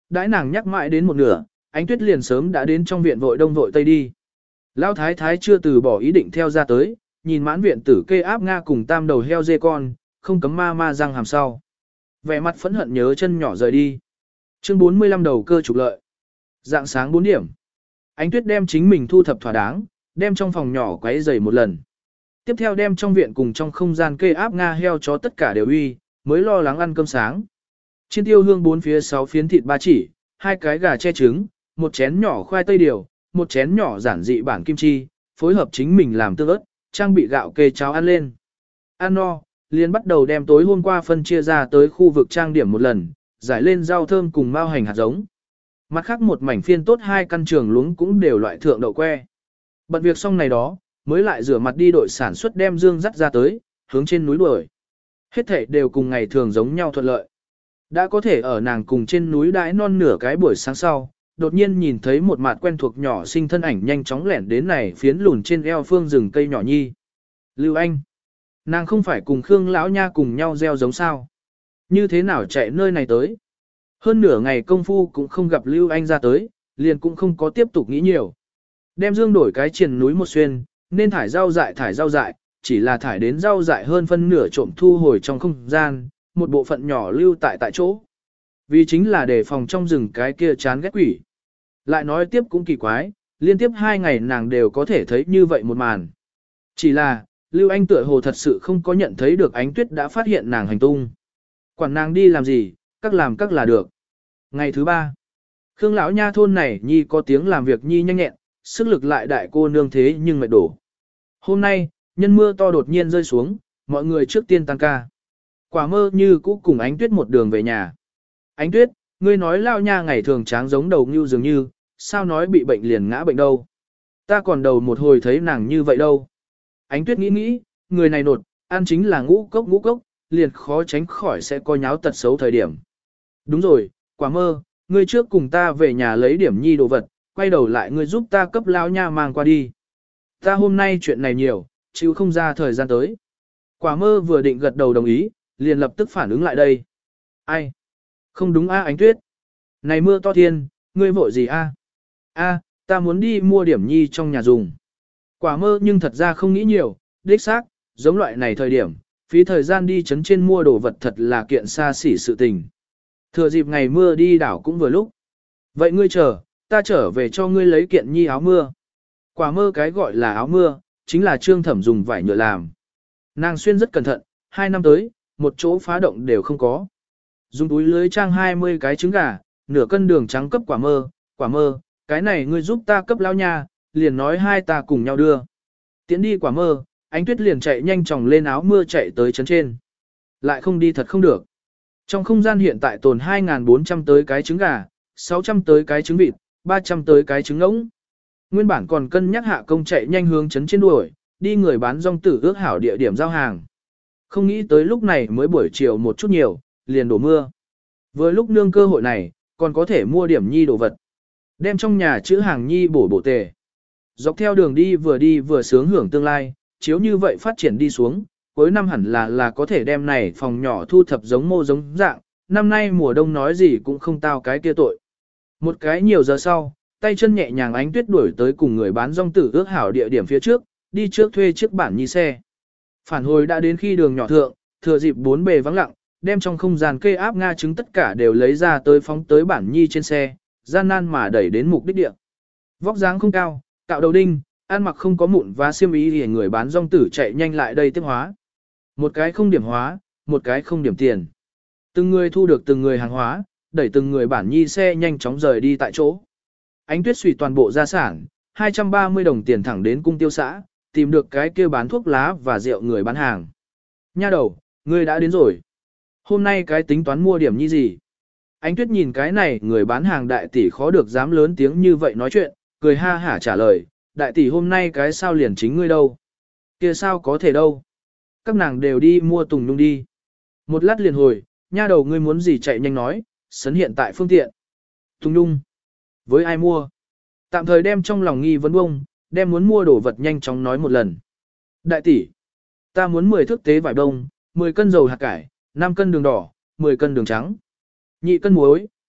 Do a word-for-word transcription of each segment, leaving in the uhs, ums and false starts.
Đãi nàng nhắc mãi đến một nửa, Ánh Tuyết liền sớm đã đến trong viện vội đông vội tây đi. Lão thái thái chưa từ bỏ ý định theo ra tới, nhìn mãn viện tử kê áp nga cùng tam đầu heo dê con, không cấm ma ma răng hàm sau. Vẻ mặt phẫn hận nhớ chân nhỏ rời đi. Chương bốn mươi lăm đầu cơ trục lợi. Dạng sáng bốn điểm. Ánh Tuyết đem chính mình thu thập thỏa đáng, đem trong phòng nhỏ quấy giày một lần. Tiếp theo đem trong viện cùng trong không gian kê áp nga heo chó tất cả đều uy, mới lo lắng ăn cơm sáng. Trên tiêu hương bốn phía sáu phiến thịt ba chỉ, hai cái gà che trứng, một chén nhỏ khoai tây điều, một chén nhỏ giản dị bản kim chi, phối hợp chính mình làm tương ớt, trang bị gạo kê cháo ăn lên. Ăn no, liền bắt đầu đem tối hôm qua phân chia ra tới khu vực trang điểm một lần, giải lên rau thơm cùng mao hành hạt giống. Mặt khác một mảnh phiên tốt hai căn trường luống cũng đều loại thượng đậu que. Bận việc xong này đó, mới lại rửa mặt đi đội sản xuất đem dương dắt ra tới, hướng trên núi đuổi. Hết thảy đều cùng ngày thường giống nhau thuận lợi. Đã có thể ở nàng cùng trên núi đãi non nửa cái buổi sáng sau, đột nhiên nhìn thấy một mặt quen thuộc nhỏ sinh thân ảnh nhanh chóng lẻn đến này phiến lùn trên eo phương rừng cây nhỏ nhi. Lưu Anh. Nàng không phải cùng Khương lão nha cùng nhau gieo giống sao? Như thế nào chạy nơi này tới? Hơn nửa ngày công phu cũng không gặp Lưu Anh ra tới, liền cũng không có tiếp tục nghĩ nhiều. Đem dương đổi cái triền núi một xuyên, nên thải rau dại thải rau dại, chỉ là thải đến rau dại hơn phân nửa trộm thu hồi trong không gian, một bộ phận nhỏ lưu tại tại chỗ. Vì chính là để phòng trong rừng cái kia chán ghét quỷ. Lại nói tiếp cũng kỳ quái, liên tiếp hai ngày nàng đều có thể thấy như vậy một màn. Chỉ là, Lưu Anh tựa hồ thật sự không có nhận thấy được Ánh Tuyết đã phát hiện nàng hành tung. Quản nàng đi làm gì, các làm các là được. Ngày thứ ba, Khương lão nha thôn này nhi có tiếng làm việc nhi nhanh nhẹn, sức lực lại đại cô nương thế nhưng mệt đổ. Hôm nay, nhân mưa to đột nhiên rơi xuống, mọi người trước tiên tăng ca. Quả mơ như cũ cùng Ánh Tuyết một đường về nhà. Ánh Tuyết, ngươi nói lao nha ngày thường tráng giống đầu ngưu dường như, sao nói bị bệnh liền ngã bệnh đâu. Ta còn đầu một hồi thấy nàng như vậy đâu. Ánh Tuyết nghĩ nghĩ, người này nột, ăn chính là ngũ cốc ngũ cốc, liền khó tránh khỏi sẽ có nháo tật xấu thời điểm. Đúng rồi, quả mơ, ngươi trước cùng ta về nhà lấy điểm nhi đồ vật, quay đầu lại ngươi giúp ta cấp lao nha mang qua đi. Ta hôm nay chuyện này nhiều, chịu không ra thời gian tới. Quả mơ vừa định gật đầu đồng ý, liền lập tức phản ứng lại đây. Ai? Không đúng a Ánh Tuyết. Này mưa to thiên, ngươi vội gì a? A, ta muốn đi mua điểm nhi trong nhà dùng. Quả mơ nhưng thật ra không nghĩ nhiều, đích xác, giống loại này thời điểm, phí thời gian đi chấn trên mua đồ vật thật là kiện xa xỉ sự tình. Thừa dịp ngày mưa đi đảo cũng vừa lúc. Vậy ngươi chờ, ta trở về cho ngươi lấy kiện nhi áo mưa. Quả mơ cái gọi là áo mưa, chính là Trương Thẩm dùng vải nhựa làm. Nàng xuyên rất cẩn thận, hai năm tới, một chỗ phá động đều không có. Dùng túi lưới trang hai mươi cái trứng gà, nửa cân đường trắng cấp quả mơ, quả mơ, cái này ngươi giúp ta cấp lao nha, liền nói hai ta cùng nhau đưa. Tiến đi quả mơ, Ánh Tuyết liền chạy nhanh chóng lên áo mưa chạy tới trấn trên. Lại không đi thật không được. Trong không gian hiện tại tồn hai nghìn bốn trăm tới cái trứng gà, sáu trăm tới cái trứng vịt, ba trăm tới cái trứng ngỗng. Nguyên bản còn cân nhắc hạ công chạy nhanh hướng trấn trên đuổi, đi người bán rong tử ước hảo địa điểm giao hàng. Không nghĩ tới lúc này mới buổi chiều một chút nhiều, liền đổ mưa. Vừa lúc nương cơ hội này, còn có thể mua điểm nhi đồ vật. Đem trong nhà chữ hàng nhi bổ bổ tề. Dọc theo đường đi vừa đi vừa sướng hưởng tương lai, chiếu như vậy phát triển đi xuống, cuối năm hẳn là là có thể đem này phòng nhỏ thu thập giống mô giống dạng, năm nay mùa đông nói gì cũng không tao cái kia tội. Một cái nhiều giờ sau, tay chân nhẹ nhàng Ánh Tuyết đuổi tới cùng người bán rong tử ước hảo địa điểm phía trước, đi trước thuê chiếc bản nhi xe. Phản hồi đã đến khi đường nhỏ thượng, thừa dịp bốn bề vắng lặng, đem trong không gian kê áp nga trứng tất cả đều lấy ra tới phóng tới bản nhi trên xe, gian nan mà đẩy đến mục đích địa. Vóc dáng không cao, cạo đầu đinh, ăn mặc không có mụn và xiêm y thì người bán rong tử chạy nhanh lại đây tiếp hóa. Một cái không điểm hóa, một cái không điểm tiền. Từng người thu được từng người hàng hóa, đẩy từng người bản nhi xe nhanh chóng rời đi tại chỗ. Ánh Tuyết suy toàn bộ gia sản, hai trăm ba mươi đồng tiền thẳng đến cung tiêu xã, tìm được cái kia bán thuốc lá và rượu người bán hàng. Nha đầu, ngươi đã đến rồi. Hôm nay cái tính toán mua điểm như gì? Ánh Tuyết nhìn cái này người bán hàng đại tỷ khó được dám lớn tiếng như vậy nói chuyện, cười ha hả trả lời, đại tỷ hôm nay cái sao liền chính ngươi đâu? Kia sao có thể đâu? Các nàng đều đi mua tùng nhung đi. Một lát liền hồi, nha đầu ngươi muốn gì chạy nhanh nói, sấn hiện tại phương tiện. Tùng nhung. Với ai mua? Tạm thời đem trong lòng nghi vấn bông, đem muốn mua đồ vật nhanh chóng nói một lần. Đại tỷ, ta muốn mười thước tế vải đông, mười cân dầu hạt cải, năm cân đường đỏ, mười cân đường trắng, nhị cân muối,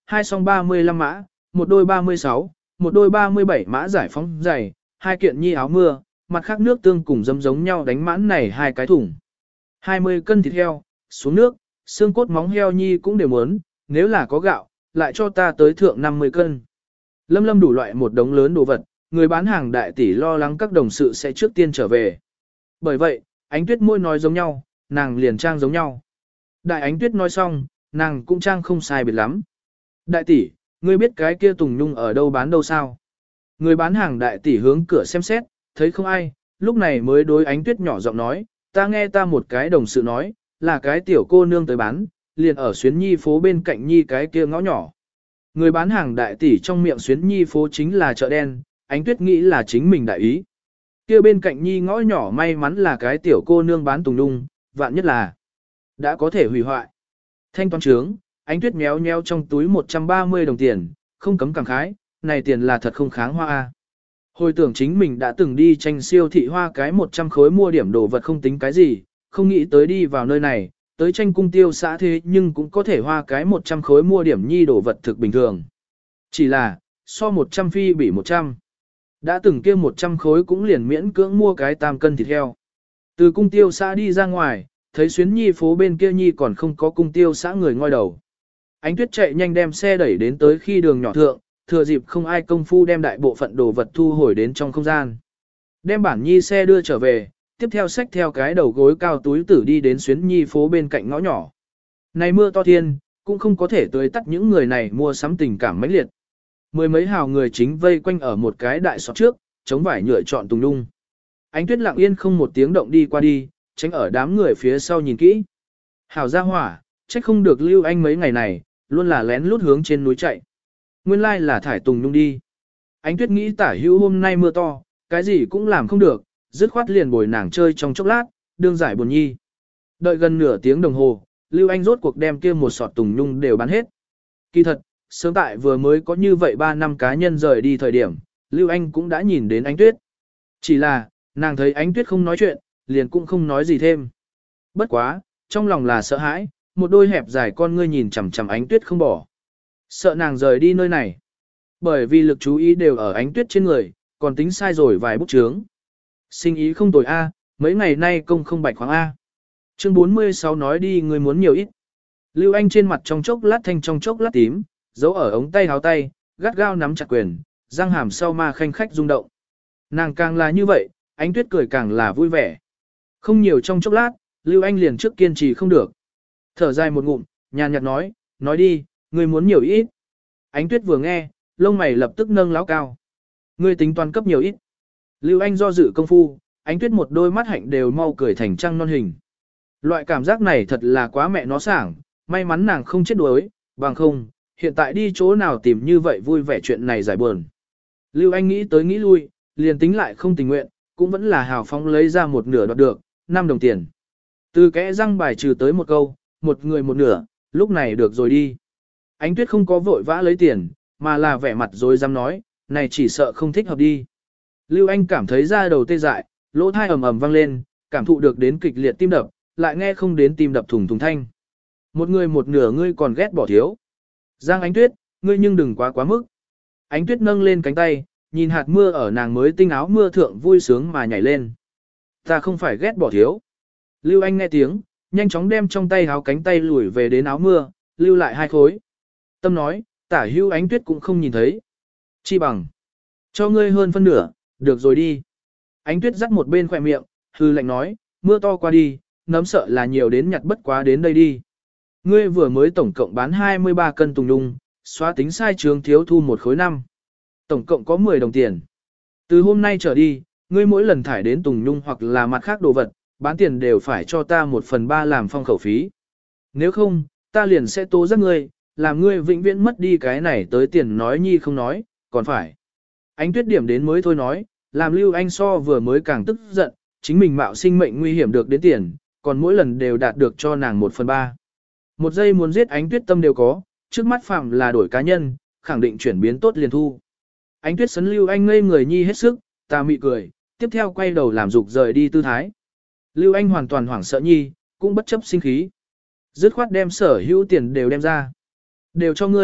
hai song ba mươi lăm mã, một đôi ba mươi sáu, một đôi ba mươi bảy mã giải phóng giày, hai kiện nhi áo mưa, mặt khác nước tương cùng dấm giống nhau đánh mãn này hai cái thùng. hai mươi cân thịt heo, xuống nước, xương cốt móng heo nhi cũng đều muốn, nếu là có gạo, lại cho ta tới thượng năm mươi cân. Lâm Lâm đủ loại một đống lớn đồ vật, người bán hàng đại tỷ lo lắng các đồng sự sẽ trước tiên trở về. Bởi vậy, Ánh Tuyết môi nói giống nhau, nàng liền trang giống nhau. Đại Ánh Tuyết nói xong, nàng cũng trang không sai biệt lắm. Đại tỷ, ngươi biết cái kia Tùng Nhung ở đâu bán đâu sao? Người bán hàng đại tỷ hướng cửa xem xét, thấy không ai, lúc này mới đối Ánh Tuyết nhỏ giọng nói, ta nghe ta một cái đồng sự nói, là cái tiểu cô nương tới bán, liền ở Xuyến Nhi phố bên cạnh Nhi cái kia ngõ nhỏ. Người bán hàng đại tỷ trong miệng Xuyến Nhi phố chính là chợ đen, Ánh Tuyết nghĩ là chính mình đại ý. Kia bên cạnh Nhi ngõ nhỏ may mắn là cái tiểu cô nương bán Tùng Nhung, vạn nhất là đã có thể hủy hoại. Thanh toán trướng, Ánh Tuyết méo méo trong túi một trăm ba mươi đồng tiền, không cấm cảm khái, này tiền là thật không kháng hoa a. Hồi tưởng chính mình đã từng đi tranh siêu thị hoa cái một trăm khối mua điểm đồ vật không tính cái gì, không nghĩ tới đi vào nơi này, tới tranh cung tiêu xã thế nhưng cũng có thể hoa cái một trăm khối mua điểm nhi đồ vật thực bình thường. Chỉ là, so một trăm phi bị một trăm. Đã từng kia một trăm khối cũng liền miễn cưỡng mua cái tam cân thịt heo. Từ cung tiêu xã đi ra ngoài, thấy Xuyến Nhi phố bên kia Nhi còn không có cung tiêu xã người ngoi đầu. Ánh Tuyết chạy nhanh đem xe đẩy đến tới khi đường nhỏ thượng, thừa dịp không ai công phu đem đại bộ phận đồ vật thu hồi đến trong không gian. Đem bản Nhi xe đưa trở về, tiếp theo xách theo cái đầu gối cao túi tử đi đến Xuyến Nhi phố bên cạnh ngõ nhỏ. Này mưa to thiên, cũng không có thể tưới tắt những người này mua sắm tình cảm mãnh liệt. Mười mấy hào người chính vây quanh ở một cái đại sọt trước, chống vải nhựa chọn Tùng Nhung. Ánh Tuyết lặng yên không một tiếng động đi qua đi, tránh ở đám người phía sau nhìn kỹ. Hào ra hỏa, trách không được Lưu Anh mấy ngày này, luôn là lén lút hướng trên núi chạy. Nguyên lai là thải Tùng Nhung đi. Ánh Tuyết nghĩ tả hữu hôm nay mưa to, cái gì cũng làm không được, dứt khoát liền bồi nàng chơi trong chốc lát, đương giải buồn nhi. Đợi gần nửa tiếng đồng hồ, Lưu Anh rốt cuộc đem kia một sọt Tùng Nhung đều bán hết. Kỳ thật, sớm tại vừa mới có như vậy ba năm cá nhân rời đi thời điểm, Lưu Anh cũng đã nhìn đến Ánh Tuyết. Chỉ là, nàng thấy Ánh Tuyết không nói chuyện, liền cũng không nói gì thêm. Bất quá, trong lòng là sợ hãi, một đôi hẹp dài con ngươi nhìn chằm chằm Ánh Tuyết không bỏ. Sợ nàng rời đi nơi này. Bởi vì lực chú ý đều ở Ánh Tuyết trên người, còn tính sai rồi vài bút chướng. Sinh ý không tồi A, mấy ngày nay công không bạch khoáng A. Chương bốn mươi sáu nói đi người muốn nhiều ít. Lưu Anh trên mặt trong chốc lát thanh trong chốc lát tím, giấu ở ống tay háo tay, gắt gao nắm chặt quyền, răng hàm sau ma khanh khách rung động. Nàng càng là như vậy, Ánh Tuyết cười càng là vui vẻ. Không nhiều trong chốc lát, Lưu Anh liền trước kiên trì không được. Thở dài một ngụm, nhàn nhạt nói, nói đi, người muốn nhiều ít. Ánh Tuyết vừa nghe, lông mày lập tức nâng láo cao. Ngươi tính toán cấp nhiều ít. Lưu Anh do dự công phu, Ánh Tuyết một đôi mắt hạnh đều mau cười thành trăng non hình. Loại cảm giác này thật là quá mẹ nó sảng, may mắn nàng không chết đuối, bằng không, hiện tại đi chỗ nào tìm như vậy vui vẻ chuyện này giải buồn. Lưu Anh nghĩ tới nghĩ lui, liền tính lại không tình nguyện, cũng vẫn là hào phóng lấy ra một nửa đoạt được, năm đồng tiền. Từ kẽ răng bài trừ tới một câu, một người một nửa, lúc này được rồi đi. Ánh Tuyết không có vội vã lấy tiền, mà là vẻ mặt rồi dám nói, này chỉ sợ không thích hợp đi. Lưu Anh cảm thấy da đầu tê dại, lỗ thai ầm ầm vang lên, cảm thụ được đến kịch liệt tim đập, lại nghe không đến tim đập thùng thùng thanh. Một người một nửa ngươi còn ghét bỏ thiếu. Giang Ánh Tuyết, ngươi nhưng đừng quá quá mức. Ánh Tuyết nâng lên cánh tay, nhìn hạt mưa ở nàng mới tinh áo mưa thượng vui sướng mà nhảy lên. Ta không phải ghét bỏ thiếu. Lưu Anh nghe tiếng, nhanh chóng đem trong tay áo cánh tay lùi về đến áo mưa, lưu lại hai khối. Tâm nói, tả hưu Ánh Tuyết cũng không nhìn thấy. Chi bằng. Cho ngươi hơn phân nửa, được rồi đi. Ánh Tuyết dắt một bên khỏe miệng, hư lạnh nói, mưa to qua đi, nấm sợ là nhiều đến nhặt bất quá đến đây đi. Ngươi vừa mới tổng cộng bán hai mươi ba cân Tùng Nhung, xóa tính sai trướng thiếu thu một khối năm. Tổng cộng có mười đồng tiền. Từ hôm nay trở đi, ngươi mỗi lần thải đến Tùng Nhung hoặc là mặt khác đồ vật, bán tiền đều phải cho ta một phần ba làm phong khẩu phí. Nếu không, ta liền sẽ tố giác ngươi, làm ngươi vĩnh viễn mất đi cái này tới tiền nói nhi không nói, còn phải. Ánh Tuyết điểm đến mới thôi nói, làm Lưu Anh so vừa mới càng tức giận, chính mình mạo sinh mệnh nguy hiểm được đến tiền, còn mỗi lần đều đạt được cho nàng một phần ba. Một giây muốn giết Ánh Tuyết tâm đều có, trước mắt phạm là đổi cá nhân, khẳng định chuyển biến tốt liền thu. Ánh Tuyết sấn Lưu Anh ngây người nhi hết sức, ta mị cười, tiếp theo quay đầu làm dục rời đi tư thái. Lưu Anh hoàn toàn hoảng sợ nhi, cũng bất chấp sinh khí. Dứt khoát đem sở hữu tiền đều đem ra. Đều cho ngươi,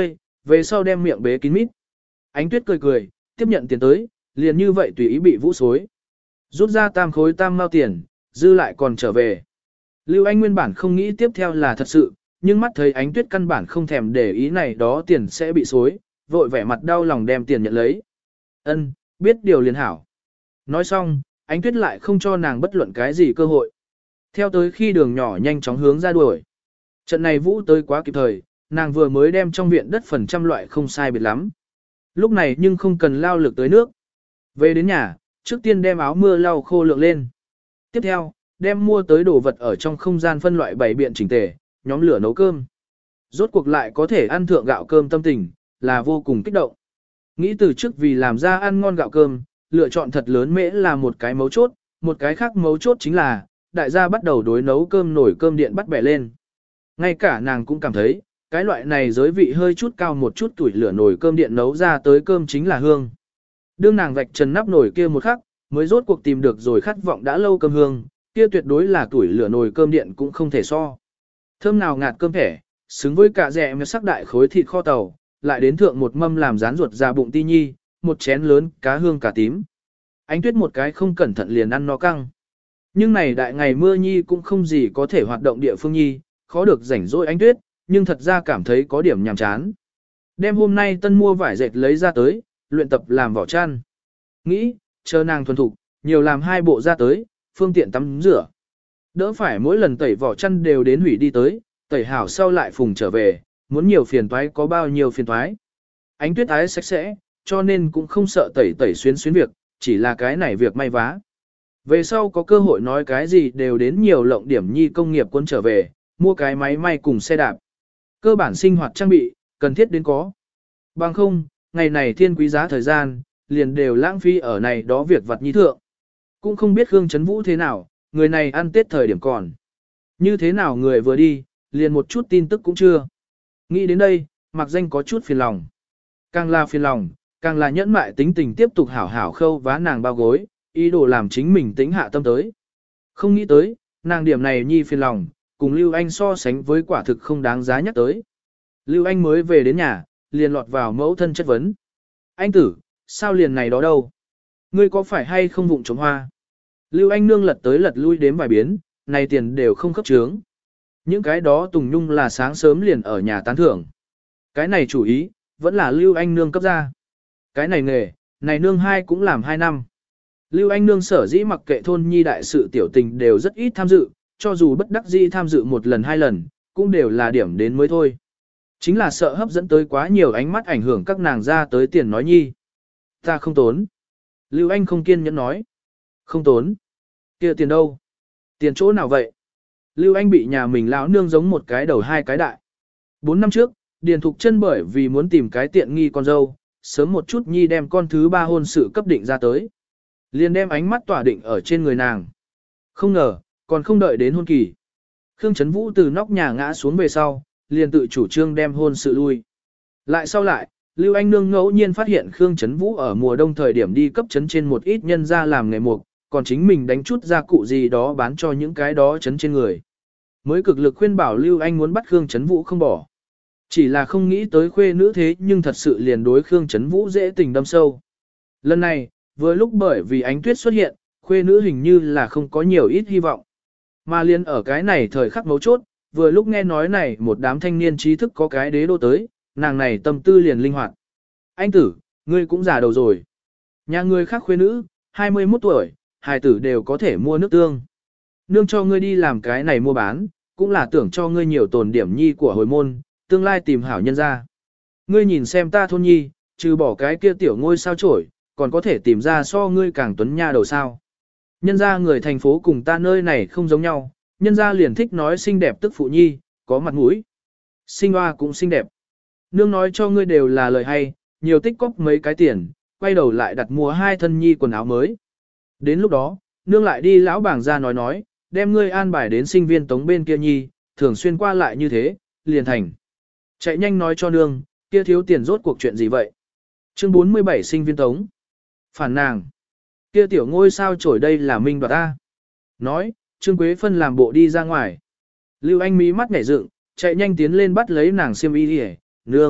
về sau đem miệng bế kín mít. Ánh Tuyết cười cười, tiếp nhận tiền tới, liền như vậy tùy ý bị vũ xối. Rút ra tam khối tam mao tiền, dư lại còn trở về. Lưu Anh nguyên bản không nghĩ tiếp theo là thật sự, nhưng mắt thấy Ánh Tuyết căn bản không thèm để ý này đó tiền sẽ bị xối, vội vẻ mặt đau lòng đem tiền nhận lấy. Ân, biết điều liền hảo. Nói xong, Ánh Tuyết lại không cho nàng bất luận cái gì cơ hội. Theo tới khi đường nhỏ nhanh chóng hướng ra đuổi. Trận này vũ tới quá kịp thời, nàng vừa mới đem trong viện đất phần trăm loại không sai biệt lắm. Lúc này nhưng không cần lao lực tới nước. Về đến nhà, trước tiên đem áo mưa lau khô lượng lên. Tiếp theo, đem mua tới đồ vật ở trong không gian phân loại bảy biện chỉnh tề, nhóm lửa nấu cơm. Rốt cuộc lại có thể ăn thượng gạo cơm tâm tình, là vô cùng kích động. Nghĩ từ trước vì làm ra ăn ngon gạo cơm, lựa chọn thật lớn mễ là một cái mấu chốt, một cái khác mấu chốt chính là, đại gia bắt đầu đối nấu cơm nổi cơm điện bắt bẻ lên. Ngay cả nàng cũng cảm thấy, cái loại này giới vị hơi chút cao một chút tuổi lửa nồi cơm điện nấu ra tới cơm chính là hương. Đương nàng vạch trần nắp nồi kia một khắc, mới rốt cuộc tìm được rồi khát vọng đã lâu cơm hương, kia tuyệt đối là tuổi lửa nồi cơm điện cũng không thể so. Thơm nào ngạt cơm thẻ, xứng với cả rẻ sắc đại khối thịt kho tàu, lại đến thượng một mâm làm rán ruột ra bụng ti nhi, một chén lớn cá hương cả tím. Ánh Tuyết một cái không cẩn thận liền ăn nó căng. Nhưng này đại ngày mưa nhi cũng không gì có thể hoạt động địa phương nhi, khó được rảnh rỗi Ánh Tuyết, nhưng thật ra cảm thấy có điểm nhàm chán. Đem hôm nay tân mua vải dệt lấy ra tới, luyện tập làm vỏ chăn. Nghĩ, chờ nàng thuần thục, nhiều làm hai bộ ra tới, phương tiện tắm rửa. Đỡ phải mỗi lần tẩy vỏ chăn đều đến hủy đi tới, tẩy hảo sau lại phùng trở về, muốn nhiều phiền toái có bao nhiêu phiền toái. Ánh Tuyết ái sạch sẽ, cho nên cũng không sợ tẩy tẩy xuyến xuyến việc, chỉ là cái này việc may vá. Về sau có cơ hội nói cái gì đều đến nhiều lộng điểm nhi công nghiệp quân trở về, mua cái máy may cùng xe đạp. Cơ bản sinh hoạt trang bị, cần thiết đến có. Bằng không, ngày này thiên quý giá thời gian, liền đều lãng phí ở này đó việc vặt nhi thượng. Cũng không biết Khương Trấn Vũ thế nào, người này ăn tết thời điểm còn. Như thế nào người vừa đi, liền một chút tin tức cũng chưa. Nghĩ đến đây, Mạc Danh có chút phiền lòng. Càng là phiền lòng, càng là nhẫn mại tính tình tiếp tục hảo hảo khâu vá nàng bao gối, ý đồ làm chính mình tĩnh hạ tâm tới. Không nghĩ tới, nàng điểm này nhi phiền lòng, cùng Lưu Anh so sánh với quả thực không đáng giá nhắc tới. Lưu Anh mới về đến nhà, liền lọt vào mẫu thân chất vấn. Anh tử, sao liền này đó đâu? Ngươi có phải hay không vụng trống hoa? Lưu Anh nương lật tới lật lui đếm vài biến, này tiền đều không khớp chướng. Những cái đó Tùng Nhung là sáng sớm liền ở nhà tán thưởng. Cái này chủ ý, vẫn là Lưu Anh nương cấp ra. Cái này nghề, này nương hai cũng làm hai năm. Lưu Anh nương sở dĩ mặc kệ thôn nhi đại sự tiểu tình đều rất ít tham dự, cho dù bất đắc dĩ tham dự một lần hai lần, cũng đều là điểm đến mới thôi. Chính là sợ hấp dẫn tới quá nhiều ánh mắt ảnh hưởng các nàng ra tới tiền nói nhi. Ta không tốn. Lưu Anh không kiên nhẫn nói. Không tốn. Kia tiền đâu? Tiền chỗ nào vậy? Lưu Anh bị nhà mình lão nương giống một cái đầu hai cái đại. Bốn năm trước, Điền Thục Chân bởi vì muốn tìm cái tiện nghi con dâu, sớm một chút nhi đem con thứ ba hôn sự cấp định ra tới. Liền đem ánh mắt tỏa định ở trên người nàng. Không ngờ, còn không đợi đến hôn kỳ. Khương Trấn Vũ từ nóc nhà ngã xuống về sau, liền tự chủ trương đem hôn sự lui. Lại sau lại, Lưu Anh Nương ngẫu nhiên phát hiện Khương Trấn Vũ ở mùa đông thời điểm đi cấp trấn trên một ít nhân ra làm nghề mục, còn chính mình đánh chút gia cụ gì đó bán cho những cái đó trấn trên người. Mới cực lực khuyên bảo Lưu Anh muốn bắt Khương Trấn Vũ không bỏ. Chỉ là không nghĩ tới khuê nữ thế nhưng thật sự liền đối Khương Trấn Vũ dễ tình đâm sâu. Lần này, vừa lúc bởi vì Ánh Tuyết xuất hiện, khuê nữ hình như là không có nhiều ít hy vọng. Mà liền ở cái này thời khắc mấu chốt, vừa lúc nghe nói này một đám thanh niên trí thức có cái đế đô tới, nàng này tâm tư liền linh hoạt. Anh tử, ngươi cũng già đầu rồi. Nhà ngươi khác khuê nữ, hai mươi mốt tuổi, hài tử đều có thể mua nước tương. Nương cho ngươi đi làm cái này mua bán, cũng là tưởng cho ngươi nhiều tồn điểm nhi của hồi môn, tương lai tìm hảo nhân ra. Ngươi nhìn xem ta thôn nhi, trừ bỏ cái kia tiểu ngôi sao chổi, còn có thể tìm ra so ngươi càng tuấn nha đầu sao. Nhân ra người thành phố cùng ta nơi này không giống nhau, nhân ra liền thích nói xinh đẹp tức phụ nhi, có mặt mũi. Sinh hoa cũng xinh đẹp. Nương nói cho ngươi đều là lời hay, nhiều tích cóp mấy cái tiền, quay đầu lại đặt mua hai thân nhi quần áo mới. Đến lúc đó, nương lại đi lão bảng ra nói nói, đem ngươi an bài đến sinh viên tống bên kia nhi, thường xuyên qua lại như thế, liền thành. Chạy nhanh nói cho nương, kia thiếu tiền rốt cuộc chuyện gì vậy? Chương bốn mươi bảy sinh viên tống. Phản nàng. Kia tiểu ngôi sao trổi đây là minh đoạt ta. Nói, Trương Quế Phân làm bộ đi ra ngoài. Lưu Anh mí mắt nhảy dựng, chạy nhanh tiến lên bắt lấy nàng xiêm y đi. Nương,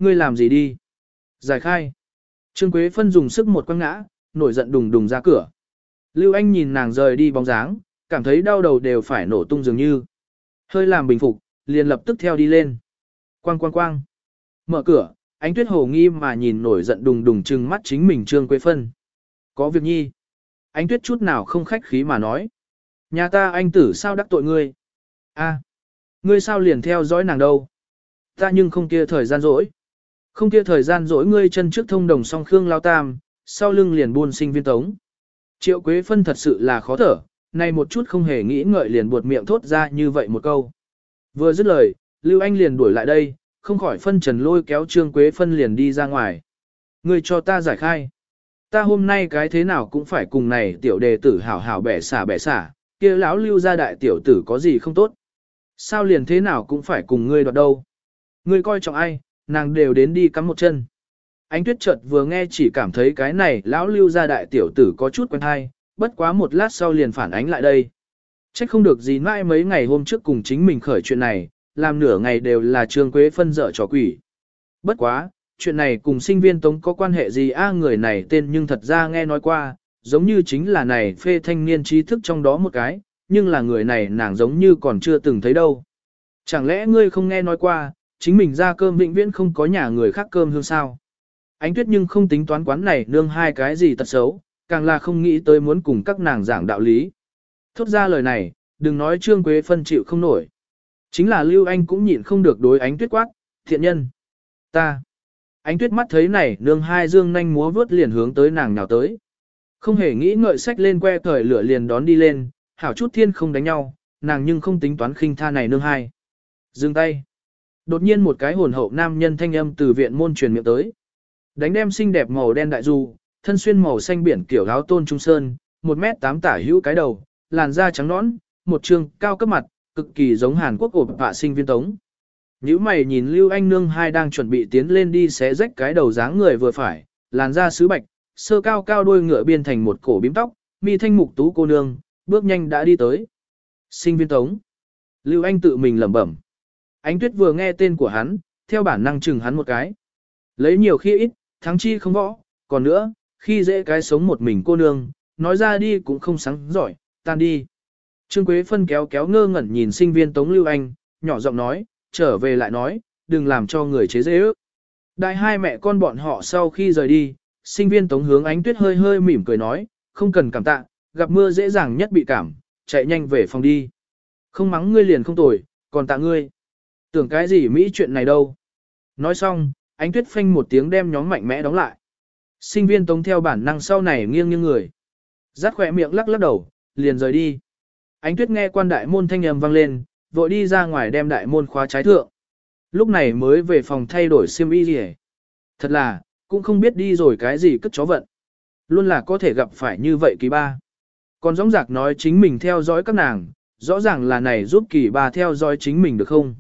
ngươi làm gì đi? Giải khai. Trương Quế Phân dùng sức một quăng ngã, nổi giận đùng đùng ra cửa. Lưu Anh nhìn nàng rời đi bóng dáng, cảm thấy đau đầu đều phải nổ tung dường như. Hơi làm bình phục, liền lập tức theo đi lên. Quang quang quang. Mở cửa, Ánh Tuyết hồ nghi mà nhìn nổi giận đùng đùng trừng mắt chính mình Trương Quế Phân. Có việc nhi. Ánh Tuyết chút nào không khách khí mà nói. Nhà ta anh tử sao đắc tội ngươi? A, ngươi sao liền theo dõi nàng đâu? Ta nhưng không kia thời gian rỗi. Không kia thời gian rỗi ngươi chân trước thông đồng song Khương Lao Tam, sau lưng liền buôn sinh viên tống. Triệu Quế Phân thật sự là khó thở, này một chút không hề nghĩ ngợi liền buột miệng thốt ra như vậy một câu. Vừa dứt lời, Lưu Anh liền đuổi lại đây, không khỏi phân trần lôi kéo Trương Quế Phân liền đi ra ngoài. Ngươi cho ta giải khai. Ta hôm nay cái thế nào cũng phải cùng này tiểu đề tử hảo hảo bẻ xả bẻ xả, kia lão Lưu gia đại tiểu tử có gì không tốt. Sao liền thế nào cũng phải cùng ngươi đoạt đâu. Ngươi coi trọng ai, nàng đều đến đi cắm một chân. Ánh Tuyết chợt vừa nghe chỉ cảm thấy cái này lão Lưu gia đại tiểu tử có chút quen hay, bất quá một lát sau liền phản ánh lại đây. Trách không được gì mãi mấy ngày hôm trước cùng chính mình khởi chuyện này, làm nửa ngày đều là Trương Quế Phân dở trò quỷ. Bất quá, chuyện này cùng sinh viên Tống có quan hệ gì a người này tên nhưng thật ra nghe nói qua, giống như chính là này phê thanh niên trí thức trong đó một cái, nhưng là người này nàng giống như còn chưa từng thấy đâu. Chẳng lẽ ngươi không nghe nói qua, chính mình ra cơm vĩnh viễn không có nhà người khác cơm hương sao? Ánh Tuyết nhưng không tính toán quán này nương hai cái gì tật xấu, càng là không nghĩ tới muốn cùng các nàng giảng đạo lý. Thốt ra lời này, đừng nói Trương Quế Phân chịu không nổi. Chính là Lưu Anh cũng nhịn không được đối Ánh Tuyết quát, thiện nhân. Ta. Ánh Tuyết mắt thấy này nương hai dương nhanh múa vướt liền hướng tới nàng nào tới. Không hề nghĩ ngợi sách lên que thời lửa liền đón đi lên, hảo chút thiên không đánh nhau, nàng nhưng không tính toán khinh tha này nương hai. Dừng tay. Đột nhiên một cái hồn hậu nam nhân thanh âm từ viện môn truyền miệng tới. Đánh đem xinh đẹp màu đen đại du, thân xuyên màu xanh biển kiểu áo tôn trung sơn, một mét tám tả hữu cái đầu, làn da trắng nõn, một trương cao cấp mặt, cực kỳ giống Hàn Quốc ổ bạ sinh viên Tống. Nhữ mày nhìn Lưu Anh nương hai đang chuẩn bị tiến lên đi xé rách cái đầu dáng người vừa phải, làn da sứ bạch, sơ cao cao đuôi ngựa biên thành một cổ bím tóc, mi thanh mục tú cô nương, bước nhanh đã đi tới. Sinh viên Tống. Lưu Anh tự mình lẩm bẩm. Ánh Tuyết vừa nghe tên của hắn, theo bản năng chừng hắn một cái. Lấy nhiều khi ít, thắng chi không võ, còn nữa, khi dễ cái sống một mình cô nương, nói ra đi cũng không sáng giỏi, tan đi. Trương Quế Phân kéo kéo ngơ ngẩn nhìn sinh viên Tống Lưu Anh, nhỏ giọng nói, trở về lại nói, đừng làm cho người chế dễ ước. Đại hai mẹ con bọn họ sau khi rời đi, sinh viên Tống hướng Ánh Tuyết hơi hơi mỉm cười nói, không cần cảm tạ, gặp mưa dễ dàng nhất bị cảm, chạy nhanh về phòng đi. Không mắng ngươi liền không tồi, còn tạ ngươi. Tưởng cái gì Mỹ chuyện này đâu. Nói xong, Ánh Tuyết phanh một tiếng đem nhóm mạnh mẽ đóng lại. Sinh viên Tống theo bản năng sau này nghiêng như người. Rát khỏe miệng lắc lắc đầu, liền rời đi. Ánh Tuyết nghe quan đại môn thanh âm vang lên, vội đi ra ngoài đem đại môn khóa trái thượng. Lúc này mới về phòng thay đổi xiêm y gì hết. Thật là, cũng không biết đi rồi cái gì cất chó vận. Luôn là có thể gặp phải như vậy kỳ ba. Còn dõng dạc nói chính mình theo dõi các nàng, rõ ràng là này giúp kỳ ba theo dõi chính mình được không?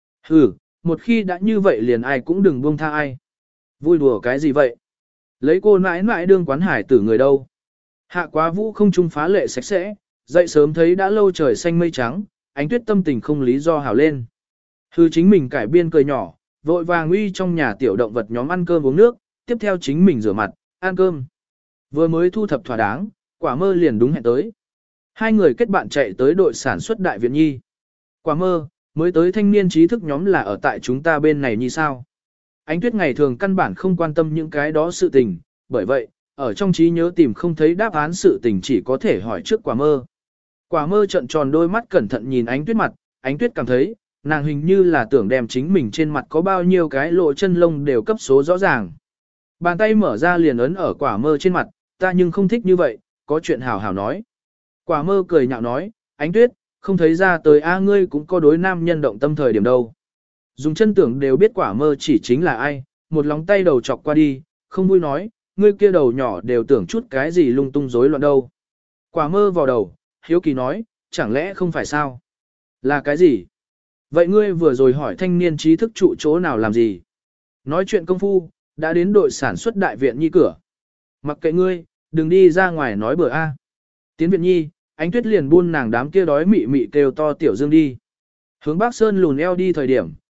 Ừ, một khi đã như vậy liền ai cũng đừng buông tha ai. Vui đùa cái gì vậy? Lấy cô mãi mãi đương quán hải tử người đâu. Hạ quá vũ không trung phá lệ sạch sẽ, dậy sớm thấy đã lâu trời xanh mây trắng, Ánh Tuyết tâm tình không lý do hảo lên. Hư chính mình cải biên cười nhỏ, vội vàng uy trong nhà tiểu động vật nhóm ăn cơm uống nước, tiếp theo chính mình rửa mặt, ăn cơm. Vừa mới thu thập thỏa đáng, Quả Mơ liền đúng hẹn tới. Hai người kết bạn chạy tới đội sản xuất Đại Viện Nhi. Quả Mơ, mới tới thanh niên trí thức nhóm là ở tại chúng ta bên này như sao? Ánh Tuyết ngày thường căn bản không quan tâm những cái đó sự tình, bởi vậy, ở trong trí nhớ tìm không thấy đáp án sự tình chỉ có thể hỏi trước Quả Mơ. Quả Mơ trợn tròn đôi mắt cẩn thận nhìn Ánh Tuyết mặt, Ánh Tuyết cảm thấy, nàng hình như là tưởng đem chính mình trên mặt có bao nhiêu cái lỗ chân lông đều cấp số rõ ràng. Bàn tay mở ra liền ấn ở Quả Mơ trên mặt, ta nhưng không thích như vậy, có chuyện hảo hảo nói. Quả Mơ cười nhạo nói, Ánh Tuyết, không thấy ra tới a ngươi cũng có đối nam nhân động tâm thời điểm đâu. Dùng chân tưởng đều biết Quả Mơ chỉ chính là ai, một lóng tay đầu chọc qua đi, không vui nói, ngươi kia đầu nhỏ đều tưởng chút cái gì lung tung rối loạn đâu. Quả Mơ vào đầu, hiếu kỳ nói, chẳng lẽ không phải sao? Là cái gì? Vậy ngươi vừa rồi hỏi thanh niên trí thức trụ chỗ nào làm gì? Nói chuyện công phu, đã đến đội sản xuất Đại Viện Nhi cửa. Mặc kệ ngươi, đừng đi ra ngoài nói bừa a. Tiến Viện Nhi, Ánh Tuyết liền buôn nàng đám kia đói mị mị kêu to Tiểu Dương đi. Hướng Bắc Sơn lùn eo đi thời điểm,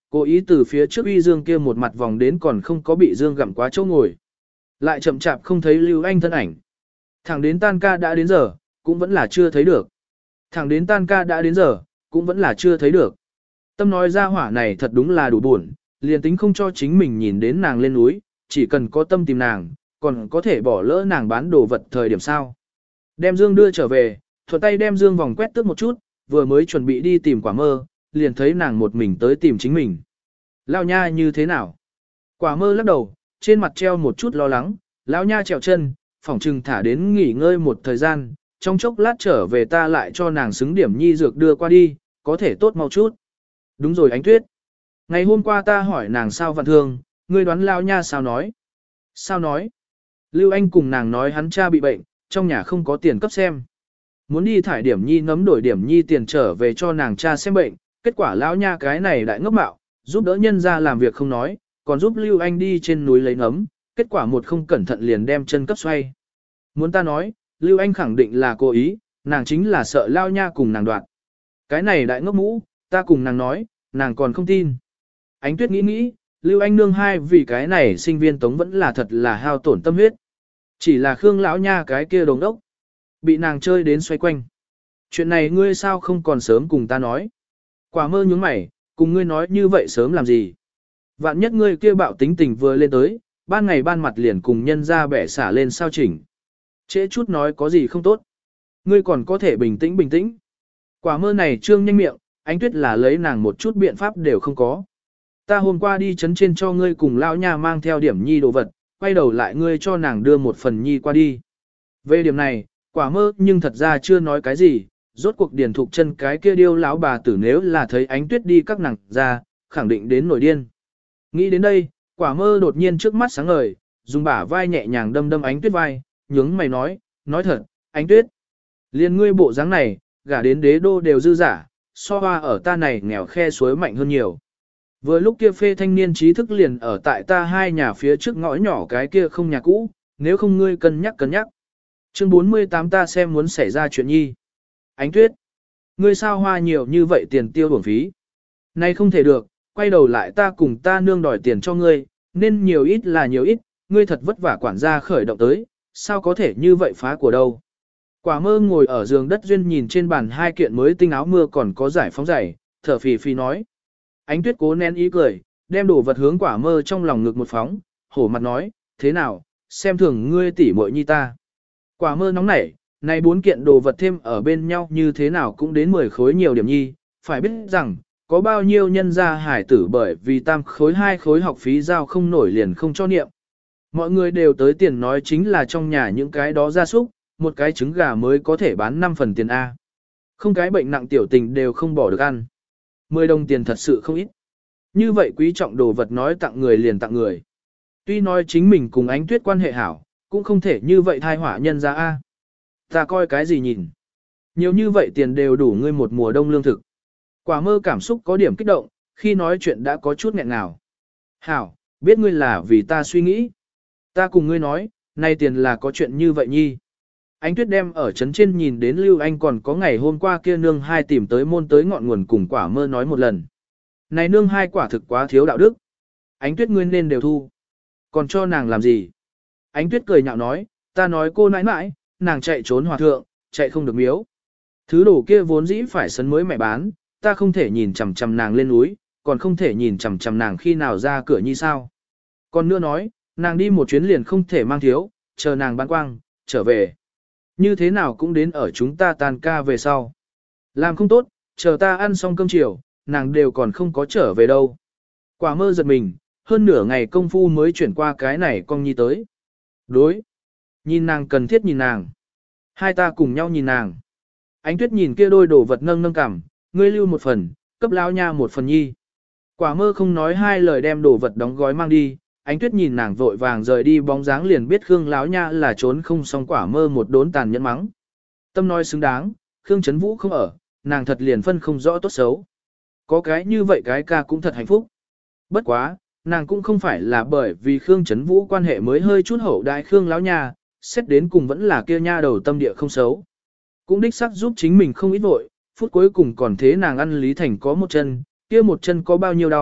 cố ý từ phía trước uy dương kia một mặt vòng đến còn không có bị dương gặm quá chỗ ngồi. Lại chậm chạp không thấy Lưu Anh thân ảnh. Thẳng đến tan ca đã đến giờ, cũng vẫn là chưa thấy được. Thẳng đến tan ca đã đến giờ, cũng vẫn là chưa thấy được. Tâm nói ra hỏa này thật đúng là đủ buồn, liền tính không cho chính mình nhìn đến nàng lên núi, chỉ cần có tâm tìm nàng, còn có thể bỏ lỡ nàng bán đồ vật thời điểm sao. Đem Dương đưa trở về, thuận tay đem Dương vòng quét tước một chút, vừa mới chuẩn bị đi tìm quả mơ, liền thấy nàng một mình tới tìm chính mình. Lao nha như thế nào? Quả mơ lắc đầu, trên mặt treo một chút lo lắng, lão nha trèo chân, phỏng trừng thả đến nghỉ ngơi một thời gian, trong chốc lát trở về ta lại cho nàng xứng điểm nhi dược đưa qua đi, có thể tốt mau chút. Đúng rồi Ánh Tuyết. Ngày hôm qua ta hỏi nàng sao vặn thương, ngươi đoán lão nha sao nói? Sao nói? Lưu Anh cùng nàng nói hắn cha bị bệnh, trong nhà không có tiền cấp xem. Muốn đi thải điểm nhi ngấm đổi điểm nhi tiền trở về cho nàng cha xem bệnh, kết quả lão nha cái này đại ngốc mạo, giúp đỡ nhân ra làm việc không nói, còn giúp Lưu Anh đi trên núi lấy nấm, kết quả một không cẩn thận liền đem chân cấp xoay. Muốn ta nói, Lưu Anh khẳng định là cố ý, nàng chính là sợ lao nha cùng nàng đoạn. Cái này đại ngốc mũ, ta cùng nàng nói, nàng còn không tin. Ánh Tuyết nghĩ nghĩ, Lưu Anh nương hai vì cái này sinh viên tống vẫn là thật là hao tổn tâm huyết. Chỉ là Khương lão nha cái kia đồng đốc, bị nàng chơi đến xoay quanh. Chuyện này ngươi sao không còn sớm cùng ta nói. Quả mơ nhướng mày, cùng ngươi nói như vậy sớm làm gì. Vạn nhất ngươi kia bạo tính tình vừa lên tới, ban ngày ban mặt liền cùng nhân ra bẻ xả lên sao chỉnh. Trễ chút nói có gì không tốt. Ngươi còn có thể bình tĩnh bình tĩnh. Quả mơ này trương nhanh miệng, Ánh Tuyết là lấy nàng một chút biện pháp đều không có. Ta hôm qua đi chấn trên cho ngươi cùng lão nha mang theo điểm nhi đồ vật, quay đầu lại ngươi cho nàng đưa một phần nhi qua đi. Về điểm này, quả mơ nhưng thật ra chưa nói cái gì, rốt cuộc điển thục chân cái kia điêu lão bà tử nếu là thấy Ánh Tuyết đi các nàng ra, khẳng định đến nổi điên. Nghĩ đến đây, quả mơ đột nhiên trước mắt sáng ngời, dùng bả vai nhẹ nhàng đâm đâm Ánh Tuyết vai, nhướng mày nói, nói thật, Ánh Tuyết. Liên ngươi bộ dáng này, gả đến đế đô đều dư giả, so hoa ở ta này nghèo khe suối mạnh hơn nhiều. Vừa lúc kia phê thanh niên trí thức liền ở tại ta hai nhà phía trước ngõ nhỏ cái kia không nhà cũ, nếu không ngươi cân nhắc cân nhắc. Chương bốn mươi tám ta xem muốn xảy ra chuyện nhi. Ánh Tuyết, ngươi sao hoa nhiều như vậy tiền tiêu bổng phí. Này không thể được, quay đầu lại ta cùng ta nương đòi tiền cho ngươi, nên nhiều ít là nhiều ít, ngươi thật vất vả quản gia khởi động tới, sao có thể như vậy phá của đâu. Quả mơ ngồi ở giường đất duyên nhìn trên bàn hai kiện mới tinh áo mưa còn có giải phóng giày, thở phì phì nói. Ánh Tuyết cố nén ý cười, đem đồ vật hướng quả mơ trong lòng ngực một phóng, hổ mặt nói, thế nào, xem thường ngươi tỉ muội nhi ta. Quả mơ nóng nảy, này bốn kiện đồ vật thêm ở bên nhau như thế nào cũng đến mười khối nhiều điểm nhi, phải biết rằng, có bao nhiêu nhân gia hải tử bởi vì tam khối hai khối học phí giao không nổi liền không cho niệm. Mọi người đều tới tiền nói chính là trong nhà những cái đó gia súc, một cái trứng gà mới có thể bán năm phần tiền A. Không cái bệnh nặng tiểu tình đều không bỏ được ăn. Mười đồng tiền thật sự không ít. Như vậy quý trọng đồ vật nói tặng người liền tặng người. Tuy nói chính mình cùng Ánh Tuyết quan hệ hảo, cũng không thể như vậy thai hỏa nhân ra A. Ta coi cái gì nhìn. Nhiều như vậy tiền đều đủ ngươi một mùa đông lương thực. Quả mơ cảm xúc có điểm kích động, khi nói chuyện đã có chút nghẹn ngào. Hảo, biết ngươi là vì ta suy nghĩ. Ta cùng ngươi nói, nay tiền là có chuyện như vậy nhi. Ánh Tuyết đem ở trấn trên nhìn đến Lưu Anh còn có ngày hôm qua kia nương hai tìm tới môn tới ngọn nguồn cùng quả mơ nói một lần. Này nương hai quả thực quá thiếu đạo đức. Ánh Tuyết ngươi nên đều thu. Còn cho nàng làm gì? Ánh Tuyết cười nhạo nói, ta nói cô nãi nãi, nàng chạy trốn hòa thượng, chạy không được miếu. Thứ đồ kia vốn dĩ phải sấn mới mẹ bán, ta không thể nhìn chằm chằm nàng lên núi, còn không thể nhìn chằm chằm nàng khi nào ra cửa như sao. Còn nữa nói, nàng đi một chuyến liền không thể mang thiếu, chờ nàng bán quang, trở về. Như thế nào cũng đến ở chúng ta tan ca về sau. Làm không tốt, chờ ta ăn xong cơm chiều, nàng đều còn không có trở về đâu. Quả mơ giật mình, hơn nửa ngày công phu mới chuyển qua cái này con nhi tới. Đối. Nhìn nàng cần thiết nhìn nàng. Hai ta cùng nhau nhìn nàng. Ánh Tuyết nhìn kia đôi đồ vật nâng nâng cằm, ngươi lưu một phần, cấp lão nha một phần nhi. Quả mơ không nói hai lời đem đồ vật đóng gói mang đi. Ánh Tuyết nhìn nàng vội vàng rời đi bóng dáng liền biết Khương lão nha là trốn không xong quả mơ một đốn tàn nhẫn mắng. Tâm nói xứng đáng, Khương Trấn Vũ không ở, nàng thật liền phân không rõ tốt xấu. Có cái như vậy cái ca cũng thật hạnh phúc. Bất quá, nàng cũng không phải là bởi vì Khương Trấn Vũ quan hệ mới hơi chút hậu đại Khương lão nha, xét đến cùng vẫn là kia nha đầu tâm địa không xấu. Cũng đích xác giúp chính mình không ít vội, phút cuối cùng còn thế nàng ăn Lý Thành có một chân, kia một chân có bao nhiêu đau,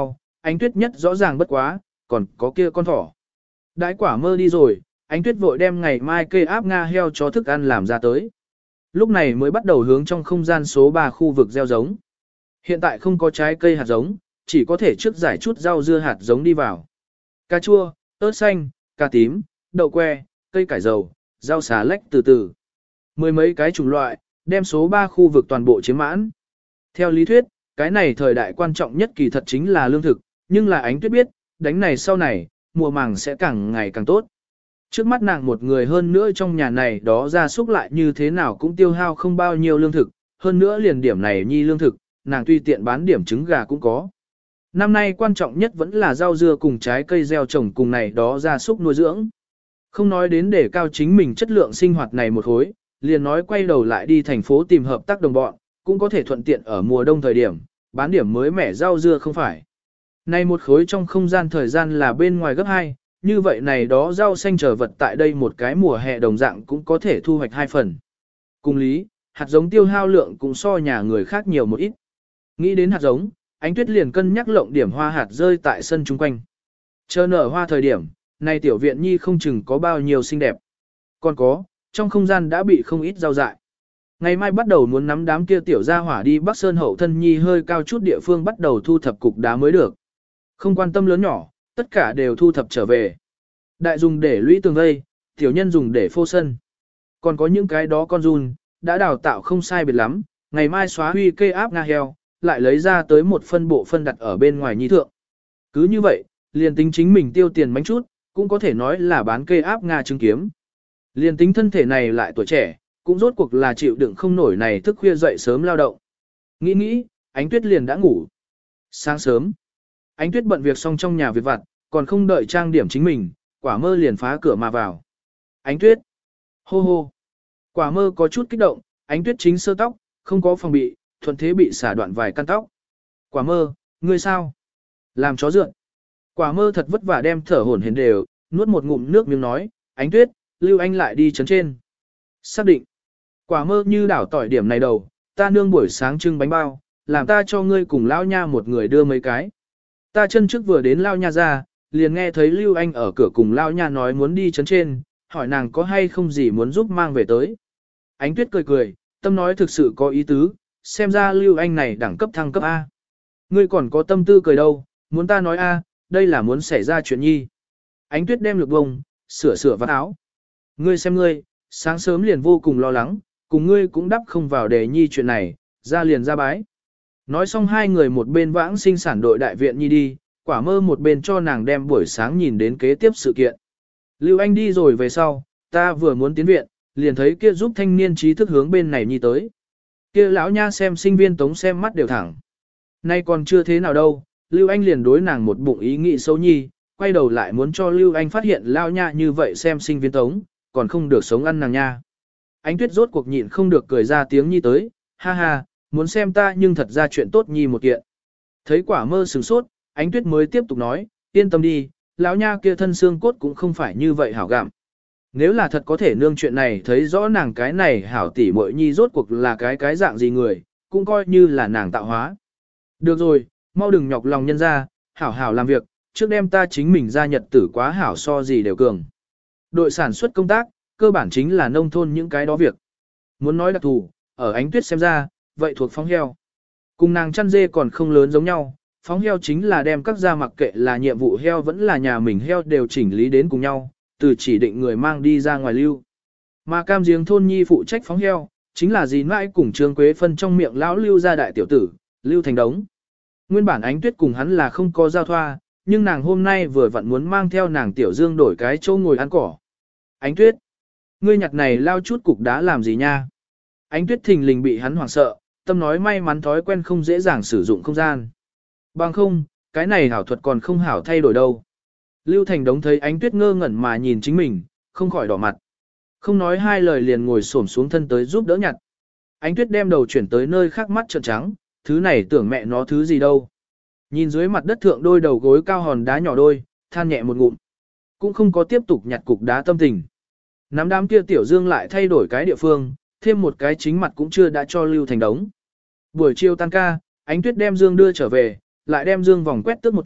Ánh Tuyết nhất rõ ràng bất quá, còn có kia con thỏ. Đãi Quả Mơ đi rồi, Ánh Tuyết vội đem ngày mai cây áp Nga heo cho thức ăn làm ra tới. Lúc này mới bắt đầu hướng trong không gian số ba khu vực gieo giống. Hiện tại không có trái cây hạt giống, chỉ có thể trước giải chút rau dưa hạt giống đi vào. Cà chua, ớt xanh, cà tím, đậu que, cây cải dầu, rau xà lách từ từ. Mười mấy cái chủng loại, đem số ba khu vực toàn bộ chiếm mãn. Theo lý thuyết, cái này thời đại quan trọng nhất kỳ thật chính là lương thực, nhưng là Ánh Tuyết biết, đánh này sau này, mùa màng sẽ càng ngày càng tốt. Trước mắt nàng một người hơn nữa trong nhà này đó ra súc lại như thế nào cũng tiêu hao không bao nhiêu lương thực, hơn nữa liền điểm này nhi lương thực, nàng tùy tiện bán điểm trứng gà cũng có. Năm nay quan trọng nhất vẫn là rau dưa cùng trái cây gieo trồng cùng này đó ra súc nuôi dưỡng. Không nói đến để cao chính mình chất lượng sinh hoạt này một hối, liền nói quay đầu lại đi thành phố tìm hợp tác đồng bọn, cũng có thể thuận tiện ở mùa đông thời điểm, bán điểm mới mẻ rau dưa không phải. Này một khối trong không gian thời gian là bên ngoài gấp hai, như vậy này đó rau xanh trở vật tại đây một cái mùa hè đồng dạng cũng có thể thu hoạch hai phần. Cùng lý, hạt giống tiêu hao lượng cũng so nhà người khác nhiều một ít. Nghĩ đến hạt giống, Ánh Tuyết liền cân nhắc lộng điểm hoa hạt rơi tại sân chung quanh. Chờ nở hoa thời điểm, này tiểu viện nhi không chừng có bao nhiêu xinh đẹp. Còn có, trong không gian đã bị không ít rau dại. Ngày mai bắt đầu muốn nắm đám kia tiểu gia hỏa đi Bắc Sơn hậu thân nhi hơi cao chút địa phương bắt đầu thu thập cục đá mới được. Không quan tâm lớn nhỏ, tất cả đều thu thập trở về. Đại dùng để lũy tường vây, tiểu nhân dùng để phô sân. Còn có những cái đó con run, đã đào tạo không sai biệt lắm, ngày mai xóa huy cây áp Nga heo, lại lấy ra tới một phân bộ phân đặt ở bên ngoài nhi thượng. Cứ như vậy, liền tính chính mình tiêu tiền bánh chút, cũng có thể nói là bán cây áp Nga trứng kiếm. Liền tính thân thể này lại tuổi trẻ, cũng rốt cuộc là chịu đựng không nổi này thức khuya dậy sớm lao động. Nghĩ nghĩ, Ánh Tuyết liền đã ngủ. Sáng sớm, Ánh Tuyết bận việc xong trong nhà việc vặt, còn không đợi trang điểm chính mình, Quả Mơ liền phá cửa mà vào. Ánh Tuyết, hô hô. Quả Mơ có chút kích động, Ánh Tuyết chính sơ tóc, không có phòng bị, thuận thế bị xả đoạn vài căn tóc. Quả Mơ, ngươi sao? Làm chó dượn. Quả Mơ thật vất vả đem thở hổn hển đều, nuốt một ngụm nước miếng nói, Ánh Tuyết, lưu anh lại đi chấn trên. Xác định. Quả Mơ như đảo tỏi điểm này đầu, ta nương buổi sáng trưng bánh bao, làm ta cho ngươi cùng lao nha một người đưa mấy cái. Ta chân trước vừa đến lao nha ra, liền nghe thấy Lưu Anh ở cửa cùng lao nha nói muốn đi chấn trên, hỏi nàng có hay không gì muốn giúp mang về tới. Ánh Tuyết cười cười, tâm nói thực sự có ý tứ, xem ra Lưu Anh này đẳng cấp thăng cấp A. Ngươi còn có tâm tư cười đâu, muốn ta nói A, đây là muốn xảy ra chuyện nhi. Ánh Tuyết đem lược bông, sửa sửa vạt áo. Ngươi xem ngươi, sáng sớm liền vô cùng lo lắng, cùng ngươi cũng đắp không vào đề nhi chuyện này, ra liền ra bái. Nói xong hai người một bên vãng sinh sản đội đại viện nhi đi, Quả Mơ một bên cho nàng đem buổi sáng nhìn đến kế tiếp sự kiện. Lưu Anh đi rồi về sau, ta vừa muốn tiến viện, liền thấy kia giúp thanh niên trí thức hướng bên này nhi tới. Kia lão nha xem sinh viên tống xem mắt đều thẳng. Nay còn chưa thế nào đâu, Lưu Anh liền đối nàng một bụng ý nghĩ xấu nhi, quay đầu lại muốn cho Lưu Anh phát hiện lão nha như vậy xem sinh viên tống, còn không được sống ăn nàng nha. Ánh Tuyết rốt cuộc nhịn không được cười ra tiếng nhi tới, ha ha, muốn xem ta nhưng thật ra chuyện tốt nhi một kiện. Thấy Quả Mơ sửng sốt, Ánh Tuyết mới tiếp tục nói, yên tâm đi, lão nha kia thân xương cốt cũng không phải như vậy hảo gặm. Nếu là thật có thể nương chuyện này thấy rõ nàng cái này hảo tỷ muội nhi rốt cuộc là cái cái dạng gì người, cũng coi như là nàng tạo hóa. Được rồi, mau đừng nhọc lòng nhân ra, hảo hảo làm việc, trước đem ta chính mình ra nhật tử quá hảo so gì đều cường. Đội sản xuất công tác, cơ bản chính là nông thôn những cái đó việc. Muốn nói đặc thù, ở Ánh Tuyết xem ra, vậy thuộc phóng heo. Cùng nàng chăn dê còn không lớn giống nhau, phóng heo chính là đem các gia mặc kệ là nhiệm vụ heo vẫn là nhà mình heo đều chỉnh lý đến cùng nhau, từ chỉ định người mang đi ra ngoài lưu. Mà Cam Giếng thôn nhi phụ trách phóng heo, chính là dì mãi cùng Trương Quế phân trong miệng lão Lưu gia đại tiểu tử, Lưu Thành Đống. Nguyên bản Ánh Tuyết cùng hắn là không có giao thoa, nhưng nàng hôm nay vừa vặn muốn mang theo nàng tiểu Dương đổi cái chỗ ngồi ăn cỏ. Ánh Tuyết, ngươi nhặt này lao chút cục đá làm gì nha? Ánh Tuyết thình lình bị hắn hoảng sợ, tâm nói may mắn thói quen không dễ dàng sử dụng không gian. Bằng không, cái này hảo thuật còn không hảo thay đổi đâu. Lưu Thành Đống thấy Ánh Tuyết ngơ ngẩn mà nhìn chính mình, không khỏi đỏ mặt. Không nói hai lời liền ngồi xổm xuống thân tới giúp đỡ nhặt. Ánh Tuyết đem đầu chuyển tới nơi khác mắt trợn trắng, thứ này tưởng mẹ nó thứ gì đâu. Nhìn dưới mặt đất thượng đôi đầu gối cao hòn đá nhỏ đôi, than nhẹ một ngụm. Cũng không có tiếp tục nhặt cục đá tâm tình. Nắm đám kia tiểu Dương lại thay đổi cái địa phương, thêm một cái chính mặt cũng chưa đã cho Lưu Thành Đống. Buổi chiều tan ca, Ánh Tuyết đem Dương đưa trở về, lại đem Dương vòng quét tước một chút,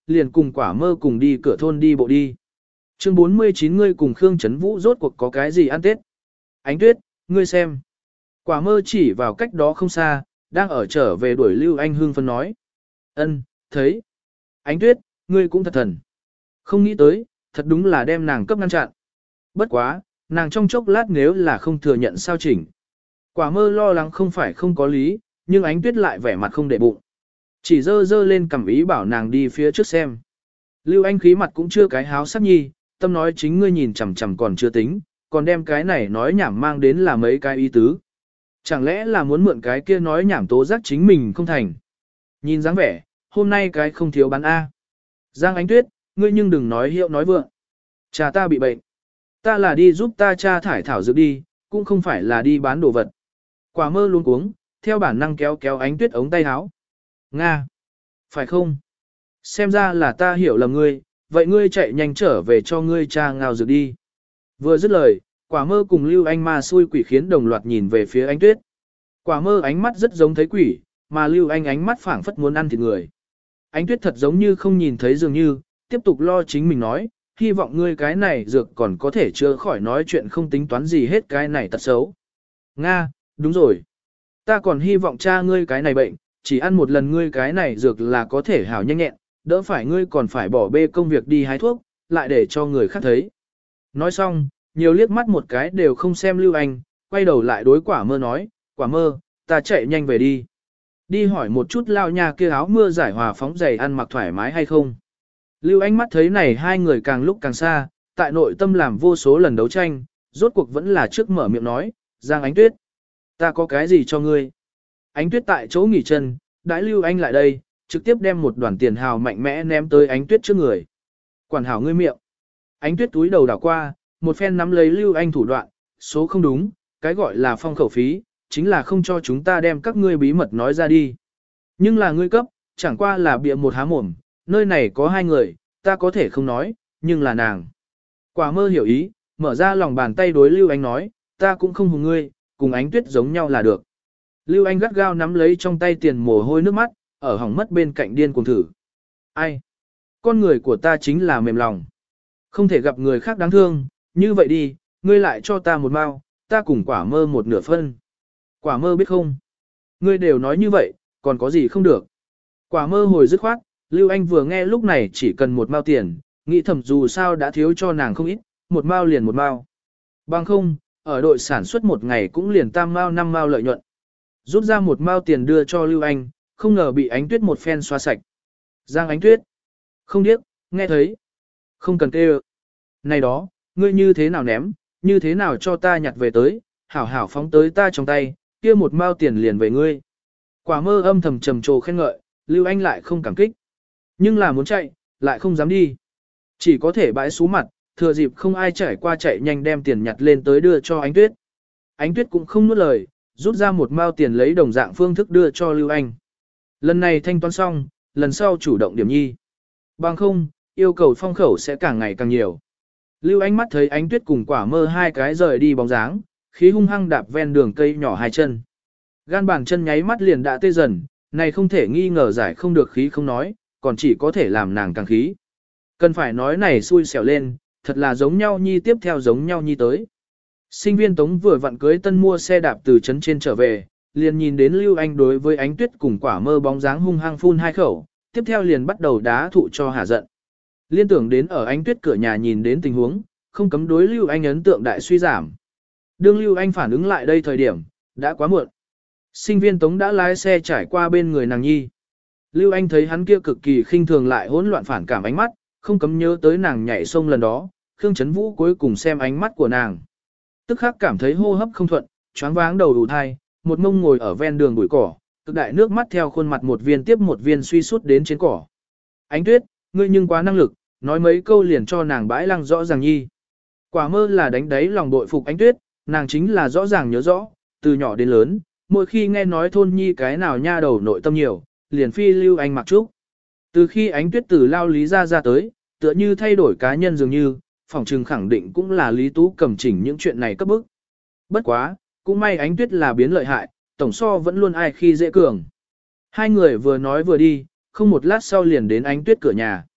liền cùng quả mơ cùng đi cửa thôn đi bộ đi. Chương bốn mươi chín ngươi cùng Khương Trấn Vũ rốt cuộc có cái gì ăn Tết? Ánh Tuyết, ngươi xem. Quả mơ chỉ vào cách đó không xa, đang ở trở về đuổi Lưu Anh hương phân nói. Ân, thấy. Ánh Tuyết, ngươi cũng thật thần. Không nghĩ tới, thật đúng là đem nàng cấp ngăn chặn. Bất quá, nàng trong chốc lát nếu là không thừa nhận sao chỉnh. Quả mơ lo lắng không phải không có lý, nhưng Ánh Tuyết lại vẻ mặt không để bụng. Chỉ dơ dơ lên cầm ý bảo nàng đi phía trước xem. Lưu Anh khí mặt cũng chưa cái háo sắc nhi, tâm nói chính ngươi nhìn chằm chằm còn chưa tính, còn đem cái này nói nhảm mang đến là mấy cái ý tứ. Chẳng lẽ là muốn mượn cái kia nói nhảm tố giác chính mình không thành. Nhìn dáng vẻ, hôm nay cái không thiếu bán A. Giang Ánh Tuyết, ngươi nhưng đừng nói hiệu nói vượng. Cha ta bị bệnh. Ta là đi giúp ta cha thải thảo dược đi, cũng không phải là đi bán đồ vật. Quả mơ luôn cuống, theo bản năng kéo kéo Ánh Tuyết ống tay áo. Nga. Phải không? Xem ra là ta hiểu lầm ngươi, vậy ngươi chạy nhanh trở về cho ngươi cha ngao dược đi. Vừa dứt lời, quả mơ cùng Lưu Anh ma xui quỷ khiến đồng loạt nhìn về phía Ánh Tuyết. Quả mơ ánh mắt rất giống thấy quỷ, mà Lưu Anh ánh mắt phảng phất muốn ăn thịt người. Ánh Tuyết thật giống như không nhìn thấy dường như, tiếp tục lo chính mình nói, hy vọng ngươi cái này dược còn có thể chữa khỏi nói chuyện không tính toán gì hết cái này tật xấu. Nga, đúng rồi. Ta còn hy vọng cha ngươi cái này bệnh, chỉ ăn một lần ngươi cái này dược là có thể hảo nhanh nhẹn, đỡ phải ngươi còn phải bỏ bê công việc đi hái thuốc, lại để cho người khác thấy. Nói xong, nhiều liếc mắt một cái đều không xem Lưu Anh, quay đầu lại đối quả mơ nói, quả mơ, ta chạy nhanh về đi. Đi hỏi một chút lao nhà kia áo mưa giải hòa phóng giày ăn mặc thoải mái hay không. Lưu Anh mắt thấy này hai người càng lúc càng xa, tại nội tâm làm vô số lần đấu tranh, rốt cuộc vẫn là trước mở miệng nói, Giang Ánh Tuyết, ta có cái gì cho ngươi? Ánh Tuyết tại chỗ nghỉ chân, đãi Lưu Anh lại đây, trực tiếp đem một đoàn tiền hào mạnh mẽ ném tới Ánh Tuyết trước người. Quản hảo ngươi miệng. Ánh Tuyết túi đầu đảo qua, một phen nắm lấy Lưu Anh thủ đoạn, số không đúng, cái gọi là phong khẩu phí, chính là không cho chúng ta đem các ngươi bí mật nói ra đi. Nhưng là ngươi cấp, chẳng qua là bịa một há mồm, nơi này có hai người, ta có thể không nói, nhưng là nàng. Quả mơ hiểu ý, mở ra lòng bàn tay đối Lưu Anh nói, ta cũng không hùng ngươi, cùng Ánh Tuyết giống nhau là được. Lưu Anh gắt gao nắm lấy trong tay tiền mồ hôi nước mắt, ở hỏng mất bên cạnh điên cuồng thử. Ai? Con người của ta chính là mềm lòng. Không thể gặp người khác đáng thương, như vậy đi, ngươi lại cho ta một mao, ta cùng quả mơ một nửa phân. Quả mơ biết không? Ngươi đều nói như vậy, còn có gì không được? Quả mơ hồi dứt khoát, Lưu Anh vừa nghe lúc này chỉ cần một mao tiền, nghĩ thầm dù sao đã thiếu cho nàng không ít, một mao liền một mao. Bằng không, ở đội sản xuất một ngày cũng liền tam mao năm mao lợi nhuận. Rút ra một mao tiền đưa cho Lưu Anh, không ngờ bị Ánh Tuyết một phen xoa sạch. Giang Ánh Tuyết. Không điếc, nghe thấy. Không cần kêu. Này đó, ngươi như thế nào ném, như thế nào cho ta nhặt về tới, hảo hảo phóng tới ta trong tay, kia một mao tiền liền về ngươi. Quả mơ âm thầm trầm trồ khen ngợi, Lưu Anh lại không cảm kích. Nhưng là muốn chạy, lại không dám đi. Chỉ có thể bãi xuống mặt, thừa dịp không ai trải qua chạy nhanh đem tiền nhặt lên tới đưa cho Ánh Tuyết. Ánh Tuyết cũng không nuốt lời, rút ra một mao tiền lấy đồng dạng phương thức đưa cho Lưu Anh. Lần này thanh toán xong, lần sau chủ động điểm nhi. Bằng không, yêu cầu phong khẩu sẽ càng ngày càng nhiều. Lưu Anh mắt thấy Ánh Tuyết cùng quả mơ hai cái rời đi bóng dáng, khí hung hăng đạp ven đường cây nhỏ hai chân. Gan bàn chân nháy mắt liền đã tê dần, này không thể nghi ngờ giải không được khí không nói, còn chỉ có thể làm nàng càng khí. Cần phải nói này xui xẻo lên, thật là giống nhau nhi tiếp theo giống nhau nhi tới. Sinh viên Tống vừa vặn cưới tân mua xe đạp từ trấn trên trở về, liền nhìn đến Lưu Anh đối với Ánh Tuyết cùng quả mơ bóng dáng hung hăng phun hai khẩu, tiếp theo liền bắt đầu đá thụ cho hả giận. Liên tưởng đến ở Ánh Tuyết cửa nhà nhìn đến tình huống, không cấm đối Lưu Anh ấn tượng đại suy giảm. Đương Lưu Anh phản ứng lại đây thời điểm, đã quá muộn. Sinh viên Tống đã lái xe trải qua bên người nàng nhi. Lưu Anh thấy hắn kia cực kỳ khinh thường lại hỗn loạn phản cảm ánh mắt, không cấm nhớ tới nàng nhảy sông lần đó, Khương Trấn Vũ cuối cùng xem ánh mắt của nàng. Tức khắc cảm thấy hô hấp không thuận, choáng váng đầu đủ thai, một mông ngồi ở ven đường bụi cỏ, cực đại nước mắt theo khuôn mặt một viên tiếp một viên suy sút đến trên cỏ. Ánh Tuyết, ngươi nhưng quá năng lực, nói mấy câu liền cho nàng bãi lăng rõ ràng nhi. Quả mơ là đánh đáy lòng bội phục Ánh Tuyết, nàng chính là rõ ràng nhớ rõ, từ nhỏ đến lớn, mỗi khi nghe nói thôn nhi cái nào nha đầu nội tâm nhiều, liền phi Lưu Anh mặc trúc. Từ khi Ánh Tuyết từ lao lý ra ra tới, tựa như thay đổi cá nhân dường như, phòng trừng khẳng định cũng là Lý Tú cầm chỉnh những chuyện này cấp bức. Bất quá, cũng may Ánh Tuyết là biến lợi hại, tổng so vẫn luôn ai khi dễ cường. Hai người vừa nói vừa đi, không một lát sau liền đến Ánh Tuyết cửa nhà.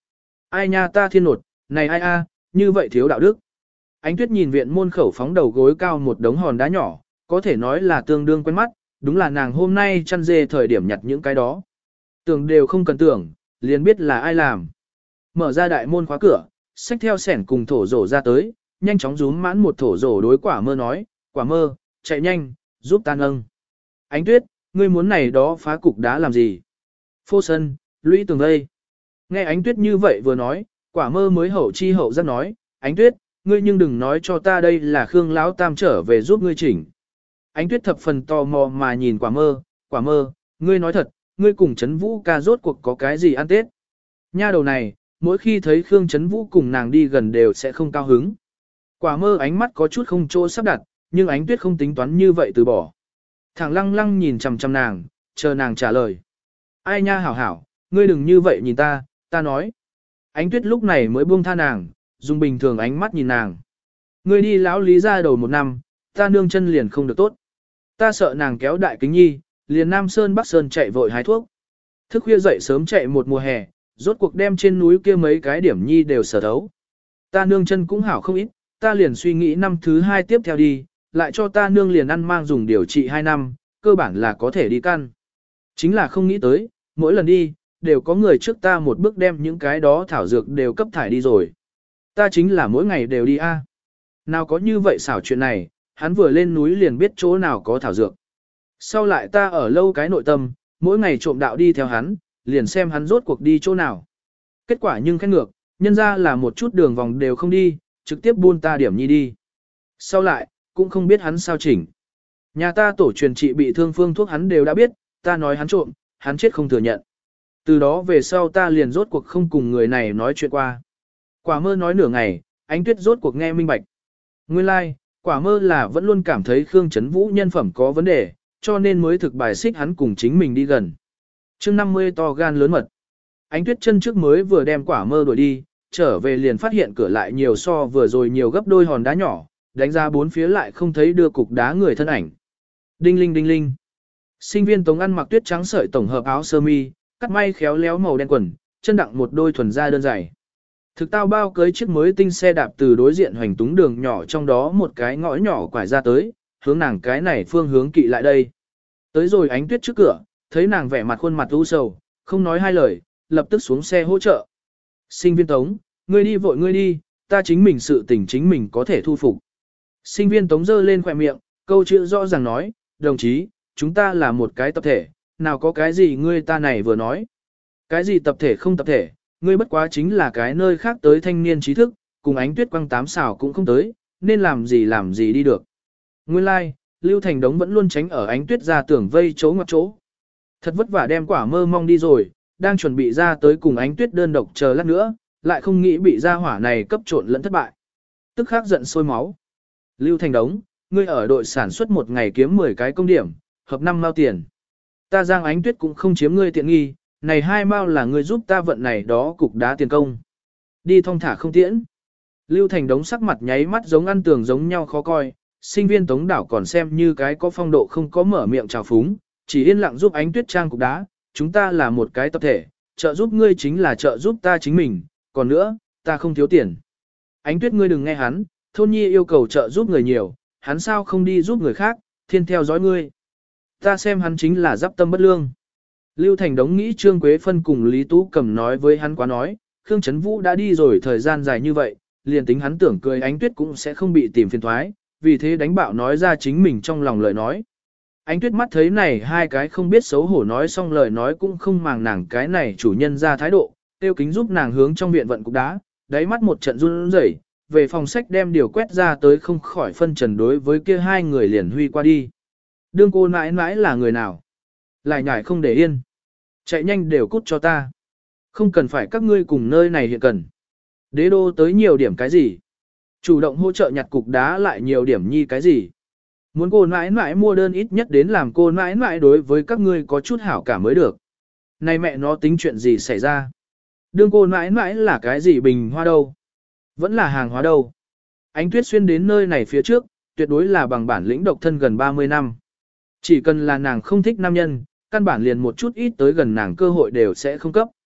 Ai nha ta thiên nột, này ai a, như vậy thiếu đạo đức. Ánh Tuyết nhìn viện môn khẩu phóng đầu gối cao một đống hòn đá nhỏ, có thể nói là tương đương quen mắt, đúng là nàng hôm nay chăn dê thời điểm nhặt những cái đó. Tưởng đều không cần tưởng, liền biết là ai làm. Mở ra đại môn khóa cửa, xách theo sẻn cùng thổ rổ ra tới, nhanh chóng rúm mãn một thổ rổ đối Quả Mơ nói, Quả Mơ, chạy nhanh, giúp ta nâng. Ánh Tuyết, ngươi muốn này đó phá cục đá làm gì? Phô sân, lũy tường đây. Nghe Ánh Tuyết như vậy vừa nói, Quả Mơ mới hậu chi hậu giác nói, Ánh Tuyết, ngươi nhưng đừng nói cho ta đây là Khương Lão Tam trở về giúp ngươi chỉnh. Ánh Tuyết thập phần tò mò mà nhìn Quả Mơ, Quả Mơ, ngươi nói thật, ngươi cùng Trấn Vũ ca rốt cuộc có cái gì ăn Tết? Nha đầu này, mỗi khi thấy Khương Trấn Vũ cùng nàng đi gần đều sẽ không cao hứng. Quả Mơ ánh mắt có chút không chỗ sắp đặt, nhưng Ánh Tuyết không tính toán như vậy từ bỏ. Thẳng lăng lăng nhìn chằm chằm nàng, chờ nàng trả lời. Ai nha hảo hảo, ngươi đừng như vậy nhìn ta, ta nói. Ánh Tuyết lúc này mới buông tha nàng, dùng bình thường ánh mắt nhìn nàng. Ngươi đi lão lý ra đầu một năm, ta nương chân liền không được tốt. Ta sợ nàng kéo đại kính nhi, liền Nam Sơn Bắc Sơn chạy vội hái thuốc. Thức khuya dậy sớm chạy một mùa hè, rốt cuộc đem trên núi kia mấy cái điểm nhi đều sở thấu. Ta nương chân cũng hảo không ít, ta liền suy nghĩ năm thứ hai tiếp theo đi, lại cho ta nương liền ăn mang dùng điều trị hai năm, cơ bản là có thể đi căn. Chính là không nghĩ tới, mỗi lần đi, đều có người trước ta một bước đem những cái đó thảo dược đều cấp thải đi rồi. Ta chính là mỗi ngày đều đi a. Nào có như vậy xảo chuyện này, hắn vừa lên núi liền biết chỗ nào có thảo dược. Sau lại ta ở lâu cái nội tâm, mỗi ngày trộm đạo đi theo hắn, liền xem hắn rốt cuộc đi chỗ nào. Kết quả nhưng khét ngược, nhân ra là một chút đường vòng đều không đi, trực tiếp buôn ta điểm nhi đi. Sau lại, cũng không biết hắn sao chỉnh. Nhà ta tổ truyền trị bị thương phương thuốc hắn đều đã biết, ta nói hắn trộm, hắn chết không thừa nhận. Từ đó về sau ta liền rốt cuộc không cùng người này nói chuyện qua. Quả Mơ nói nửa ngày, Ánh Tuyết rốt cuộc nghe minh bạch. Nguyên lai, like, Quả Mơ là vẫn luôn cảm thấy Khương Trấn Vũ nhân phẩm có vấn đề, cho nên mới thực bài xích hắn cùng chính mình đi gần. Chương năm mươi to gan lớn mật. Ánh Tuyết chân trước mới vừa đem Quả Mơ đuổi đi, trở về liền phát hiện cửa lại nhiều so vừa rồi nhiều gấp đôi hòn đá nhỏ, đánh ra bốn phía lại không thấy đưa cục đá người thân ảnh. Đinh linh đinh linh. Sinh viên Tống ăn mặc tuyết trắng sợi tổng hợp áo sơ mi, cắt may khéo léo màu đen quần, chân đặng một đôi thuần da đơn giản. Thực tao bao cưới chiếc mới tinh xe đạp từ đối diện hoành túng đường nhỏ trong đó một cái ngõ nhỏ quải ra tới, hướng nàng cái này phương hướng kỵ lại đây. Tới rồi Ánh Tuyết trước cửa, thấy nàng vẻ mặt khuôn mặt u sầu, không nói hai lời, lập tức xuống xe hỗ trợ. Sinh viên Tống, ngươi đi vội ngươi đi, ta chính mình sự tình chính mình có thể thu phục. Sinh viên Tống giơ lên khỏe miệng, câu chữ rõ ràng nói, đồng chí, chúng ta là một cái tập thể, nào có cái gì ngươi ta này vừa nói. Cái gì tập thể không tập thể, ngươi bất quá chính là cái nơi khác tới thanh niên trí thức, cùng Ánh Tuyết quăng tám xào cũng không tới, nên làm gì làm gì đi được. Nguyên lai, like, Lưu Thành Đống vẫn luôn tránh ở Ánh Tuyết ra tưởng vây chỗ ngoặt chỗ. Thật vất vả đem Quả Mơ mong đi rồi, đang chuẩn bị ra tới cùng Ánh Tuyết đơn độc chờ lát nữa, lại không nghĩ bị gia hỏa này cấp trộn lẫn thất bại. Tức khắc giận sôi máu. Lưu Thành Đống, ngươi ở đội sản xuất một ngày kiếm mười cái công điểm, hợp năm mao tiền. Ta Giang Ánh Tuyết cũng không chiếm ngươi tiện nghi, này hai mao là ngươi giúp ta vận này đó cục đá tiền công. Đi thong thả không tiễn. Lưu Thành Đống sắc mặt nháy mắt giống ăn tường giống nhau khó coi, sinh viên Tống đảo còn xem như cái có phong độ không có mở miệng trào phúng, chỉ yên lặng giúp Ánh Tuyết trang cục đá, chúng ta là một cái tập thể, trợ giúp ngươi chính là trợ giúp ta chính mình, còn nữa, ta không thiếu tiền. Ánh Tuyết ngươi đừng nghe hắn, thôn nhi yêu cầu trợ giúp người nhiều, hắn sao không đi giúp người khác, thiên theo dõi ngươi. Ta xem hắn chính là giáp tâm bất lương. Lưu Thành Đống nghĩ Trương Quế Phân cùng Lý Tú Cầm nói với hắn quá nói, Khương Trấn Vũ đã đi rồi thời gian dài như vậy, liền tính hắn tưởng cười Ánh Tuyết cũng sẽ không bị tìm phiền thoái, vì thế đánh bạo nói ra chính mình trong lòng lời nói. Ánh Tuyết mắt thấy này hai cái không biết xấu hổ nói xong lời nói cũng không màng nàng cái này chủ nhân ra thái độ, tiêu kính giúp nàng hướng trong viện vận cục đá, đáy mắt một trận run rẩy, về phòng sách đem điều quét ra tới không khỏi phân trần đối với kia hai người liền huy qua đi. Đương cô mãi mãi là người nào? Lại nhảy không để yên. Chạy nhanh đều cút cho ta. Không cần phải các ngươi cùng nơi này hiện cần. Đế đô tới nhiều điểm cái gì? Chủ động hỗ trợ nhặt cục đá lại nhiều điểm nhi cái gì? Muốn cô mãi mãi mua đơn ít nhất đến làm cô mãi mãi đối với các ngươi có chút hảo cả mới được. Này mẹ nó tính chuyện gì xảy ra? Đương cô mãi mãi là cái gì bình hoa đâu? Vẫn là hàng hóa đâu? Ánh Tuyết xuyên đến nơi này phía trước, tuyệt đối là bằng bản lĩnh độc thân gần ba mươi năm. Chỉ cần là nàng không thích nam nhân, căn bản liền một chút ít tới gần nàng cơ hội đều sẽ không cấp.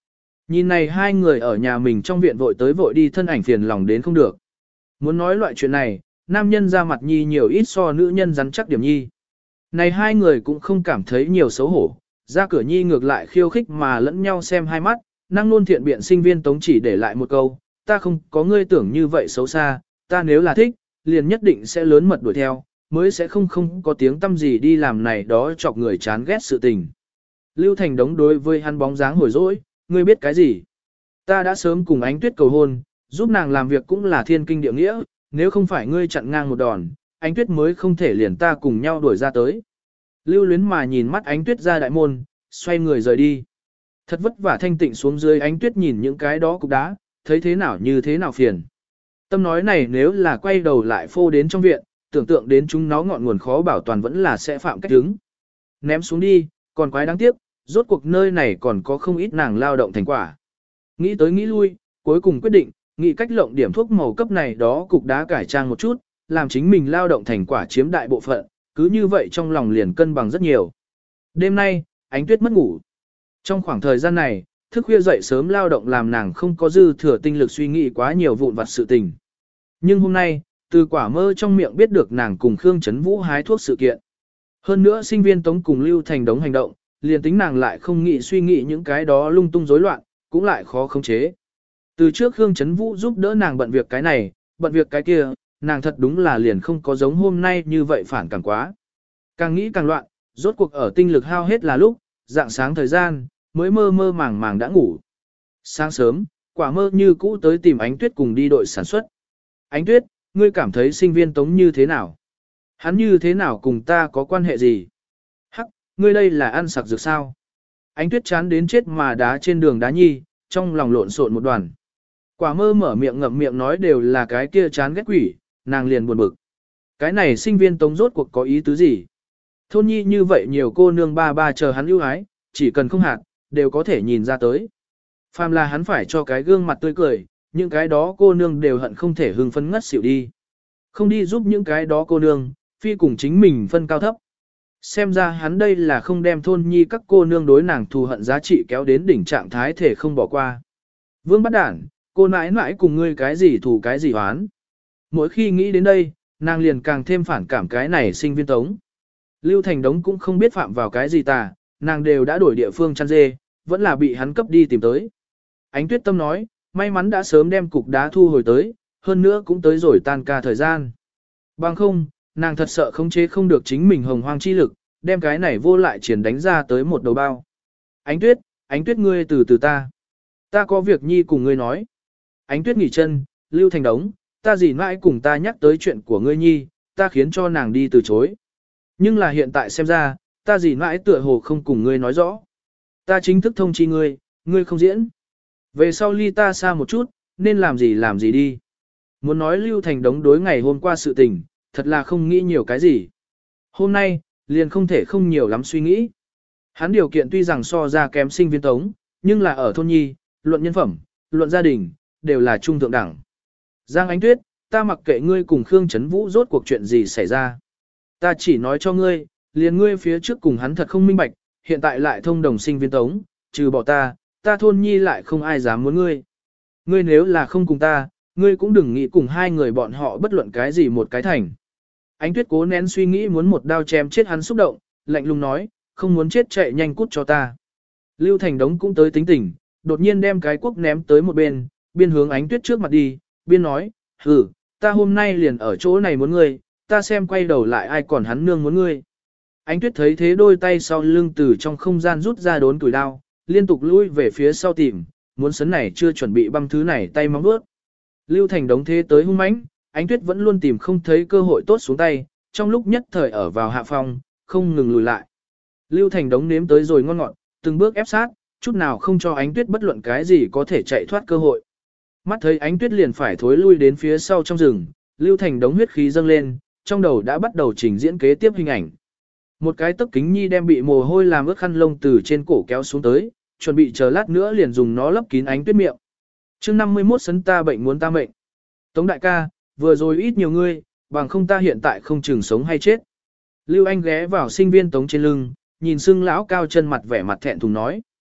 Nhìn này hai người ở nhà mình trong viện vội tới vội đi thân ảnh phiền lòng đến không được. Muốn nói loại chuyện này, nam nhân ra mặt nhi nhiều ít so nữ nhân rắn chắc điểm nhi. Này hai người cũng không cảm thấy nhiều xấu hổ, ra cửa nhi ngược lại khiêu khích mà lẫn nhau xem hai mắt, năng luôn thiện biện sinh viên tống chỉ để lại một câu, ta không có ngươi tưởng như vậy xấu xa, ta nếu là thích, liền nhất định sẽ lớn mật đuổi theo, mới sẽ không không có tiếng tâm gì đi làm này đó chọc người chán ghét sự tình. Lưu Thành đống đối với hắn bóng dáng hồi dỗi, ngươi biết cái gì? Ta đã sớm cùng Ánh Tuyết cầu hôn, giúp nàng làm việc cũng là thiên kinh địa nghĩa, nếu không phải ngươi chặn ngang một đòn, Ánh Tuyết mới không thể liền ta cùng nhau đuổi ra tới. Lưu luyến mà nhìn mắt Ánh Tuyết ra đại môn, xoay người rời đi. Thật vất vả thanh tịnh xuống dưới, Ánh Tuyết nhìn những cái đó cục đá, thấy thế nào như thế nào phiền. Tâm nói này nếu là quay đầu lại phô đến trong viện, tưởng tượng đến chúng nó ngọn nguồn khó bảo toàn vẫn là sẽ phạm cách đứng. Ném xuống đi, còn quái đáng tiếc, rốt cuộc nơi này còn có không ít nàng lao động thành quả. Nghĩ tới nghĩ lui, cuối cùng quyết định, nghĩ cách lộng điểm thuốc màu cấp này đó cục đá cải trang một chút, làm chính mình lao động thành quả chiếm đại bộ phận, cứ như vậy trong lòng liền cân bằng rất nhiều. Đêm nay, Ánh Tuyết mất ngủ. Trong khoảng thời gian này, thức khuya dậy sớm lao động làm nàng không có dư thừa tinh lực suy nghĩ quá nhiều vụn vặt sự tình. Nhưng hôm nay, từ quả mơ trong miệng biết được nàng cùng Khương Chấn Vũ hái thuốc sự kiện. Hơn nữa sinh viên Tống cùng Lưu Thành đống hành động, liền tính nàng lại không nghĩ suy nghĩ những cái đó lung tung rối loạn, cũng lại khó khống chế. Từ trước Khương Chấn Vũ giúp đỡ nàng bận việc cái này, bận việc cái kia, nàng thật đúng là liền không có giống hôm nay như vậy phản cảm quá. Càng nghĩ càng loạn, rốt cuộc ở tinh lực hao hết là lúc, dạng sáng thời gian, mới mơ mơ màng màng đã ngủ. Sáng sớm, quả mơ như cũ tới tìm Ánh Tuyết cùng đi đội sản xuất. Ánh Tuyết, ngươi cảm thấy sinh viên Tống như thế nào? Hắn như thế nào cùng ta có quan hệ gì? Hắc, ngươi đây là ăn sặc dược sao? Ánh Tuyết chán đến chết mà đá trên đường đá nhi, trong lòng lộn xộn một đoàn. Quả mơ mở miệng ngậm miệng nói đều là cái kia chán ghét quỷ, nàng liền buồn bực. Cái này sinh viên Tống rốt cuộc có ý tứ gì? Thôn nhi như vậy nhiều cô nương ba ba chờ hắn ưu ái, chỉ cần không hạt, đều có thể nhìn ra tới. Phàm là hắn phải cho cái gương mặt tươi cười, những cái đó cô nương đều hận không thể hưng phấn ngất xỉu đi. Không đi giúp những cái đó cô nương, phi cùng chính mình phân cao thấp. Xem ra hắn đây là không đem thôn nhi các cô nương đối nàng thù hận giá trị kéo đến đỉnh trạng thái thể không bỏ qua. Vương bắt đản, cô nãi nãi cùng ngươi cái gì thù cái gì hoán. Mỗi khi nghĩ đến đây, nàng liền càng thêm phản cảm cái này sinh viên Tống. Lưu Thành Đống cũng không biết phạm vào cái gì tà, nàng đều đã đổi địa phương chăn dê, vẫn là bị hắn cấp đi tìm tới. Ánh Tuyết Tâm nói, may mắn đã sớm đem cục đá thu hồi tới, hơn nữa cũng tới rồi tan ca thời gian. Bằng không, nàng thật sợ khống chế không được chính mình hồng hoang chi lực, đem cái này vô lại triển đánh ra tới một đầu bao. Ánh Tuyết, Ánh Tuyết ngươi từ từ ta. Ta có việc nhi cùng ngươi nói. Ánh Tuyết nghỉ chân, Lưu Thành Đống, ta gì mãi cùng ta nhắc tới chuyện của ngươi nhi, ta khiến cho nàng đi từ chối. Nhưng là hiện tại xem ra, ta gì mãi tựa hồ không cùng ngươi nói rõ. Ta chính thức thông chi ngươi, ngươi không diễn. Về sau ly ta xa một chút, nên làm gì làm gì đi. Muốn nói Lưu Thành Đống đối ngày hôm qua sự tình, thật là không nghĩ nhiều cái gì. Hôm nay, liền không thể không nhiều lắm suy nghĩ. Hắn điều kiện tuy rằng so ra kém sinh viên Tống, nhưng là ở thôn nhi, luận nhân phẩm, luận gia đình, đều là trung thượng đẳng. Giang Ánh Tuyết, ta mặc kệ ngươi cùng Khương Chấn Vũ rốt cuộc chuyện gì xảy ra. Ta chỉ nói cho ngươi, liền ngươi phía trước cùng hắn thật không minh bạch, hiện tại lại thông đồng sinh viên Tống, trừ bỏ ta, ta thôn nhi lại không ai dám muốn ngươi. Ngươi nếu là không cùng ta, ngươi cũng đừng nghĩ cùng hai người bọn họ bất luận cái gì một cái thành. Ánh Tuyết cố nén suy nghĩ muốn một đao chém chết hắn xúc động, lạnh lùng nói, không muốn chết chạy nhanh cút cho ta. Lưu Thành Đống cũng tới tính tình, đột nhiên đem cái cuốc ném tới một bên, biên hướng Ánh Tuyết trước mặt đi, biên nói, hừ, ta hôm nay liền ở chỗ này muốn ngươi, ta xem quay đầu lại ai còn hắn nương muốn ngươi. Ánh Tuyết thấy thế đôi tay sau lưng từ trong không gian rút ra đốn tuổi đao, liên tục lui về phía sau tìm, muốn sấn này chưa chuẩn bị băm thứ này tay móng vuốt. Lưu Thành Đống thế tới hung mãnh, Ánh Tuyết vẫn luôn tìm không thấy cơ hội tốt xuống tay, trong lúc nhất thời ở vào hạ phong, không ngừng lùi lại. Lưu Thành Đống nếm tới rồi ngon ngọt, từng bước ép sát, chút nào không cho Ánh Tuyết bất luận cái gì có thể chạy thoát cơ hội. Mắt thấy Ánh Tuyết liền phải thối lui đến phía sau trong rừng, Lưu Thành Đống huyết khí dâng lên, trong đầu đã bắt đầu trình diễn kế tiếp hình ảnh. Một cái tấc kính nhi đem bị mồ hôi làm ướt khăn lông từ trên cổ kéo xuống tới, chuẩn bị chờ lát nữa liền dùng nó lấp kín Ánh Tuyết miệng. Chương năm mươi mốt sấn ta bệnh muốn ta mệnh. Tống đại ca, vừa rồi ít nhiều ngươi, bằng không ta hiện tại không chừng sống hay chết. Lưu Anh ghé vào sinh viên Tống trên lưng, nhìn sưng lão cao chân mặt vẻ mặt thẹn thùng nói.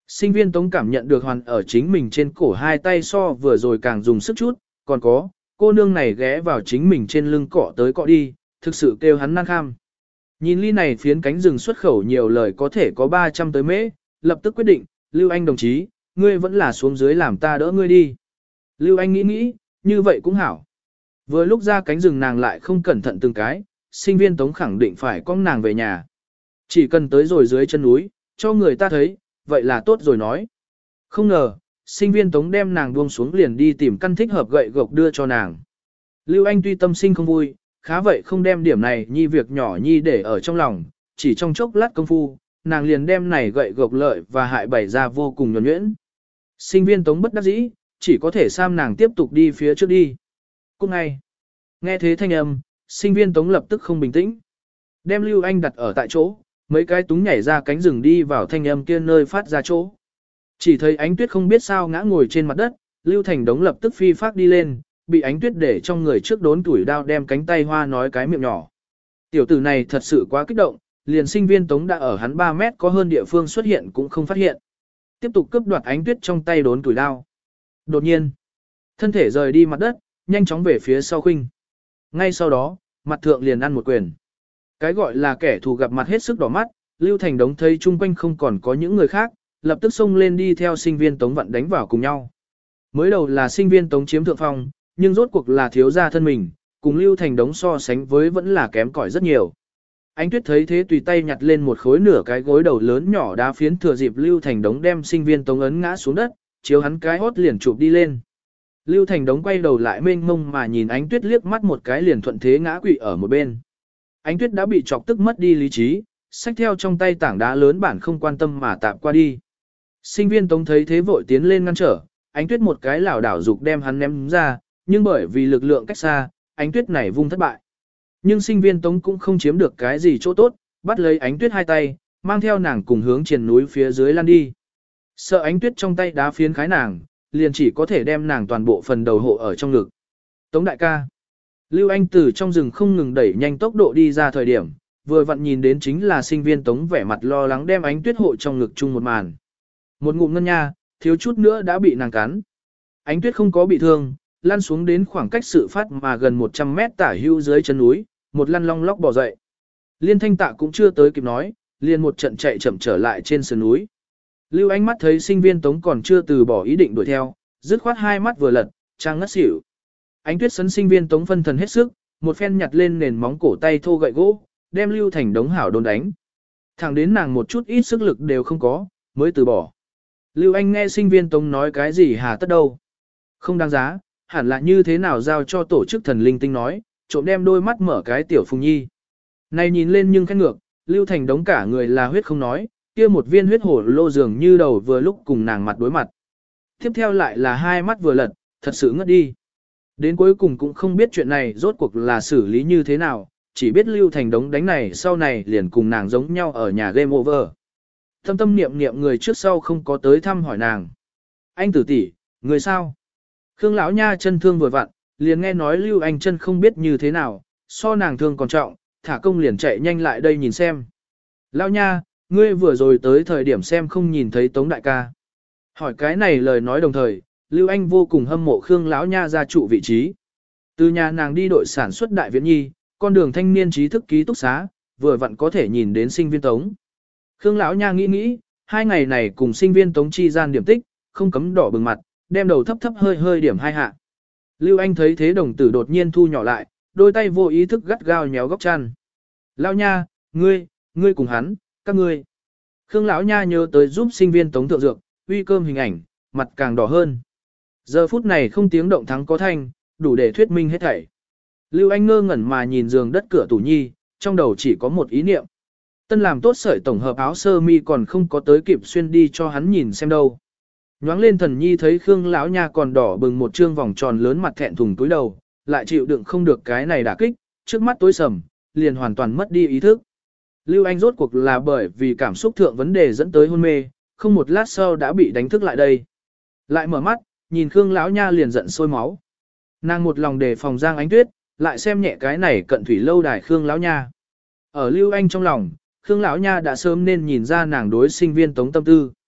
Sinh viên Tống cảm nhận được hoàn ở chính mình trên cổ hai tay so vừa rồi càng dùng sức chút, còn có, cô nương này ghé vào chính mình trên lưng cọ tới cọ đi, thực sự kêu hắn nan kham. Nhìn ly này phiến cánh rừng xuất khẩu nhiều lời có thể có ba trăm tới mễ, lập tức quyết định, Lưu Anh đồng chí, ngươi vẫn là xuống dưới làm ta đỡ ngươi đi. Lưu Anh nghĩ nghĩ, như vậy cũng hảo. Vừa lúc ra cánh rừng nàng lại không cẩn thận từng cái, sinh viên Tống khẳng định phải con nàng về nhà. Chỉ cần tới rồi dưới chân núi, cho người ta thấy, vậy là tốt rồi nói. Không ngờ, sinh viên Tống đem nàng buông xuống liền đi tìm căn thích hợp gậy gộc đưa cho nàng. Lưu Anh tuy tâm sinh không vui, khá vậy không đem điểm này nhi việc nhỏ nhi để ở trong lòng, chỉ trong chốc lát công phu, nàng liền đem này gậy gộc lợi và hại bày ra vô cùng nhuần nhuyễn. Sinh viên Tống bất đắc dĩ, chỉ có thể sam nàng tiếp tục đi phía trước đi. Cũng ngay, nghe thế thanh âm, sinh viên Tống lập tức không bình tĩnh. Đem Lưu Anh đặt ở tại chỗ, mấy cái túng nhảy ra cánh rừng đi vào thanh âm kia nơi phát ra chỗ. Chỉ thấy Ánh Tuyết không biết sao ngã ngồi trên mặt đất, Lưu Thành Đống lập tức phi phát đi lên, bị Ánh Tuyết để trong người trước đốn tuổi đao đem cánh tay hoa nói cái miệng nhỏ. Tiểu tử này thật sự quá kích động, liền sinh viên Tống đã ở hắn ba mét có hơn địa phương xuất hiện cũng không phát hiện. Tiếp tục cướp đoạt Ánh Tuyết trong tay đốn tuổi đao. Đột nhiên, thân thể rời đi mặt đất, nhanh chóng về phía sau khuynh. Ngay sau đó, mặt thượng liền ăn một quyền. Cái gọi là kẻ thù gặp mặt hết sức đỏ mắt, Lưu Thành Đống thấy chung quanh không còn có những người khác, lập tức xông lên đi theo sinh viên Tống vận đánh vào cùng nhau. Mới đầu là sinh viên Tống chiếm thượng phong, nhưng rốt cuộc là thiếu gia thân mình, cùng Lưu Thành Đống so sánh với vẫn là kém cỏi rất nhiều. Ánh Tuyết thấy thế tùy tay nhặt lên một khối nửa cái gối đầu lớn nhỏ đá phiến thừa dịp Lưu Thành Đống đem sinh viên Tống ấn ngã xuống đất, chiếu hắn cái hốt liền chụp đi lên. Lưu Thành Đống quay đầu lại mênh mông mà nhìn Ánh Tuyết liếc mắt một cái liền thuận thế ngã quỵ ở một bên. Ánh Tuyết đã bị chọc tức mất đi lý trí, xách theo trong tay tảng đá lớn bản không quan tâm mà tạm qua đi. Sinh viên Tống thấy thế vội tiến lên ngăn trở, Ánh Tuyết một cái lảo đảo dục đem hắn ném ra, nhưng bởi vì lực lượng cách xa, Ánh Tuyết này vung thất bại. Nhưng sinh viên Tống cũng không chiếm được cái gì chỗ tốt, bắt lấy Ánh Tuyết hai tay, mang theo nàng cùng hướng triền núi phía dưới lăn đi. Sợ Ánh Tuyết trong tay đá phiến khái nàng, liền chỉ có thể đem nàng toàn bộ phần đầu hộ ở trong ngực. Tống đại ca. Lưu Anh từ trong rừng không ngừng đẩy nhanh tốc độ đi ra thời điểm, vừa vặn nhìn đến chính là sinh viên Tống vẻ mặt lo lắng đem Ánh Tuyết hộ trong ngực chung một màn. Một ngụm ngân nha, thiếu chút nữa đã bị nàng cắn. Ánh Tuyết không có bị thương, lăn xuống đến khoảng cách sự phát mà gần một trăm mét tả hưu dưới chân núi, một lăn long lóc bò dậy. Liên Thanh Tạ cũng chưa tới kịp nói, liền một trận chạy chậm trở lại trên sườn núi. Lưu Anh mắt thấy sinh viên Tống còn chưa từ bỏ ý định đuổi theo, dứt khoát hai mắt vừa lật, trang ngất xỉu. Ánh Tuyết sấn sinh viên Tống phân thần hết sức, một phen nhặt lên nền móng cổ tay thô gậy gỗ, đem Lưu Thành Đống hảo đồn đánh. Thẳng đến nàng một chút ít sức lực đều không có, mới từ bỏ. Lưu Anh nghe sinh viên Tống nói cái gì hà tất đâu. Không đáng giá, hẳn là như thế nào giao cho tổ chức thần linh tinh nói, trộm đem đôi mắt mở cái tiểu Phùng Nhi. Này nhìn lên nhưng khét ngược, Lưu Thành Đống cả người là huyết không nói, kia một viên huyết hổ lô dường như đầu vừa lúc cùng nàng mặt đối mặt. Tiếp theo lại là hai mắt vừa lật, thật sự ngất đi. Đến cuối cùng cũng không biết chuyện này rốt cuộc là xử lý như thế nào, chỉ biết Lưu Thành Đống đánh này sau này liền cùng nàng giống nhau ở nhà game over. Thâm tâm niệm niệm người trước sau không có tới thăm hỏi nàng. Anh tử tỷ, người sao? Khương lão nha chân thương vừa vặn, liền nghe nói Lưu Anh chân không biết như thế nào, so nàng thương còn trọng, thả công liền chạy nhanh lại đây nhìn xem. Lão nha, ngươi vừa rồi tới thời điểm xem không nhìn thấy Tống đại ca. Hỏi cái này lời nói đồng thời, Lưu Anh vô cùng hâm mộ Khương lão nha gia trụ vị trí. Từ nhà nàng đi đội sản xuất Đại Viễn Nhi, con đường thanh niên trí thức ký túc xá, vừa vặn có thể nhìn đến sinh viên Tống. Khương lão nha nghĩ nghĩ, hai ngày này cùng sinh viên Tống chi gian điểm tích, không cấm đỏ bừng mặt, đem đầu thấp thấp hơi hơi điểm hai hạ. Lưu Anh thấy thế đồng tử đột nhiên thu nhỏ lại, đôi tay vô ý thức gắt gao nhéo góc chăn. Lão nha, ngươi, ngươi cùng hắn, các ngươi. Khương lão nha nhớ tới giúp sinh viên Tống thượng dược, uy cơm hình ảnh, mặt càng đỏ hơn. Giờ phút này không tiếng động thắng có thanh, đủ để thuyết minh hết thảy. Lưu Anh ngơ ngẩn mà nhìn giường đất cửa tủ nhi, trong đầu chỉ có một ý niệm. Tân làm tốt sợi tổng hợp áo sơ mi còn không có tới kịp xuyên đi cho hắn nhìn xem đâu. Nhoáng lên thần nhi thấy Khương lão nha còn đỏ bừng một trương vòng tròn lớn mặt thẹn thùng túi đầu, lại chịu đựng không được cái này đả kích, trước mắt tối sầm, liền hoàn toàn mất đi ý thức. Lưu Anh rốt cuộc là bởi vì cảm xúc thượng vấn đề dẫn tới hôn mê, không một lát sau đã bị đánh thức lại đây. Lại mở mắt, nhìn Khương lão nha liền giận sôi máu. Nàng một lòng đề phòng Giang Ánh Tuyết, lại xem nhẹ cái này cận thủy lâu đài Khương lão nha. Ở Lưu Anh trong lòng, Khương lão nha đã sớm nên nhìn ra nàng đối sinh viên Tống tâm tư.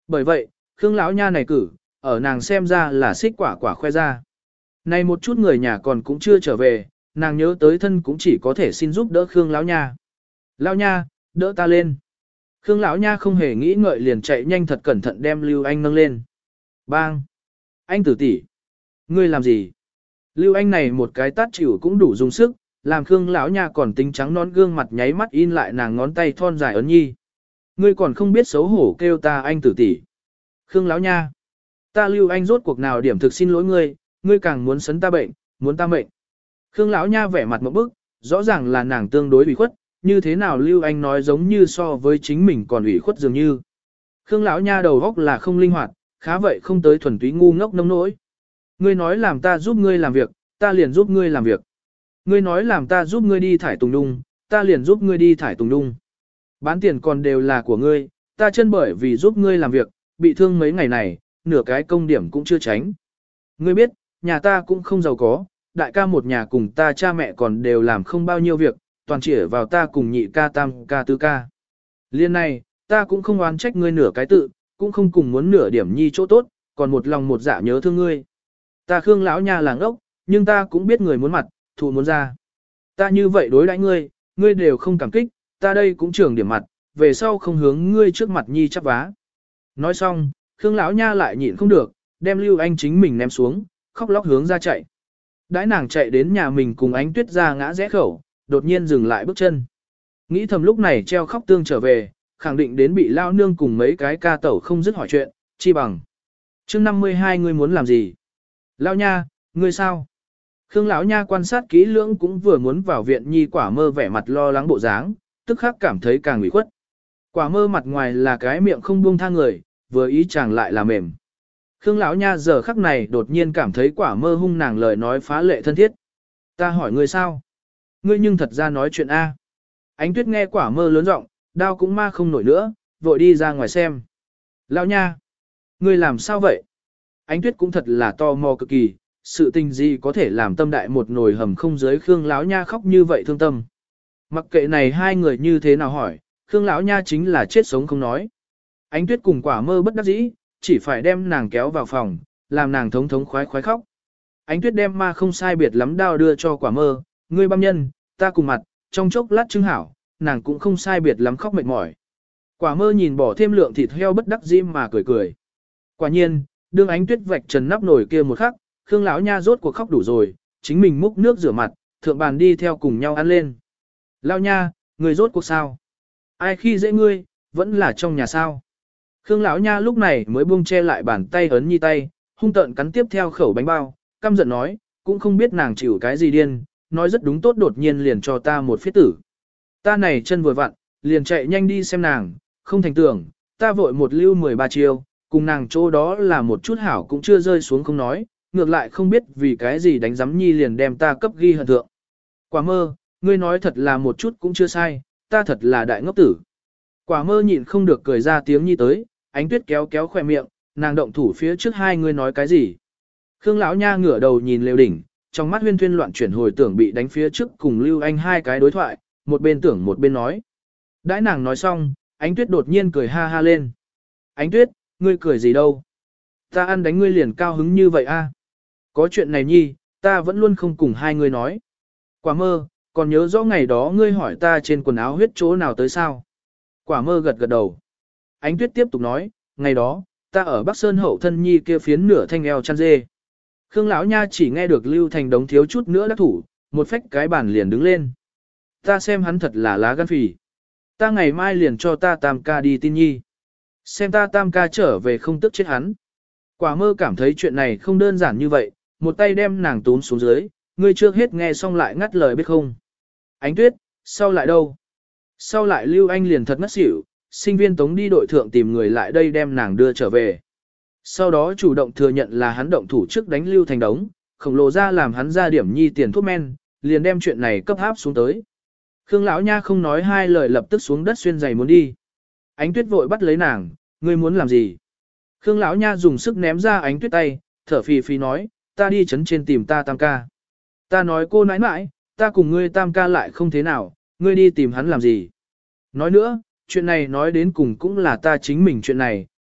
Bởi vậy, Khương lão nha này cử, ở nàng xem ra là xích quả quả khoe ra. Này một chút người nhà còn cũng chưa trở về, nàng nhớ tới thân cũng chỉ có thể xin giúp đỡ Khương lão nha. Lão nha, đỡ ta lên. Khương lão nha không hề nghĩ ngợi liền chạy nhanh thật cẩn thận đem Lưu Anh nâng lên. Bang! Anh tử tỷ, ngươi làm gì? Lưu Anh này một cái tát chịu cũng đủ dùng sức, làm Khương lão nha còn tính trắng nón gương mặt nháy mắt in lại nàng ngón tay thon dài ấn nhi. Ngươi còn không biết xấu hổ kêu ta anh tử tỷ. Khương lão nha, ta Lưu Anh rốt cuộc nào điểm thực xin lỗi ngươi, ngươi càng muốn sấn ta bệnh, muốn ta mệnh. Khương lão nha vẻ mặt một bức, rõ ràng là nàng tương đối ủy khuất, như thế nào Lưu Anh nói giống như so với chính mình còn ủy khuất dường như. Khương lão nha đầu óc là không linh hoạt, khá vậy không tới thuần túy ngu ngốc nông nỗi. Ngươi nói làm ta giúp ngươi làm việc, ta liền giúp ngươi làm việc. Ngươi nói làm ta giúp ngươi đi thải tùng đung, ta liền giúp ngươi đi thải tùng đung. Bán tiền còn đều là của ngươi, ta chân bởi vì giúp ngươi làm việc, bị thương mấy ngày này, nửa cái công điểm cũng chưa tránh. Ngươi biết, nhà ta cũng không giàu có, đại ca một nhà cùng ta cha mẹ còn đều làm không bao nhiêu việc, toàn chỉ vào ta cùng nhị ca tam ca tứ ca. Liên này, ta cũng không oán trách ngươi nửa cái tự, cũng không cùng muốn nửa điểm nhi chỗ tốt, còn một lòng một dạ nhớ thương ngươi. Ta Khương lão nha là ngốc, nhưng ta cũng biết người muốn mặt, thù muốn ra. Ta như vậy đối đãi ngươi, ngươi đều không cảm kích, ta đây cũng trưởng điểm mặt, về sau không hướng ngươi trước mặt nhi chắp vá. Nói xong, Khương lão nha lại nhịn không được, đem Lưu Anh chính mình ném xuống, khóc lóc hướng ra chạy. Đãi nàng chạy đến nhà mình cùng Ánh Tuyết ra ngã rẽ khẩu, đột nhiên dừng lại bước chân. Nghĩ thầm lúc này treo khóc tương trở về, khẳng định đến bị lao nương cùng mấy cái ca tẩu không dứt hỏi chuyện, chi bằng. Chương năm mươi hai ngươi muốn làm gì? Lao nha, ngươi sao? Khương lão nha quan sát kỹ lưỡng cũng vừa muốn vào viện nhi quả mơ vẻ mặt lo lắng bộ dáng, tức khắc cảm thấy càng ủy khuất. Quả mơ mặt ngoài là cái miệng không buông tha người, vừa ý chàng lại là mềm. Khương lão nha giờ khắc này đột nhiên cảm thấy quả mơ hung nàng lời nói phá lệ thân thiết. Ta hỏi ngươi sao? Ngươi nhưng thật ra nói chuyện A. Ánh Tuyết nghe quả mơ lớn giọng, đau cũng ma không nổi nữa, vội đi ra ngoài xem. Lão nha! Ngươi làm sao vậy? Ánh Tuyết cũng thật là tò mò cực kỳ, sự tình gì có thể làm tâm đại một nồi hầm không giới Khương lão nha khóc như vậy thương tâm. Mặc kệ này hai người như thế nào hỏi, Khương lão nha chính là chết sống không nói. Ánh Tuyết cùng quả mơ bất đắc dĩ, chỉ phải đem nàng kéo vào phòng, làm nàng thống thống khoái khoái khóc. Ánh Tuyết đem ma không sai biệt lắm đao đưa cho quả mơ, ngươi băm nhân, ta cùng mặt, trong chốc lát trưng hảo, nàng cũng không sai biệt lắm khóc mệt mỏi. Quả mơ nhìn bỏ thêm lượng thịt heo bất đắc dĩ mà cười cười. Quả nhiên, đương Ánh Tuyết vạch trần nắp nồi kia một khắc, Khương lão nha rốt cuộc khóc đủ rồi, chính mình múc nước rửa mặt, thượng bàn đi theo cùng nhau ăn lên. Lão nha, người rốt cuộc sao? Ai khi dễ ngươi, vẫn là trong nhà sao? Khương lão nha lúc này mới buông che lại bàn tay ấn nhi tay, hung tợn cắn tiếp theo khẩu bánh bao, căm giận nói, cũng không biết nàng chịu cái gì điên, nói rất đúng tốt đột nhiên liền cho ta một phiết tử. Ta này chân vừa vặn, liền chạy nhanh đi xem nàng, không thành tưởng, ta vội một lưu mười ba chiêu, cùng nàng chỗ đó là một chút hảo cũng chưa rơi xuống không nói, ngược lại không biết vì cái gì đánh giấm nhi liền đem ta cấp ghi hận thượng. Quả mơ, ngươi nói thật là một chút cũng chưa sai, ta thật là đại ngốc tử. Quả mơ nhịn không được cười ra tiếng nhi tới, Ánh Tuyết kéo kéo khỏe miệng, nàng động thủ phía trước hai người nói cái gì. Khương lão nha ngửa đầu nhìn Lều Đỉnh, trong mắt huyên thuyên loạn chuyển hồi tưởng bị đánh phía trước cùng Lưu Anh hai cái đối thoại, một bên tưởng một bên nói. Đãi nàng nói xong, Ánh Tuyết đột nhiên cười ha ha lên. Ánh Tuyết, ngươi cười gì đâu? Ta ăn đánh ngươi liền cao hứng như vậy a? Có chuyện này nhi, ta vẫn luôn không cùng hai ngươi nói. Quả mơ, còn nhớ rõ ngày đó ngươi hỏi ta trên quần áo huyết chỗ nào tới sao? Quả mơ gật gật đầu. Ánh Tuyết tiếp tục nói, ngày đó, ta ở Bắc Sơn hậu thân nhi kia phiến nửa thanh eo chăn dê. Khương lão nha chỉ nghe được Lưu Thành Đống thiếu chút nữa đắc thủ, một phách cái bàn liền đứng lên. Ta xem hắn thật là lá gan phì. Ta ngày mai liền cho ta tam ca đi tin nhi. Xem ta tam ca trở về không tức chết hắn. Quả mơ cảm thấy chuyện này không đơn giản như vậy, một tay đem nàng túm xuống dưới, ngươi trước hết nghe xong lại ngắt lời biết không. Ánh Tuyết, sau lại đâu? Sau lại Lưu Anh liền thật ngất xỉu, sinh viên Tống đi đội thượng tìm người lại đây đem nàng đưa trở về. Sau đó chủ động thừa nhận là hắn động thủ trước đánh Lưu Thành Đống, khổng lồ ra làm hắn ra điểm nhi tiền thuốc men, liền đem chuyện này cấp áp xuống tới. Khương lão nha không nói hai lời lập tức xuống đất xuyên giày muốn đi. Ánh Tuyết vội bắt lấy nàng, ngươi muốn làm gì? Khương lão nha dùng sức ném ra Ánh Tuyết tay, thở phì phì nói, ta đi chấn trên tìm ta tam ca. Ta nói cô nãi nãi, ta cùng ngươi tam ca lại không thế nào, ngươi đi tìm hắn làm gì? Nói nữa, chuyện này nói đến cùng cũng là ta chính mình chuyện này,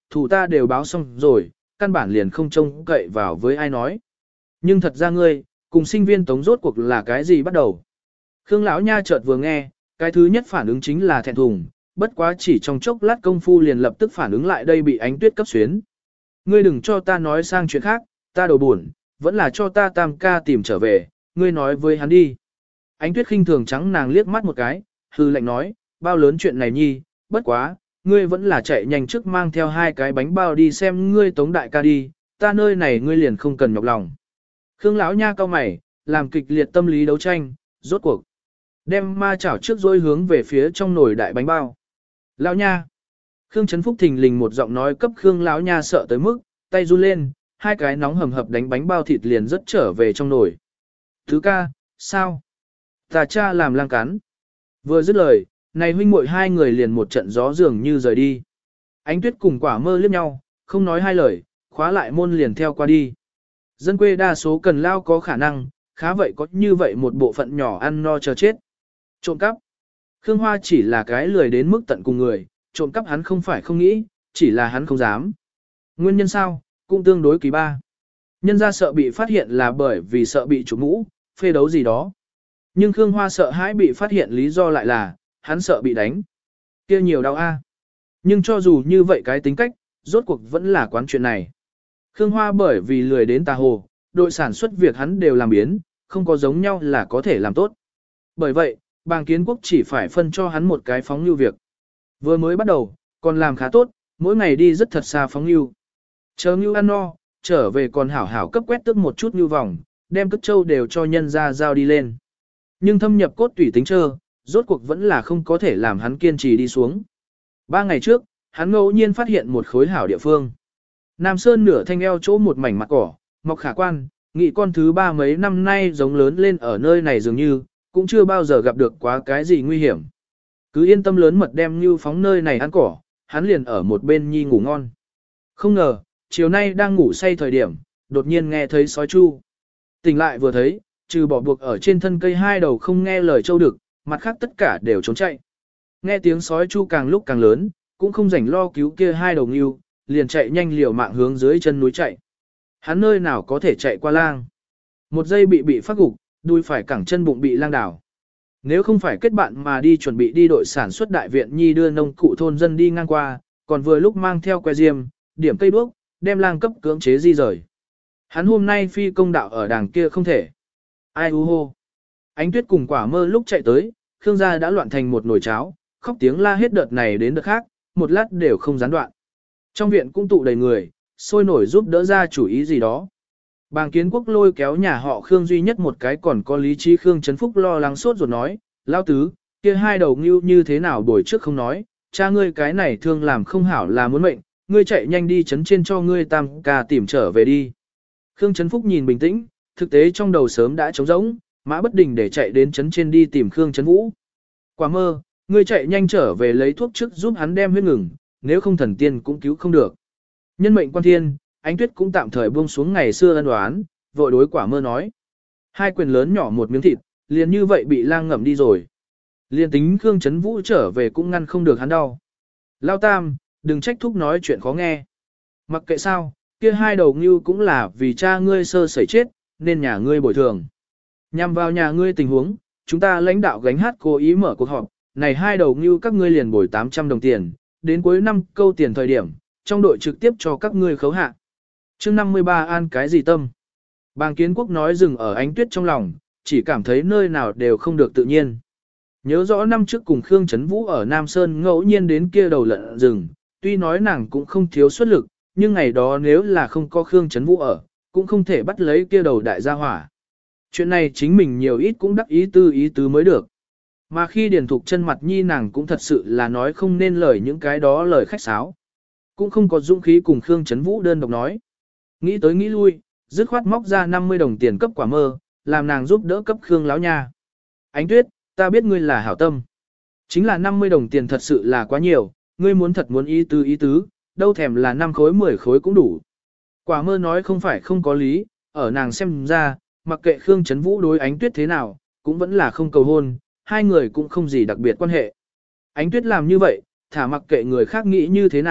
thủ ta đều báo xong rồi, căn bản liền không trông cậy vào với ai nói. Nhưng thật ra ngươi, cùng sinh viên tống rốt cuộc là cái gì bắt đầu? Khương lão nha chợt vừa nghe, cái thứ nhất phản ứng chính là thẹn thùng, bất quá chỉ trong chốc lát công phu liền lập tức phản ứng lại đây bị Ánh Tuyết cấp xuyến. Ngươi đừng cho ta nói sang chuyện khác, ta đầu buồn, vẫn là cho ta tam ca tìm trở về, ngươi nói với hắn đi. Ánh Tuyết khinh thường trắng nàng liếc mắt một cái, hư lệnh nói, bao lớn chuyện này nhi, bất quá, ngươi vẫn là chạy nhanh trước mang theo hai cái bánh bao đi xem ngươi tống đại ca đi, ta nơi này ngươi liền không cần nhọc lòng. Khương lão nha cao mày, làm kịch liệt tâm lý đấu tranh, rốt cuộc. Đem ma chảo trước dối hướng về phía trong nồi đại bánh bao. Lão nha. Khương Trấn Phúc thình lình một giọng nói cấp Khương lão nha sợ tới mức, tay run lên, hai cái nóng hầm hập đánh bánh bao thịt liền rất trở về trong nồi. Thứ ca, sao? Ta cha làm lang cắn. Vừa dứt lời, này huynh muội hai người liền một trận gió dường như rời đi. Ánh Tuyết cùng Quả Mơ liếc nhau, không nói hai lời, khóa lại môn liền theo qua đi. Dân quê đa số cần lao có khả năng, khá vậy có như vậy một bộ phận nhỏ ăn no chờ chết. Trộm cắp. Khương Hoa chỉ là cái lười đến mức tận cùng người, trộm cắp hắn không phải không nghĩ, chỉ là hắn không dám. Nguyên nhân sao, cũng tương đối kỳ ba. Nhân ra sợ bị phát hiện là bởi vì sợ bị trộm mũ, phê đấu gì đó. Nhưng Khương Hoa sợ hãi bị phát hiện lý do lại là, hắn sợ bị đánh. Kia nhiều đau a. Nhưng cho dù như vậy cái tính cách, rốt cuộc vẫn là quán chuyện này. Khương Hoa bởi vì lười đến tà hồ, đội sản xuất việc hắn đều làm biến, không có giống nhau là có thể làm tốt. Bởi vậy, Bàng Kiến Quốc chỉ phải phân cho hắn một cái phóng lưu việc. Vừa mới bắt đầu, còn làm khá tốt, mỗi ngày đi rất thật xa phóng lưu. Chờ lưu ăn no, trở về còn hảo hảo cấp quét tức một chút lưu vòng, đem cất châu đều cho nhân ra giao đi lên. Nhưng thâm nhập cốt tủy tính trơ, rốt cuộc vẫn là không có thể làm hắn kiên trì đi xuống. Ba ngày trước, hắn ngẫu nhiên phát hiện một khối hảo địa phương. Nam Sơn nửa thanh eo chỗ một mảnh mặt cỏ, mọc khả quan, nghị con thứ ba mấy năm nay giống lớn lên ở nơi này dường như, cũng chưa bao giờ gặp được quá cái gì nguy hiểm. Cứ yên tâm lớn mật đem như phóng nơi này ăn cỏ, hắn liền ở một bên nhi ngủ ngon. Không ngờ, chiều nay đang ngủ say thời điểm, đột nhiên nghe thấy sói chu. Tỉnh lại vừa thấy, trừ bỏ buộc ở trên thân cây hai đầu không nghe lời châu đực, mặt khác tất cả đều trốn chạy. Nghe tiếng sói chu càng lúc càng lớn, cũng không rảnh lo cứu kia hai đầu ngưu, liền chạy nhanh liều mạng hướng dưới chân núi chạy. Hắn nơi nào có thể chạy qua lang. Một giây bị bị phát gục, đuôi phải cẳng chân bụng bị lang đảo. Nếu không phải kết bạn mà đi chuẩn bị đi đội sản xuất đại viện nhi đưa nông cụ thôn dân đi ngang qua, còn vừa lúc mang theo que diêm, điểm cây đuốc, đem lang cấp cưỡng chế di rời. Hắn hôm nay phi công đạo ở đàng kia không thể. Ai u hô. Ánh Tuyết cùng Quả Mơ lúc chạy tới, Khương gia đã loạn thành một nồi cháo, khóc tiếng la hết đợt này đến đợt khác, một lát đều không gián đoạn. Trong viện cũng tụ đầy người, sôi nổi giúp đỡ ra chủ ý gì đó. Bàng Kiến Quốc lôi kéo nhà họ Khương duy nhất một cái còn có lý trí Khương Trấn Phúc lo lắng sốt ruột nói, lao tứ, kia hai đầu ngưu như thế nào buổi trước không nói, cha ngươi cái này thương làm không hảo là muốn mệnh, ngươi chạy nhanh đi chấn trên cho ngươi tam ca tìm trở về đi. Khương Trấn Phúc nhìn bình tĩnh, thực tế trong đầu sớm đã trống rỗng, mã bất đình để chạy đến chấn trên đi tìm Khương Trấn Vũ. Quả Mơ, ngươi chạy nhanh trở về lấy thuốc trước giúp hắn đem huyết ngừng, nếu không thần tiên cũng cứu không được. Nhân mệnh quan thiên, Ánh Tuyết cũng tạm thời buông xuống ngày xưa ân oán, vội đối Quả Mơ nói. Hai quyền lớn nhỏ một miếng thịt, liền như vậy bị lang ngậm đi rồi. Liền tính Khương Trấn Vũ trở về cũng ngăn không được hắn đau. Lao Tam, đừng trách thúc nói chuyện khó nghe. Mặc kệ sao, kia hai đầu ngưu cũng là vì cha ngươi sơ sẩy chết, nên nhà ngươi bồi thường. Nhằm vào nhà ngươi tình huống, chúng ta lãnh đạo gánh hát cố ý mở cuộc họp, này hai đầu ngưu các ngươi liền bồi tám trăm đồng tiền, đến cuối năm câu tiền thời điểm, trong đội trực tiếp cho các ngươi khấu hạ. Chương năm mươi ba an cái gì tâm? Bàng Kiến Quốc nói dừng ở Ánh Tuyết trong lòng, chỉ cảm thấy nơi nào đều không được tự nhiên. Nhớ rõ năm trước cùng Khương Trấn Vũ ở Nam Sơn ngẫu nhiên đến kia đầu lợn rừng, tuy nói nàng cũng không thiếu xuất lực, nhưng ngày đó nếu là không có Khương Trấn Vũ ở, cũng không thể bắt lấy kia đầu đại gia hỏa. Chuyện này chính mình nhiều ít cũng đắc ý tư ý tứ mới được. Mà khi Điền Thục chân mặt nhi nàng cũng thật sự là nói không nên lời những cái đó lời khách sáo. Cũng không có dũng khí cùng Khương Trấn Vũ đơn độc nói. Nghĩ tới nghĩ lui, dứt khoát móc ra năm mươi đồng tiền cấp Quả Mơ, làm nàng giúp đỡ cấp Khương láo nha. Ánh Tuyết, ta biết ngươi là hảo tâm. Chính là năm mươi đồng tiền thật sự là quá nhiều, ngươi muốn thật muốn ý tứ ý tứ, đâu thèm là năm khối mười khối cũng đủ. Quả Mơ nói không phải không có lý, ở nàng xem ra, mặc kệ Khương Trấn Vũ đối Ánh Tuyết thế nào, cũng vẫn là không cầu hôn, hai người cũng không gì đặc biệt quan hệ. Ánh Tuyết làm như vậy, thả mặc kệ người khác nghĩ như thế nào,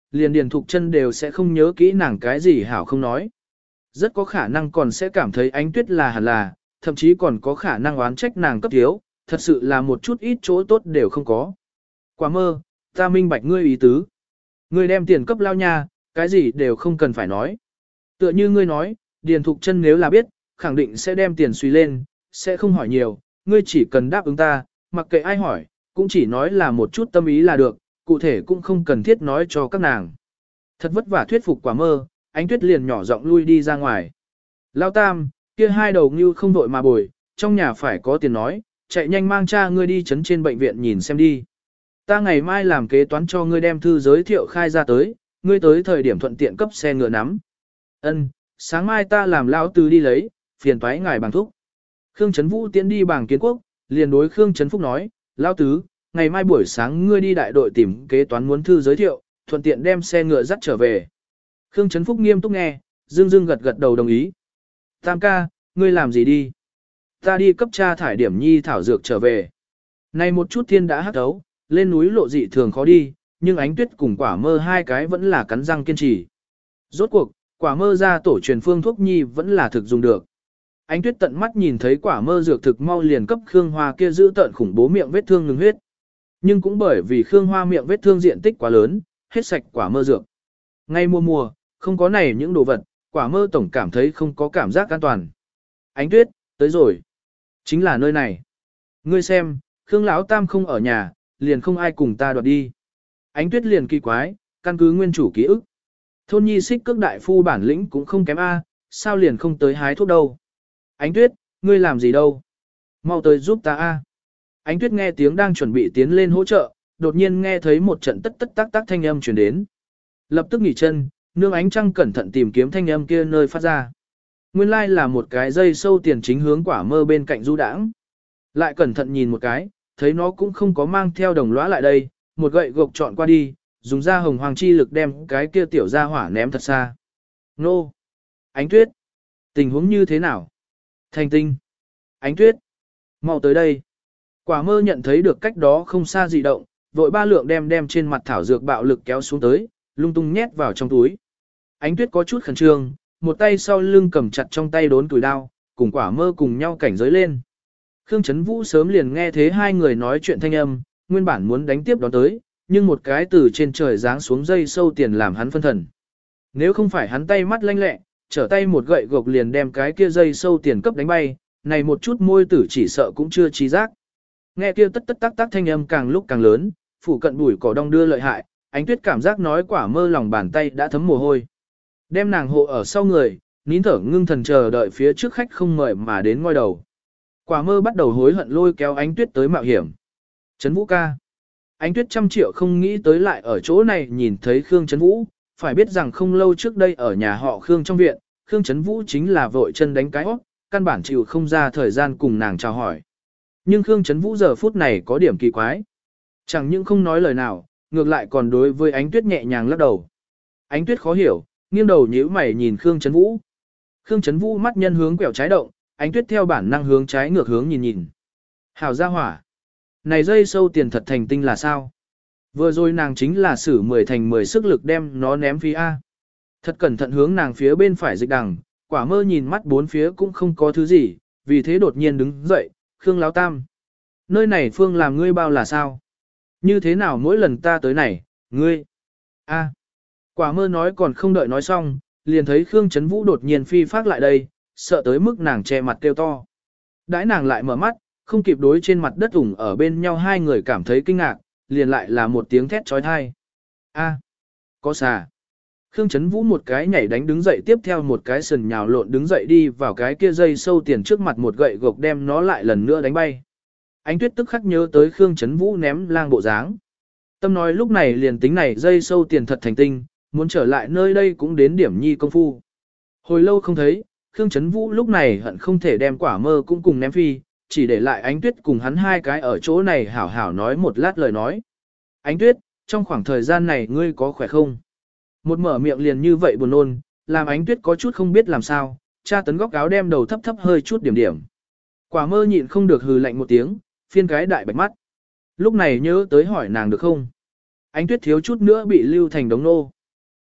liền Điền Thục Chân đều sẽ không nhớ kỹ nàng cái gì hảo không nói. Rất có khả năng còn sẽ cảm thấy Ánh Tuyết là hẳn là, thậm chí còn có khả năng oán trách nàng cấp thiếu, thật sự là một chút ít chỗ tốt đều không có. Quả mơ, ta minh bạch ngươi ý tứ. Ngươi đem tiền cấp lao nha, cái gì đều không cần phải nói. Tựa như ngươi nói, Điền Thục Chân nếu là biết, khẳng định sẽ đem tiền suy lên, sẽ không hỏi nhiều, ngươi chỉ cần đáp ứng ta, mặc kệ ai hỏi, cũng chỉ nói là một chút tâm ý là được, cụ thể cũng không cần thiết nói cho các nàng. Thật vất vả thuyết phục Quả mơ, Ánh Tuyết liền nhỏ giọng lui đi ra ngoài. Lao Tam, kia hai đầu như không đội mà bồi, trong nhà phải có tiền nói, chạy nhanh mang cha ngươi đi chấn trên bệnh viện nhìn xem đi. Ta ngày mai làm kế toán cho ngươi đem thư giới thiệu khai ra tới, ngươi tới thời điểm thuận tiện cấp xe ngựa nắm. Ân, sáng mai ta làm lão tứ đi lấy, phiền toái ngài bằng thúc. Khương Trấn Vũ tiến đi bảng kiến quốc, liền đối Khương Trấn Phúc nói, lão tứ, ngày mai buổi sáng ngươi đi đại đội tìm kế toán muốn thư giới thiệu, thuận tiện đem xe ngựa dắt trở về. Khương Trấn Phúc nghiêm túc nghe, dương dương gật gật đầu đồng ý. Tam ca, ngươi làm gì đi? Ta đi cấp cha thải điểm nhi thảo dược trở về. Này một chút thiên đã hắc đấu, lên núi lộ dị thường khó đi, nhưng Ánh Tuyết cùng Quả mơ hai cái vẫn là cắn răng kiên trì. Rốt cuộc, Quả mơ ra tổ truyền phương thuốc nhi vẫn là thực dùng được. Ánh Tuyết tận mắt nhìn thấy Quả mơ dược thực mau liền cấp Khương Hoa kia giữ tận khủng bố miệng vết thương ngừng huyết. Nhưng cũng bởi vì Khương Hoa miệng vết thương diện tích quá lớn, hết sạch Quả mơ dược. Ngay mùa mùa, không có này những đồ vật, Quả mơ tổng cảm thấy không có cảm giác an toàn. Ánh Tuyết, tới rồi. Chính là nơi này. Ngươi xem, Khương Lão Tam không ở nhà, liền không ai cùng ta đoạt đi. Ánh Tuyết liền kỳ quái, căn cứ nguyên chủ ký ức. Thôn nhi xích cước đại phu bản lĩnh cũng không kém A, sao liền không tới hái thuốc đâu. Ánh Tuyết, ngươi làm gì đâu? Mau tới giúp ta A. Ánh Tuyết nghe tiếng đang chuẩn bị tiến lên hỗ trợ, đột nhiên nghe thấy một trận tất tất tác tác thanh âm truyền đến. Lập tức nghỉ chân, nương ánh trăng cẩn thận tìm kiếm thanh âm kia nơi phát ra. Nguyên lai là một cái dây sâu tiền chính hướng Quả mơ bên cạnh du đãng. Lại cẩn thận nhìn một cái, thấy nó cũng không có mang theo đồng lõa lại đây, một gậy gộc trọn qua đi, dùng ra hồng hoàng chi lực đem cái kia tiểu ra hỏa ném thật xa. Nô! Ánh Tuyết! Tình huống như thế nào? Thành tinh! Ánh Tuyết! Mau tới đây! Quả mơ nhận thấy được cách đó không xa dị động, vội ba lượng đem đem trên mặt thảo dược bạo lực kéo xuống tới, lung tung nhét vào trong túi. Ánh Tuyết có chút khẩn trương, một tay sau lưng cầm chặt trong tay đốn tuổi đao, cùng Quả mơ cùng nhau cảnh giới lên. Khương Trấn Vũ sớm liền nghe thế hai người nói chuyện thanh âm, nguyên bản muốn đánh tiếp đón tới, nhưng một cái từ trên trời giáng xuống dây sâu tiền làm hắn phân thần. Nếu không phải hắn tay mắt lanh lẹ, trở tay một gậy gộc liền đem cái kia dây sâu tiền cấp đánh bay, này một chút môi tử chỉ sợ cũng chưa trí giác. Nghe kia tất tất tác tác thanh âm càng lúc càng lớn, phủ cận bụi cỏ đông đưa lợi hại, Ánh Tuyết cảm giác nói Quả mơ lòng bàn tay đã thấm mồ hôi. Đem nàng hộ ở sau người, nín thở ngưng thần chờ đợi phía trước khách không mời mà đến ngoi đầu. Quả mơ bắt đầu hối hận lôi kéo Ánh Tuyết tới mạo hiểm. Trấn Vũ ca. Ánh Tuyết trăm triệu không nghĩ tới lại ở chỗ này nhìn thấy Khương Trấn Vũ, phải biết rằng không lâu trước đây ở nhà họ Khương trong viện, Khương Trấn Vũ chính là vội chân đánh cái óc, căn bản chịu không ra thời gian cùng nàng chào hỏi. Nhưng Khương Trấn Vũ giờ phút này có điểm kỳ quái. Chẳng những không nói lời nào, ngược lại còn đối với Ánh Tuyết nhẹ nhàng lắc đầu. Ánh Tuyết khó hiểu, nghiêng đầu nhíu mày nhìn Khương Trấn Vũ. Khương Trấn Vũ mắt nhân hướng quẹo trái động, Ánh Tuyết theo bản năng hướng trái ngược hướng nhìn nhìn. Hảo gia hỏa. Này dây sâu tiền thật thành tinh là sao? Vừa rồi nàng chính là sử mười thành mười sức lực đem nó ném phía A. Thật cẩn thận hướng nàng phía bên phải dịch đằng, Quả mơ nhìn mắt bốn phía cũng không có thứ gì, vì thế đột nhiên đứng dậy, Khương Lão Tam. Nơi này Phương làm ngươi bao là sao? Như thế nào mỗi lần ta tới này, ngươi? A. Quả mơ nói còn không đợi nói xong, liền thấy Khương Trấn Vũ đột nhiên phi phát lại đây, sợ tới mức nàng che mặt kêu to. Đãi nàng lại mở mắt, không kịp đối trên mặt đất ủng ở bên nhau hai người cảm thấy kinh ngạc, liền lại là một tiếng thét trói thai. A, có xà. Khương Trấn Vũ một cái nhảy đánh đứng dậy tiếp theo một cái sườn nhào lộn đứng dậy đi vào cái kia dây sâu tiền trước mặt một gậy gộc đem nó lại lần nữa đánh bay. Ánh Tuyết tức khắc nhớ tới Khương Trấn Vũ ném lang bộ dáng. Tâm nói lúc này liền tính này dây sâu tiền thật thành tinh, muốn trở lại nơi đây cũng đến điểm nhi công phu. Hồi lâu không thấy, Khương Trấn Vũ lúc này hận không thể đem Quả mơ cũng cùng ném phi, chỉ để lại Ánh Tuyết cùng hắn hai cái ở chỗ này hảo hảo nói một lát lời nói. Ánh Tuyết, trong khoảng thời gian này ngươi có khỏe không? Một mở miệng liền như vậy buồn nôn, làm Ánh Tuyết có chút không biết làm sao, cha tấn góc áo đem đầu thấp thấp hơi chút điểm điểm. Quả mơ nhịn không được hừ lạnh một tiếng, phiên cái đại bạch mắt. Lúc này nhớ tới hỏi nàng được không? Ánh Tuyết thiếu chút nữa bị lưu thành đống nô.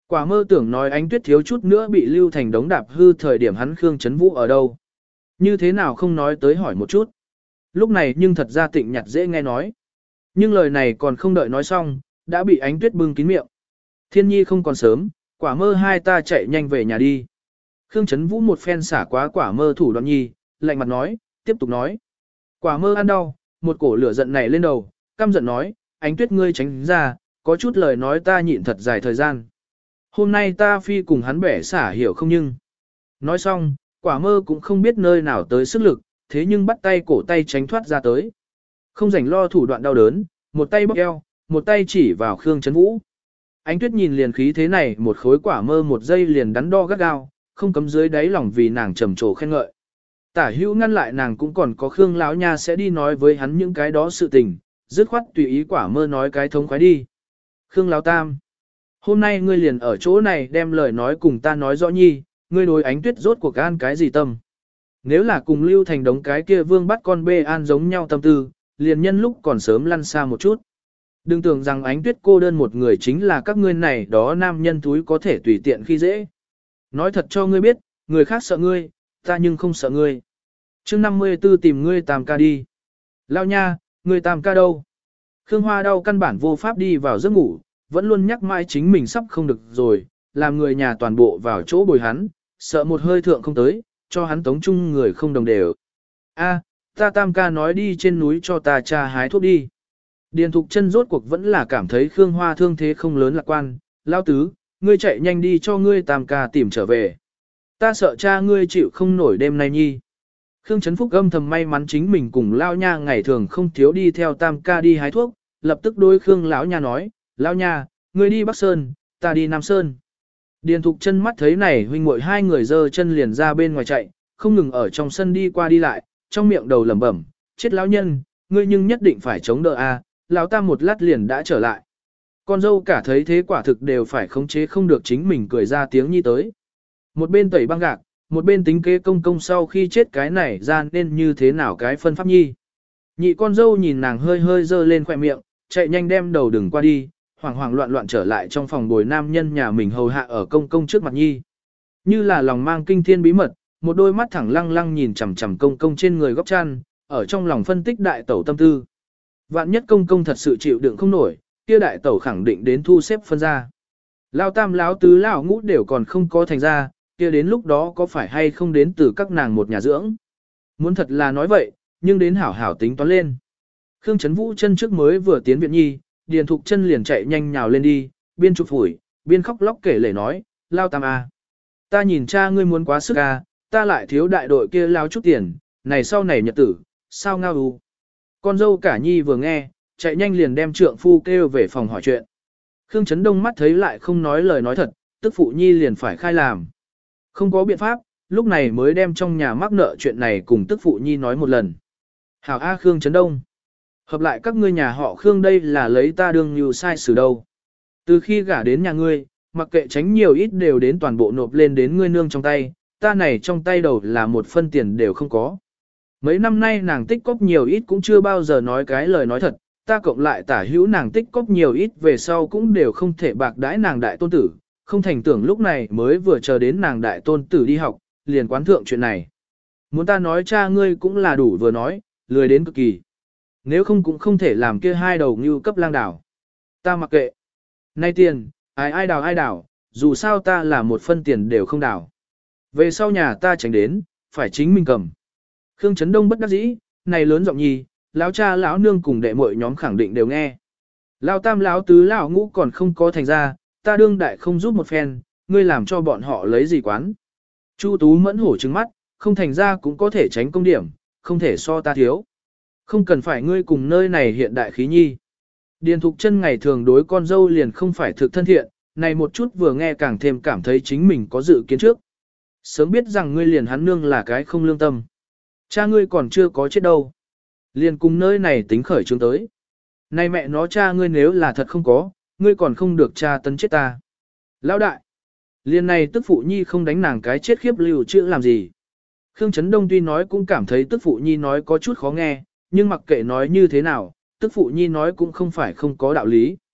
Quả mơ tưởng nói Ánh Tuyết thiếu chút nữa bị lưu thành đống đạp hư thời điểm hắn Khương Chấn Vũ ở đâu. Như thế nào không nói tới hỏi một chút. Lúc này nhưng thật ra Tịnh Nhặt dễ nghe nói. Nhưng lời này còn không đợi nói xong, đã bị Ánh Tuyết bưng kín miệng. Thiên nhi không còn sớm, quả mơ hai ta chạy nhanh về nhà đi. Khương Chấn Vũ một phen xả quá quả mơ thủ đoạn nhi, lạnh mặt nói, tiếp tục nói. Quả mơ ăn đau, một cổ lửa giận này lên đầu, căm giận nói, Ánh Tuyết ngươi tránh ra, có chút lời nói ta nhịn thật dài thời gian. Hôm nay ta phi cùng hắn bẻ xả hiểu không nhưng. Nói xong, quả mơ cũng không biết nơi nào tới sức lực, thế nhưng bắt tay cổ tay tránh thoát ra tới. Không rảnh lo thủ đoạn đau đớn, một tay bóp eo, một tay chỉ vào Khương Chấn Vũ. Ánh Tuyết nhìn liền khí thế này một khối quả mơ một giây liền đắn đo gắt gao, không cấm dưới đáy lòng vì nàng trầm trồ khen ngợi. Tả hữu ngăn lại nàng cũng còn có Khương lão nha sẽ đi nói với hắn những cái đó sự tình, dứt khoát tùy ý quả mơ nói cái thống khoái đi. Khương lão tam, hôm nay ngươi liền ở chỗ này đem lời nói cùng ta nói rõ nhi, ngươi đối Ánh Tuyết rốt cuộc an cái gì tâm. Nếu là cùng Lưu Thành đống cái kia vương bắt con bê an giống nhau tâm tư, liền nhân lúc còn sớm lăn xa một chút. Đừng tưởng rằng Ánh Tuyết cô đơn một người chính là các ngươi này đó nam nhân túi có thể tùy tiện khi dễ. Nói thật cho ngươi biết, người khác sợ ngươi, ta nhưng không sợ ngươi. chương năm mươi tư tìm ngươi tam ca đi. Lao nha, ngươi tam ca đâu? Khương Hoa đau căn bản vô pháp đi vào giấc ngủ, vẫn luôn nhắc mãi chính mình sắp không được rồi, làm người nhà toàn bộ vào chỗ bồi hắn, sợ một hơi thượng không tới, cho hắn tống chung người không đồng đều. A, ta tam ca nói đi trên núi cho ta cha hái thuốc đi. Điền Thục Chân rốt cuộc vẫn là cảm thấy Khương Hoa thương thế không lớn lạc quan, lao tứ, ngươi chạy nhanh đi cho ngươi tam ca tìm trở về. Ta sợ cha ngươi chịu không nổi đêm nay nhi. Khương Trấn Phúc âm thầm may mắn chính mình cùng lao nha ngày thường không thiếu đi theo tam ca đi hái thuốc, lập tức đối Khương lão nha nói, lao nha, ngươi đi Bắc Sơn, ta đi Nam Sơn. Điền Thục Chân mắt thấy này huynh muội hai người giơ chân liền ra bên ngoài chạy, không ngừng ở trong sân đi qua đi lại, trong miệng đầu lẩm bẩm, chết lão nhân, ngươi nhưng nhất định phải chống đỡ a, lão tam một lát liền đã trở lại. Con dâu cả thấy thế quả thực đều phải khống chế không được chính mình cười ra tiếng nhi tới. Một bên tẩy băng gạc, một bên tính kế công công sau khi chết cái này ra nên như thế nào cái phân pháp nhi. Nhị con dâu nhìn nàng hơi hơi dơ lên khỏe miệng, chạy nhanh đem đầu đừng qua đi, hoảng hoảng loạn loạn trở lại trong phòng bồi nam nhân nhà mình hầu hạ ở công công trước mặt nhi. Như là lòng mang kinh thiên bí mật, một đôi mắt thẳng lăng lăng nhìn chằm chằm công công trên người góc chăn, ở trong lòng phân tích đại tẩu tâm tư. Vạn nhất công công thật sự chịu đựng không nổi, kia đại tẩu khẳng định đến thu xếp phân ra. Lao tam lão tứ lão ngũ đều còn không có thành ra, kia đến lúc đó có phải hay không đến từ các nàng một nhà dưỡng. Muốn thật là nói vậy, nhưng đến hảo hảo tính toán lên. Khương Trấn Vũ chân trước mới vừa tiến viện nhi, Điền Thục Chân liền chạy nhanh nhào lên đi, biên chụp phủi, biên khóc lóc kể lể nói, Lao tam à. Ta nhìn cha ngươi muốn quá sức à, ta lại thiếu đại đội kia lao chút tiền, này sau này nhật tử, sao ngao u. Con dâu cả nhi vừa nghe, chạy nhanh liền đem trượng phu kêu về phòng hỏi chuyện. Khương Trấn Đông mắt thấy lại không nói lời nói thật, tức phụ nhi liền phải khai làm. Không có biện pháp, lúc này mới đem trong nhà mắc nợ chuyện này cùng tức phụ nhi nói một lần. Hảo A Khương Trấn Đông. Hợp lại các ngươi nhà họ Khương đây là lấy ta đương như sai xử đâu. Từ khi gả đến nhà ngươi, mặc kệ tránh nhiều ít đều đến toàn bộ nộp lên đến ngươi nương trong tay, ta này trong tay đầu là một phân tiền đều không có. Mấy năm nay nàng tích cóp nhiều ít cũng chưa bao giờ nói cái lời nói thật, ta cộng lại tả hữu nàng tích cóp nhiều ít về sau cũng đều không thể bạc đãi nàng đại tôn tử, không thành tưởng lúc này mới vừa chờ đến nàng đại tôn tử đi học, liền quán thượng chuyện này. Muốn ta nói cha ngươi cũng là đủ vừa nói, lười đến cực kỳ. Nếu không cũng không thể làm kia hai đầu như cấp lang đảo. Ta mặc kệ. Nay tiền, ai ai đào ai đào, dù sao ta là một phân tiền đều không đào. Về sau nhà ta tránh đến, phải chính mình cầm. Khương Trấn Đông bất đắc dĩ, này lớn giọng nhi, lão cha lão nương cùng đệ muội nhóm khẳng định đều nghe. Lão tam lão tứ lão ngũ còn không có thành ra, ta đương đại không giúp một phen, ngươi làm cho bọn họ lấy gì quán. Chu Tú mẫn hổ trừng mắt, không thành ra cũng có thể tránh công điểm, không thể so ta thiếu. Không cần phải ngươi cùng nơi này hiện đại khí nhi. Điền Thục Chân ngày thường đối con dâu liền không phải thực thân thiện, này một chút vừa nghe càng thêm cảm thấy chính mình có dự kiến trước. Sớm biết rằng ngươi liền hắn nương là cái không lương tâm. Cha ngươi còn chưa có chết đâu. Liền cùng nơi này tính khởi trương tới. Này mẹ nó cha ngươi nếu là thật không có, ngươi còn không được cha tấn chết ta. Lão đại. Liền này tức phụ nhi không đánh nàng cái chết khiếp lưu chữ làm gì. Khương Trấn Đông tuy nói cũng cảm thấy tức phụ nhi nói có chút khó nghe, nhưng mặc kệ nói như thế nào, tức phụ nhi nói cũng không phải không có đạo lý.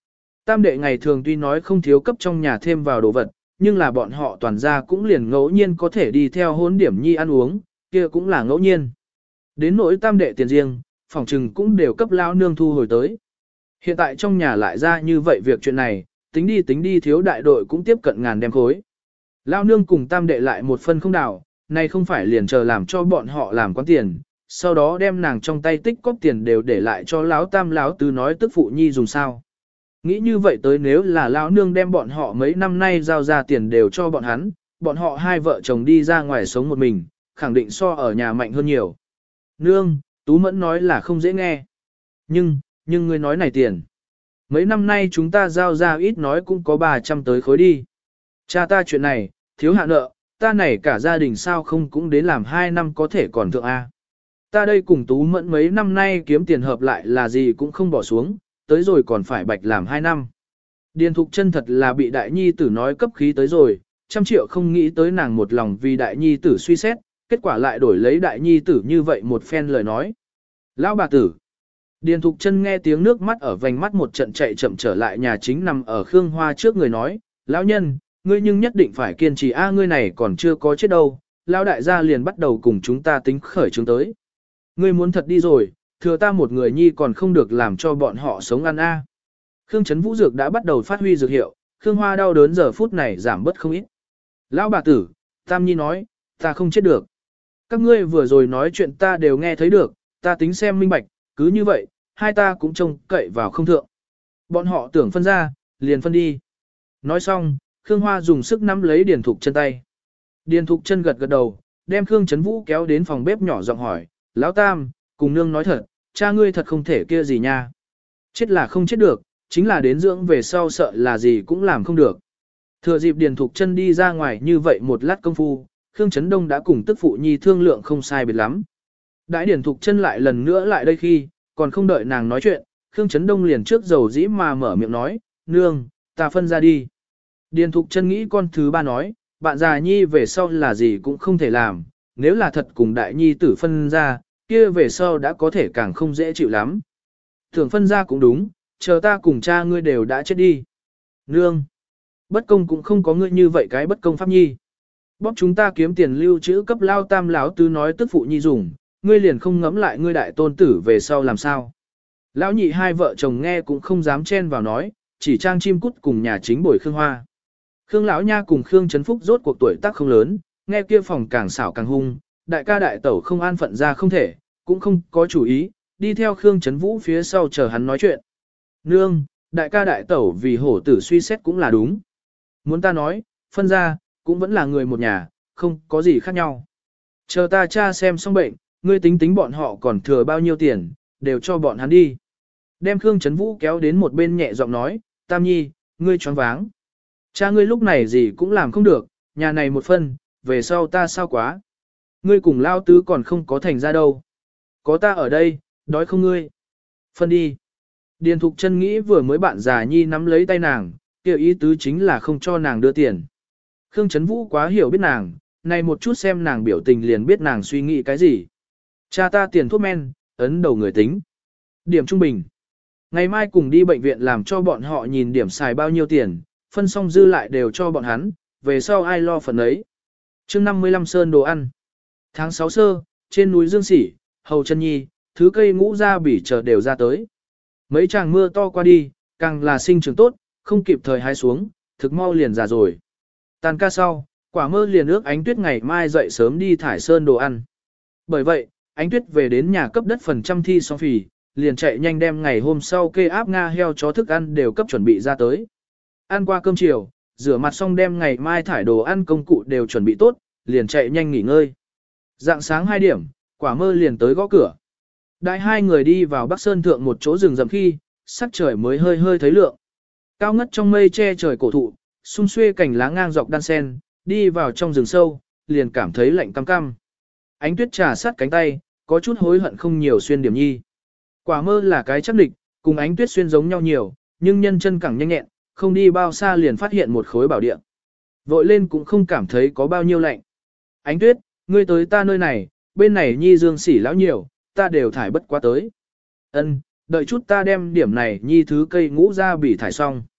Tam đệ ngày thường tuy nói không thiếu cấp trong nhà thêm vào đồ vật, nhưng là bọn họ toàn ra cũng liền ngẫu nhiên có thể đi theo hôn điểm nhi ăn uống, kia cũng là ngẫu nhiên. Đến nỗi tam đệ tiền riêng, phòng trừng cũng đều cấp lao nương thu hồi tới. Hiện tại trong nhà lại ra như vậy việc chuyện này, tính đi tính đi thiếu đại đội cũng tiếp cận ngàn đem khối. Lao nương cùng tam đệ lại một phân không đảo, này không phải liền chờ làm cho bọn họ làm quán tiền, sau đó đem nàng trong tay tích cóp tiền đều để lại cho lão tam lão tứ nói tức phụ nhi dùng sao. Nghĩ như vậy tới nếu là lão nương đem bọn họ mấy năm nay giao ra tiền đều cho bọn hắn, bọn họ hai vợ chồng đi ra ngoài sống một mình, khẳng định so ở nhà mạnh hơn nhiều. Nương, Tú Mẫn nói là không dễ nghe. Nhưng, nhưng ngươi nói này tiền. Mấy năm nay chúng ta giao ra ít nói cũng có ba trăm tới khối đi. Cha ta chuyện này, thiếu hạ nợ, ta này cả gia đình sao không cũng đến làm hai năm có thể còn thượng A. Ta đây cùng Tú Mẫn mấy năm nay kiếm tiền hợp lại là gì cũng không bỏ xuống, tới rồi còn phải bạch làm hai năm. Điền Thục Chân thật là bị đại nhi tử nói cấp khí tới rồi, trăm triệu không nghĩ tới nàng một lòng vì đại nhi tử suy xét, kết quả lại đổi lấy đại nhi tử như vậy một phen lời nói. Lão bà tử. Điền Thục Chân nghe tiếng nước mắt ở vành mắt một trận chạy chậm trở lại nhà chính nằm ở Khương Hoa trước người nói, lão nhân, ngươi nhưng nhất định phải kiên trì a, ngươi này còn chưa có chết đâu, lão đại gia liền bắt đầu cùng chúng ta tính khởi chứng tới. Ngươi muốn thật đi rồi, thừa ta một người nhi còn không được làm cho bọn họ sống ăn a. Khương Trấn Vũ dược đã bắt đầu phát huy dược hiệu, Khương Hoa đau đớn giờ phút này giảm bớt không ít. Lão bà tử, Tam Nhi nói, ta không chết được. Các ngươi vừa rồi nói chuyện ta đều nghe thấy được, ta tính xem minh bạch, cứ như vậy, hai ta cũng trông cậy vào không thượng. Bọn họ tưởng phân ra, liền phân đi. Nói xong, Khương Hoa dùng sức nắm lấy Điền Thục Chân tay. Điền Thục Chân gật gật đầu, đem Khương Trấn Vũ kéo đến phòng bếp nhỏ giọng hỏi, Lão Tam, cùng nương nói thật, cha ngươi thật không thể kia gì nha. Chết là không chết được, chính là đến dưỡng về sau sợ là gì cũng làm không được. Thừa dịp Điền Thục Chân đi ra ngoài như vậy một lát công phu, Khương Trấn Đông đã cùng tức phụ nhi thương lượng không sai biệt lắm. Đãi Điền Thục Chân lại lần nữa lại đây khi, còn không đợi nàng nói chuyện, Khương Trấn Đông liền trước dầu dĩ mà mở miệng nói, nương, ta phân ra đi. Điền Thục Chân nghĩ con thứ ba nói, bạn già nhi về sau là gì cũng không thể làm, nếu là thật cùng đại nhi tử phân ra, kia về sau đã có thể càng không dễ chịu lắm. Tưởng phân ra cũng đúng, chờ ta cùng cha ngươi đều đã chết đi. Nương, bất công cũng không có ngươi như vậy cái bất công pháp nhi. Bóp chúng ta kiếm tiền lưu trữ cấp lao tam lão tứ nói tức phụ nhi dùng, ngươi liền không ngẫm lại ngươi đại tôn tử về sau làm sao. Lão nhị hai vợ chồng nghe cũng không dám chen vào nói, chỉ trang chim cút cùng nhà chính bồi Khương Hoa. Khương lão nha cùng Khương Trấn Phúc rốt cuộc tuổi tác không lớn, nghe kia phòng càng xảo càng hung, đại ca đại tẩu không an phận ra không thể, cũng không có chủ ý, đi theo Khương Trấn Vũ phía sau chờ hắn nói chuyện. Nương, đại ca đại tẩu vì hổ tử suy xét cũng là đúng. Muốn ta nói, phân ra, cũng vẫn là người một nhà, không có gì khác nhau. Chờ ta cha xem xong bệnh, ngươi tính tính bọn họ còn thừa bao nhiêu tiền, đều cho bọn hắn đi. Đem Khương Trấn Vũ kéo đến một bên nhẹ giọng nói, Tam Nhi, ngươi choáng váng. Cha ngươi lúc này gì cũng làm không được, nhà này một phân, về sau ta sao quá. Ngươi cùng lao tứ còn không có thành ra đâu. Có ta ở đây, đói không ngươi. Phân đi. Điền Thục Chân nghĩ vừa mới bạn già nhi nắm lấy tay nàng, kêu ý tứ chính là không cho nàng đưa tiền. Khương Trấn Vũ quá hiểu biết nàng, này một chút xem nàng biểu tình liền biết nàng suy nghĩ cái gì. Cha ta tiền thuốc men, ấn đầu người tính. Điểm trung bình. Ngày mai cùng đi bệnh viện làm cho bọn họ nhìn điểm xài bao nhiêu tiền, phân xong dư lại đều cho bọn hắn, về sau ai lo phần ấy. Chương năm mươi lăm Sơn đồ ăn. Tháng sáu sơ, trên núi Dương Sỉ, Hầu Chân Nhi, thứ cây ngũ ra bỉ chờ đều ra tới. Mấy tràng mưa to qua đi, càng là sinh trưởng tốt, không kịp thời hái xuống, thực mau liền già rồi. Tàn ca sau, Quả Mơ liền ước Ánh Tuyết ngày mai dậy sớm đi thải sơn đồ ăn. Bởi vậy, Ánh Tuyết về đến nhà cấp đất phần trăm thi xong phì, liền chạy nhanh đem ngày hôm sau kê áp Nga heo chó thức ăn đều cấp chuẩn bị ra tới. Ăn qua cơm chiều, rửa mặt xong đem ngày mai thải đồ ăn công cụ đều chuẩn bị tốt, liền chạy nhanh nghỉ ngơi. Dạng sáng hai điểm, Quả Mơ liền tới gõ cửa. Đại hai người đi vào Bắc Sơn thượng một chỗ rừng rậm khi, sắc trời mới hơi hơi thấy lượng. Cao ngất trong mây che trời cổ thụ, xung xuê cành lá ngang dọc đan sen, đi vào trong rừng sâu, liền cảm thấy lạnh cam cam. Ánh Tuyết trà sát cánh tay, có chút hối hận không nhiều xuyên điểm nhi. Quả Mơ là cái chắc địch, cùng Ánh Tuyết xuyên giống nhau nhiều, nhưng nhân chân cẳng nhanh nhẹn, không đi bao xa liền phát hiện một khối bảo địa. Vội lên cũng không cảm thấy có bao nhiêu lạnh. Ánh Tuyết, ngươi tới ta nơi này, bên này nhi Dương Sỉ lão nhiều, ta đều thải bất quá tới. Ân, đợi chút ta đem điểm này nhi thứ cây ngũ ra bỉ thải xong.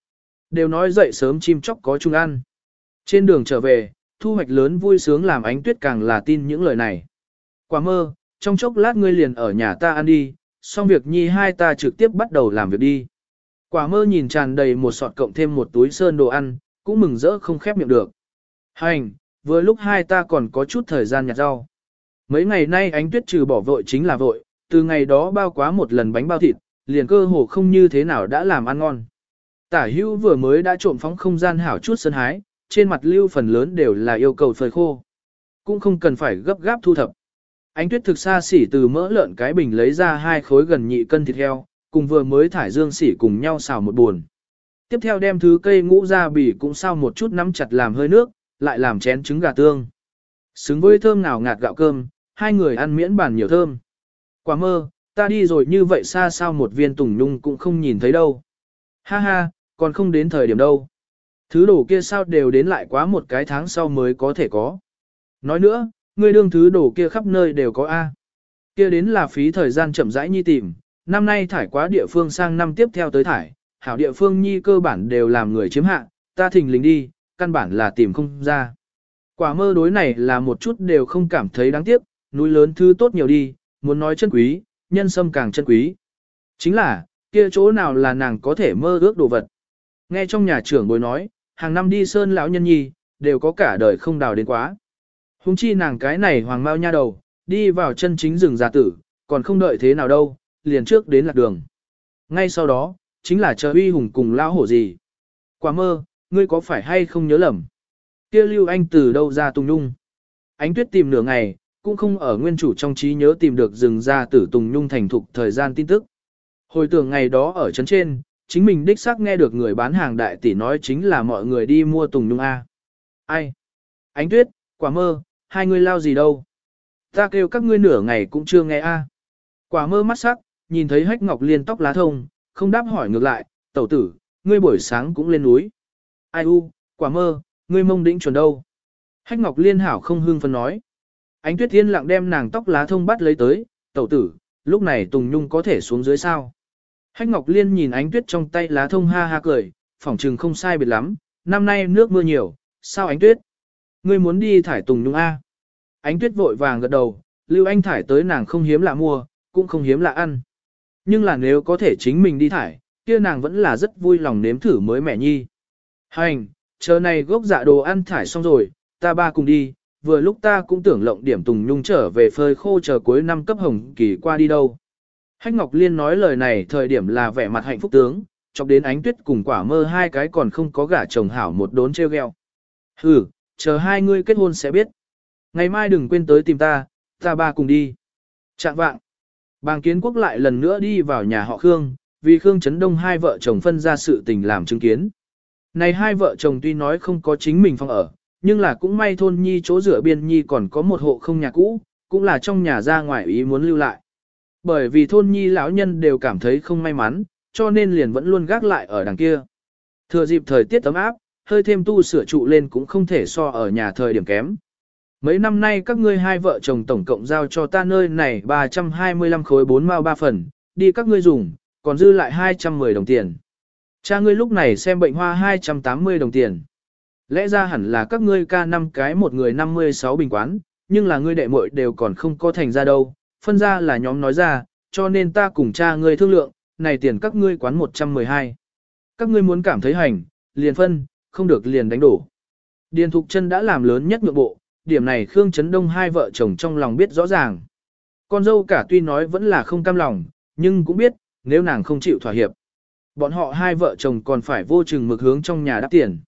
Đều nói dậy sớm chim chóc có chung ăn. Trên đường trở về, thu hoạch lớn vui sướng làm Ánh Tuyết càng là tin những lời này. Quả mơ, trong chốc lát ngươi liền ở nhà ta ăn đi, xong việc nhi hai ta trực tiếp bắt đầu làm việc đi. Quả mơ nhìn tràn đầy một sọt cộng thêm một túi sơn đồ ăn, cũng mừng rỡ không khép miệng được. Hành, vừa lúc hai ta còn có chút thời gian nhặt rau. Mấy ngày nay Ánh Tuyết trừ bỏ vội chính là vội, từ ngày đó bao quá một lần bánh bao thịt, liền cơ hồ không như thế nào đã làm ăn ngon. Tả hữu vừa mới đã trộm phóng không gian hảo chút sân hái, trên mặt lưu phần lớn đều là yêu cầu phơi khô. Cũng không cần phải gấp gáp thu thập. Ánh Tuyết thực xa xỉ từ mỡ lợn cái bình lấy ra hai khối gần nhị cân thịt heo, cùng vừa mới thải dương xỉ cùng nhau xào một buồn. Tiếp theo đem thứ cây ngũ ra bỉ cũng sao một chút nắm chặt làm hơi nước, lại làm chén trứng gà tương. Xứng với thơm nào ngạt gạo cơm, hai người ăn miễn bản nhiều thơm. Quả mơ, ta đi rồi như vậy xa sao một viên tùng nhung cũng không nhìn thấy đâu. Ha ha, còn không đến thời điểm đâu. Thứ đồ kia sao đều đến lại quá một cái tháng sau mới có thể có. Nói nữa, ngươi đương thứ đồ kia khắp nơi đều có A. Kia đến là phí thời gian chậm rãi nhi tìm, năm nay thải quá địa phương sang năm tiếp theo tới thải, hảo địa phương nhi cơ bản đều làm người chiếm hạ, ta thình lình đi, căn bản là tìm không ra. Quả mơ đối này là một chút đều không cảm thấy đáng tiếc, núi lớn thứ tốt nhiều đi, muốn nói chân quý, nhân sâm càng chân quý. Chính là, kia chỗ nào là nàng có thể mơ ước đồ vật. Nghe trong nhà trưởng bối nói, hàng năm đi sơn lão nhân nhi, đều có cả đời không đào đến quá. Hùng chi nàng cái này hoàng mao nha đầu, đi vào chân chính rừng già tử, còn không đợi thế nào đâu, liền trước đến lạc đường. Ngay sau đó, chính là chờ uy hùng cùng lão hổ gì. Quả mơ, ngươi có phải hay không nhớ lầm? Kia Lưu Anh từ đâu ra Tùng Nhung? Ánh Tuyết tìm nửa ngày, cũng không ở nguyên chủ trong trí nhớ tìm được rừng già tử Tùng Nhung thành thục thời gian tin tức. Hồi tưởng ngày đó ở trấn trên, chính mình đích xác nghe được người bán hàng đại tỷ nói chính là mọi người đi mua Tùng Nhung A. Ai? Ánh Tuyết, Quả mơ, hai người lao gì đâu? Ta kêu các ngươi nửa ngày cũng chưa nghe A. Quả mơ mắt sắc, nhìn thấy Hách Ngọc Liên tóc lá thông, không đáp hỏi ngược lại, tẩu tử, ngươi buổi sáng cũng lên núi. Ai u, Quả mơ, ngươi mông đĩnh chuẩn đâu? Hách Ngọc Liên hảo không hương phân nói. Ánh Tuyết Thiên lặng đem nàng tóc lá thông bắt lấy tới, tẩu tử, lúc này Tùng Nhung có thể xuống dưới sao? Hách Ngọc Liên nhìn Ánh Tuyết trong tay lá thông ha ha cười, phỏng trừng không sai biệt lắm, năm nay nước mưa nhiều, sao Ánh Tuyết? Ngươi muốn đi thải Tùng Nhung A? Ánh Tuyết vội vàng gật đầu, Lưu Anh thải tới nàng không hiếm lạ mua, cũng không hiếm lạ ăn. Nhưng là nếu có thể chính mình đi thải, kia nàng vẫn là rất vui lòng nếm thử mới mẻ nhi. Hành, chờ này gốc dạ đồ ăn thải xong rồi, ta ba cùng đi, vừa lúc ta cũng tưởng lộng điểm Tùng Nhung trở về phơi khô chờ cuối năm cấp hồng kỳ qua đi đâu. Hách Ngọc Liên nói lời này thời điểm là vẻ mặt hạnh phúc tướng, chọc đến Ánh Tuyết cùng Quả mơ hai cái còn không có gả chồng hảo một đốn treo gheo. Hừ, chờ hai ngươi kết hôn sẽ biết. Ngày mai đừng quên tới tìm ta, ta ba cùng đi. Trạng vạng. Bàng Kiến Quốc lại lần nữa đi vào nhà họ Khương, vì Khương Chấn Đông hai vợ chồng phân ra sự tình làm chứng kiến. Này hai vợ chồng tuy nói không có chính mình phòng ở, nhưng là cũng may thôn nhi chỗ rửa biên nhi còn có một hộ không nhà cũ, cũng là trong nhà ra ngoài ý muốn lưu lại. Bởi vì thôn nhi lão nhân đều cảm thấy không may mắn, cho nên liền vẫn luôn gác lại ở đằng kia. Thừa dịp thời tiết ấm áp, hơi thêm tu sửa trụ lên cũng không thể so ở nhà thời điểm kém. Mấy năm nay các ngươi hai vợ chồng tổng cộng giao cho ta nơi này ba trăm hai mươi lăm khối bốn mao ba phần, đi các ngươi dùng, còn dư lại hai trăm mười đồng tiền. Cha ngươi lúc này xem bệnh hoa hai trăm tám mươi đồng tiền. Lẽ ra hẳn là các ngươi ca năm cái một người năm mươi sáu bình quán, nhưng là ngươi đệ muội đều còn không có thành ra đâu, phân ra là nhóm nói ra, cho nên ta cùng cha ngươi thương lượng, này tiền các ngươi quán một trăm mười hai. Các ngươi muốn cảm thấy hành, liền phân, không được liền đánh đổ. Điền Thục Chân đã làm lớn nhất nhượng bộ, điểm này Khương Chấn Đông hai vợ chồng trong lòng biết rõ ràng. Con dâu cả tuy nói vẫn là không cam lòng, nhưng cũng biết, nếu nàng không chịu thỏa hiệp, bọn họ hai vợ chồng còn phải vô chừng mực hướng trong nhà đáp tiền.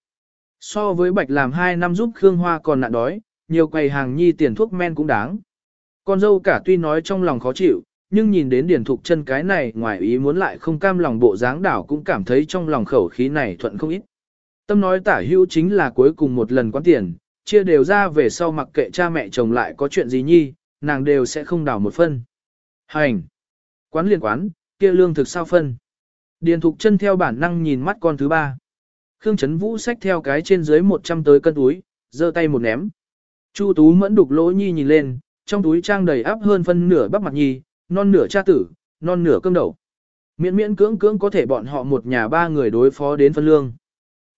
So với Bạch làm hai năm giúp Khương Hoa còn nạn đói, nhiều quầy hàng nhi tiền thuốc men cũng đáng. Con dâu cả tuy nói trong lòng khó chịu, nhưng nhìn đến Điền Thục Chân cái này ngoài ý muốn lại không cam lòng bộ dáng đảo cũng cảm thấy trong lòng khẩu khí này thuận không ít. Tâm nói tả hữu chính là cuối cùng một lần quán tiền, chia đều ra về sau mặc kệ cha mẹ chồng lại có chuyện gì nhi, nàng đều sẽ không đảo một phân. Hành! Quán liền quán, kia lương thực sao phân? Điền Thục Chân theo bản năng nhìn mắt con thứ ba. Khương Chấn Vũ xách theo cái trên dưới một trăm tới cân túi, giơ tay một ném. Chu Tú Mẫn đục lỗ nhi nhìn lên, trong túi trang đầy áp hơn phân nửa bắp mặt nhi, non nửa cha tử, non nửa cơm đậu. Miễn miễn cưỡng cưỡng có thể bọn họ một nhà ba người đối phó đến phân lương.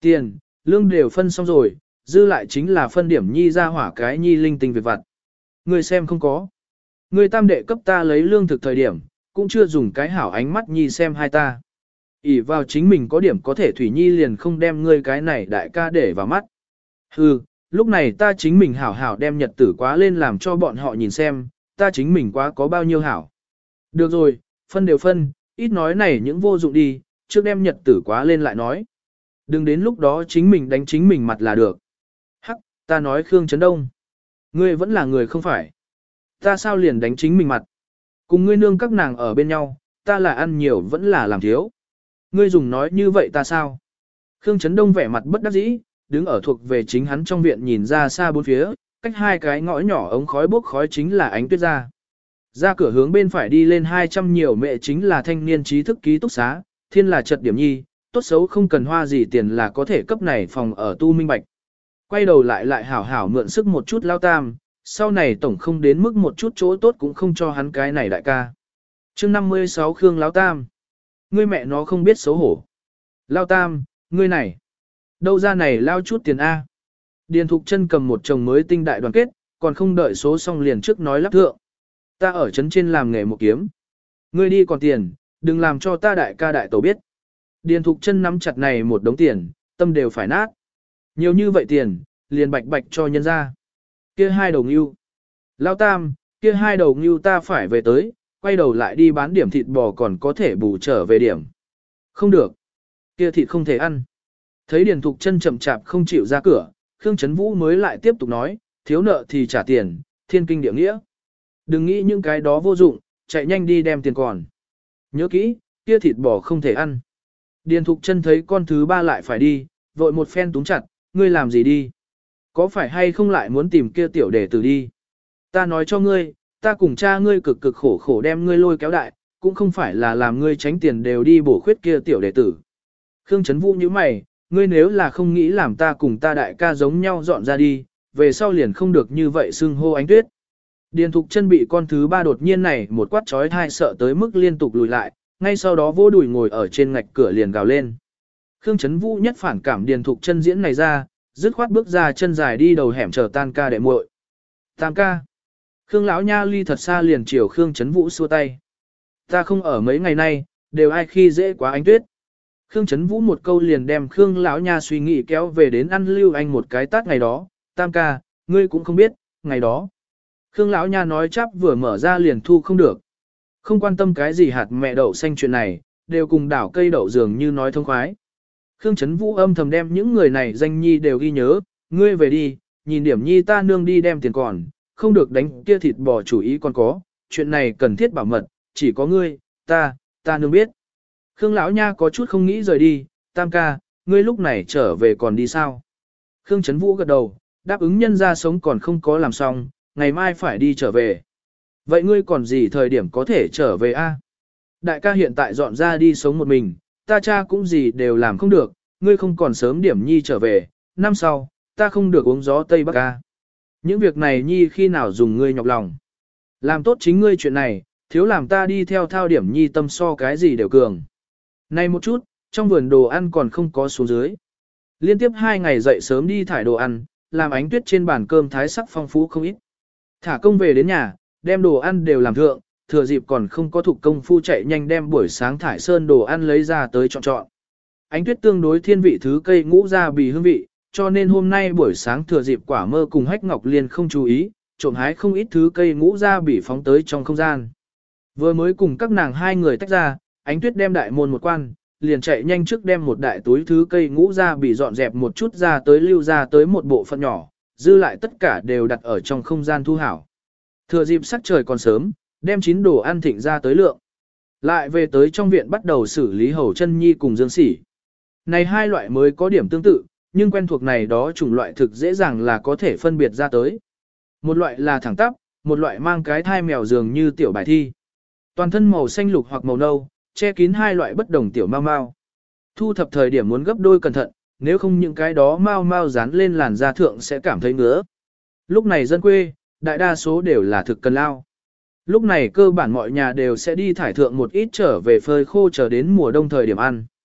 Tiền, lương đều phân xong rồi, dư lại chính là phân điểm nhi ra hỏa cái nhi linh tinh việc vặt. Ngươi xem không có. Ngươi tam đệ cấp ta lấy lương thực thời điểm, cũng chưa dùng cái hảo ánh mắt nhi xem hai ta. ỷ vào chính mình có điểm có thể Thủy Nhi liền không đem ngươi cái này đại ca để vào mắt. Hừ, lúc này ta chính mình hảo hảo đem nhật tử quá lên làm cho bọn họ nhìn xem, ta chính mình quá có bao nhiêu hảo. Được rồi, phân đều phân, ít nói này những vô dụng đi, trước đem nhật tử quá lên lại nói. Đừng đến lúc đó chính mình đánh chính mình mặt là được. Hắc, ta nói Khương Trấn Đông. Ngươi vẫn là người không phải. Ta sao liền đánh chính mình mặt. Cùng ngươi nương các nàng ở bên nhau, ta là ăn nhiều vẫn là làm thiếu. Ngươi dùng nói như vậy ta sao? Khương Trấn Đông vẻ mặt bất đắc dĩ, đứng ở thuộc về chính hắn trong viện nhìn ra xa bốn phía, cách hai cái ngõ nhỏ ống khói bốc khói chính là Ánh Tuyết gia. Ra cửa hướng bên phải đi lên hai trăm nhiều mẹ chính là thanh niên trí thức ký túc xá, thiên là trật điểm nhi, tốt xấu không cần hoa gì tiền là có thể cấp này phòng ở tu minh bạch. Quay đầu lại lại hảo hảo mượn sức một chút lao tam, sau này tổng không đến mức một chút chỗ tốt cũng không cho hắn cái này đại ca. chương năm mươi sáu Khương Lão Tam. Ngươi mẹ nó không biết xấu hổ. Lao Tam, ngươi này. Đâu ra này lao chút tiền A. Điền Thục Chân cầm một chồng mới tinh đại đoàn kết, còn không đợi số xong liền trước nói lắp thượng. Ta ở trấn trên làm nghề một kiếm. Ngươi đi còn tiền, đừng làm cho ta đại ca đại tổ biết. Điền Thục Chân nắm chặt này một đống tiền, tâm đều phải nát. Nhiều như vậy tiền, liền bạch bạch cho nhân ra. Kia hai đầu ngưu. Lao Tam, kia hai đầu ngưu ta phải về tới, quay đầu lại đi bán điểm thịt bò còn có thể bù trở về điểm. Không được. Kia thịt không thể ăn. Thấy Điền Thục Chân chậm chạp không chịu ra cửa, Khương Trấn Vũ mới lại tiếp tục nói, thiếu nợ thì trả tiền, thiên kinh địa nghĩa. Đừng nghĩ những cái đó vô dụng, chạy nhanh đi đem tiền còn. Nhớ kỹ, kia thịt bò không thể ăn. Điền Thục Chân thấy con thứ ba lại phải đi, vội một phen túm chặt, ngươi làm gì đi? Có phải hay không lại muốn tìm kia tiểu đệ tử đi? Ta nói cho ngươi, ta cùng cha ngươi cực cực khổ khổ đem ngươi lôi kéo đại, cũng không phải là làm ngươi tránh tiền đều đi bổ khuyết kia tiểu đệ tử. Khương Trấn Vũ như mày, ngươi nếu là không nghĩ làm ta cùng ta đại ca giống nhau dọn ra đi, về sau liền không được như vậy xưng hô Ánh Tuyết. Điền Thục Chân bị con thứ ba đột nhiên này một quát trói thai sợ tới mức liên tục lùi lại, ngay sau đó vô đùi ngồi ở trên ngạch cửa liền gào lên. Khương Trấn Vũ nhất phản cảm Điền Thục Chân diễn này ra, dứt khoát bước ra chân dài đi đầu hẻm chờ Tam ca đệ muội. Tam ca. Khương lão nha ly thật xa liền chiều Khương Trấn Vũ xua tay. Ta không ở mấy ngày nay, đều ai khi dễ quá Ánh Tuyết. Khương Trấn Vũ một câu liền đem Khương lão nha suy nghĩ kéo về đến ăn lưu anh một cái tát ngày đó. Tam ca, ngươi cũng không biết, ngày đó. Khương lão nha nói chắp vừa mở ra liền thu không được. Không quan tâm cái gì hạt mẹ đậu xanh chuyện này, đều cùng đảo cây đậu dường như nói thông khoái. Khương Trấn Vũ âm thầm đem những người này danh nhi đều ghi nhớ, ngươi về đi, nhìn điểm nhi ta nương đi đem tiền còn, không được đánh kia thịt bò chủ ý còn có, chuyện này cần thiết bảo mật, chỉ có ngươi, ta, ta nương biết. Khương lão nha có chút không nghĩ rời đi, Tam ca, ngươi lúc này trở về còn đi sao? Khương Trấn Vũ gật đầu, đáp ứng nhân ra sống còn không có làm xong, ngày mai phải đi trở về. Vậy ngươi còn gì thời điểm có thể trở về a? Đại ca hiện tại dọn ra đi sống một mình, ta cha cũng gì đều làm không được, ngươi không còn sớm điểm nhi trở về, năm sau, ta không được uống gió Tây Bắc ca. Những việc này nhi khi nào dùng ngươi nhọc lòng. Làm tốt chính ngươi chuyện này, thiếu làm ta đi theo thao điểm nhi tâm so cái gì đều cường. Này một chút, trong vườn đồ ăn còn không có xuống dưới. Liên tiếp hai ngày dậy sớm đi thải đồ ăn, làm Ánh Tuyết trên bàn cơm thái sắc phong phú không ít. Thả công về đến nhà, đem đồ ăn đều làm thượng, thừa dịp còn không có thuộc công phu chạy nhanh đem buổi sáng thải sơn đồ ăn lấy ra tới chọn chọn. Ánh Tuyết tương đối thiên vị thứ cây ngũ ra bì hương vị, cho nên hôm nay buổi sáng thừa dịp quả mơ cùng hách ngọc liên không chú ý, trộm hái không ít thứ cây ngũ ra bì phóng tới trong không gian. Vừa mới cùng các nàng hai người tách ra, Ánh Tuyết đem đại môn một quan, liền chạy nhanh trước đem một đại túi thứ cây ngũ ra bì dọn dẹp một chút ra tới lưu ra tới một bộ phận nhỏ, dư lại tất cả đều đặt ở trong không gian thu hảo. Thừa dịp sắc trời còn sớm, đem chín đồ ăn thịnh ra tới lượng. Lại về tới trong viện bắt đầu xử lý Hầu Chân Nhi cùng Dương Sỉ. Này hai loại mới có điểm tương tự, nhưng quen thuộc này đó chủng loại thực dễ dàng là có thể phân biệt ra tới. Một loại là thẳng tắp, một loại mang cái thai mèo dường như tiểu bài thi. Toàn thân màu xanh lục hoặc màu nâu, che kín hai loại bất đồng tiểu mau mau. Thu thập thời điểm muốn gấp đôi cẩn thận, nếu không những cái đó mau mau dán lên làn da thượng sẽ cảm thấy ngứa. Lúc này dân quê, đại đa số đều là thực cần lao. Lúc này cơ bản mọi nhà đều sẽ đi thải thượng một ít trở về phơi khô chờ đến mùa đông thời điểm ăn.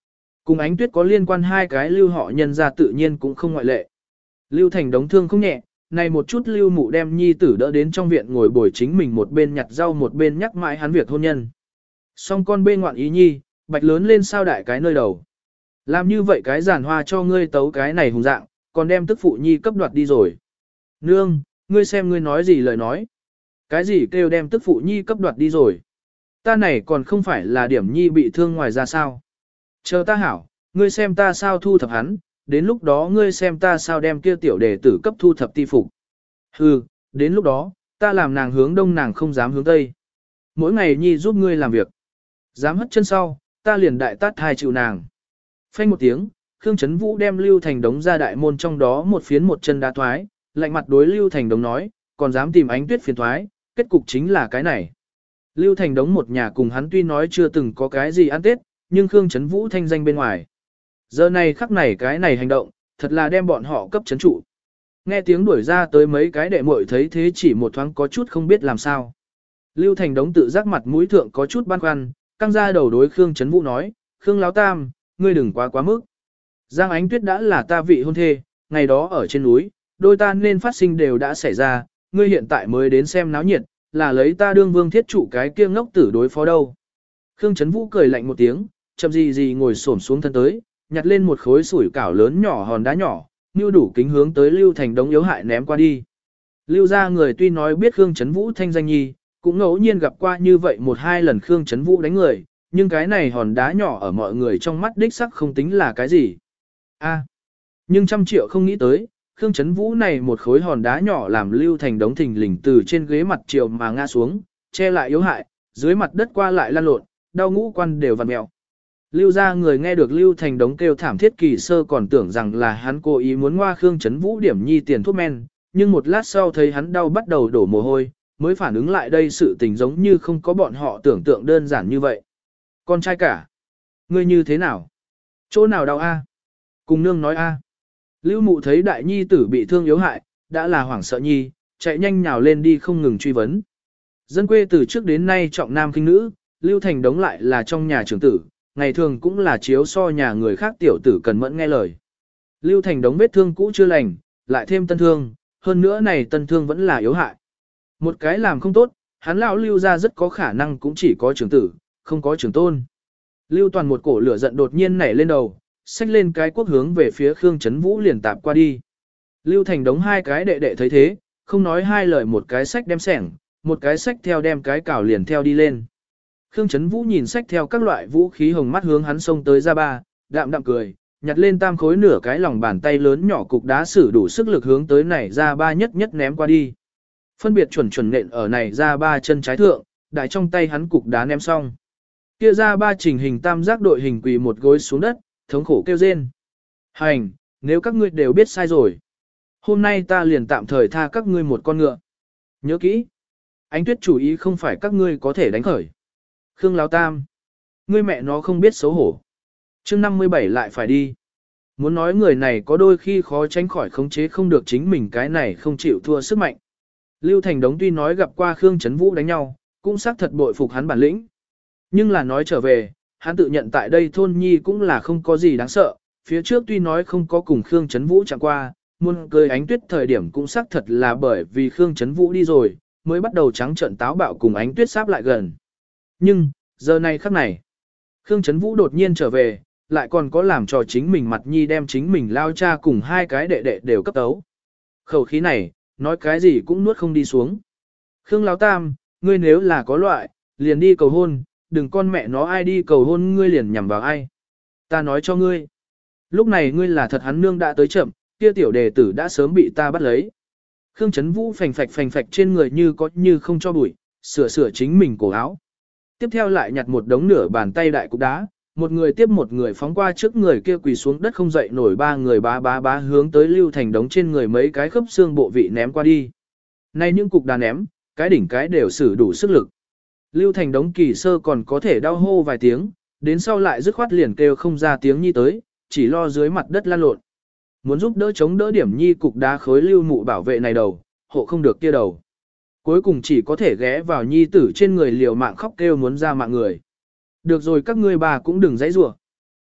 Cùng Ánh Tuyết có liên quan hai cái Lưu họ nhân ra tự nhiên cũng không ngoại lệ. Lưu Thành đống thương không nhẹ, này một chút Lưu Mụ đem nhi tử đỡ đến trong viện ngồi bồi chính mình một bên nhặt rau một bên nhắc mãi hắn việc hôn nhân. Song con bê ngoạn ý nhi, bạch lớn lên sao đại cái nơi đầu. Làm như vậy cái giàn hoa cho ngươi tấu cái này hùng dạng, còn đem tức phụ nhi cấp đoạt đi rồi. Nương, ngươi xem ngươi nói gì lời nói. Cái gì kêu đem tức phụ nhi cấp đoạt đi rồi. Ta này còn không phải là điểm nhi bị thương ngoài ra sao. Chờ ta hảo, ngươi xem ta sao thu thập hắn, đến lúc đó ngươi xem ta sao đem kia tiểu đề tử cấp thu thập ti phục. Hừ, đến lúc đó, ta làm nàng hướng đông nàng không dám hướng tây. Mỗi ngày nhi giúp ngươi làm việc. Dám hất chân sau, ta liền đại tát hai chịu nàng. Phanh một tiếng, Khương Chấn Vũ đem Lưu Thành Đống ra đại môn trong đó một phiến một chân đá thoái, lạnh mặt đối Lưu Thành Đống nói, còn dám tìm Ánh Tuyết phiền thoái, kết cục chính là cái này. Lưu Thành Đống một nhà cùng hắn tuy nói chưa từng có cái gì ăn Tết, nhưng Khương Chấn Vũ thanh danh bên ngoài. Giờ này khắc này cái này hành động, thật là đem bọn họ cấp chấn trụ. Nghe tiếng đuổi ra tới mấy cái đệ muội thấy thế chỉ một thoáng có chút không biết làm sao. Lưu Thành Đống tự giác mặt mũi thượng có chút băn khoăn, căng ra đầu đối Khương Chấn Vũ nói, Khương Láo Tam, ngươi đừng quá quá mức. Giang Ánh Tuyết đã là ta vị hôn thê, ngày đó ở trên núi, đôi ta nên phát sinh đều đã xảy ra, ngươi hiện tại mới đến xem náo nhiệt, là lấy ta đương vương thiết trụ cái kia ngốc tử đối phó đâu. Khương Chấn Vũ cười lạnh một tiếng, chậm gì gì ngồi xổm xuống thân tới, nhặt lên một khối sủi cảo lớn nhỏ hòn đá nhỏ, như đủ kính hướng tới Lưu Thành Đống yếu hại ném qua đi. Lưu ra người tuy nói biết Khương Chấn Vũ thanh danh nhi, cũng ngẫu nhiên gặp qua như vậy một hai lần Khương Chấn Vũ đánh người, nhưng cái này hòn đá nhỏ ở mọi người trong mắt đích sắc không tính là cái gì. A, nhưng trăm triệu không nghĩ tới, Khương Chấn Vũ này một khối hòn đá nhỏ làm Lưu Thành Đống thình lình từ trên ghế mặt chiều mà ngã xuống, che lại yếu hại, dưới mặt đất qua lại lăn lộn, đau ngũ quan đều vặn mèo. Lưu ra người nghe được Lưu Thành Đống kêu thảm thiết kỳ sơ còn tưởng rằng là hắn cố ý muốn ngoa Khương Chấn Vũ điểm nhi tiền thuốc men, nhưng một lát sau thấy hắn đau bắt đầu đổ mồ hôi, mới phản ứng lại đây sự tình giống như không có bọn họ tưởng tượng đơn giản như vậy. Con trai cả, ngươi như thế nào? Chỗ nào đau a? Cùng nương nói a. Lưu Mụ thấy đại nhi tử bị thương yếu hại, đã là hoảng sợ nhi, chạy nhanh nhào lên đi không ngừng truy vấn. Dân quê từ trước đến nay trọng nam khinh nữ, Lưu Thành Đống lại là trong nhà trưởng tử, ngày thường cũng là chiếu so nhà người khác tiểu tử cần mẫn nghe lời. Lưu Thành Đống vết thương cũ chưa lành, lại thêm tân thương, hơn nữa này tân thương vẫn là yếu hại. Một cái làm không tốt, hắn lão Lưu ra rất có khả năng cũng chỉ có trưởng tử, không có trưởng tôn. Lưu Toàn một cổ lửa giận đột nhiên nảy lên đầu, xách lên cái quốc hướng về phía Khương Chấn Vũ liền tạp qua đi. Lưu Thành Đống hai cái đệ đệ thấy thế, không nói hai lời một cái xách đem sẻng, một cái xách theo đem cái cào liền theo đi lên. Khương Chấn Vũ nhìn xách theo các loại vũ khí hồng mắt hướng hắn xông tới ra ba, đạm đạm cười, nhặt lên tam khối nửa cái lòng bàn tay lớn nhỏ cục đá sử đủ sức lực hướng tới này ra ba nhất nhất ném qua đi. Phân biệt chuẩn chuẩn nện ở này ra ba chân trái thượng, đại trong tay hắn cục đá ném xong. Kia ra ba trình hình tam giác đội hình quỳ một gối xuống đất, thống khổ kêu rên. Hành, nếu các ngươi đều biết sai rồi. Hôm nay ta liền tạm thời tha các ngươi một con ngựa. Nhớ kỹ. Ánh Tuyết chủ ý không phải các ngươi có thể đánh khởi. Khương Láo Tam. Ngươi mẹ nó không biết xấu hổ. chương năm mươi bảy lại phải đi. Muốn nói người này có đôi khi khó tránh khỏi khống chế không được chính mình cái này không chịu thua sức mạnh. Lưu Thành Đống tuy nói gặp qua Khương Chấn Vũ đánh nhau, cũng xác thật bội phục hắn bản lĩnh. Nhưng là nói trở về, hắn tự nhận tại đây thôn nhi cũng là không có gì đáng sợ, phía trước tuy nói không có cùng Khương Chấn Vũ chẳng qua, muôn cười Ánh Tuyết thời điểm cũng xác thật là bởi vì Khương Chấn Vũ đi rồi, mới bắt đầu trắng trợn táo bạo cùng Ánh Tuyết sáp lại gần. Nhưng, giờ này khắc này, Khương Chấn Vũ đột nhiên trở về, lại còn có làm cho chính mình mặt nhi đem chính mình lao cha cùng hai cái đệ đệ đều cấp tấu. Khẩu khí này, nói cái gì cũng nuốt không đi xuống. Khương Láo Tam, ngươi nếu là có loại, liền đi cầu hôn, đừng con mẹ nó ai đi cầu hôn ngươi liền nhằm vào ai. Ta nói cho ngươi, lúc này ngươi là thật hắn nương đã tới chậm, kia tiểu đề tử đã sớm bị ta bắt lấy. Khương Chấn Vũ phành phạch phành phạch trên người như có như không cho bụi, sửa sửa chính mình cổ áo. Tiếp theo lại nhặt một đống nửa bàn tay đại cục đá, một người tiếp một người phóng qua trước người kia quỳ xuống đất không dậy nổi ba người bá bá bá hướng tới Lưu Thành Đống trên người mấy cái khớp xương bộ vị ném qua đi. Nay những cục đá ném, cái đỉnh cái đều sử đủ sức lực. Lưu Thành Đống kỳ sơ còn có thể đau hô vài tiếng, đến sau lại dứt khoát liền kêu không ra tiếng nhi tới, chỉ lo dưới mặt đất lăn lộn. Muốn giúp đỡ chống đỡ điểm nhi cục đá khối Lưu Mụ bảo vệ này đầu, hộ không được kia đầu. Cuối cùng chỉ có thể ghé vào nhi tử trên người liều mạng khóc kêu muốn ra mạng người. Được rồi các ngươi bà cũng đừng dãy rủa.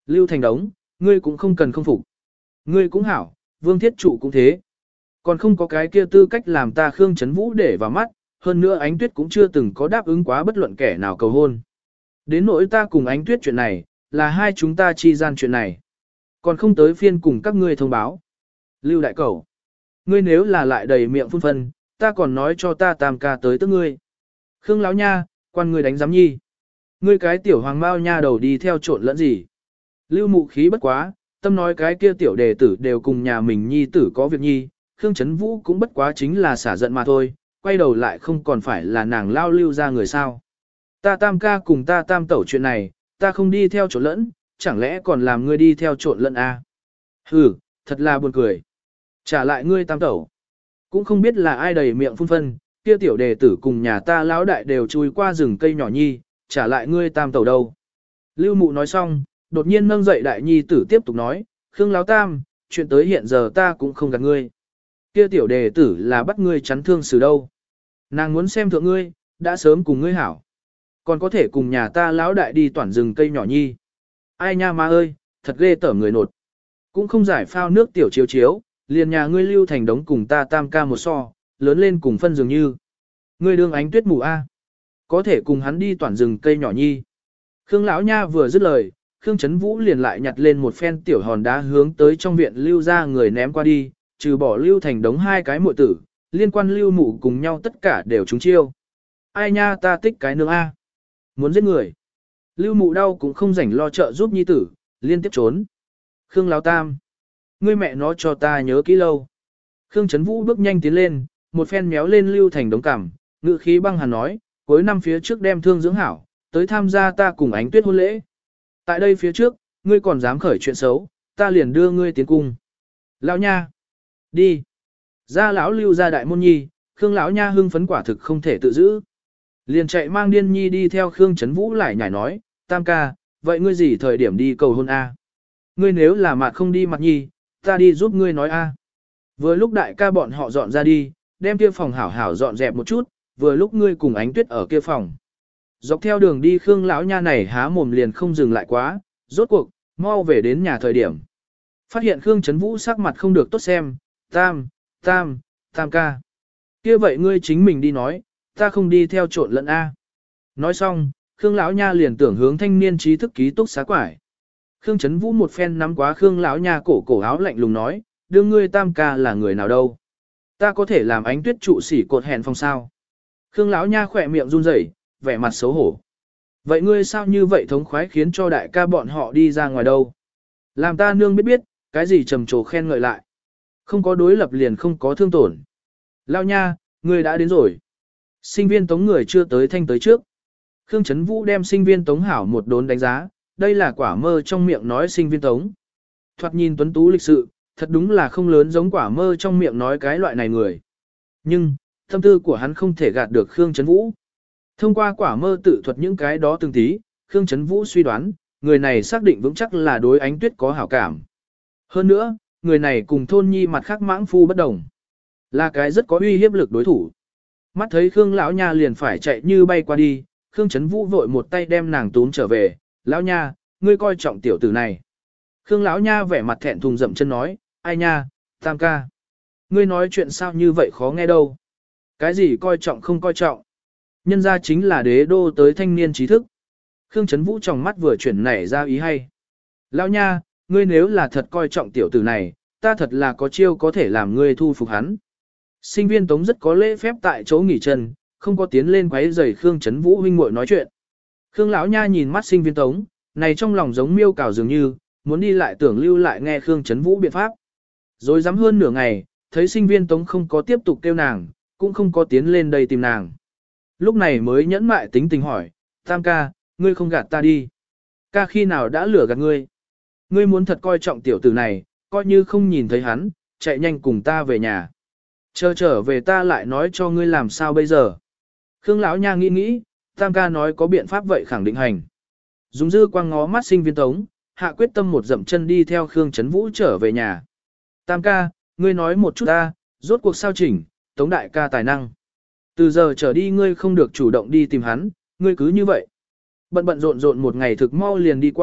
Lưu Thành Đống, ngươi cũng không cần không phục. Ngươi cũng hảo, Vương Thiết Trụ cũng thế. Còn không có cái kia tư cách làm ta Khương Chấn Vũ để vào mắt, hơn nữa Ánh Tuyết cũng chưa từng có đáp ứng quá bất luận kẻ nào cầu hôn. Đến nỗi ta cùng Ánh Tuyết chuyện này, là hai chúng ta chi gian chuyện này. Còn không tới phiên cùng các ngươi thông báo. Lưu Đại Cẩu, ngươi nếu là lại đầy miệng phun phân, ta còn nói cho ta tam ca tới tức ngươi. Khương Lão Nha, quan ngươi đánh giám nhi. Ngươi cái tiểu hoàng mao nha đầu đi theo trộn lẫn gì. Lưu Mụ khí bất quá, tâm nói cái kia tiểu đề tử đều cùng nhà mình nhi tử có việc nhi, Khương Chấn Vũ cũng bất quá chính là xả giận mà thôi, quay đầu lại không còn phải là nàng lao lưu ra người sao. Ta tam ca cùng ta tam tẩu chuyện này, ta không đi theo trộn lẫn, chẳng lẽ còn làm ngươi đi theo trộn lẫn à? Hừ, thật là buồn cười. Trả lại ngươi tam tẩu. Cũng không biết là ai đầy miệng phun phân, kia tiểu đề tử cùng nhà ta lão đại đều chui qua rừng cây nhỏ nhi, trả lại ngươi tam tẩu đâu. Lưu Mụ nói xong, đột nhiên nâng dậy đại nhi tử tiếp tục nói, Khương Láo Tam, chuyện tới hiện giờ ta cũng không gạt ngươi. Kia tiểu đề tử là bắt ngươi chắn thương xử đâu. Nàng muốn xem thượng ngươi, đã sớm cùng ngươi hảo. Còn có thể cùng nhà ta lão đại đi toàn rừng cây nhỏ nhi. Ai nha ma ơi, thật ghê tởm người nột. Cũng không giải phao nước tiểu chiếu chiếu, liền nhà ngươi Lưu Thành Đống cùng ta tam ca một so, lớn lên cùng phân dường như. Ngươi đương Ánh Tuyết mù a, có thể cùng hắn đi toàn rừng cây nhỏ nhi. Khương lão nha vừa dứt lời, Khương Chấn Vũ liền lại nhặt lên một phen tiểu hòn đá hướng tới trong viện Lưu ra người ném qua đi, trừ bỏ Lưu Thành Đống hai cái muội tử, liên quan Lưu Mụ cùng nhau tất cả đều trúng chiêu. Ai nha ta tích cái nương a, muốn giết người. Lưu Mụ đau cũng không rảnh lo trợ giúp nhi tử, liên tiếp trốn. Khương Lão Tam, ngươi mẹ nó cho ta nhớ kỹ lâu. Khương Chấn Vũ bước nhanh tiến lên, một phen méo lên Lưu Thành Đống cằm, ngự khí băng hàn nói, cuối năm phía trước đem thương dưỡng hảo, tới tham gia ta cùng Ánh Tuyết hôn lễ. Tại đây phía trước, ngươi còn dám khởi chuyện xấu, ta liền đưa ngươi tiến cung. Lão nha, đi. Ra lão Lưu ra đại môn nhi, Khương lão nha hưng phấn quả thực không thể tự giữ. Liền chạy mang điên nhi đi theo Khương Chấn Vũ lại nhảy nói, tam ca, vậy ngươi gì thời điểm đi cầu hôn a? Ngươi nếu là mặt không đi mặt nhi, ta đi giúp ngươi nói a. Vừa lúc đại ca bọn họ dọn ra đi, đem kia phòng hảo hảo dọn dẹp một chút, vừa lúc ngươi cùng Ánh Tuyết ở kia phòng. Dọc theo đường đi Khương lão nha này há mồm liền không dừng lại quá, rốt cuộc, mau về đến nhà thời điểm. Phát hiện Khương Chấn Vũ sắc mặt không được tốt xem, tam, tam, tam ca. Kia vậy ngươi chính mình đi nói, ta không đi theo trộn lẫn A. Nói xong, Khương lão nha liền tưởng hướng thanh niên trí thức ký túc xá quải. Khương Chấn Vũ một phen nắm quá Khương lão nha cổ cổ áo lạnh lùng nói, đưa ngươi tam ca là người nào đâu. Ta có thể làm Ánh Tuyết trụ sỉ cột hẹn phòng sao. Khương lão nha khỏe miệng run rẩy, vẻ mặt xấu hổ. Vậy ngươi sao như vậy thống khoái khiến cho đại ca bọn họ đi ra ngoài đâu? Làm ta nương biết biết, cái gì trầm trồ khen ngợi lại. Không có đối lập liền không có thương tổn. Lão nha, ngươi đã đến rồi. Sinh viên tống người chưa tới thanh tới trước. Khương Chấn Vũ đem sinh viên tống hảo một đốn đánh giá, đây là quả mơ trong miệng nói sinh viên tống. Thoạt nhìn tuấn tú lịch sự, thật đúng là không lớn giống quả mơ trong miệng nói cái loại này người. Nhưng, tâm tư của hắn không thể gạt được Khương Chấn Vũ. Thông qua quả mơ tự thuật những cái đó từng tí, Khương Chấn Vũ suy đoán, người này xác định vững chắc là đối Ánh Tuyết có hảo cảm. Hơn nữa, người này cùng thôn nhi mặt khác mãng phu bất đồng. Là cái rất có uy hiếp lực đối thủ. Mắt thấy Khương lão nha liền phải chạy như bay qua đi, Khương Chấn Vũ vội một tay đem nàng túm trở về, lão nha, ngươi coi trọng tiểu tử này. Khương lão nha vẻ mặt thẹn thùng dậm chân nói, ai nha, tam ca. Ngươi nói chuyện sao như vậy khó nghe đâu. Cái gì coi trọng không coi trọng. Nhân ra chính là đế đô tới thanh niên trí thức. Khương Chấn Vũ trong mắt vừa chuyển nảy ra ý hay. Lão nha, ngươi nếu là thật coi trọng tiểu tử này, ta thật là có chiêu có thể làm ngươi thu phục hắn. Sinh viên Tống rất có lễ phép tại chỗ nghỉ chân, không có tiến lên quấy rầy Khương Chấn Vũ huynh muội nói chuyện. Khương lão nha nhìn mắt sinh viên Tống, này trong lòng giống miêu cào dường như, muốn đi lại tưởng lưu lại nghe Khương Chấn Vũ biện pháp. Rồi dám hơn nửa ngày, thấy sinh viên Tống không có tiếp tục kêu nàng, cũng không có tiến lên đây tìm nàng. Lúc này mới nhẫn mại tính tình hỏi, tam ca, ngươi không gạt ta đi. Ca khi nào đã lừa gạt ngươi? Ngươi muốn thật coi trọng tiểu tử này, coi như không nhìn thấy hắn, chạy nhanh cùng ta về nhà. Chờ trở về ta lại nói cho ngươi làm sao bây giờ. Khương lão nha nghĩ nghĩ, tam ca nói có biện pháp vậy khẳng định hành. Dùng dư quang ngó mắt sinh viên Tống, hạ quyết tâm một dậm chân đi theo Khương Chấn Vũ trở về nhà. Tam ca, ngươi nói một chút ta, rốt cuộc sao chỉnh, Tống đại ca tài năng. Từ giờ trở đi ngươi không được chủ động đi tìm hắn, ngươi cứ như vậy. Bận bận rộn rộn một ngày thực mau liền đi qua,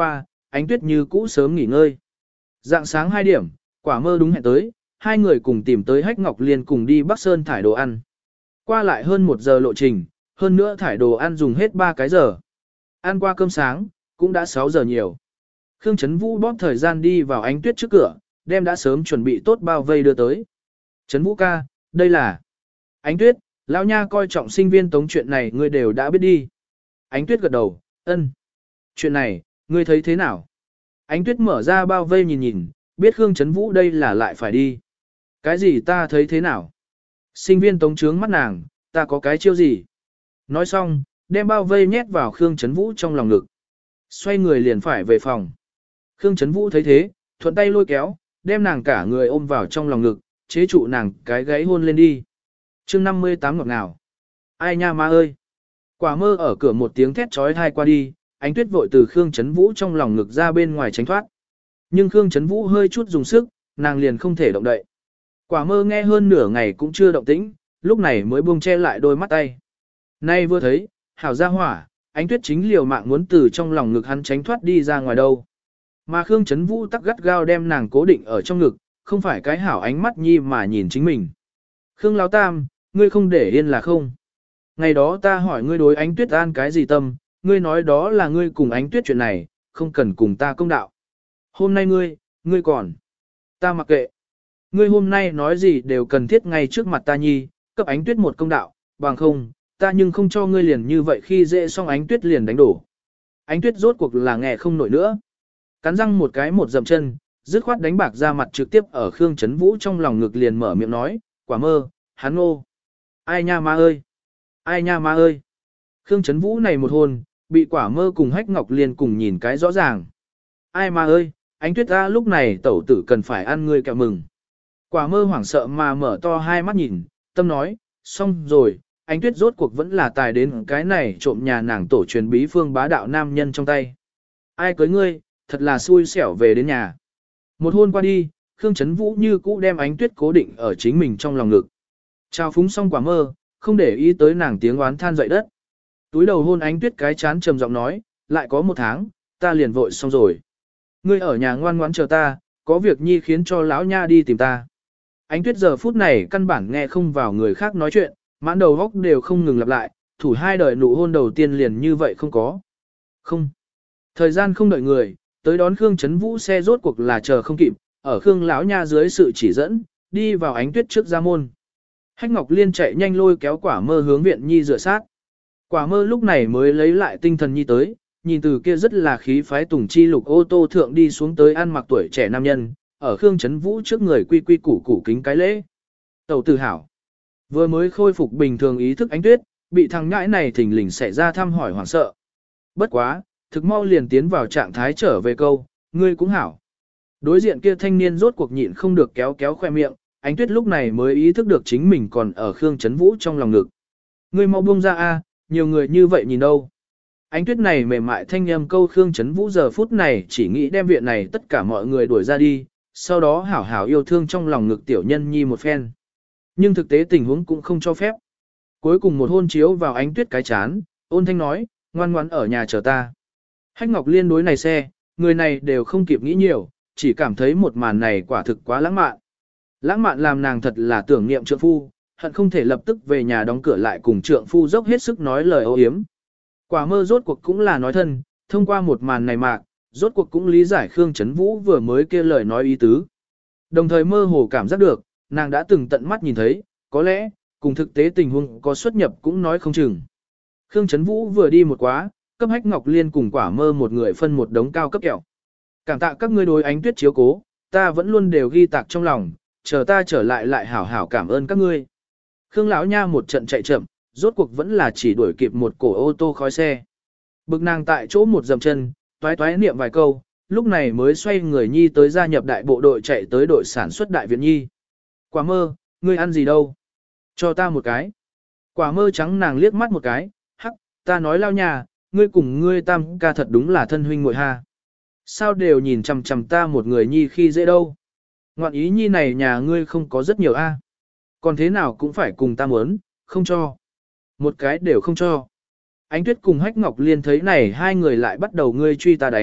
ánh tuyết như cũ sớm nghỉ ngơi. Dạng sáng hai điểm, quả mơ đúng hẹn tới, hai người cùng tìm tới Hách Ngọc Liên cùng đi Bắc Sơn thải đồ ăn. Qua lại hơn một giờ lộ trình, hơn nữa thải đồ ăn dùng hết ba cái giờ. Ăn qua cơm sáng, cũng đã sáu giờ nhiều. Khương Trấn Vũ bóp thời gian đi vào ánh tuyết trước cửa, đem đã sớm chuẩn bị tốt bao vây đưa tới. Trấn Vũ ca, đây là... Ánh tuyết, lão nha coi trọng sinh viên tống chuyện này ngươi đều đã biết đi. Ánh tuyết gật đầu, ân. Chuyện này, ngươi thấy thế nào? Ánh tuyết mở ra bao vây nhìn nhìn, biết Khương Trấn Vũ đây là lại phải đi. Cái gì ta thấy thế nào? Sinh viên tống trướng mắt nàng, ta có cái chiêu gì? Nói xong, đem bao vây nhét vào Khương Trấn Vũ trong lòng ngực. Xoay người liền phải về phòng. Khương Trấn Vũ thấy thế, thuận tay lôi kéo, đem nàng cả người ôm vào trong lòng ngực, chế trụ nàng cái gáy hôn lên đi. chương năm mươi tám ngọt ngào. Ai nha ma ơi! Quả mơ ở cửa một tiếng thét trói thai qua đi, ánh tuyết vội từ Khương Trấn Vũ trong lòng ngực ra bên ngoài tránh thoát. Nhưng Khương Trấn Vũ hơi chút dùng sức, nàng liền không thể động đậy. Quả mơ nghe hơn nửa ngày cũng chưa động tĩnh, lúc này mới buông che lại đôi mắt tay. Nay vừa thấy, hảo ra hỏa, ánh tuyết chính liều mạng muốn từ trong lòng ngực hắn tránh thoát đi ra ngoài đâu. Mà Khương Trấn Vũ tắc gắt gao đem nàng cố định ở trong ngực, không phải cái hảo ánh mắt nhi mà nhìn chính mình. Khương Lão Tam, ngươi không để yên là không? Ngày đó ta hỏi ngươi đối ánh tuyết an cái gì tâm, ngươi nói đó là ngươi cùng ánh tuyết chuyện này, không cần cùng ta công đạo. Hôm nay ngươi, ngươi còn. Ta mặc kệ. Ngươi hôm nay nói gì đều cần thiết ngay trước mặt ta nhi, cấp ánh tuyết một công đạo, bằng không, ta nhưng không cho ngươi liền như vậy khi dễ xong ánh tuyết liền đánh đổ. Ánh tuyết rốt cuộc là nghe không nổi nữa. Cắn răng một cái một dậm chân, dứt khoát đánh bạc ra mặt trực tiếp ở Khương Trấn Vũ trong lòng ngực liền mở miệng nói, quả mơ, hắn ô. Ai nha ma ơi! Ai nha ma ơi! Khương Trấn Vũ này một hôn, bị quả mơ cùng Hách Ngọc Liên cùng nhìn cái rõ ràng. Ai ma ơi! Ánh tuyết ta lúc này tẩu tử cần phải ăn ngươi kẹo mừng. Quả mơ hoảng sợ mà mở to hai mắt nhìn, tâm nói, xong rồi, ánh tuyết rốt cuộc vẫn là tài đến cái này trộm nhà nàng tổ truyền bí phương bá đạo nam nhân trong tay. Ai cưới ngươi, thật là xui xẻo về đến nhà. Một hôn qua đi, Khương Trấn Vũ như cũ đem ánh tuyết cố định ở chính mình trong lòng ngực. Trao phúng xong quả mơ, không để ý tới nàng tiếng oán than dậy đất. Túi đầu hôn ánh tuyết cái chán trầm giọng nói, lại có một tháng, ta liền vội xong rồi. Ngươi ở nhà ngoan ngoãn chờ ta, có việc nhi khiến cho lão nha đi tìm ta. Ánh tuyết giờ phút này căn bản nghe không vào người khác nói chuyện, mãn đầu góc đều không ngừng lặp lại, thủ hai đời nụ hôn đầu tiên liền như vậy không có. Không. Thời gian không đợi người, tới đón Khương Trấn Vũ xe rốt cuộc là chờ không kịp, ở Khương lão nha dưới sự chỉ dẫn, đi vào ánh tuyết trước ra môn. Hách Ngọc Liên chạy nhanh lôi kéo quả mơ hướng viện nhi rửa sát. Quả mơ lúc này mới lấy lại tinh thần nhi tới, nhìn từ kia rất là khí phái tùng chi lục ô tô thượng đi xuống tới ăn mặc tuổi trẻ nam nhân, ở Khương Trấn Vũ trước người quy quy củ củ kính cái lễ. Tẩu tử hảo. Vừa mới khôi phục bình thường ý thức ánh tuyết, bị thằng ngãi này thình lình xảy ra thăm hỏi hoảng sợ. Bất quá, thực mau liền tiến vào trạng thái trở về câu, ngươi cũng hảo. Đối diện kia thanh niên rốt cuộc nhịn không được kéo kéo khoe miệng, ánh tuyết lúc này mới ý thức được chính mình còn ở Khương Trấn Vũ trong lòng ngực. Ngươi mau buông ra a, nhiều người như vậy nhìn đâu. Ánh tuyết này mềm mại thanh âm câu Khương Trấn Vũ giờ phút này chỉ nghĩ đem viện này tất cả mọi người đuổi ra đi, sau đó hảo hảo yêu thương trong lòng ngực tiểu nhân nhi một phen. Nhưng thực tế tình huống cũng không cho phép. Cuối cùng một hôn chiếu vào ánh tuyết cái chán, ôn thanh nói, ngoan ngoãn ở nhà chờ ta. Hách Ngọc Liên đối này xe, người này đều không kịp nghĩ nhiều, chỉ cảm thấy một màn này quả thực quá lãng mạn. Lãng mạn làm nàng thật là tưởng niệm trượng phu, hận không thể lập tức về nhà đóng cửa lại cùng trượng phu dốc hết sức nói lời âu yếm. Quả mơ rốt cuộc cũng là nói thân, thông qua một màn này mạc, rốt cuộc cũng lý giải Khương Trấn Vũ vừa mới kia lời nói ý tứ. Đồng thời mơ hồ cảm giác được, nàng đã từng tận mắt nhìn thấy, có lẽ, cùng thực tế tình huống có xuất nhập cũng nói không chừng. Khương Trấn Vũ vừa đi một quá, cấp Hách Ngọc Liên cùng quả mơ một người phân một đống cao cấp kẹo. Cảm tạ các ngươi đối ánh tuyết chiếu cố, ta vẫn luôn đều ghi tạc trong lòng, chờ ta trở lại lại hảo hảo cảm ơn các ngươi. Khương lão nha một trận chạy chậm, rốt cuộc vẫn là chỉ đuổi kịp một cổ ô tô khói xe. Bực nàng tại chỗ một dầm chân, toái toái niệm vài câu, lúc này mới xoay người nhi tới gia nhập đại bộ đội chạy tới đội sản xuất đại viện nhi. Quả mơ, ngươi ăn gì đâu? Cho ta một cái. Quả mơ trắng nàng liếc mắt một cái, hắc, ta nói lao nhà, ngươi cùng ngươi tam ca thật đúng là thân huynh muội ha. Sao đều nhìn chằm chằm ta một người nhi khi dễ đâu? Ngoạn ý nhi này nhà ngươi không có rất nhiều a. Còn thế nào cũng phải cùng ta muốn, không cho. Một cái đều không cho. Ánh tuyết cùng Hách Ngọc Liên thấy này hai người lại bắt đầu ngươi truy ta đánh,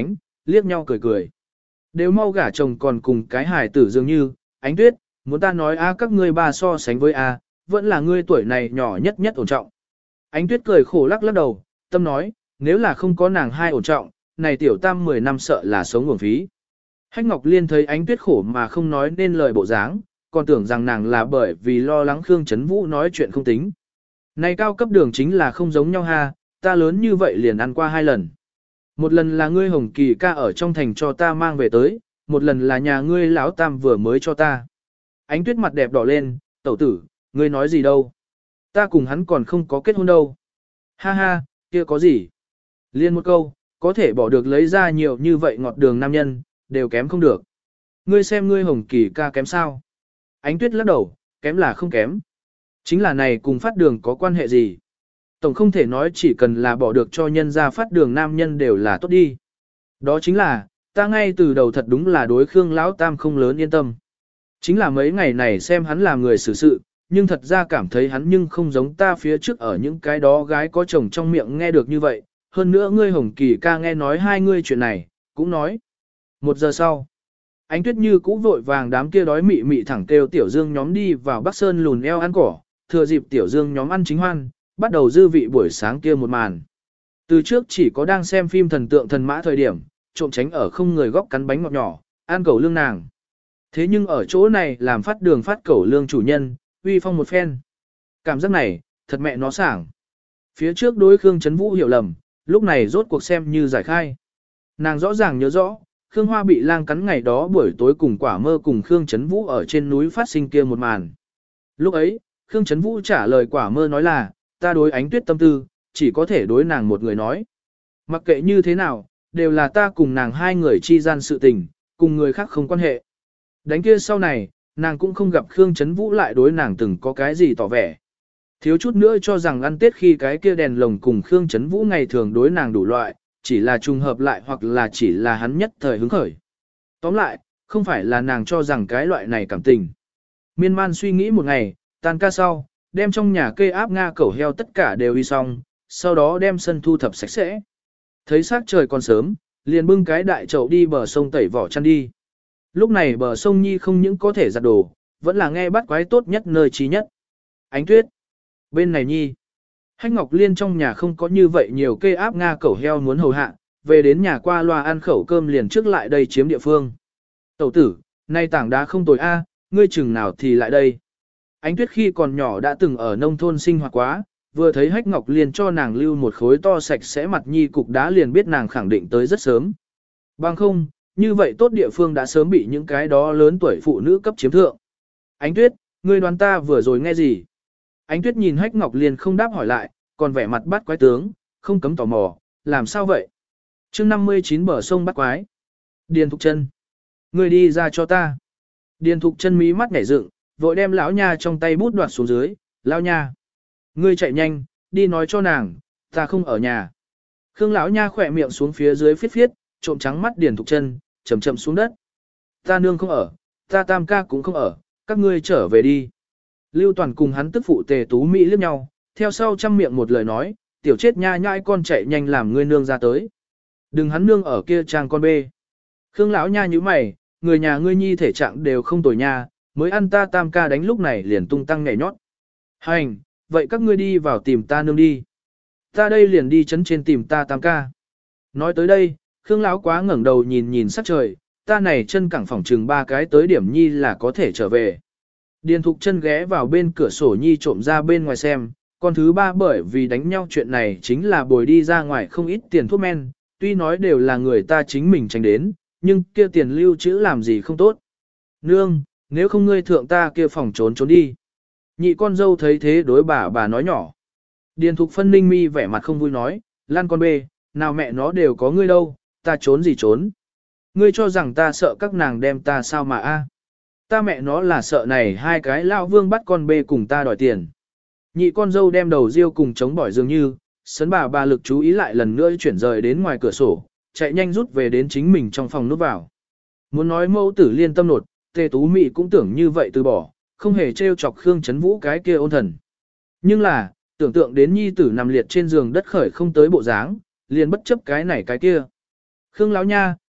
liếc nhau cười cười. Đều mau gả chồng còn cùng cái hài tử dường như, Ánh Tuyết, muốn ta nói a các ngươi ba so sánh với a, vẫn là ngươi tuổi này nhỏ nhất nhất ổn trọng. Ánh Tuyết cười khổ lắc lắc đầu, tâm nói, nếu là không có nàng hai ổn trọng, này tiểu tam mười năm sợ là sống uổng phí. Hách Ngọc Liên thấy Ánh Tuyết khổ mà không nói nên lời bộ dáng, còn tưởng rằng nàng là bởi vì lo lắng Khương Chấn Vũ nói chuyện không tính. Này cao cấp đường chính là không giống nhau ha, ta lớn như vậy liền ăn qua hai lần. Một lần là ngươi Hồng Kỳ ca ở trong thành cho ta mang về tới, một lần là nhà ngươi lão tam vừa mới cho ta. Ánh Tuyết mặt đẹp đỏ lên, tẩu tử, ngươi nói gì đâu? Ta cùng hắn còn không có kết hôn đâu. Ha ha, kia có gì? Liên một câu, có thể bỏ được lấy ra nhiều như vậy ngọt đường nam nhân, đều kém không được. Ngươi xem ngươi Hồng Kỳ ca kém sao? Ánh Tuyết lắc đầu, kém là không kém. Chính là này cùng phát đường có quan hệ gì? Tổng không thể nói chỉ cần là bỏ được cho nhân ra phát đường nam nhân đều là tốt đi. Đó chính là, ta ngay từ đầu thật đúng là đối Khương Lão Tam không lớn yên tâm. Chính là mấy ngày này xem hắn làm người xử sự, nhưng thật ra cảm thấy hắn nhưng không giống ta phía trước ở những cái đó gái có chồng trong miệng nghe được như vậy. Hơn nữa ngươi Hồng Kỳ ca nghe nói hai ngươi chuyện này, cũng nói. Một giờ sau, Ánh Tuyết như cũ vội vàng đám kia đói mị mị thẳng kêu Tiểu Dương nhóm đi vào Bắc Sơn lùn eo ăn cỏ, thừa dịp Tiểu Dương nhóm ăn chính hoan, bắt đầu dư vị buổi sáng kia một màn. Từ trước chỉ có đang xem phim thần tượng thần mã thời điểm, trộm tránh ở không người góc cắn bánh ngọt nhỏ, ăn cẩu lương nàng. Thế nhưng ở chỗ này làm phát đường phát cẩu lương chủ nhân, uy phong một phen. Cảm giác này, thật mẹ nó sảng. Phía trước đối Khương Chấn Vũ hiểu lầm, lúc này rốt cuộc xem như giải khai. Nàng rõ ràng nhớ rõ, Khương Hoa bị lang cắn ngày đó buổi tối cùng quả mơ cùng Khương Chấn Vũ ở trên núi phát sinh kia một màn. Lúc ấy, Khương Chấn Vũ trả lời quả mơ nói là, ta đối Ánh Tuyết tâm tư, chỉ có thể đối nàng một người nói. Mặc kệ như thế nào, đều là ta cùng nàng hai người chi gian sự tình, cùng người khác không quan hệ. Đánh kia sau này, nàng cũng không gặp Khương Chấn Vũ lại đối nàng từng có cái gì tỏ vẻ. Thiếu chút nữa cho rằng ăn Tết khi cái kia đèn lồng cùng Khương Chấn Vũ ngày thường đối nàng đủ loại, chỉ là trùng hợp lại hoặc là chỉ là hắn nhất thời hứng khởi. Tóm lại, không phải là nàng cho rằng cái loại này cảm tình. Miên man suy nghĩ một ngày, tan ca sau, đem trong nhà kê áp Nga cẩu heo tất cả đều đi xong, sau đó đem sân thu thập sạch sẽ. Thấy sắc trời còn sớm, liền bưng cái đại chậu đi bờ sông tẩy vỏ chăn đi. Lúc này bờ sông Nhi không những có thể giặt đồ, vẫn là nghe bắt quái tốt nhất nơi trí nhất. Ánh Tuyết. Bên này Nhi. Hách Ngọc Liên trong nhà không có như vậy nhiều kê áp Nga cẩu heo muốn hầu hạ, về đến nhà qua loa ăn khẩu cơm liền trước lại đây chiếm địa phương. Tẩu tử, nay tảng đá không tồi a, ngươi chừng nào thì lại đây. Ánh Tuyết khi còn nhỏ đã từng ở nông thôn sinh hoạt quá, vừa thấy Hách Ngọc Liên cho nàng lưu một khối to sạch sẽ mặt Nhi cục đá liền biết nàng khẳng định tới rất sớm. Bằng không, như vậy tốt địa phương đã sớm bị những cái đó lớn tuổi phụ nữ cấp chiếm thượng. Ánh Tuyết, ngươi đoán ta vừa rồi nghe gì? Ánh Tuyết nhìn Hách Ngọc Liên không đáp hỏi lại, còn vẻ mặt bắt quái tướng, không cấm tò mò, làm sao vậy? chương năm mươi chín bờ sông bắt quái. Điền Thục Chân, ngươi đi ra cho ta. Điền Thục Chân mí mắt nhảy dựng, vội đem lão nha trong tay bút đoạt xuống dưới, lão nha. Ngươi chạy nhanh, đi nói cho nàng, ta không ở nhà. Khương lão nha khỏe miệng xuống phía dưới phiết phiết, trộm trắng mắt Điền Thục Chân, chầm chậm xuống đất. Ta nương không ở, ta tam ca cũng không ở, các ngươi trở về đi. Lưu Toàn cùng hắn tức phụ Tề Tú Mỹ liếc nhau, theo sau trăm miệng một lời nói, tiểu chết nha nhãi con chạy nhanh làm ngươi nương ra tới. Đừng hắn nương ở kia trang con bê. Khương lão nha như mày, người nhà ngươi nhi thể trạng đều không tồi nha, mới ăn ta tam ca đánh lúc này liền tung tăng nhảy nhót. Hành, vậy các ngươi đi vào tìm ta nương đi. Ta đây liền đi chấn trên tìm ta tam ca. Nói tới đây, Khương lão quá ngẩng đầu nhìn nhìn sắc trời, ta này chân cẳng phòng trừng ba cái tới điểm nhi là có thể trở về. Điền Thục Chân ghé vào bên cửa sổ nhi trộm ra bên ngoài xem, con thứ ba bởi vì đánh nhau chuyện này chính là bồi đi ra ngoài không ít tiền thuốc men, tuy nói đều là người ta chính mình tránh đến, nhưng kia tiền lưu trữ làm gì không tốt. Nương, nếu không ngươi thượng ta kia phòng trốn trốn đi. Nhị con dâu thấy thế đối bà bà nói nhỏ. Điền Thục Phân ninh mi vẻ mặt không vui nói, lan con bê, nào mẹ nó đều có ngươi đâu, ta trốn gì trốn. Ngươi cho rằng ta sợ các nàng đem ta sao mà a? Ta mẹ nó là sợ này hai cái lao vương bắt con bê cùng ta đòi tiền. Nhị con dâu đem đầu riêu cùng chống bỏi dường như, sấn bà bà lực chú ý lại lần nữa chuyển rời đến ngoài cửa sổ, chạy nhanh rút về đến chính mình trong phòng núp vào. Muốn nói mẫu tử liên tâm nột, Tề Tú Mị cũng tưởng như vậy từ bỏ, không hề trêu chọc Khương Chấn Vũ cái kia ôn thần. Nhưng là, tưởng tượng đến nhi tử nằm liệt trên giường đất khởi không tới bộ dáng, liền bất chấp cái này cái kia. Khương lão nha,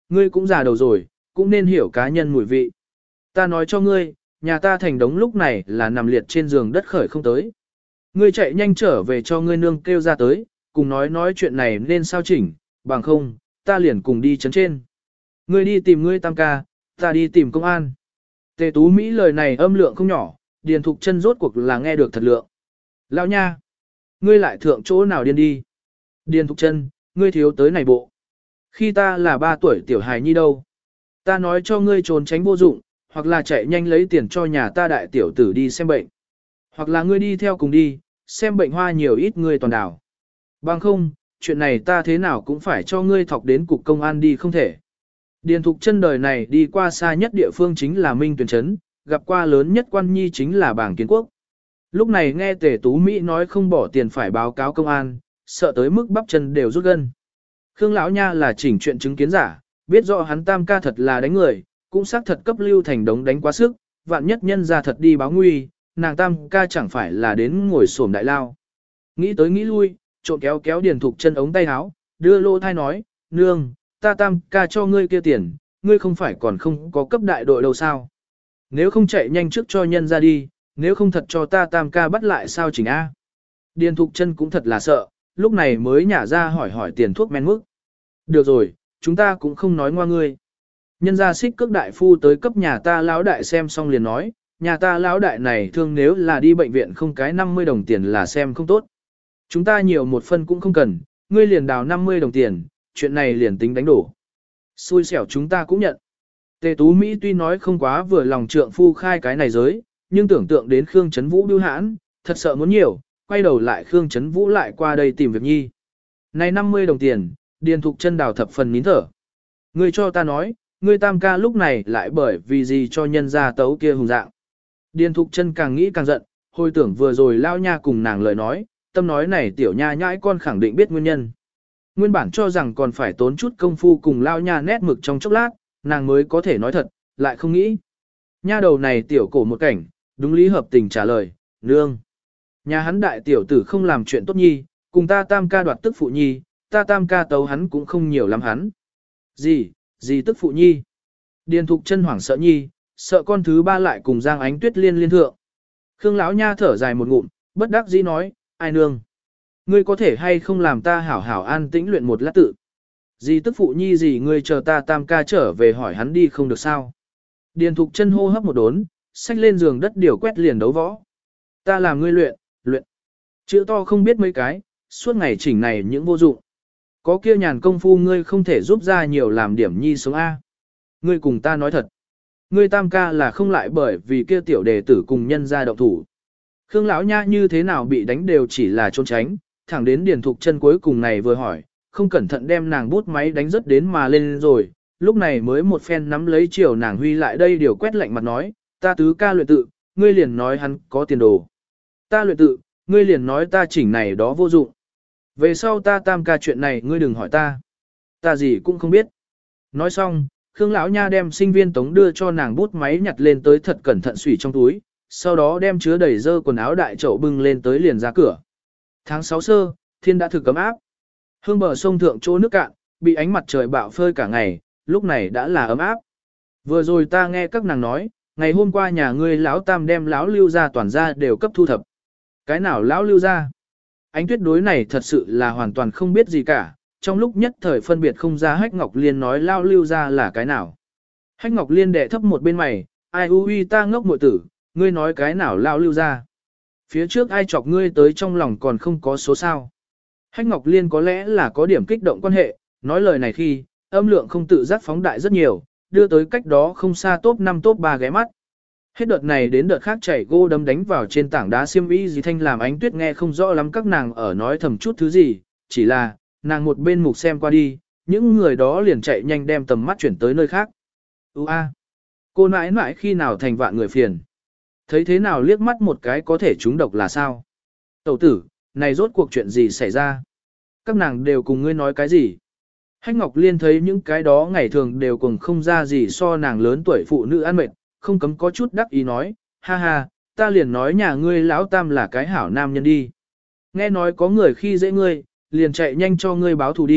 ngươi cũng già đầu rồi, cũng nên hiểu cá nhân mùi vị. Ta nói cho ngươi, nhà ta thành đống lúc này là nằm liệt trên giường đất khởi không tới. Ngươi chạy nhanh trở về cho ngươi nương kêu ra tới, cùng nói nói chuyện này nên sao chỉnh, bằng không, ta liền cùng đi chấn trên. Ngươi đi tìm ngươi tam ca, ta đi tìm công an. Tề Tú Mỹ lời này âm lượng không nhỏ, Điền Thục Chân rốt cuộc là nghe được thật lượng. Lão nha, ngươi lại thượng chỗ nào điên đi. Điền Thục Chân, ngươi thiếu tới này bộ. Khi ta là ba tuổi tiểu hài nhi đâu. Ta nói cho ngươi trốn tránh vô dụng, hoặc là chạy nhanh lấy tiền cho nhà ta đại tiểu tử đi xem bệnh. Hoặc là ngươi đi theo cùng đi, xem bệnh hoa nhiều ít ngươi toàn đảo. Bằng không, chuyện này ta thế nào cũng phải cho ngươi thọc đến cục công an đi không thể. Điền Thục Chân đời này đi qua xa nhất địa phương chính là Minh Tuyền Trấn, gặp qua lớn nhất quan nhi chính là Bảng Kiến Quốc. Lúc này nghe Tề Tú Mỹ nói không bỏ tiền phải báo cáo công an, sợ tới mức bắp chân đều rút gân. Khương lão nha là chỉnh chuyện chứng kiến giả, biết rõ hắn tam ca thật là đánh người, cũng xác thật cấp Lưu Thành đống đánh quá sức, vạn nhất nhân ra thật đi báo nguy, nàng tam ca chẳng phải là đến ngồi xổm đại lao. Nghĩ tới nghĩ lui, trộn kéo kéo Điền Thục Chân ống tay áo, đưa lô thai nói, nương, ta tam ca cho ngươi kia tiền, ngươi không phải còn không có cấp đại đội đâu sao. Nếu không chạy nhanh trước cho nhân ra đi, nếu không thật cho ta tam ca bắt lại sao chỉnh A. Điền Thục Chân cũng thật là sợ, lúc này mới nhả ra hỏi hỏi tiền thuốc men mức. Được rồi, chúng ta cũng không nói ngoa ngươi. Nhân gia xích cước đại phu tới cấp nhà ta lão đại xem xong liền nói, nhà ta lão đại này thương nếu là đi bệnh viện không cái năm mươi đồng tiền là xem không tốt. Chúng ta nhiều một phân cũng không cần, ngươi liền đào năm mươi đồng tiền, chuyện này liền tính đánh đổ. Xui xẻo chúng ta cũng nhận. Tề Tú Mỹ tuy nói không quá vừa lòng trượng phu khai cái này giới, nhưng tưởng tượng đến Khương Trấn Vũ bưu hãn, thật sợ muốn nhiều, quay đầu lại Khương Trấn Vũ lại qua đây tìm việc nhi. Này năm mươi đồng tiền, Điền Thục Chân đào thập phần nín thở. Ngươi cho ta nói, ngươi tam ca lúc này lại bởi vì gì cho nhân gia tấu kia hùng dạng. Điền Thục Chân càng nghĩ càng giận, hồi tưởng vừa rồi lao nha cùng nàng lời nói, tâm nói này tiểu nha nhãi con khẳng định biết nguyên nhân. Nguyên bản cho rằng còn phải tốn chút công phu cùng lao nha nét mực trong chốc lát, nàng mới có thể nói thật, lại không nghĩ. Nha đầu này tiểu cổ một cảnh, đúng lý hợp tình trả lời, nương. Nhà hắn đại tiểu tử không làm chuyện tốt nhi, cùng ta tam ca đoạt tức phụ nhi, ta tam ca tấu hắn cũng không nhiều lắm hắn. Gì, gì tức phụ nhi? Điền Thục Chân hoảng sợ nhi, sợ con thứ ba lại cùng Giang Ánh Tuyết liên liên thượng. Khương lão nha thở dài một ngụm, bất đắc dĩ nói, ai nương? Ngươi có thể hay không làm ta hảo hảo an tĩnh luyện một lát tự? Gì tức phụ nhi gì ngươi chờ ta tam ca trở về hỏi hắn đi không được sao? Điền Thục Chân hô hấp một đốn, xách lên giường đất điều quét liền đấu võ. Ta làm ngươi luyện, luyện. Chữ to không biết mấy cái, suốt ngày chỉnh này những vô dụng. Có kia nhàn công phu ngươi không thể giúp ra nhiều làm điểm nhi sống A. Ngươi cùng ta nói thật. Ngươi tam ca là không lại bởi vì kia tiểu đề tử cùng nhân ra động thủ. Khương lão nha như thế nào bị đánh đều chỉ là trốn tránh, thẳng đến Điền Thục Chân cuối cùng này vừa hỏi, không cẩn thận đem nàng bút máy đánh rất đến mà lên rồi, lúc này mới một phen nắm lấy chiều nàng huy lại đây điều quét lạnh mặt nói, ta tứ ca luyện tự, ngươi liền nói hắn có tiền đồ. Ta luyện tự, ngươi liền nói ta chỉnh này đó vô dụng. Về sau ta tam ca chuyện này ngươi đừng hỏi ta. Ta gì cũng không biết. Nói xong, Khương lão nha đem sinh viên tống đưa cho nàng bút máy nhặt lên tới thật cẩn thận xủy trong túi, sau đó đem chứa đầy dơ quần áo đại chậu bưng lên tới liền ra cửa. Tháng sáu sơ, thiên đã thực cấm áp. Hương bờ sông thượng chỗ nước cạn, bị ánh mặt trời bạo phơi cả ngày, lúc này đã là ấm áp. Vừa rồi ta nghe các nàng nói, ngày hôm qua nhà ngươi lão tam đem lão lưu ra toàn ra đều cấp thu thập. Cái nào lão lưu ra? Ánh Tuyết đối này thật sự là hoàn toàn không biết gì cả, trong lúc nhất thời phân biệt không ra Hách Ngọc Liên nói lao lưu ra là cái nào. Hách Ngọc Liên đệ thấp một bên mày, ai u uy ta ngốc muội tử, ngươi nói cái nào lao lưu ra. Phía trước ai chọc ngươi tới trong lòng còn không có số sao. Hách Ngọc Liên có lẽ là có điểm kích động quan hệ, nói lời này khi, âm lượng không tự giác phóng đại rất nhiều, đưa tới cách đó không xa top năm top ba ghé mắt. Hết đợt này đến đợt khác chảy gô đâm đánh vào trên tảng đá xiêm y gì thanh làm Ánh Tuyết nghe không rõ lắm các nàng ở nói thầm chút thứ gì, chỉ là, nàng một bên mục xem qua đi, những người đó liền chạy nhanh đem tầm mắt chuyển tới nơi khác. Ú a, cô nãi nãi khi nào thành vạn người phiền. Thấy thế nào liếc mắt một cái có thể trúng độc là sao? Tẩu tử, này rốt cuộc chuyện gì xảy ra? Các nàng đều cùng ngươi nói cái gì? Hách Ngọc Liên thấy những cái đó ngày thường đều cùng không ra gì so nàng lớn tuổi phụ nữ ăn mệt, không cấm có chút đắc ý nói, ha ha, ta liền nói nhà ngươi lão tam là cái hảo nam nhân đi. Nghe nói có người khi dễ ngươi, liền chạy nhanh cho ngươi báo thù đi,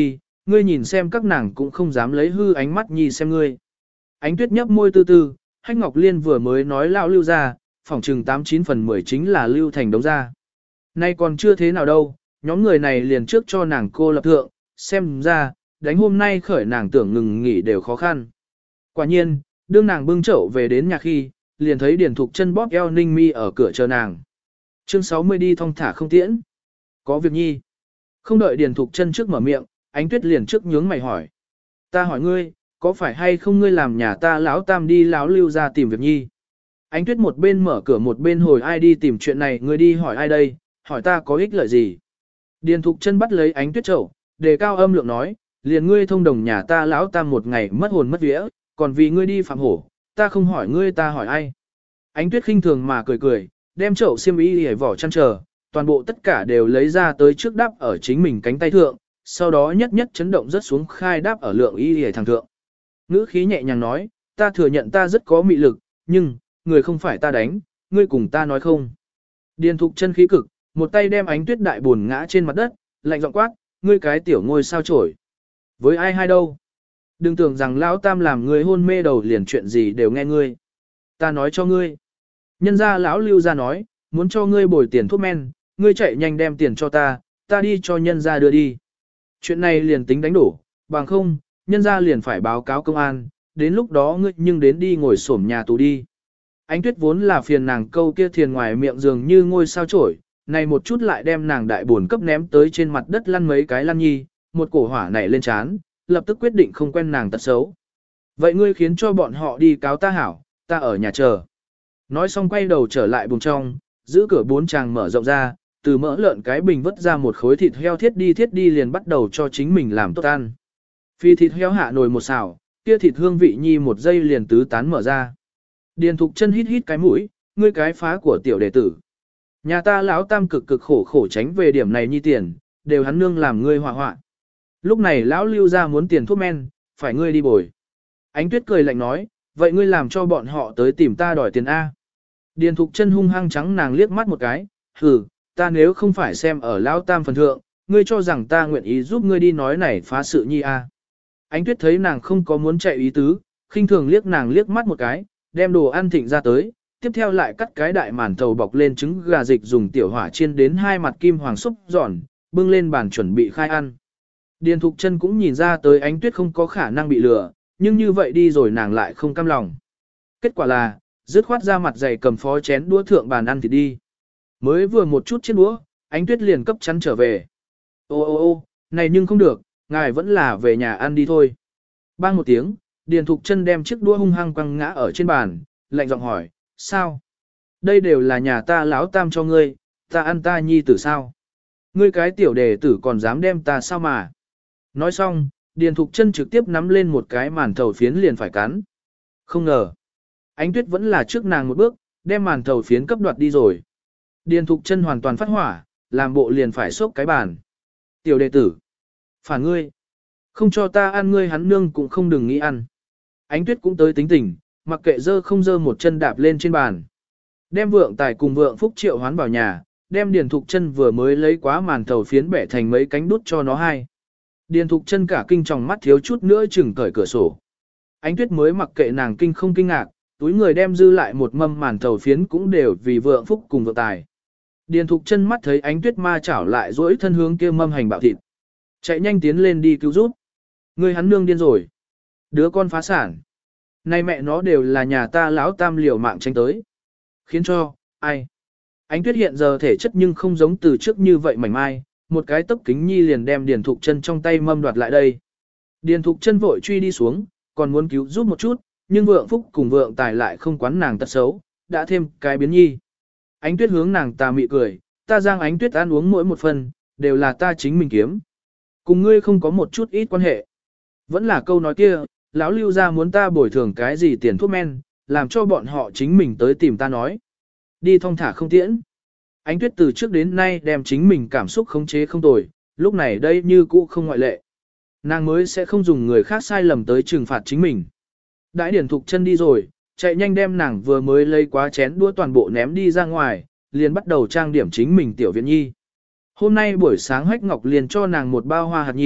ngươi nhìn xem các nàng cũng không dám lấy hư ánh mắt nhi xem ngươi. Ánh tuyết nhấp môi tư tư, Hách Ngọc Liên vừa mới nói lão lưu ra, phỏng chừng tám chín phần mười chính là lưu thành đống ra. Nay còn chưa thế nào đâu, nhóm người này liền trước cho nàng cô lập thượng, xem ra, đánh hôm nay khởi nàng tưởng ngừng nghỉ đều khó khăn. Quả nhiên, đương nàng bưng chậu về đến nhà khi, liền thấy Điền Thục Chân bóp eo Ninh Mi ở cửa chờ nàng. Chương sáu mươi đi thong thả không tiễn. Có việc nhi. Không đợi Điền Thục Chân trước mở miệng, Ánh Tuyết liền trước nhướng mày hỏi. Ta hỏi ngươi, có phải hay không ngươi làm nhà ta lão tam đi lão lưu ra tìm việc nhi? Ánh Tuyết một bên mở cửa một bên hồi ai đi tìm chuyện này, ngươi đi hỏi ai đây, hỏi ta có ích lợi gì? Điền Thục Chân bắt lấy Ánh Tuyết chậu, đề cao âm lượng nói, liền ngươi thông đồng nhà ta lão tam một ngày mất hồn mất vía, còn vì ngươi đi phạm hổ, ta không hỏi ngươi ta hỏi ai? Ánh Tuyết khinh thường mà cười cười, đem chậu xiêm y hề vỏ chăn chờ, toàn bộ tất cả đều lấy ra tới trước đắp ở chính mình cánh tay thượng, sau đó nhất nhất chấn động rất xuống khai đáp ở lượng y hề thẳng thượng. Ngữ khí nhẹ nhàng nói, ta thừa nhận ta rất có mị lực, nhưng, người không phải ta đánh, ngươi cùng ta nói không. Điền Thục Chân khí cực, một tay đem Ánh Tuyết đại buồn ngã trên mặt đất, lạnh giọng quát, ngươi cái tiểu ngôi sao chổi. Với ai hay đâu? Đừng tưởng rằng lão tam làm ngươi hôn mê đầu liền chuyện gì đều nghe ngươi. Ta nói cho ngươi. Nhân gia lão lưu ra nói, muốn cho ngươi bồi tiền thuốc men, ngươi chạy nhanh đem tiền cho ta, ta đi cho nhân gia đưa đi. Chuyện này liền tính đánh đổ, bằng không, nhân gia liền phải báo cáo công an, đến lúc đó ngươi nhưng đến đi ngồi xổm nhà tù đi. Ánh Tuyết vốn là phiền nàng câu kia thiền ngoài miệng dường như ngôi sao chổi, này một chút lại đem nàng đại buồn cấp ném tới trên mặt đất lăn mấy cái lăn nhi, một cổ hỏa nảy lên chán, lập tức quyết định không quen nàng tật xấu. Vậy ngươi khiến cho bọn họ đi cáo ta hảo, ta ở nhà chờ. Nói xong quay đầu trở lại buồng trong, giữ cửa bốn chàng mở rộng ra, từ mỡ lợn cái bình vứt ra một khối thịt heo thiết đi thiết đi liền bắt đầu cho chính mình làm tốt ăn. Phi thịt heo hạ nồi một xào, kia thịt hương vị nhi một giây liền tứ tán mở ra. Điền Thục Chân hít hít cái mũi, ngươi cái phá của tiểu đệ tử. Nhà ta lão tam cực cực khổ khổ tránh về điểm này nhi tiền, đều hắn nương làm ngươi họa họa. Lúc này lão lưu ra muốn tiền thuốc men, phải ngươi đi bồi. Ánh Tuyết cười lạnh nói, vậy ngươi làm cho bọn họ tới tìm ta đòi tiền A. Điền Thục Chân hung hăng trắng nàng liếc mắt một cái, hừ, ta nếu không phải xem ở lão tam phần thượng, ngươi cho rằng ta nguyện ý giúp ngươi đi nói này phá sự nhi A. Ánh Tuyết thấy nàng không có muốn chạy ý tứ, khinh thường liếc nàng liếc mắt một cái, đem đồ ăn thịnh ra tới, tiếp theo lại cắt cái đại màn thầu bọc lên trứng gà dịch dùng tiểu hỏa chiên đến hai mặt kim hoàng xúc giòn, bưng lên bàn chuẩn bị khai ăn. Điền Thục Chân cũng nhìn ra tới Ánh Tuyết không có khả năng bị lừa, nhưng như vậy đi rồi nàng lại không cam lòng. Kết quả là, dứt khoát ra mặt dày cầm phó chén đũa thượng bàn ăn thịt đi. Mới vừa một chút chiếc đũa, Ánh Tuyết liền cấp chắn trở về. Ô ô ô, này nhưng không được, ngài vẫn là về nhà ăn đi thôi. Bang một tiếng, Điền Thục Chân đem chiếc đũa hung hăng quăng ngã ở trên bàn, lạnh giọng hỏi, sao? Đây đều là nhà ta lão tam cho ngươi, ta ăn ta nhi tử sao? Ngươi cái tiểu đề tử còn dám đem ta sao mà? Nói xong, Điền Thục Chân trực tiếp nắm lên một cái màn thầu phiến liền phải cắn. Không ngờ, Ánh Tuyết vẫn là trước nàng một bước, đem màn thầu phiến cấp đoạt đi rồi. Điền Thục Chân hoàn toàn phát hỏa, làm bộ liền phải xốc cái bàn. Tiểu đệ tử, phản ngươi, không cho ta ăn ngươi hắn nương cũng không đừng nghĩ ăn. Ánh Tuyết cũng tới tính tình, mặc kệ dơ không dơ một chân đạp lên trên bàn. Đem Vượng Tài cùng Vượng Phúc triệu hoán vào nhà, đem Điền Thục Chân vừa mới lấy quá màn thầu phiến bẻ thành mấy cánh đút cho nó hai. Điền Thục Chân cả kinh tròng mắt thiếu chút nữa chừng cởi cửa sổ. Ánh Tuyết mới mặc kệ nàng kinh không kinh ngạc, túi người đem dư lại một mâm màn thầu phiến cũng đều vì Vượng Phúc cùng Vượng Tài. Điền Thục Chân mắt thấy Ánh Tuyết ma chảo lại duỗi thân hướng kia mâm hành bạo thịt. Chạy nhanh tiến lên đi cứu giúp. Người hắn nương điên rồi. Đứa con phá sản. Nay mẹ nó đều là nhà ta lão tam liều mạng tranh tới. Khiến cho, ai? Ánh Tuyết hiện giờ thể chất nhưng không giống từ trước như vậy mảnh mai, một cái tấc kính nhi liền đem Điền Thục Chân trong tay mâm đoạt lại đây. Điền Thục Chân vội truy đi xuống, còn muốn cứu giúp một chút, nhưng Vượng Phúc cùng Vượng Tài lại không quán nàng tật xấu, đã thêm cái biến nhi. Ánh Tuyết hướng nàng tà mị cười, ta giang Ánh Tuyết ăn uống mỗi một phần, đều là ta chính mình kiếm. Cùng ngươi không có một chút ít quan hệ. Vẫn là câu nói kia, lão lưu ra muốn ta bồi thường cái gì tiền thuốc men, làm cho bọn họ chính mình tới tìm ta nói. Đi thong thả không tiễn. Ánh Tuyết từ trước đến nay đem chính mình cảm xúc khống chế không tồi, lúc này đây như cũ không ngoại lệ. Nàng mới sẽ không dùng người khác sai lầm tới trừng phạt chính mình. Đãi Điền Thục Chân đi rồi, chạy nhanh đem nàng vừa mới lấy quá chén đũa toàn bộ ném đi ra ngoài, liền bắt đầu trang điểm chính mình tiểu viện nhi. Hôm nay buổi sáng Hách Ngọc liền cho nàng một bao hoa hạt nhi,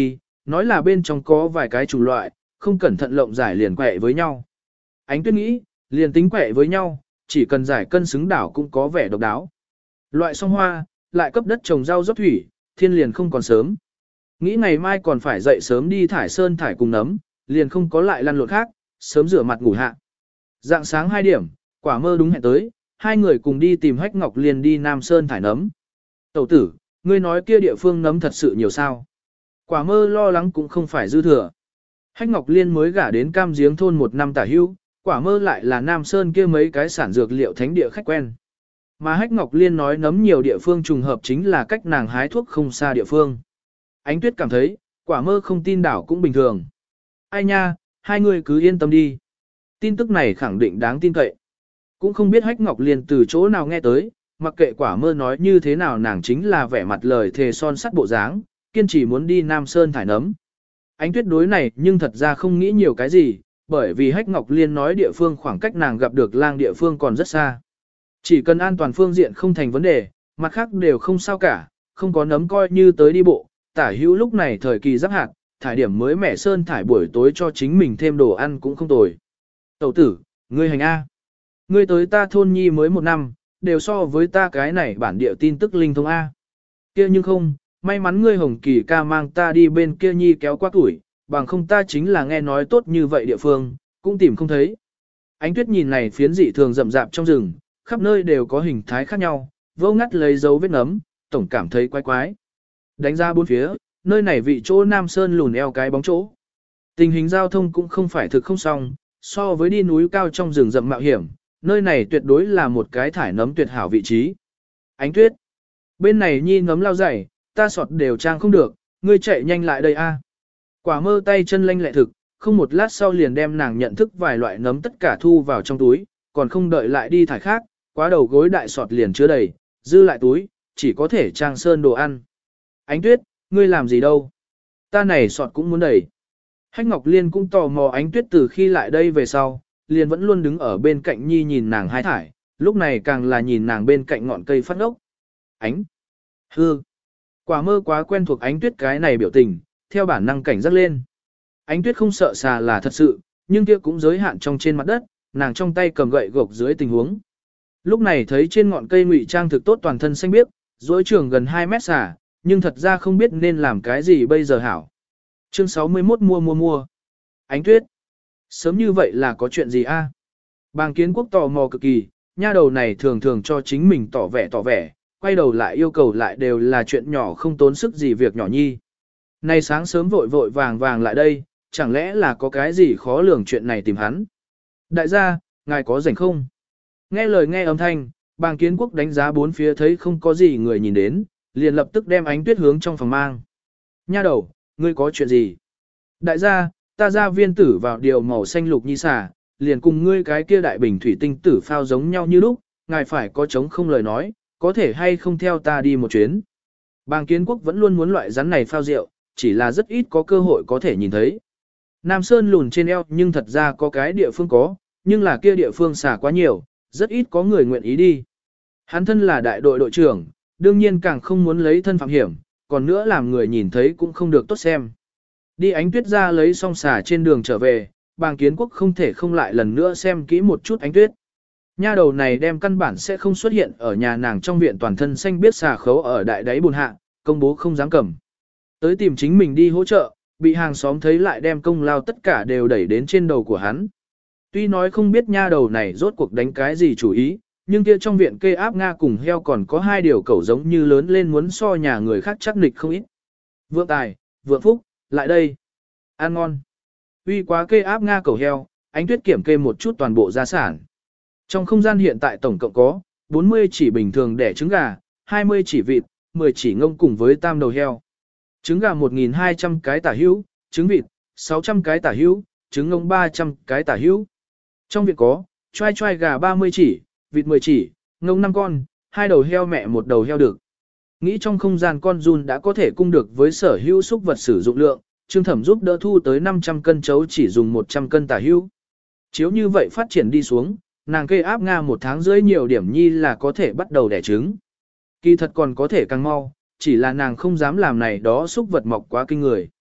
nói là bên trong có vài cái chủng loại, không cẩn thận lộng giải liền quẹ với nhau. Ánh Tuyết nghĩ, liền tính quẹ với nhau, chỉ cần giải cân xứng đảo cũng có vẻ độc đáo. Loại song hoa, lại cấp đất trồng rau dốc thủy, thiên liền không còn sớm. Nghĩ ngày mai còn phải dậy sớm đi thải sơn thải cùng nấm, liền không có lại lăn lộn khác, sớm rửa mặt ngủ hạ. Dạng sáng hai điểm, quả mơ đúng hẹn tới, hai người cùng đi tìm Hách Ngọc Liên đi Nam Sơn thải nấm. Tẩu tử, ngươi nói kia địa phương nấm thật sự nhiều sao. Quả mơ lo lắng cũng không phải dư thừa. Hách Ngọc Liên mới gả đến Cam Giếng thôn một năm tả hưu, quả mơ lại là Nam Sơn kia mấy cái sản dược liệu thánh địa khách quen. Mà Hách Ngọc Liên nói nấm nhiều địa phương trùng hợp chính là cách nàng hái thuốc không xa địa phương. Ánh Tuyết cảm thấy, quả mơ không tin đảo cũng bình thường. Ai nha, hai người cứ yên tâm đi. Tin tức này khẳng định đáng tin cậy. Cũng không biết Hách Ngọc Liên từ chỗ nào nghe tới, mặc kệ quả mơ nói như thế nào nàng chính là vẻ mặt lời thề son sắt bộ dáng, kiên trì muốn đi Nam Sơn thải nấm. Ánh Tuyết đối này nhưng thật ra không nghĩ nhiều cái gì, bởi vì Hách Ngọc Liên nói địa phương khoảng cách nàng gặp được lang địa phương còn rất xa. Chỉ cần an toàn phương diện không thành vấn đề, mặt khác đều không sao cả, không có nấm coi như tới đi bộ, tả hữu lúc này thời kỳ giáp hạt, thải điểm mới mẻ sơn thải buổi tối cho chính mình thêm đồ ăn cũng không tồi. Tẩu tử, ngươi hành A. Ngươi tới ta thôn nhi mới một năm, đều so với ta cái này bản địa tin tức linh thông A. Kia nhưng không, may mắn ngươi Hồng Kỳ ca mang ta đi bên kia nhi kéo qua tuổi, bằng không ta chính là nghe nói tốt như vậy địa phương, cũng tìm không thấy. Ánh Tuyết nhìn này phiến dị thường rậm rạp trong rừng, khắp nơi đều có hình thái khác nhau, vô ngắt lấy dấu vết nấm, tổng cảm thấy quái quái. Đánh ra bốn phía, nơi này vị chỗ Nam Sơn lùn eo cái bóng chỗ. Tình hình giao thông cũng không phải thực không xong, so với đi núi cao trong rừng rậm mạo hiểm, nơi này tuyệt đối là một cái thải nấm tuyệt hảo vị trí. Ánh Tuyết, bên này nhi nấm lao dày, ta sọt đều trang không được, ngươi chạy nhanh lại đây a. Quả mơ tay chân lanh lẹ thực, không một lát sau liền đem nàng nhận thức vài loại nấm tất cả thu vào trong túi, còn không đợi lại đi thải khác, quá đầu gối đại sọt liền chứa đầy, dư lại túi, chỉ có thể trang sơn đồ ăn. Ánh Tuyết, ngươi làm gì đâu? Ta này sọt cũng muốn đẩy. Hách Ngọc Liên cũng tò mò Ánh Tuyết từ khi lại đây về sau, liền vẫn luôn đứng ở bên cạnh nhi nhìn nàng hái thải, lúc này càng là nhìn nàng bên cạnh ngọn cây phát ốc. Ánh. Hư. Quả mơ quá quen thuộc Ánh Tuyết cái này biểu tình, theo bản năng cảnh giác lên. Ánh Tuyết không sợ xà là thật sự, nhưng kia cũng giới hạn trong trên mặt đất, nàng trong tay cầm gậy gộc dưới tình huống. Lúc này thấy trên ngọn cây ngụy trang thực tốt toàn thân xanh biếc, dối trường gần hai mét xà, nhưng thật ra không biết nên làm cái gì bây giờ hảo. Chương sáu mươi mốt mua mua mua. Ánh Tuyết. Sớm như vậy là có chuyện gì a? Bàng Kiến Quốc tò mò cực kỳ, nha đầu này thường thường cho chính mình tỏ vẻ tỏ vẻ, quay đầu lại yêu cầu lại đều là chuyện nhỏ không tốn sức gì việc nhỏ nhi. Nay sáng sớm vội vội vàng vàng lại đây, chẳng lẽ là có cái gì khó lường chuyện này tìm hắn. Đại gia, ngài có rảnh không? Nghe lời nghe âm thanh, Bàng Kiến Quốc đánh giá bốn phía thấy không có gì người nhìn đến, liền lập tức đem Ánh Tuyết hướng trong phòng mang. Nha đầu, ngươi có chuyện gì? Đại gia, ta ra viên tử vào điều màu xanh lục nhi xả, liền cùng ngươi cái kia đại bình thủy tinh tử phao giống nhau như lúc, ngài phải có chống không lời nói, có thể hay không theo ta đi một chuyến. Bàng Kiến Quốc vẫn luôn muốn loại rắn này phao rượu, chỉ là rất ít có cơ hội có thể nhìn thấy. Nam Sơn lùn trên eo nhưng thật ra có cái địa phương có, nhưng là kia địa phương xả quá nhiều, rất ít có người nguyện ý đi. Hắn thân là đại đội đội trưởng, đương nhiên càng không muốn lấy thân phạm hiểm, còn nữa làm người nhìn thấy cũng không được tốt xem. Đi Ánh Tuyết ra lấy xong xả trên đường trở về, Bàng Kiến Quốc không thể không lại lần nữa xem kỹ một chút Ánh Tuyết. Nha đầu này đem căn bản sẽ không xuất hiện ở nhà nàng trong viện toàn thân xanh biết xà khấu ở đại đáy bùn hạ, công bố không dám cầm. Tới tìm chính mình đi hỗ trợ, bị hàng xóm thấy lại đem công lao tất cả đều đẩy đến trên đầu của hắn. Tuy nói không biết nha đầu này rốt cuộc đánh cái gì chủ ý, nhưng kia trong viện kê áp Nga cùng heo còn có hai điều cẩu giống như lớn lên muốn so nhà người khác chắc nịch không ít. Vượng Tài, Vượng Phúc, lại đây. Ăn ngon. Uy quá kê áp Nga cẩu heo, Ánh Tuyết kiểm kê một chút toàn bộ gia sản. Trong không gian hiện tại tổng cộng có bốn mươi chỉ bình thường đẻ trứng gà, hai mươi chỉ vịt, mười chỉ ngông cùng với tam đầu heo. Trứng gà một nghìn hai trăm cái tả hữu, trứng vịt sáu trăm cái tả hữu, trứng ngông ba trăm cái tả hữu. Trong viện có choai choai gà ba mươi chỉ, vịt mười chỉ, ngông năm con, hai đầu heo mẹ một đầu heo được. Nghĩ trong không gian con giun đã có thể cung được với sở hữu xúc vật sử dụng lượng, Trương Thẩm giúp đỡ thu tới năm trăm cân chấu chỉ dùng một trăm cân tả hữu. Chiếu như vậy phát triển đi xuống, nàng kê áp Nga một tháng rưỡi nhiều điểm nhi là có thể bắt đầu đẻ trứng. Kỳ thật còn có thể càng mau, chỉ là nàng không dám làm này đó xúc vật mọc quá kinh người.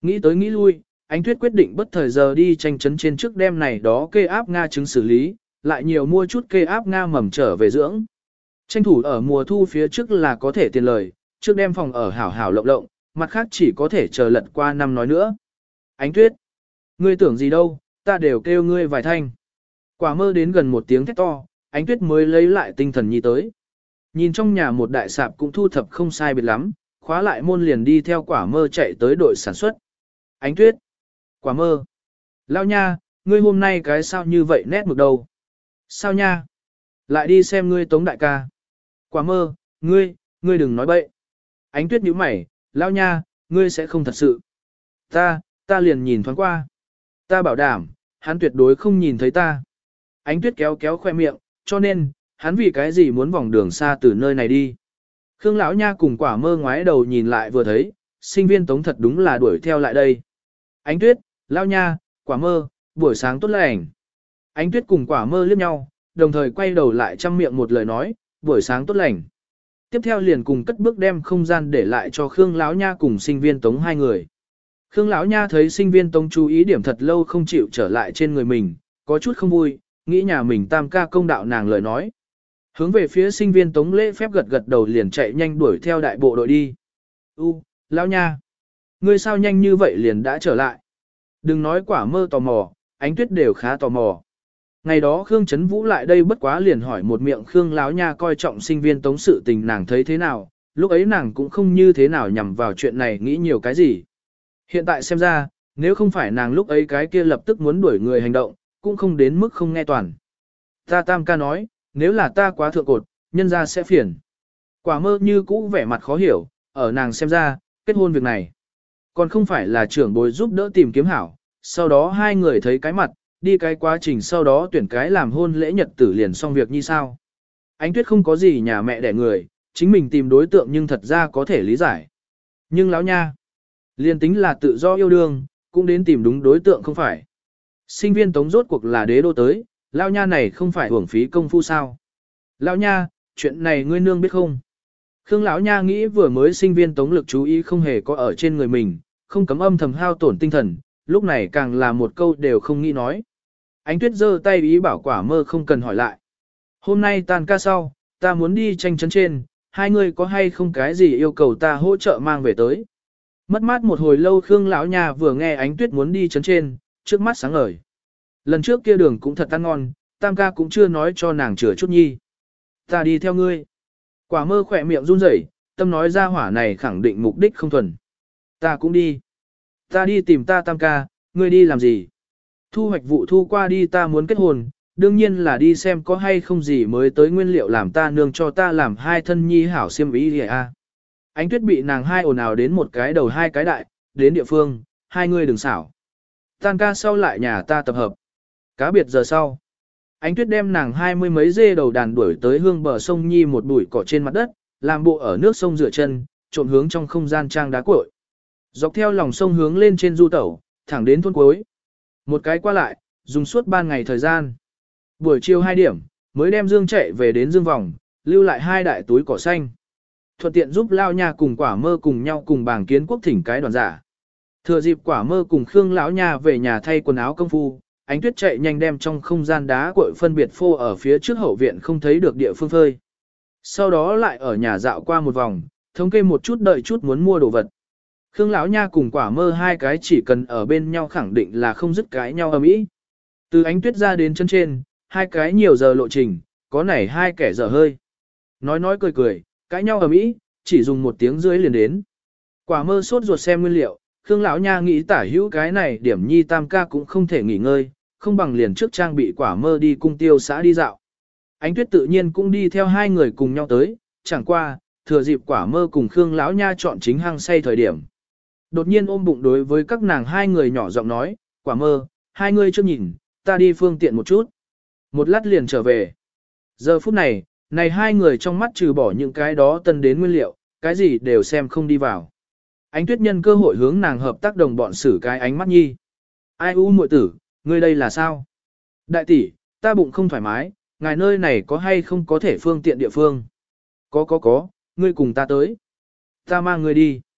Nghĩ tới nghĩ lui, Ánh Tuyết quyết định bất thời giờ đi tranh chấn trên trước đêm này đó kê áp Nga trứng xử lý, lại nhiều mua chút kê áp Nga mầm trở về dưỡng. Tranh thủ ở mùa thu phía trước là có thể tiền lời, trước đem phòng ở hảo hảo lộng lộng, mặt khác chỉ có thể chờ lật qua năm nói nữa. Ánh Tuyết, ngươi tưởng gì đâu, ta đều kêu ngươi vài thanh. Quả mơ đến gần một tiếng thét to, Ánh Tuyết mới lấy lại tinh thần nhi tới. Nhìn trong nhà một đại sạp cũng thu thập không sai biệt lắm, khóa lại môn liền đi theo quả mơ chạy tới đội sản xuất. Ánh Tuyết, quả mơ, lao nha, ngươi hôm nay cái sao như vậy nét mực đầu. Sao nha? Lại đi xem ngươi Tống đại ca. Quả mơ, ngươi, ngươi đừng nói bậy. Ánh Tuyết nhíu mày, lao nha, ngươi sẽ không thật sự. Ta, ta liền nhìn thoáng qua. Ta bảo đảm, hắn tuyệt đối không nhìn thấy ta. Ánh Tuyết kéo kéo khoe miệng, cho nên, hắn vì cái gì muốn vòng đường xa từ nơi này đi. Khương lão nha cùng quả mơ ngoái đầu nhìn lại vừa thấy, sinh viên Tống thật đúng là đuổi theo lại đây. Ánh Tuyết, lão nha, quả mơ, buổi sáng tốt lành. Ánh Tuyết cùng quả mơ liếc nhau, đồng thời quay đầu lại chăm miệng một lời nói, buổi sáng tốt lành. Tiếp theo liền cùng cất bước đem không gian để lại cho Khương lão nha cùng sinh viên Tống hai người. Khương lão nha thấy sinh viên Tống chú ý điểm thật lâu không chịu trở lại trên người mình, có chút không vui, nghĩ nhà mình tam ca công đạo nàng lời nói. Hướng về phía sinh viên Tống lễ phép gật gật đầu liền chạy nhanh đuổi theo đại bộ đội đi. U, lão nha, ngươi sao nhanh như vậy liền đã trở lại. Đừng nói quả mơ tò mò, Ánh Tuyết đều khá tò mò. Ngày đó Khương Trấn Vũ lại đây bất quá liền hỏi một miệng Khương lão nha coi trọng sinh viên Tống sự tình nàng thấy thế nào, lúc ấy nàng cũng không như thế nào nhằm vào chuyện này nghĩ nhiều cái gì. Hiện tại xem ra, nếu không phải nàng lúc ấy cái kia lập tức muốn đuổi người hành động, cũng không đến mức không nghe toàn. Ta tam ca nói, nếu là ta quá thượng cột, nhân ra sẽ phiền. Quả mơ như cũ vẻ mặt khó hiểu, ở nàng xem ra, kết hôn việc này. Còn không phải là trưởng bối giúp đỡ tìm kiếm hảo, sau đó hai người thấy cái mặt, đi cái quá trình sau đó tuyển cái làm hôn lễ nhật tử liền xong việc như sao. Ánh Tuyết không có gì nhà mẹ đẻ người, chính mình tìm đối tượng nhưng thật ra có thể lý giải. Nhưng lão nha, liên tính là tự do yêu đương, cũng đến tìm đúng đối tượng không phải. Sinh viên Tống rốt cuộc là đế đô tới, lão nha này không phải hưởng phí công phu sao. Lão nha, chuyện này ngươi nương biết không? Khương lão nha nghĩ vừa mới sinh viên Tống lực chú ý không hề có ở trên người mình, không cấm âm thầm hao tổn tinh thần, lúc này càng là một câu đều không nghĩ nói. Ánh Tuyết giơ tay ý bảo quả mơ không cần hỏi lại. Hôm nay tan ca sau, ta muốn đi tranh chấn trên, hai người có hay không cái gì yêu cầu ta hỗ trợ mang về tới. Mất mát một hồi lâu Khương lão nha vừa nghe Ánh Tuyết muốn đi chấn trên, trước mắt sáng ngời. Lần trước kia đường cũng thật ăn ngon, tam ca cũng chưa nói cho nàng chừa chút nhi. Ta đi theo ngươi. Quả mơ khỏe miệng run rẩy, tâm nói ra hỏa này khẳng định mục đích không thuần. Ta cũng đi. Ta đi tìm ta tam ca, ngươi đi làm gì? Thu hoạch vụ thu qua đi ta muốn kết hôn, đương nhiên là đi xem có hay không gì mới tới nguyên liệu làm ta nương cho ta làm hai thân nhi hảo xiêm ý gì à. Ánh Tuyết bị nàng hai ồn ào đến một cái đầu hai cái đại, đến địa phương, hai người đừng xảo. Tan ca sau lại nhà ta tập hợp. Cá biệt giờ sau. Ánh Tuyết đem nàng hai mươi mấy dê đầu đàn đuổi tới hương bờ sông nhi một bụi cỏ trên mặt đất, làm bộ ở nước sông rửa chân, trộn hướng trong không gian trang đá cội. Dọc theo lòng sông hướng lên trên du tẩu, thẳng đến thôn cuối. Một cái qua lại, dùng suốt ba ngày thời gian. Buổi chiều hai điểm, mới đem Dương chạy về đến Dương vòng, lưu lại hai đại túi cỏ xanh. Thuận tiện giúp Lao Nha cùng Quả Mơ cùng nhau cùng bảng kiến quốc thỉnh cái đoàn giả. Thừa dịp Quả Mơ cùng Khương lão Nha về nhà thay quần áo công phu, Ánh Tuyết chạy nhanh đem trong không gian đá cội phân biệt phô ở phía trước hậu viện không thấy được địa phương phơi. Sau đó lại ở nhà dạo qua một vòng, thống kê một chút đợi chút muốn mua đồ vật. Khương lão Nha cùng Quả Mơ hai cái chỉ cần ở bên nhau khẳng định là không dứt cái nhau ầm ĩ. Từ Ánh Tuyết ra đến chân trên, hai cái nhiều giờ lộ trình, có nảy hai kẻ dở hơi. Nói nói cười cười, cãi nhau ầm ĩ, chỉ dùng một tiếng rưỡi liền đến. Quả Mơ sốt ruột xem nguyên liệu, Khương lão Nha nghĩ tả hữu cái này điểm nhi tam ca cũng không thể nghỉ ngơi, không bằng liền trước trang bị Quả Mơ đi cung tiêu xã đi dạo. Ánh Tuyết tự nhiên cũng đi theo hai người cùng nhau tới, chẳng qua, thừa dịp Quả Mơ cùng Khương lão Nha chọn chính hang say thời điểm. Đột nhiên ôm bụng đối với các nàng hai người nhỏ giọng nói, Quả Mơ, hai người chưa nhìn, ta đi phương tiện một chút. Một lát liền trở về. Giờ phút này, này hai người trong mắt trừ bỏ những cái đó tân đến nguyên liệu, cái gì đều xem không đi vào. Ánh Tuyết nhân cơ hội hướng nàng hợp tác đồng bọn xử cái ánh mắt nhi. Ai u muội tử, ngươi đây là sao? Đại tỷ, ta bụng không thoải mái, ngài nơi này có hay không có thể phương tiện địa phương? Có có có, ngươi cùng ta tới. Ta mang ngươi đi.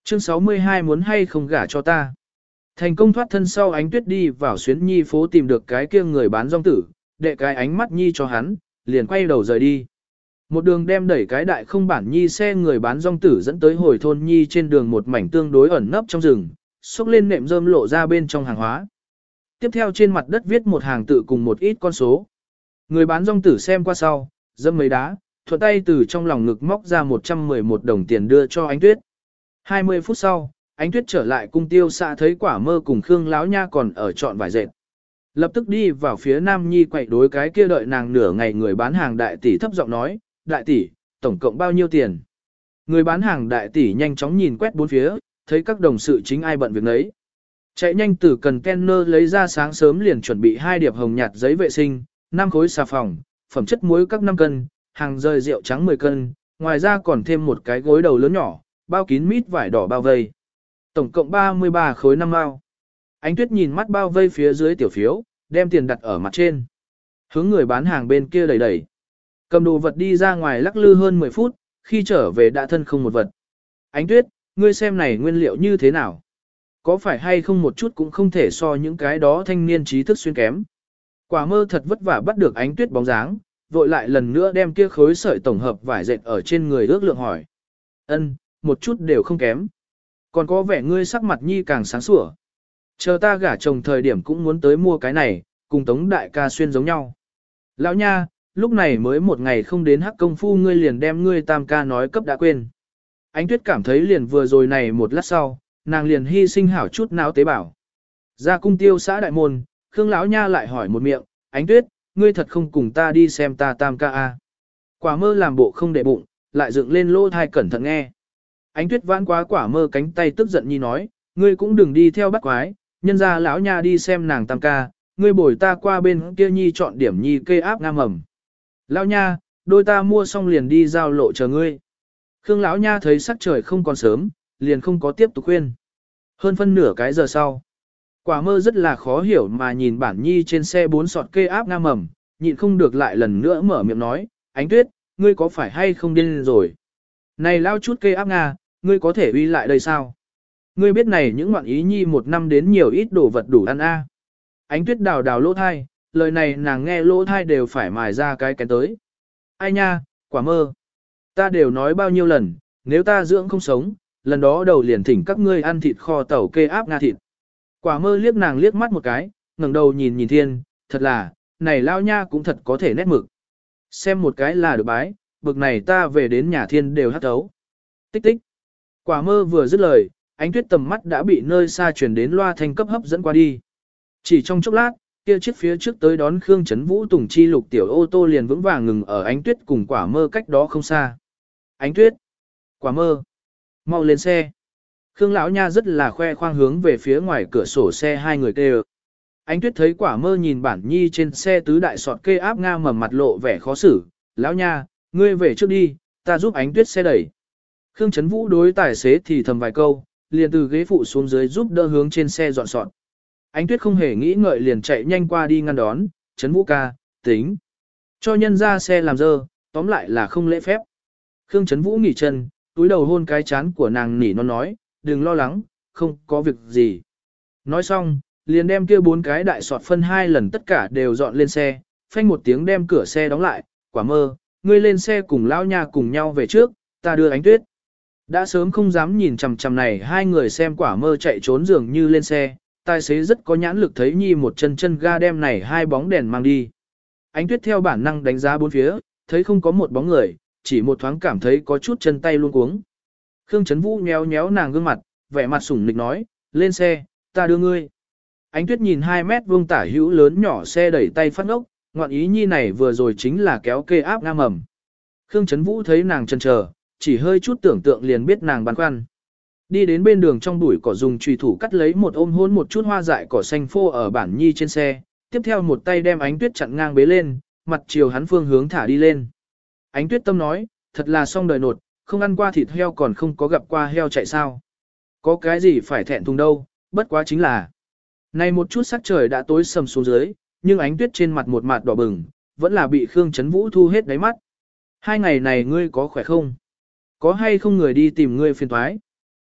Chương sáu mươi hai muốn hay không gả cho ta. Thành công thoát thân sau Ánh Tuyết đi vào Xuyến Nhi phố tìm được cái kia người bán rong tử, đệ cái ánh mắt Nhi cho hắn, liền quay đầu rời đi. Một đường đem đẩy cái đại không bản Nhi xe người bán rong tử dẫn tới hồi thôn Nhi trên đường một mảnh tương đối ẩn nấp trong rừng, xúc lên nệm rơm lộ ra bên trong hàng hóa. Tiếp theo trên mặt đất viết một hàng tự cùng một ít con số. Người bán rong tử xem qua sau, dâm mấy đá, thuận tay từ trong lòng ngực móc ra một trăm mười một đồng tiền đưa cho Ánh Tuyết. hai mươi phút sau, Ánh Tuyết trở lại cung tiêu xã thấy Quả Mơ cùng Khương Láo Nha còn ở trọn vải dệt. Lập tức đi vào phía Nam Nhi quậy đối cái kia đợi nàng nửa ngày người bán hàng đại tỷ thấp giọng nói, đại tỷ, tổng cộng bao nhiêu tiền? Người bán hàng đại tỷ nhanh chóng nhìn quét bốn phía, thấy các đồng sự chính ai bận việc nấy. Chạy nhanh từ cần kenner lấy ra sáng sớm liền chuẩn bị hai điệp hồng nhạt giấy vệ sinh, năm khối xà phòng, phẩm chất muối các năm cân, hàng rời rượu trắng mười cân, ngoài ra còn thêm một cái gối đầu lớn nhỏ, bao kín mít vải đỏ bao vây. Tổng cộng ba mươi ba khối năm mao. Ánh Tuyết nhìn mắt bao vây phía dưới tiểu phiếu, đem tiền đặt ở mặt trên. Hướng người bán hàng bên kia đẩy đẩy. Cầm đồ vật đi ra ngoài lắc lư hơn mười phút, khi trở về đã thân không một vật. Ánh Tuyết, ngươi xem này nguyên liệu như thế nào? Có phải hay không một chút cũng không thể so những cái đó thanh niên trí thức xuyên kém. Quả Mơ thật vất vả bắt được Ánh Tuyết bóng dáng, vội lại lần nữa đem kia khối sợi tổng hợp vải dệt ở trên người ước lượng hỏi. Ân, một chút đều không kém. Còn có vẻ ngươi sắc mặt Nhi càng sáng sủa. Chờ ta gả chồng thời điểm cũng muốn tới mua cái này, cùng Tống đại ca xuyên giống nhau. Lão nha, lúc này mới một ngày không đến hắc công phu ngươi liền đem ngươi tam ca nói cấp đã quên. Ánh Tuyết cảm thấy liền vừa rồi này một lát sau, nàng liền hy sinh hảo chút não tế bào. Ra cung tiêu xã đại môn, Khương lão nha lại hỏi một miệng, Ánh Tuyết, ngươi thật không cùng ta đi xem ta tam ca a? Quả Mơ làm bộ không để bụng, lại dựng lên lỗ thai cẩn thận nghe. Ánh Tuyết vãn quá Quả Mơ cánh tay tức giận Nhi nói, ngươi cũng đừng đi theo bắt quái, nhân ra lão nha đi xem nàng tam ca, ngươi bồi ta qua bên kia Nhi chọn điểm Nhi kê áp nga mầm. Lão nha, đôi ta mua xong liền đi giao lộ chờ ngươi. Khương lão nha thấy sắc trời không còn sớm, liền không có tiếp tục khuyên. Hơn phân nửa cái giờ sau, Quả Mơ rất là khó hiểu mà nhìn bản Nhi trên xe bốn sọt kê áp nga mầm, nhịn không được lại lần nữa mở miệng nói, Ánh Tuyết, ngươi có phải hay không điên rồi? Này lao chút kê áp nga, ngươi có thể uy lại đây sao? Ngươi biết này những ngoạn ý Nhi một năm đến nhiều ít đồ vật đủ ăn a. Ánh Tuyết đào đào lỗ thai, lời này nàng nghe lỗ thai đều phải mài ra cái cái tới. Ai nha, Quả Mơ. Ta đều nói bao nhiêu lần, nếu ta dưỡng không sống, lần đó đầu liền thỉnh các ngươi ăn thịt kho tàu kê áp nga thịt. Quả Mơ liếc nàng liếc mắt một cái, ngẩng đầu nhìn nhìn thiên, thật là, này lao nha cũng thật có thể nét mực. Xem một cái là được bái, bực này ta về đến nhà thiên đều hát thấu. Tích tích. Quả Mơ vừa dứt lời, Ánh Tuyết tầm mắt đã bị nơi xa truyền đến loa thanh cấp hấp dẫn qua đi. Chỉ trong chốc lát, kia chiếc phía trước tới đón Khương Trấn Vũ Tùng Chi lục tiểu ô tô liền vững vàng ngừng ở Ánh Tuyết cùng Quả Mơ cách đó không xa. Ánh Tuyết, Quả Mơ, mau lên xe. Khương lão nha rất là khoe khoang hướng về phía ngoài cửa sổ xe hai người kêu. Ánh Tuyết thấy Quả Mơ nhìn bản Nhi trên xe tứ đại sọt kê áp nga mầm mặt lộ vẻ khó xử, lão nha, ngươi về trước đi, ta giúp Ánh Tuyết xe đẩy. Khương Trấn Vũ đối tài xế thì thầm vài câu, liền từ ghế phụ xuống dưới giúp đỡ hướng trên xe dọn sọt. Ánh Tuyết không hề nghĩ ngợi liền chạy nhanh qua đi ngăn đón, Trấn Vũ ca, tính. Cho nhân ra xe làm dơ, tóm lại là không lễ phép. Khương Trấn Vũ nghỉ chân, túi đầu hôn cái chán của nàng nỉ non nói, đừng lo lắng, không có việc gì. Nói xong, liền đem kia bốn cái đại sọt phân hai lần tất cả đều dọn lên xe, phanh một tiếng đem cửa xe đóng lại, Quả Mơ, ngươi lên xe cùng lão nha cùng nhau về trước, ta đưa Ánh Tuyết. Đã sớm không dám nhìn chằm chằm này hai người xem Quả Mơ chạy trốn dường như lên xe, tài xế rất có nhãn lực thấy Nhi một chân chân ga đem này hai bóng đèn mang đi. Ánh Tuyết theo bản năng đánh giá bốn phía, thấy không có một bóng người, chỉ một thoáng cảm thấy có chút chân tay luôn cuống. Khương Trấn Vũ nhéo nhéo nàng gương mặt, vẻ mặt sủng nịch nói, lên xe, ta đưa ngươi. Ánh Tuyết nhìn hai mét vuông tả hữu lớn nhỏ xe đẩy tay phát ngốc, ngoạn ý Nhi này vừa rồi chính là kéo kê áp nga mầm. Khương Trấn Vũ thấy nàng chần chờ, chỉ hơi chút tưởng tượng liền biết nàng băn khoăn. Đi đến bên đường trong bụi cỏ dùng chùy thủ cắt lấy một ôm hôn một chút hoa dại cỏ xanh phô ở bản Nhi trên xe, tiếp theo một tay đem Ánh Tuyết chặn ngang bế lên, mặt chiều hắn phương hướng thả đi lên. Ánh Tuyết tâm nói, thật là xong đời nột, không ăn qua thịt heo còn không có gặp qua heo chạy sao. Có cái gì phải thẹn thùng đâu, bất quá chính là. Này một chút sắc trời đã tối sầm xuống dưới, nhưng Ánh Tuyết trên mặt một mặt đỏ bừng, vẫn là bị Khương Trấn Vũ thu hết đáy mắt. Hai ngày này ngươi có khỏe không? Có hay không người đi tìm ngươi phiền toái?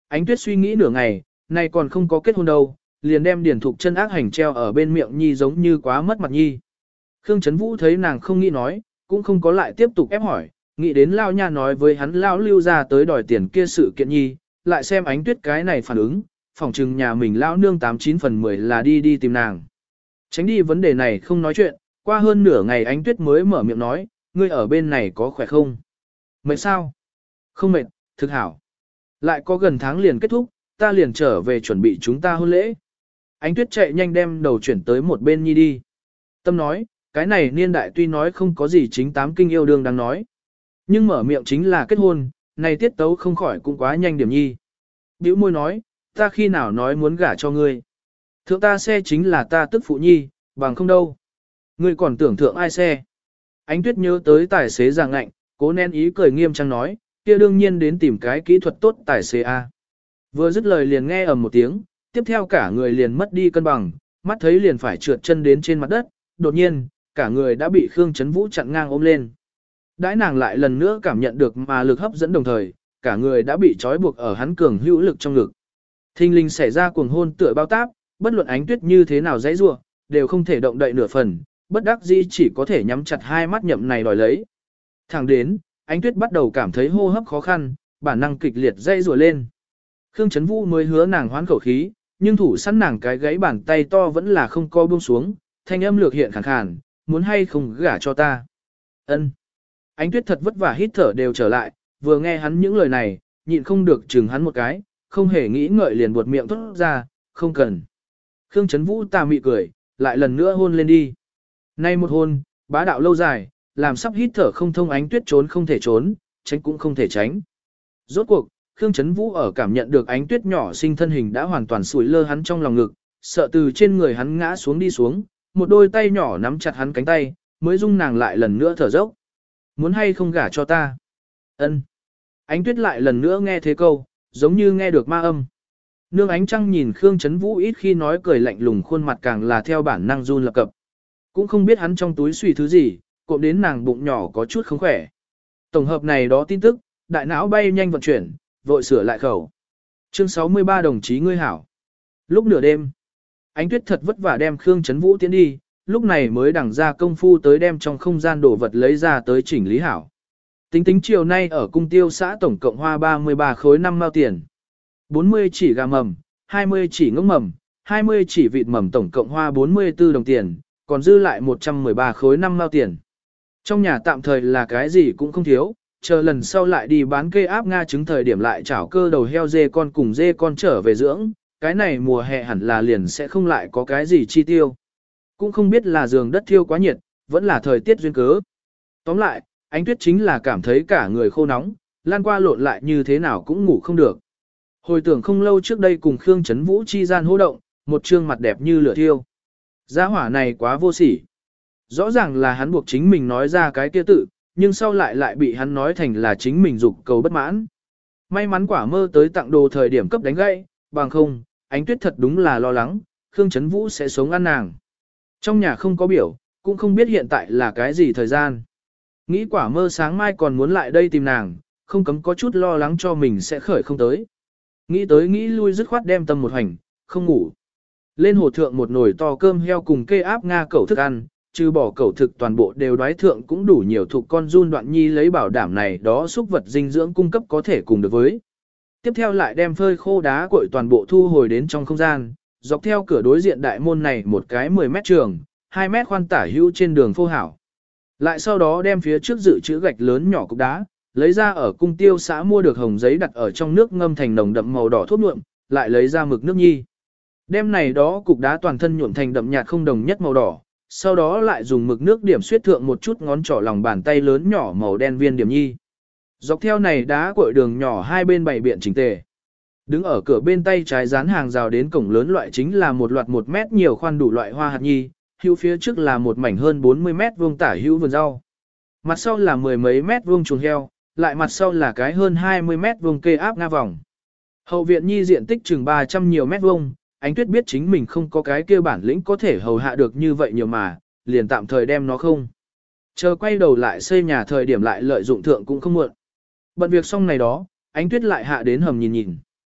Ánh Tuyết suy nghĩ nửa ngày, nay còn không có kết hôn đâu, liền đem Điền Thục chân ác hành treo ở bên miệng nhi giống như quá mất mặt nhi. Khương Chấn Vũ thấy nàng không nghĩ nói, cũng không có lại tiếp tục ép hỏi, nghĩ đến lao nha nói với hắn lao lưu ra tới đòi tiền kia sự kiện nhi, lại xem Ánh Tuyết cái này phản ứng, phỏng chừng nhà mình lão nương tám chín phần mười là đi đi tìm nàng. Tránh đi vấn đề này không nói chuyện, qua hơn nửa ngày Ánh Tuyết mới mở miệng nói, ngươi ở bên này có khỏe không? Mệt sao? Không mệt, thực hảo. Lại có gần tháng liền kết thúc, ta liền trở về chuẩn bị chúng ta hôn lễ. Ánh Tuyết chạy nhanh đem đầu chuyển tới một bên nhi đi. Tâm nói, cái này niên đại tuy nói không có gì chính tám kinh yêu đương đang nói. Nhưng mở miệng chính là kết hôn, này tiết tấu không khỏi cũng quá nhanh điểm nhi. Bĩu môi nói, ta khi nào nói muốn gả cho ngươi. Thượng ta xe chính là ta tức phụ nhi, bằng không đâu. Ngươi còn tưởng thượng ai xe. Ánh Tuyết nhớ tới tài xế già ngạnh, cố nén ý cười nghiêm trang nói, kia đương nhiên đến tìm cái kỹ thuật tốt tài xế A. Vừa dứt lời liền nghe ầm một tiếng, tiếp theo cả người liền mất đi cân bằng, mắt thấy liền phải trượt chân đến trên mặt đất, đột nhiên, cả người đã bị Khương Chấn Vũ chặn ngang ôm lên. Đãi nàng lại lần nữa cảm nhận được mà lực hấp dẫn đồng thời, cả người đã bị trói buộc ở hắn cường hữu lực trong ngực. Thình lình xảy ra cuồng hôn tựa bao táp, bất luận Ánh Tuyết như thế nào dãy rủa, đều không thể động đậy nửa phần, bất đắc dĩ chỉ có thể nhắm chặt hai mắt nhậm này đòi lấy. Thẳng đến, Ánh Tuyết bắt đầu cảm thấy hô hấp khó khăn, bản năng kịch liệt dãy rủa lên. Khương Chấn Vũ mới hứa nàng hoán khẩu khí, nhưng thủ sẵn nàng cái gãy bàn tay to vẫn là không co buông xuống, thanh âm lược hiện khàn khàn, muốn hay không gả cho ta. Ân. Ánh Tuyết thật vất vả hít thở đều trở lại, vừa nghe hắn những lời này, nhịn không được chừng hắn một cái, không hề nghĩ ngợi liền buột miệng thốt ra, không cần. Khương Chấn Vũ tà mị cười, lại lần nữa hôn lên đi. Nay một hôn, bá đạo lâu dài, làm sắp hít thở không thông Ánh Tuyết trốn không thể trốn, tránh cũng không thể tránh. Rốt cuộc, Khương Chấn Vũ ở cảm nhận được Ánh Tuyết nhỏ sinh thân hình đã hoàn toàn sủi lơ hắn trong lòng ngực, sợ từ trên người hắn ngã xuống đi xuống, một đôi tay nhỏ nắm chặt hắn cánh tay, mới dung nàng lại lần nữa thở dốc. Muốn hay không gả cho ta? Ân. Ánh Tuyết lại lần nữa nghe thế câu, giống như nghe được ma âm. Nương ánh trăng nhìn Khương Chấn Vũ ít khi nói cười lạnh lùng, khuôn mặt càng là theo bản năng run lập cập. Cũng không biết hắn trong túi suy thứ gì, cộm đến nàng bụng nhỏ có chút không khỏe. Tổng hợp này đó tin tức, đại não bay nhanh vận chuyển, vội sửa lại khẩu. Chương sáu mươi ba đồng chí ngươi hảo. Lúc nửa đêm, Ánh Tuyết thật vất vả đem Khương Chấn Vũ tiến đi, lúc này mới đẳng ra công phu tới đem trong không gian đồ vật lấy ra tới chỉnh lý hảo. Tính tính chiều nay ở cung tiêu xã tổng cộng hoa ba mươi ba khối năm mao tiền. bốn mươi chỉ gà mầm, hai mươi chỉ ngỗng mầm, hai mươi chỉ vịt mầm tổng cộng hoa bốn mươi tư đồng tiền, còn dư lại một trăm mười ba khối năm mao tiền. Trong nhà tạm thời là cái gì cũng không thiếu, chờ lần sau lại đi bán cây áp Nga trứng thời điểm lại chảo cơ đầu heo dê con cùng dê con trở về dưỡng, cái này mùa hè hẳn là liền sẽ không lại có cái gì chi tiêu. Cũng không biết là giường đất thiêu quá nhiệt, vẫn là thời tiết duyên cớ. Tóm lại, Ánh Tuyết chính là cảm thấy cả người khô nóng, lan qua lộn lại như thế nào cũng ngủ không được. Hồi tưởng không lâu trước đây cùng Khương Chấn Vũ chi gian hô động, một trương mặt đẹp như lửa thiêu. Gia hỏa này quá vô sỉ. Rõ ràng là hắn buộc chính mình nói ra cái kia tự, nhưng sau lại lại bị hắn nói thành là chính mình dục cầu bất mãn. May mắn quả mơ tới tặng đồ thời điểm cấp đánh gãy, bằng không, Ánh Tuyết thật đúng là lo lắng, Khương Chấn Vũ sẽ sống ăn nàng. Trong nhà không có biểu, cũng không biết hiện tại là cái gì thời gian. Nghĩ quả mơ sáng mai còn muốn lại đây tìm nàng, không cấm có chút lo lắng cho mình sẽ khởi không tới. Nghĩ tới nghĩ lui dứt khoát đem tâm một hành, không ngủ. Lên hồ thượng một nồi to cơm heo cùng kê áp Nga cẩu thức ăn, trừ bỏ cẩu thực toàn bộ đều đoái thượng cũng đủ nhiều thuộc con run đoạn nhi lấy bảo đảm này đó xúc vật dinh dưỡng cung cấp có thể cùng được với. Tiếp theo lại đem phơi khô đá cội toàn bộ thu hồi đến trong không gian, dọc theo cửa đối diện đại môn này một cái mười mét trường, hai mét khoan tả hữu trên đường phô hảo. Lại sau đó đem phía trước dự trữ gạch lớn nhỏ cục đá, lấy ra ở cung tiêu xã mua được hồng giấy đặt ở trong nước ngâm thành nồng đậm màu đỏ thuốc nhuộm, lại lấy ra mực nước nhi. Đem này đó cục đá toàn thân nhuộm thành đậm nhạt không đồng nhất màu đỏ, sau đó lại dùng mực nước điểm xuyết thượng một chút ngón trỏ lòng bàn tay lớn nhỏ màu đen viên điểm nhi. Dọc theo này đá cội đường nhỏ hai bên bày biện chỉnh tề. Đứng ở cửa bên tay trái dán hàng rào đến cổng lớn loại chính là một loạt một mét nhiều khoan đủ loại hoa hạt nhi, hữu phía trước là một mảnh hơn bốn mươi mét vuông tả hữu vườn rau. Mặt sau là mười mấy mét vuông chuồng heo, lại mặt sau là cái hơn hai mươi mét vuông cây áp Nga vòng. Hậu viện nhi diện tích chừng ba trăm nhiều mét vuông, Ánh Tuyết biết chính mình không có cái kia bản lĩnh có thể hầu hạ được như vậy nhiều mà, liền tạm thời đem nó không. Chờ quay đầu lại xây nhà thời điểm lại lợi dụng thượng cũng không muộn. Bận việc xong này đó, Ánh Tuyết lại hạ đến hầm nhìn nhìn.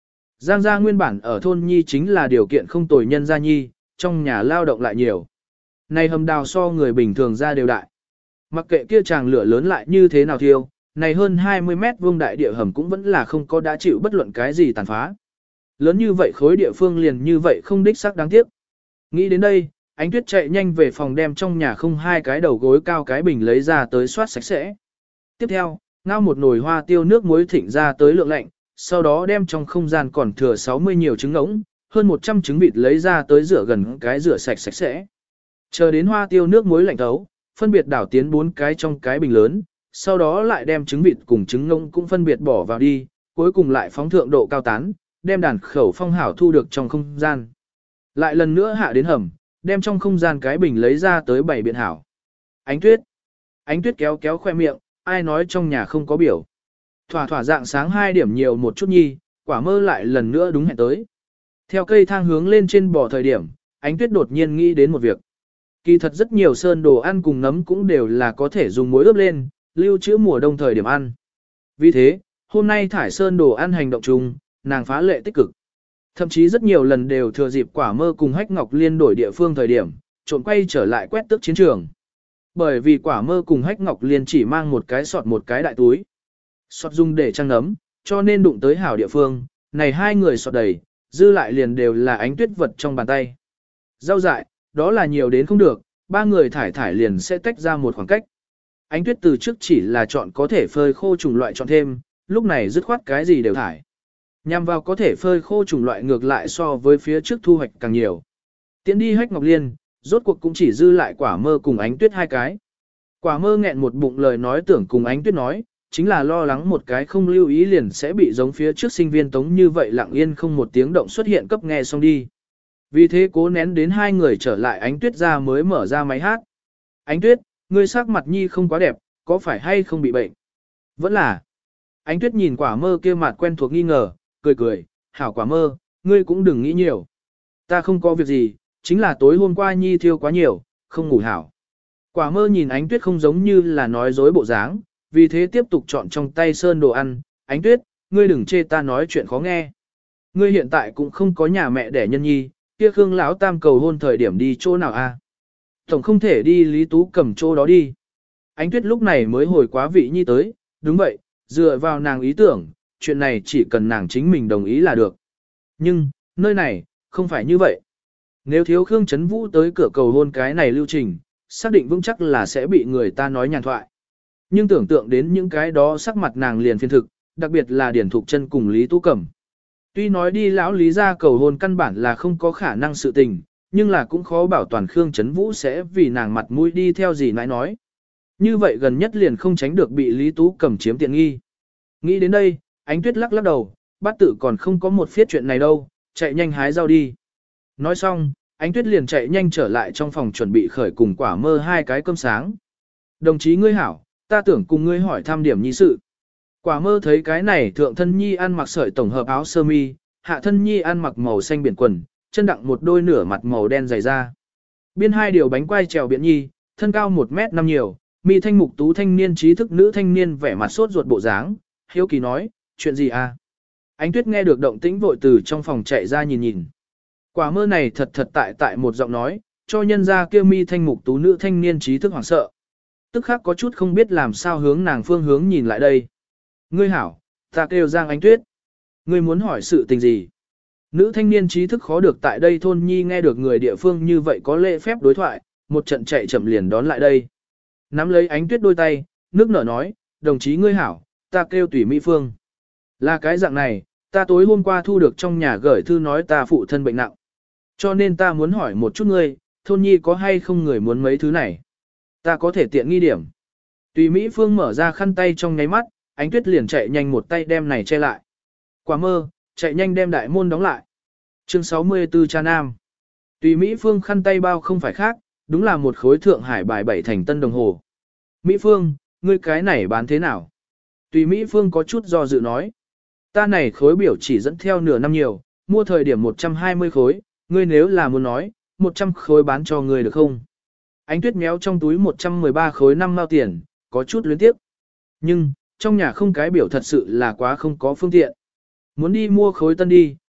Giang gia nguyên bản ở thôn nhi chính là điều kiện không tồi nhân gia nhi, trong nhà lao động lại nhiều. Này hầm đào so người bình thường ra đều đại. Mặc kệ kia chàng lửa lớn lại như thế nào thiêu, này hơn hai mươi mét vuông đại địa hầm cũng vẫn là không có đã chịu bất luận cái gì tàn phá. Lớn như vậy khối địa phương liền như vậy không đích xác đáng tiếc. Nghĩ đến đây, Ánh Tuyết chạy nhanh về phòng đem trong nhà không hai cái đầu gối cao cái bình lấy ra tới soát sạch sẽ. Tiếp theo, ngao một nồi hoa tiêu nước muối thịnh ra tới lượng lạnh, sau đó đem trong không gian còn thừa sáu mươi nhiều trứng ngỗng, hơn một trăm trứng vịt lấy ra tới rửa gần cái rửa sạch sạch sẽ. Chờ đến hoa tiêu nước muối lạnh thấu, phân biệt đảo tiến bốn cái trong cái bình lớn, sau đó lại đem trứng vịt cùng trứng ngỗng cũng phân biệt bỏ vào đi, cuối cùng lại phóng thượng độ cao tán, đem đàn khẩu phong hảo thu được trong không gian. Lại lần nữa hạ đến hầm, đem trong không gian cái bình lấy ra tới bảy biện hảo. Ánh Tuyết. Ánh Tuyết kéo kéo khoe miệng, ai nói trong nhà không có biểu. Thỏa thỏa dạng sáng hai điểm nhiều một chút nhi, Quả Mơ lại lần nữa đúng hẹn tới. Theo cây thang hướng lên trên bò thời điểm, Ánh Tuyết đột nhiên nghĩ đến một việc. Kỳ thật rất nhiều sơn đồ ăn cùng nấm cũng đều là có thể dùng muối ướp lên, lưu trữ mùa đông thời điểm ăn. Vì thế, hôm nay thải sơn đồ ăn hành động chung, nàng phá lệ tích cực. Thậm chí rất nhiều lần đều thừa dịp Quả Mơ cùng Hách Ngọc Liên đổi địa phương thời điểm, trộn quay trở lại quét tước chiến trường. Bởi vì Quả Mơ cùng Hách Ngọc Liên chỉ mang một cái sọt một cái đại túi. Sọt dùng để trang nấm, cho nên đụng tới hảo địa phương, này hai người sọt đầy, dư lại liền đều là Ánh Tuyết vật trong bàn tay. Rau dại, đó là nhiều đến không được, ba người thải thải liền sẽ tách ra một khoảng cách. Ánh Tuyết từ trước chỉ là chọn có thể phơi khô chủng loại chọn thêm, lúc này dứt khoát cái gì đều thải. Nhằm vào có thể phơi khô chủng loại ngược lại so với phía trước thu hoạch càng nhiều. Tiến đi Hách Ngọc Liên, rốt cuộc cũng chỉ dư lại Quả Mơ cùng Ánh Tuyết hai cái. Quả Mơ nghẹn một bụng lời nói tưởng cùng Ánh Tuyết nói, chính là lo lắng một cái không lưu ý liền sẽ bị giống phía trước sinh viên Tống như vậy lặng yên không một tiếng động xuất hiện cấp nghe xong đi. Vì thế cố nén đến hai người trở lại Ánh Tuyết ra mới mở ra máy hát. Ánh Tuyết, ngươi sắc mặt nhi không quá đẹp, có phải hay không bị bệnh? Vẫn là. Ánh Tuyết nhìn Quả Mơ kia mặt quen thuộc nghi ngờ, cười cười, hảo Quả Mơ, ngươi cũng đừng nghĩ nhiều. Ta không có việc gì, chính là tối hôm qua nhi thiêu quá nhiều, không ngủ hảo. Quả Mơ nhìn Ánh Tuyết không giống như là nói dối bộ dáng, vì thế tiếp tục chọn trong tay sơn đồ ăn. Ánh Tuyết, ngươi đừng chê ta nói chuyện khó nghe. Ngươi hiện tại cũng không có nhà mẹ đẻ nhân nhi, kia Khương lão tam cầu hôn thời điểm đi chỗ nào a? Tổng không thể đi Lý Tú Cầm chỗ đó đi. Ánh Tuyết lúc này mới hồi quá vị nhi tới, đúng vậy, dựa vào nàng ý tưởng, chuyện này chỉ cần nàng chính mình đồng ý là được. Nhưng, nơi này, không phải như vậy. Nếu thiếu Khương Trấn Vũ tới cửa cầu hôn cái này lưu trình, xác định vững chắc là sẽ bị người ta nói nhàn thoại. Nhưng tưởng tượng đến những cái đó sắc mặt nàng liền phiền thực, đặc biệt là Điển Thục Chân cùng Lý Tú Cẩm. Tuy nói đi lão Lý ra cầu hôn căn bản là không có khả năng sự tình, nhưng là cũng khó bảo toàn Khương Trấn Vũ sẽ vì nàng mặt mũi đi theo gì nãy nói. Như vậy gần nhất liền không tránh được bị Lý Tú Cẩm chiếm tiện nghi. Nghĩ đến đây, Ánh Tuyết lắc lắc đầu, bát tự còn không có một phiết chuyện này đâu, chạy nhanh hái rau đi. Nói xong, Ánh Tuyết liền chạy nhanh trở lại trong phòng chuẩn bị khởi cùng Quả Mơ hai cái cơm sáng. Đồng chí ngươi hảo, ta tưởng cùng ngươi hỏi thăm điểm nhi sự. Quả Mơ thấy cái này thượng thân nhi ăn mặc sợi tổng hợp áo sơ mi, hạ thân nhi ăn mặc màu xanh biển quần, chân đặng một đôi nửa mặt màu đen dày da. Biên hai điều bánh quai trèo biển nhi, thân cao một mét năm nhiều, mi thanh mục tú thanh niên trí thức nữ thanh niên vẻ mặt sốt ruột bộ dáng, hiếu kỳ nói, chuyện gì à? Ánh Tuyết nghe được động tĩnh vội từ trong phòng chạy ra nhìn nhìn. Quả Mơ này thật thật tại tại một giọng nói, cho nhân ra kia mi thanh mục tú nữ thanh niên trí thức hoảng sợ. Tức khắc có chút không biết làm sao hướng nàng phương hướng nhìn lại đây. Ngươi hảo, ta kêu Giang Ánh Tuyết. Ngươi muốn hỏi sự tình gì? Nữ thanh niên trí thức khó được tại đây thôn nhi nghe được người địa phương như vậy có lễ phép đối thoại, một trận chạy chậm liền đón lại đây. Nắm lấy Ánh Tuyết đôi tay, nước nở nói, đồng chí ngươi hảo, ta kêu Tùy Mỹ Phương. Là cái dạng này, ta tối hôm qua thu được trong nhà gửi thư nói ta phụ thân bệnh nặng. Cho nên ta muốn hỏi một chút ngươi, thôn nhi có hay không người muốn mấy thứ này? Ta có thể tiện nghi điểm. Tùy Mỹ Phương mở ra khăn tay trong nháy mắt, Ánh Tuyết liền chạy nhanh một tay đem này che lại. Quả Mơ, chạy nhanh đem đại môn đóng lại. Chương sáu mươi tư Cha Nam. Tùy Mỹ Phương khăn tay bao không phải khác, đúng là một khối Thượng Hải bài bảy thành tân đồng hồ. Mỹ Phương, ngươi cái này bán thế nào? Tùy Mỹ Phương có chút do dự nói. Ta này khối biểu chỉ dẫn theo nửa năm nhiều, mua thời điểm một trăm hai mươi khối, ngươi nếu là muốn nói, một trăm khối bán cho ngươi được không? Ánh Tuyết méo trong túi một trăm mười ba khối năm mao tiền, có chút luyến tiếp. Nhưng, trong nhà không cái biểu thật sự là quá không có phương tiện. Muốn đi mua khối tân đi,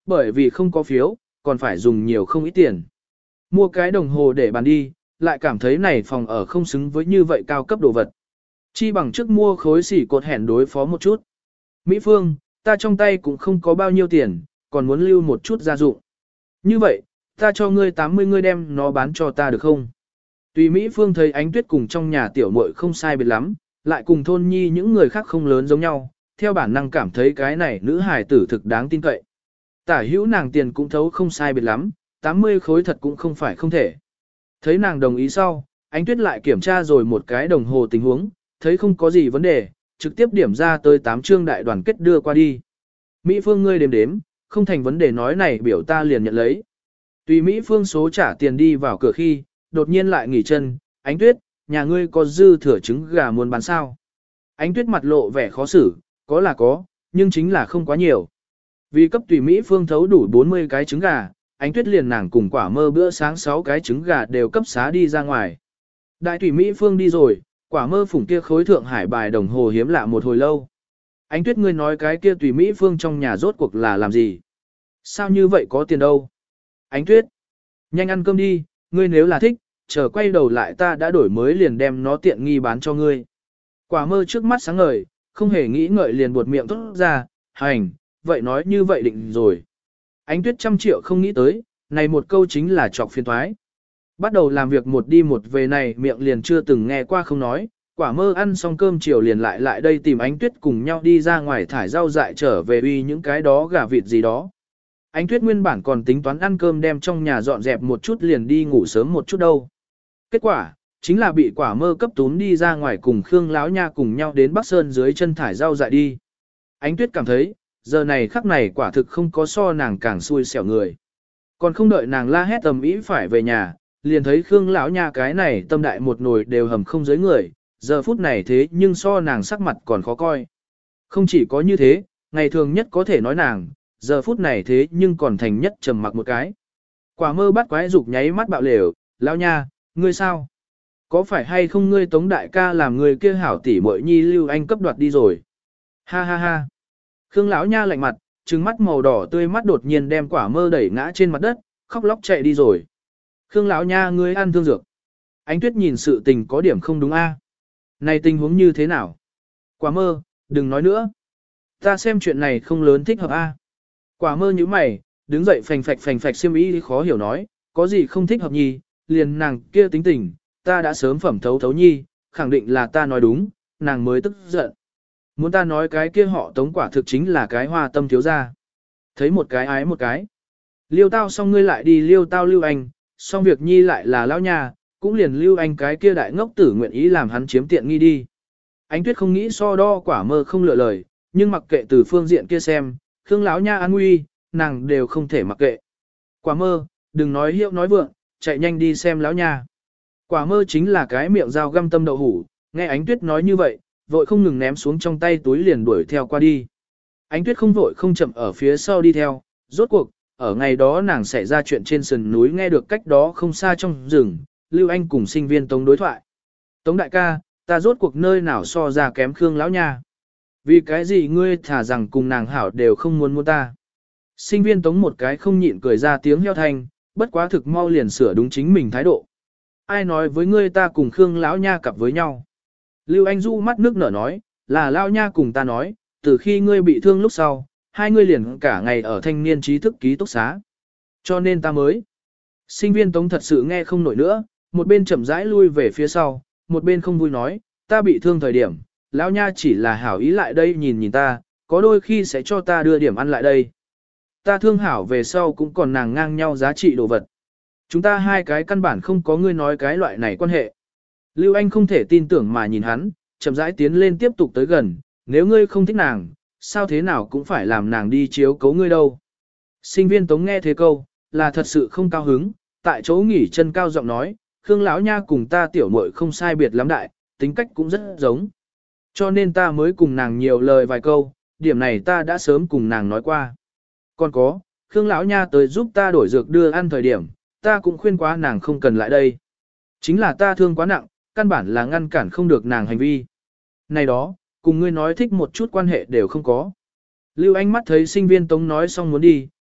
bởi vì không có phiếu, còn phải dùng nhiều không ít tiền. Mua cái đồng hồ để bàn đi, lại cảm thấy này phòng ở không xứng với như vậy cao cấp đồ vật. Chi bằng trước mua khối xỉ cột hẹn đối phó một chút. Mỹ Phương, ta trong tay cũng không có bao nhiêu tiền, còn muốn lưu một chút gia dụng. Như vậy, ta cho ngươi tám mươi ngươi đem nó bán cho ta được không? Tùy Mỹ Phương thấy Ánh Tuyết cùng trong nhà tiểu muội không sai biệt lắm, lại cùng thôn nhi những người khác không lớn giống nhau, theo bản năng cảm thấy cái này nữ hài tử thực đáng tin cậy. Tả hữu nàng tiền cũng thấu không sai biệt lắm, tám mươi khối thật cũng không phải không thể. Thấy nàng đồng ý sau, Ánh Tuyết lại kiểm tra rồi một cái đồng hồ tình huống, thấy không có gì vấn đề, trực tiếp điểm ra tới tám chương đại đoàn kết đưa qua đi. Mỹ Phương ngươi đếm đếm, không thành vấn đề nói này biểu ta liền nhận lấy. Tùy Mỹ Phương số trả tiền đi vào cửa khi, đột nhiên lại nghỉ chân, Ánh Tuyết, nhà ngươi có dư thừa trứng gà muốn bán sao? Ánh Tuyết mặt lộ vẻ khó xử, có là có, nhưng chính là không quá nhiều. Vì cấp Tùy Mỹ Phương thấu đủ bốn mươi cái trứng gà, Ánh Tuyết liền nàng cùng quả mơ bữa sáng sáu cái trứng gà đều cấp xá đi ra ngoài. Đại Tùy Mỹ Phương đi rồi, quả mơ phủng kia khối thượng hải bài đồng hồ hiếm lạ một hồi lâu. Ánh Tuyết ngươi nói cái kia Tùy Mỹ Phương trong nhà rốt cuộc là làm gì? Sao như vậy có tiền đâu? Ánh Tuyết, nhanh ăn cơm đi, ngươi nếu là thích, chờ quay đầu lại ta đã đổi mới liền đem nó tiện nghi bán cho ngươi. Quả mơ trước mắt sáng ngời, không hề nghĩ ngợi liền buột miệng thốt ra, hành, vậy nói như vậy định rồi. Ánh Tuyết trăm triệu không nghĩ tới, này một câu chính là chọc phiền toái. Bắt đầu làm việc một đi một về này miệng liền chưa từng nghe qua không nói, quả mơ ăn xong cơm chiều liền lại lại đây tìm Ánh Tuyết cùng nhau đi ra ngoài thải rau dại trở về uy những cái đó gà vịt gì đó. Ánh Tuyết nguyên bản còn tính toán ăn cơm đem trong nhà dọn dẹp một chút liền đi ngủ sớm một chút đâu. Kết quả, chính là bị quả mơ cấp tún đi ra ngoài cùng Khương Láo Nha cùng nhau đến Bắc Sơn dưới chân thải rau dại đi. Ánh Tuyết cảm thấy, giờ này khắc này quả thực không có so nàng càng xui xẻo người. Còn không đợi nàng la hét tầm ý phải về nhà, liền thấy Khương Lão Nha cái này tâm đại một nồi đều hầm không dưới người, giờ phút này thế nhưng so nàng sắc mặt còn khó coi. Không chỉ có như thế, ngày thường nhất có thể nói nàng, giờ phút này thế nhưng còn thành nhất trầm mặc một cái. Quả mơ bắt quái dục nháy mắt bạo lều, Lão Nha, ngươi sao? Có phải hay không ngươi Tống đại ca làm người kia hảo tỷ muội nhi Lưu Anh cấp đoạt đi rồi? Ha ha ha. Khương Lão Nha lạnh mặt, trừng mắt màu đỏ tươi mắt đột nhiên đem quả mơ đẩy ngã trên mặt đất, khóc lóc chạy đi rồi. Khương Lão Nha ngươi ăn thương dược. Ánh Tuyết nhìn sự tình có điểm không đúng a. Này tình huống như thế nào? Quả mơ, đừng nói nữa. Ta xem chuyện này không lớn thích hợp a. Quả mơ như mày, đứng dậy phành phạch phành phạch xiêm y khó hiểu nói, có gì không thích hợp nhi, liền nàng kia tính tình, ta đã sớm phẩm thấu thấu nhi, khẳng định là ta nói đúng, nàng mới tức giận. Muốn ta nói cái kia họ Tống quả thực chính là cái hoa tâm thiếu gia. Thấy một cái ái một cái. Liêu tao xong ngươi lại đi liêu tao Lưu Anh, xong việc nhi lại là lão nhà, cũng liền Lưu Anh cái kia đại ngốc tử nguyện ý làm hắn chiếm tiện nghi đi. Ánh Tuyết không nghĩ so đo quả mơ không lựa lời, nhưng mặc kệ từ phương diện kia xem, Khương lão nha an nguy, nàng đều không thể mặc kệ. Quả mơ, đừng nói hiệu nói vượng, chạy nhanh đi xem lão nha. Quả mơ chính là cái miệng dao găm tâm đậu hủ, nghe Ánh Tuyết nói như vậy, vội không ngừng ném xuống trong tay túi liền đuổi theo qua đi. Ánh Tuyết không vội không chậm ở phía sau đi theo, rốt cuộc, ở ngày đó nàng xảy ra chuyện trên sườn núi nghe được cách đó không xa trong rừng, Lưu Anh cùng sinh viên Tống đối thoại. Tống đại ca, ta rốt cuộc nơi nào so ra kém Khương lão nha. Vì cái gì ngươi thả rằng cùng nàng hảo đều không muốn mua ta. Sinh viên Tống một cái không nhịn cười ra tiếng heo thanh, bất quá thực mau liền sửa đúng chính mình thái độ. Ai nói với ngươi ta cùng Khương lão nha cặp với nhau. Lưu Anh Du mắt nước nở nói, là lão nha cùng ta nói, từ khi ngươi bị thương lúc sau, hai ngươi liền cả ngày ở thanh niên trí thức ký túc xá. Cho nên ta mới. Sinh viên Tống thật sự nghe không nổi nữa, một bên chậm rãi lui về phía sau, một bên không vui nói, ta bị thương thời điểm, lão nha chỉ là hảo ý lại đây nhìn nhìn ta, có đôi khi sẽ cho ta đưa điểm ăn lại đây. Ta thương hảo về sau cũng còn nàng ngang nhau giá trị đồ vật. Chúng ta hai cái căn bản không có ngươi nói cái loại này quan hệ. Lưu Anh không thể tin tưởng mà nhìn hắn, chậm rãi tiến lên tiếp tục tới gần, nếu ngươi không thích nàng, sao thế nào cũng phải làm nàng đi chiếu cấu ngươi đâu. Sinh viên Tống nghe thế câu, là thật sự không cao hứng, tại chỗ nghỉ chân cao giọng nói, Khương lão nha cùng ta tiểu muội không sai biệt lắm đại, tính cách cũng rất giống. Cho nên ta mới cùng nàng nhiều lời vài câu, điểm này ta đã sớm cùng nàng nói qua. Còn có, Khương lão nha tới giúp ta đổi dược đưa ăn thời điểm, ta cũng khuyên quá nàng không cần lại đây. Chính là ta thương quá nặng, căn bản là ngăn cản không được nàng hành vi. Này đó, cùng ngươi nói thích một chút quan hệ đều không có. Lưu Anh mắt thấy sinh viên Tống nói xong muốn đi,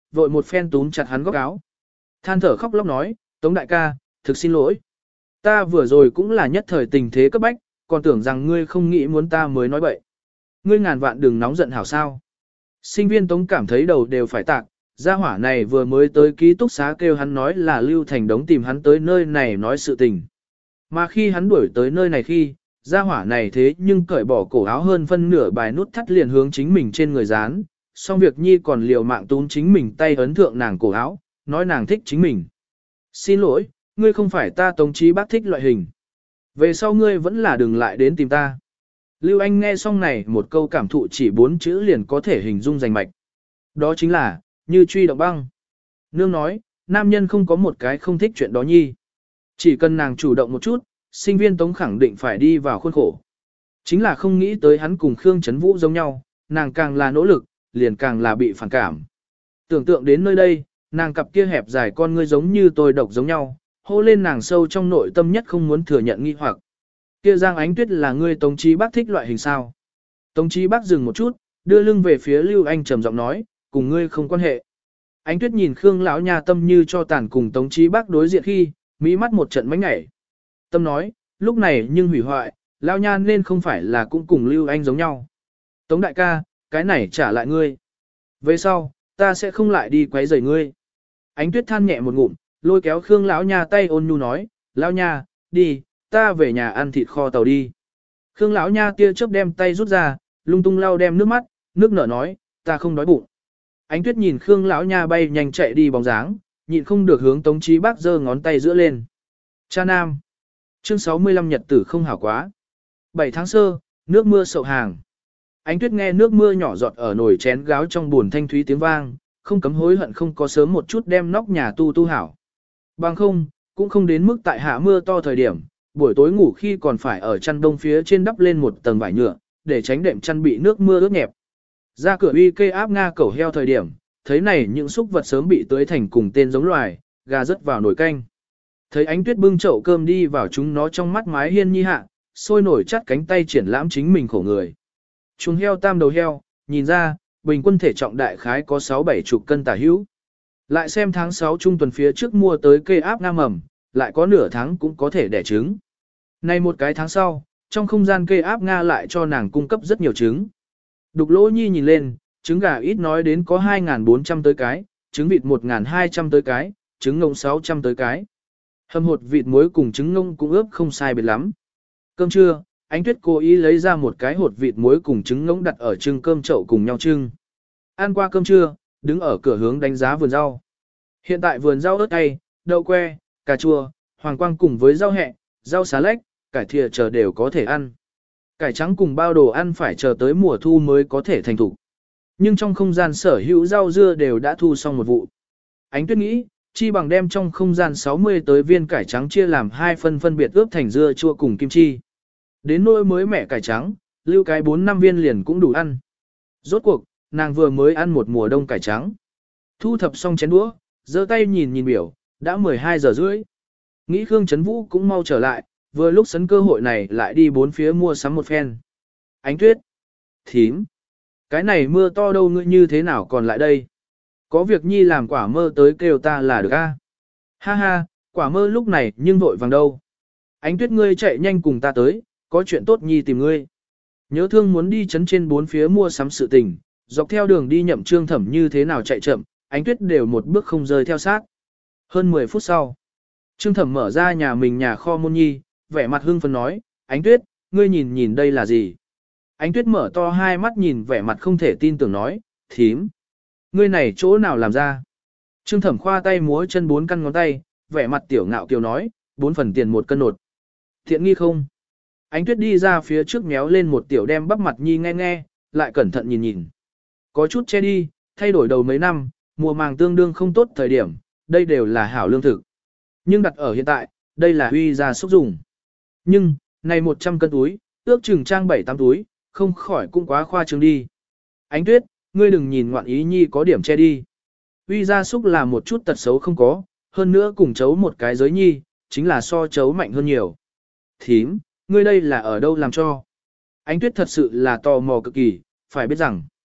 vội một phen túm chặt hắn góc áo. Than thở khóc lóc nói, Tống đại ca, thực xin lỗi. Ta vừa rồi cũng là nhất thời tình thế cấp bách, còn tưởng rằng ngươi không nghĩ muốn ta mới nói bậy. Ngươi ngàn vạn đừng nóng giận hảo sao. Sinh viên Tống cảm thấy đầu đều phải tạc, gia hỏa này vừa mới tới ký túc xá kêu hắn nói là Lưu Thành Đống tìm hắn tới nơi này nói sự tình. Mà khi hắn đuổi tới nơi này khi, gia hỏa này thế nhưng cởi bỏ cổ áo hơn phân nửa bài nút thắt liền hướng chính mình trên người dán, xong việc nhi còn liều mạng túm chính mình tay ấn thượng nàng cổ áo, nói nàng thích chính mình. Xin lỗi, ngươi không phải ta Tống Chí Bác thích loại hình. Về sau ngươi vẫn là đừng lại đến tìm ta. Lưu Anh nghe xong này một câu cảm thụ chỉ bốn chữ liền có thể hình dung rành mạch. Đó chính là, như truy động băng. Nương nói, nam nhân không có một cái không thích chuyện đó nhi. Chỉ cần nàng chủ động một chút, sinh viên Tống khẳng định phải đi vào khuôn khổ. Chính là không nghĩ tới hắn cùng Khương Trấn Vũ giống nhau, nàng càng là nỗ lực, liền càng là bị phản cảm. Tưởng tượng đến nơi đây, nàng cặp kia hẹp dài con ngươi giống như tôi độc giống nhau, hô lên nàng sâu trong nội tâm nhất không muốn thừa nhận nghi hoặc. Kia Giang Ánh Tuyết là ngươi Tống Chí Bác thích loại hình sao? Tống Chí Bác dừng một chút, đưa lưng về phía Lưu Anh trầm giọng nói, cùng ngươi không quan hệ. Ánh Tuyết nhìn Khương lão nhà tâm như cho tàn cùng Tống Chí Bác đối diện khi, mỹ mắt một trận mánh ngảy. Tâm nói, lúc này nhưng hủy hoại, lão nha nên không phải là cũng cùng Lưu Anh giống nhau. Tống đại ca, cái này trả lại ngươi. Về sau, ta sẽ không lại đi quấy rầy ngươi. Ánh Tuyết than nhẹ một ngụm, lôi kéo Khương lão nha tay ôn nhu nói, lão nha, đi, ta về nhà ăn thịt kho tàu đi. Khương lão nha tia chớp đem tay rút ra, lung tung lau đem nước mắt, nước nở nói, ta không đói bụng. Ánh Tuyết nhìn Khương lão nha bay nhanh chạy đi bóng dáng, nhịn không được hướng Tống Chí Bác giơ ngón tay giữa lên. Cha Nam. Chương sáu mươi lăm nhật tử không hảo quá. bảy tháng sơ, nước mưa sậu hàng. Ánh Tuyết nghe nước mưa nhỏ giọt ở nồi chén gáo trong buồn thanh thúy tiếng vang, không cấm hối hận không có sớm một chút đem nóc nhà tu tu hảo. Bằng không, cũng không đến mức tại hạ mưa to thời điểm, buổi tối ngủ khi còn phải ở chăn đông phía trên đắp lên một tầng vải nhựa, để tránh đệm chăn bị nước mưa ướt nhẹp. Ra cửa uy kê áp Nga cẩu heo thời điểm, thấy này những súc vật sớm bị tưới thành cùng tên giống loài, gà rớt vào nồi canh. Thấy Ánh Tuyết bưng chậu cơm đi vào chúng nó trong mắt mái hiên nhi hạ, sôi nổi chắt cánh tay triển lãm chính mình khổ người. Chuồng heo tam đầu heo, nhìn ra, bình quân thể trọng đại khái có sáu bảy chục cân tả hữu. Lại xem tháng sáu trung tuần phía trước mua tới cây áp Nga mầm, lại có nửa tháng cũng có thể đẻ trứng. Nay một cái tháng sau, trong không gian cây áp Nga lại cho nàng cung cấp rất nhiều trứng. Đục Lỗ Nhi nhìn lên, trứng gà ít nói đến có hai nghìn bốn trăm tới cái, trứng vịt một nghìn hai trăm tới cái, trứng ngỗng sáu trăm tới cái. Hầm hột vịt muối cùng trứng ngỗng cũng ướp không sai biệt lắm. Cơm trưa, Ánh Tuyết cố ý lấy ra một cái hột vịt muối cùng trứng ngỗng đặt ở trưng cơm chậu cùng nhau trưng. Ăn qua cơm trưa, đứng ở cửa hướng đánh giá vườn rau. Hiện tại vườn rau ớt cay, đậu que, cà chua, hoàng quang cùng với rau hẹ, rau xà lách, cải thìa chờ đều có thể ăn. Cải trắng cùng bao đồ ăn phải chờ tới mùa thu mới có thể thành thủ. Nhưng trong không gian sở hữu rau dưa đều đã thu xong một vụ. Ánh Tuyết nghĩ, chi bằng đem trong không gian sáu mươi tới viên cải trắng chia làm hai phân phân biệt ướp thành dưa chua cùng kim chi. Đến nỗi mới mẻ cải trắng, lưu cái bốn năm viên liền cũng đủ ăn. Rốt cuộc, nàng vừa mới ăn một mùa đông cải trắng. Thu thập xong chén đũa, giơ tay nhìn nhìn biểu, đã mười hai giờ rưỡi. Nghĩ Khương Trấn Vũ cũng mau trở lại, vừa lúc sấn cơ hội này lại đi bốn phía mua sắm một phen. Ánh Tuyết. Thím. Cái này mưa to đâu ngươi như thế nào còn lại đây? Có việc nhi làm quả mơ tới kêu ta là được a. Ha ha, quả mơ lúc này nhưng vội vàng đâu. Ánh Tuyết ngươi chạy nhanh cùng ta tới, có chuyện tốt nhi tìm ngươi. Nhớ thương muốn đi chấn trên bốn phía mua sắm sự tình, dọc theo đường đi nhậm Trương Thẩm như thế nào chạy chậm, Ánh Tuyết đều một bước không rời theo sát. Hơn mười phút sau, Trương Thẩm mở ra nhà mình nhà kho môn nhi, vẻ mặt hưng phấn nói, Ánh Tuyết, ngươi nhìn nhìn đây là gì? Ánh Tuyết mở to hai mắt nhìn vẻ mặt không thể tin tưởng nói, thím. Ngươi này chỗ nào làm ra? Trương Thẩm khoa tay múa chân bốn căn ngón tay, vẻ mặt tiểu ngạo kiều nói, bốn phần tiền một cân nột. Thiện nghi không? Ánh Tuyết đi ra phía trước méo lên một tiểu đem bắp mặt nhi nghe nghe, lại cẩn thận nhìn nhìn. Có chút che đi, thay đổi đầu mấy năm, mùa màng tương đương không tốt thời điểm, đây đều là hảo lương thực. Nhưng đặt ở hiện tại, đây là huy ra xúc dùng. Nhưng, này một trăm cân túi, ước chừng trang bảy tám túi, không khỏi cũng quá khoa trương đi. Ánh Tuyết, ngươi đừng nhìn ngoạn ý nhi có điểm che đi. Huy ra xúc là một chút tật xấu không có, hơn nữa cùng chấu một cái giới nhi, chính là so chấu mạnh hơn nhiều. Thím, ngươi đây là ở đâu làm cho? Ánh Tuyết thật sự là tò mò cực kỳ, phải biết rằng,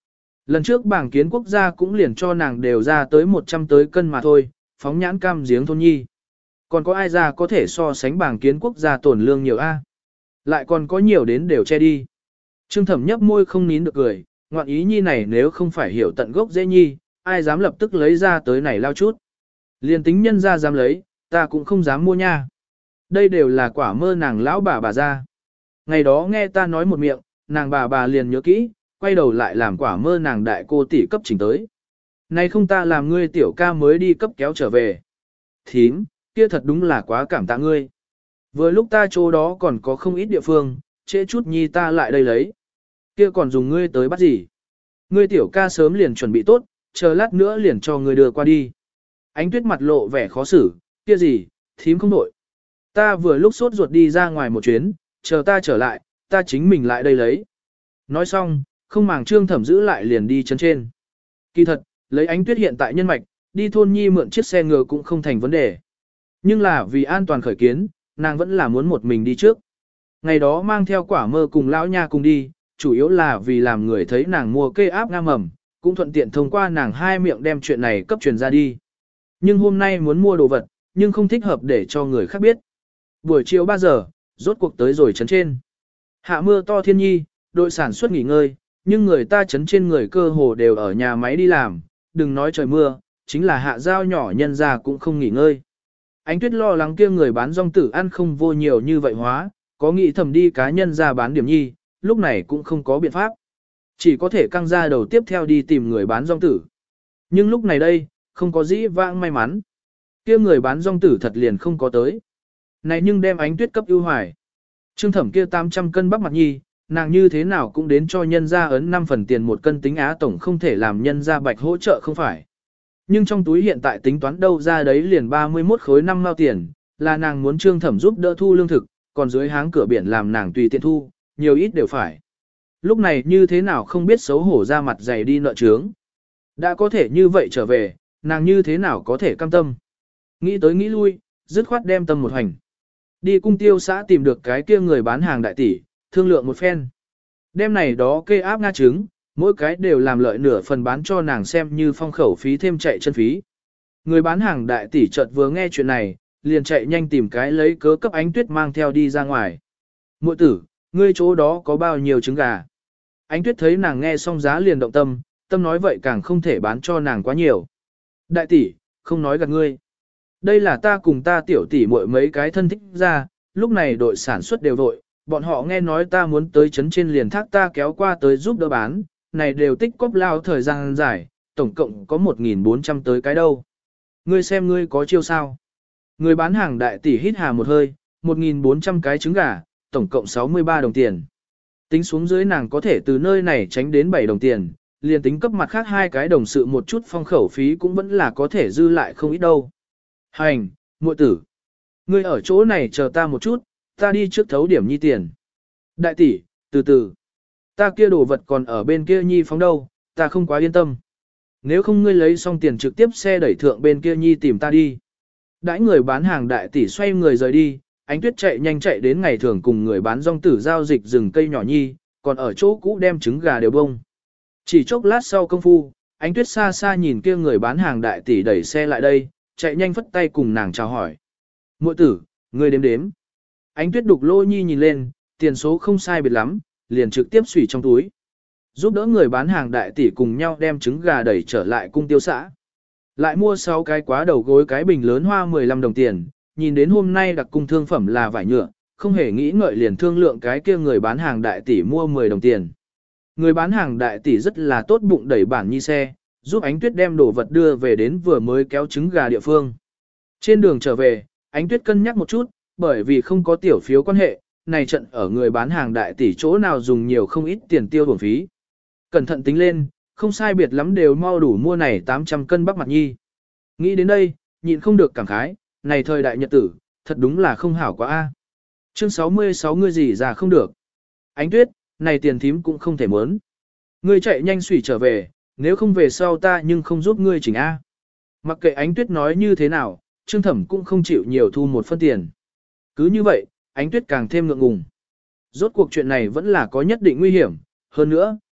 Lần trước bảng kiến quốc gia cũng liền cho nàng đều ra tới một trăm tới cân mà thôi, phóng nhãn cam giếng thôn nhi. Còn có ai ra có thể so sánh bảng kiến quốc gia tổn lương nhiều a? Lại còn có nhiều đến đều che đi. Trương Thẩm nhấp môi không nín được cười, ngoạn ý nhi này nếu không phải hiểu tận gốc dễ nhi, ai dám lập tức lấy ra tới này lao chút. Liên tính nhân ra dám lấy, ta cũng không dám mua nha. Đây đều là quả mơ nàng lão bà bà ra. Ngày đó nghe ta nói một miệng, nàng bà bà liền nhớ kỹ, quay đầu lại làm quả mơ nàng đại cô tỷ cấp chỉnh tới. Này không ta làm ngươi tiểu ca mới đi cấp kéo trở về. Thím, kia thật đúng là quá cảm tạ ngươi. Vừa lúc ta chỗ đó còn có không ít địa phương, trễ chút nhi ta lại đây lấy. Kia còn dùng ngươi tới bắt gì? Ngươi tiểu ca sớm liền chuẩn bị tốt, chờ lát nữa liền cho ngươi đưa qua đi. Ánh Tuyết mặt lộ vẻ khó xử, kia gì, thím không đổi. Ta vừa lúc sốt ruột đi ra ngoài một chuyến, chờ ta trở lại, ta chính mình lại đây lấy. Nói xong, không màng Trương Thẩm giữ lại liền đi chân trên. Kỳ thật, lấy Ánh Tuyết hiện tại nhân mạch, đi thôn nhi mượn chiếc xe ngựa cũng không thành vấn đề. Nhưng là vì an toàn khởi kiến, nàng vẫn là muốn một mình đi trước. Ngày đó mang theo quả mơ cùng lão nha cùng đi, chủ yếu là vì làm người thấy nàng mua cây áp nga mầm, cũng thuận tiện thông qua nàng hai miệng đem chuyện này cấp truyền ra đi. Nhưng hôm nay muốn mua đồ vật, nhưng không thích hợp để cho người khác biết. Buổi chiều ba giờ, rốt cuộc tới rồi trấn trên. Hạ mưa to thiên nhi, đội sản xuất nghỉ ngơi, nhưng người ta trấn trên người cơ hồ đều ở nhà máy đi làm, đừng nói trời mưa, chính là hạ giao nhỏ nhân ra cũng không nghỉ ngơi. Ánh Tuyết lo lắng kia người bán rong tử ăn không vô nhiều như vậy hóa, có nghĩ thầm đi cá nhân ra bán điểm nhi, lúc này cũng không có biện pháp. Chỉ có thể căng ra đầu tiếp theo đi tìm người bán rong tử. Nhưng lúc này đây, không có dĩ vãng may mắn. Kia người bán rong tử thật liền không có tới. Này nhưng đem Ánh Tuyết cấp ưu hoài. Trương Thẩm kia tám trăm cân bắp mặt nhi, nàng như thế nào cũng đến cho nhân ra ấn năm phần tiền một cân tính á tổng không thể làm nhân ra bạch hỗ trợ không phải. Nhưng trong túi hiện tại tính toán đâu ra đấy liền ba mươi mốt khối năm mao tiền, là nàng muốn Trương Thẩm giúp đỡ thu lương thực, còn dưới háng cửa biển làm nàng tùy tiện thu, nhiều ít đều phải. Lúc này như thế nào không biết xấu hổ ra mặt dày đi nợ trướng. Đã có thể như vậy trở về, nàng như thế nào có thể cam tâm. Nghĩ tới nghĩ lui, dứt khoát đem tâm một hành. Đi cung tiêu xã tìm được cái kia người bán hàng đại tỷ, thương lượng một phen. Đem này đó kê áp nga trứng, mỗi cái đều làm lợi nửa phần bán cho nàng xem như phong khẩu phí thêm chạy chân phí. Người bán hàng đại tỷ chợt vừa nghe chuyện này, liền chạy nhanh tìm cái lấy cớ cấp Ánh Tuyết mang theo đi ra ngoài. Muội tử, ngươi chỗ đó có bao nhiêu trứng gà? Ánh Tuyết thấy nàng nghe xong giá liền động tâm, tâm nói vậy càng không thể bán cho nàng quá nhiều. Đại tỷ, không nói gạt ngươi. Đây là ta cùng ta tiểu tỷ muội mấy cái thân thích ra, lúc này đội sản xuất đều vội, bọn họ nghe nói ta muốn tới trấn trên liền thác ta kéo qua tới giúp đỡ bán, này đều tích cóp lao thời gian dài, tổng cộng có một nghìn bốn trăm tới cái đâu. Ngươi xem ngươi có chiêu sao? Người bán hàng đại tỷ hít hà một hơi, một nghìn bốn trăm cái trứng gà, tổng cộng sáu mươi ba đồng tiền. Tính xuống dưới nàng có thể từ nơi này tránh đến bảy đồng tiền, liền tính cấp mặt khác hai cái đồng sự một chút phong khẩu phí cũng vẫn là có thể dư lại không ít đâu. Hành, muội tử. Ngươi ở chỗ này chờ ta một chút, ta đi trước thấu điểm nhi tiền. Đại tỷ, từ từ. Ta kia đồ vật còn ở bên kia nhi phóng đâu, ta không quá yên tâm. Nếu không ngươi lấy xong tiền trực tiếp xe đẩy thượng bên kia nhi tìm ta đi. Đãi người bán hàng đại tỷ xoay người rời đi, Ánh Tuyết chạy nhanh chạy đến ngày thường cùng người bán rong tử giao dịch rừng cây nhỏ nhi, còn ở chỗ cũ đem trứng gà đều bông. Chỉ chốc lát sau công phu, Ánh Tuyết xa xa nhìn kia người bán hàng đại tỷ đẩy xe lại đây, chạy nhanh phất tay cùng nàng chào hỏi. Muội tử, ngươi đếm đếm. Ánh Tuyết đục lô nhi nhìn lên, tiền số không sai biệt lắm, liền trực tiếp xủy trong túi. Giúp đỡ người bán hàng đại tỷ cùng nhau đem trứng gà đẩy trở lại cung tiêu xã. Lại mua sáu cái quá đầu gối cái bình lớn hoa mười lăm đồng tiền, nhìn đến hôm nay đặc cung thương phẩm là vải nhựa, không hề nghĩ ngợi liền thương lượng cái kia người bán hàng đại tỷ mua mười đồng tiền. Người bán hàng đại tỷ rất là tốt bụng đẩy bản nhi xe, giúp Ánh Tuyết đem đồ vật đưa về đến vừa mới kéo trứng gà địa phương. Trên đường trở về, Ánh Tuyết cân nhắc một chút, bởi vì không có tiểu phiếu quan hệ, này trận ở người bán hàng đại tỷ chỗ nào dùng nhiều không ít tiền tiêu bổng phí. Cẩn thận tính lên, không sai biệt lắm đều mau đủ mua này tám trăm cân bắp mặt nhi. Nghĩ đến đây, nhịn không được cảm khái, này thời đại nhật tử, thật đúng là không hảo quá a. Chương sáu mươi sáu ngươi gì ra không được. Ánh Tuyết, này tiền thím cũng không thể muốn. Ngươi chạy nhanh xủy trở về, nếu không về sau ta nhưng không giúp ngươi chỉnh A. Mặc kệ Ánh Tuyết nói như thế nào, Trương Thẩm cũng không chịu nhiều thu một phân tiền. Cứ như vậy, Ánh Tuyết càng thêm ngượng ngùng. Rốt cuộc chuyện này vẫn là có nhất định nguy hiểm, hơn nữa,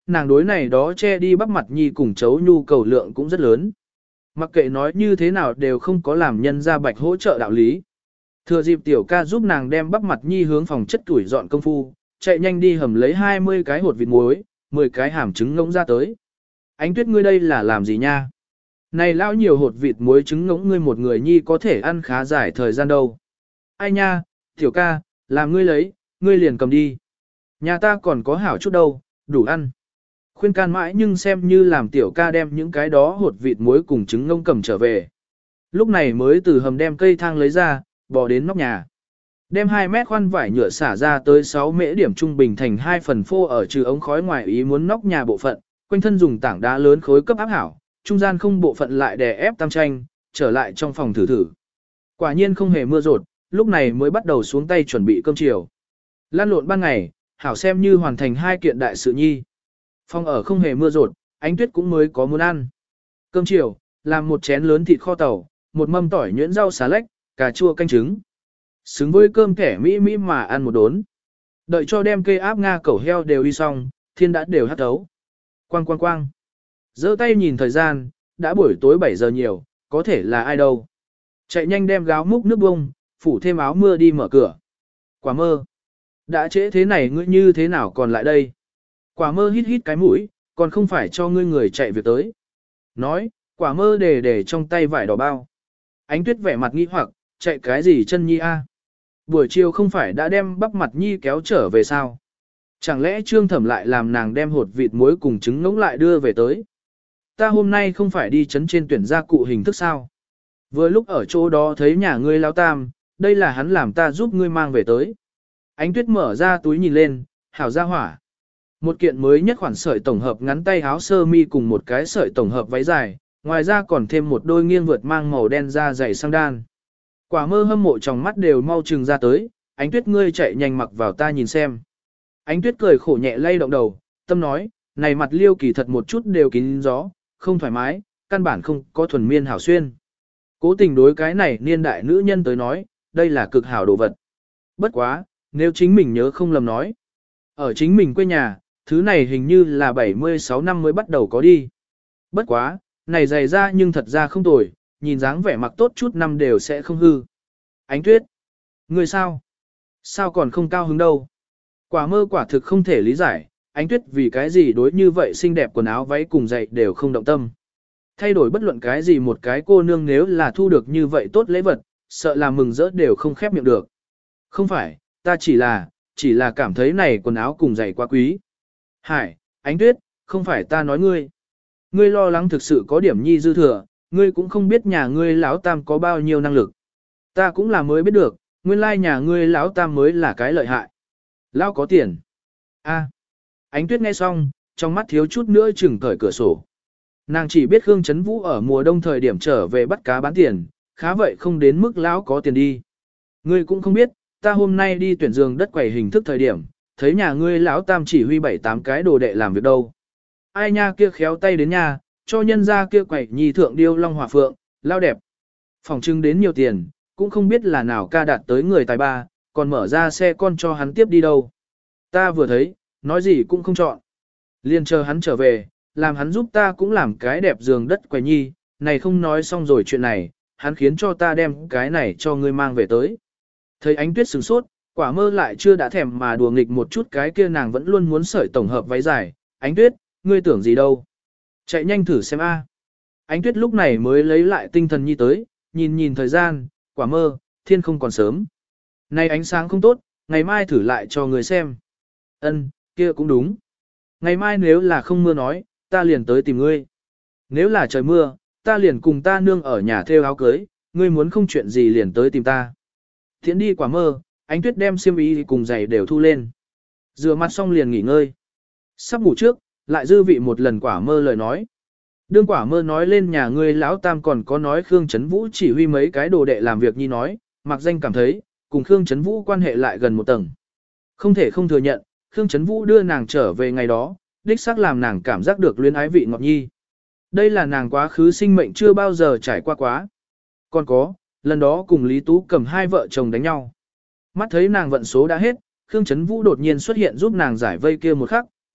nàng đối này đó che đi bắp mặt nhi cùng chấu nhu cầu lượng cũng rất lớn. Mặc kệ nói như thế nào đều không có làm nhân ra bạch hỗ trợ đạo lý. Thừa dịp tiểu ca giúp nàng đem bắp mặt nhi hướng phòng chất tuổi dọn công phu, chạy nhanh đi hầm lấy hai mươi cái hột vịt muối, mười cái hàm trứng ngỗng ra tới. Ánh Tuyết ngươi đây là làm gì nha? Này lão nhiều hột vịt muối trứng ngỗng ngươi một người nhi có thể ăn khá dài thời gian đâu. Ai nha, tiểu ca, làm ngươi lấy, ngươi liền cầm đi. Nhà ta còn có hảo chút đâu, đủ ăn. Khuyên can mãi nhưng xem như làm tiểu ca đem những cái đó hột vịt muối cùng trứng ngỗng cầm trở về. Lúc này mới từ hầm đem cây thang lấy ra, bò đến nóc nhà. Đem hai mét khoan vải nhựa xả ra tới sáu mễ điểm trung bình thành hai phần phô ở trừ ống khói ngoài ý muốn nóc nhà bộ phận, quanh thân dùng tảng đá lớn khối cấp áp hảo, trung gian không bộ phận lại đè ép tam tranh, trở lại trong phòng thử thử. Quả nhiên không hề mưa rột, lúc này mới bắt đầu xuống tay chuẩn bị cơm chiều. Lan lộn ban ngày, hảo xem như hoàn thành hai kiện đại sự nhi. Phòng ở không hề mưa rột, Ánh Tuyết cũng mới có muốn ăn. Cơm chiều, làm một chén lớn thịt kho tàu, một mâm tỏi nhuyễn rau xà lách, cà chua canh trứng. Xứng với cơm kẻ mỹ mỹ mà ăn một đốn. Đợi cho đem cây áp nga cẩu heo đều đi xong, thiên đã đều hắt thấu. Quang quang quang. Giơ tay nhìn thời gian, đã buổi tối bảy giờ nhiều, có thể là ai đâu. Chạy nhanh đem gáo múc nước bông, phủ thêm áo mưa đi mở cửa. Quả mơ. Đã trễ thế này ngươi như thế nào còn lại đây? Quả mơ hít hít cái mũi, còn không phải cho ngươi người chạy việc tới. Nói, quả mơ để để trong tay vải đỏ bao. Ánh Tuyết vẻ mặt nghi hoặc, chạy cái gì chân nhi a? Buổi chiều không phải đã đem bắp mặt nhi kéo trở về sao? Chẳng lẽ Trương Thẩm lại làm nàng đem hột vịt muối cùng trứng ngỗng lại đưa về tới? Ta hôm nay không phải đi chấn trên tuyển gia cụ hình thức sao? Vừa lúc ở chỗ đó thấy nhà ngươi lao tam, đây là hắn làm ta giúp ngươi mang về tới. Ánh Tuyết mở ra túi nhìn lên, hảo ra hỏa. Một kiện mới nhất khoản sợi tổng hợp ngắn tay áo sơ mi cùng một cái sợi tổng hợp váy dài, ngoài ra còn thêm một đôi nghiêng vượt mang màu đen da dày sang đan. Quả mơ hâm mộ trong mắt đều mau trừng ra tới, Ánh Tuyết ngươi chạy nhanh mặc vào ta nhìn xem. Ánh Tuyết cười khổ nhẹ lay động đầu, tâm nói, này mặt liêu kỳ thật một chút đều kín gió, không thoải mái, căn bản không có thuần miên hảo xuyên. Cố tình đối cái này niên đại nữ nhân tới nói, đây là cực hảo đồ vật. Bất quá, nếu chính mình nhớ không lầm nói. Ở chính mình quê nhà, thứ này hình như là bảy mươi sáu năm mới bắt đầu có đi. Bất quá, này dày ra nhưng thật ra không tồi, nhìn dáng vẻ mặc tốt chút năm đều sẽ không hư. Ánh Tuyết, người sao? Sao còn không cao hứng đâu? Quả mơ quả thực không thể lý giải, Ánh Tuyết vì cái gì đối như vậy xinh đẹp quần áo váy cùng giày đều không động tâm. Thay đổi bất luận cái gì một cái cô nương nếu là thu được như vậy tốt lễ vật, sợ là mừng rỡ đều không khép miệng được. Không phải, ta chỉ là, chỉ là cảm thấy này quần áo cùng giày quá quý. Hải, Ánh Tuyết, không phải ta nói ngươi. Ngươi lo lắng thực sự có điểm nhi dư thừa, ngươi cũng không biết nhà ngươi lão tam có bao nhiêu năng lực. Ta cũng là mới biết được, nguyên lai nhà ngươi lão tam mới là cái lợi hại. Lão có tiền. A. Ánh Tuyết nghe xong, trong mắt thiếu chút nữa chừng cởi cửa sổ. Nàng chỉ biết Khương Chấn Vũ ở mùa đông thời điểm trở về bắt cá bán tiền, khá vậy không đến mức lão có tiền đi. Ngươi cũng không biết, ta hôm nay đi tuyển giường đất quầy hình thức thời điểm, thấy nhà ngươi lão tam chỉ huy bảy tám cái đồ đệ làm việc đâu. Ai nha kia khéo tay đến nhà, cho nhân ra kia quầy nhi thượng điêu long hỏa phượng, lao đẹp. Phòng trưng đến nhiều tiền, cũng không biết là nào ca đạt tới người tài ba, còn mở ra xe con cho hắn tiếp đi đâu. Ta vừa thấy, nói gì cũng không chọn. Liên chờ hắn trở về, làm hắn giúp ta cũng làm cái đẹp giường đất quầy nhi, này không nói xong rồi chuyện này, hắn khiến cho ta đem cái này cho ngươi mang về tới. Thấy Ánh Tuyết sửng sốt, quả mơ lại chưa đã thèm mà đùa nghịch một chút cái kia nàng vẫn luôn muốn sởi tổng hợp váy dài. Ánh Tuyết, ngươi tưởng gì đâu? Chạy nhanh thử xem a. Ánh Tuyết lúc này mới lấy lại tinh thần nhi tới, nhìn nhìn thời gian, quả mơ, thiên không còn sớm. Này ánh sáng không tốt, ngày mai thử lại cho người xem. Ân, kia cũng đúng. Ngày mai nếu là không mưa nói, ta liền tới tìm ngươi. Nếu là trời mưa, ta liền cùng ta nương ở nhà thêu áo cưới, ngươi muốn không chuyện gì liền tới tìm ta. Thiện đi quả mơ, Ánh Tuyết đem xiêm y cùng giày đều thu lên. Rửa mặt xong liền nghỉ ngơi. Sắp ngủ trước, lại dư vị một lần quả mơ lời nói. Đương quả mơ nói lên nhà ngươi lão tam còn có nói Khương Chấn Vũ chỉ huy mấy cái đồ đệ làm việc nhi nói, mặc danh cảm thấy, cùng Khương Chấn Vũ quan hệ lại gần một tầng. Không thể không thừa nhận, Khương Chấn Vũ đưa nàng trở về ngày đó, đích xác làm nàng cảm giác được luyến ái vị ngọt nhi. Đây là nàng quá khứ sinh mệnh chưa bao giờ trải qua quá. Còn có, lần đó cùng Lý Tú cầm hai vợ chồng đánh nhau. Mắt thấy nàng vận số đã hết, Khương Chấn Vũ đột nhiên xuất hiện giúp nàng giải vây kia một khắc,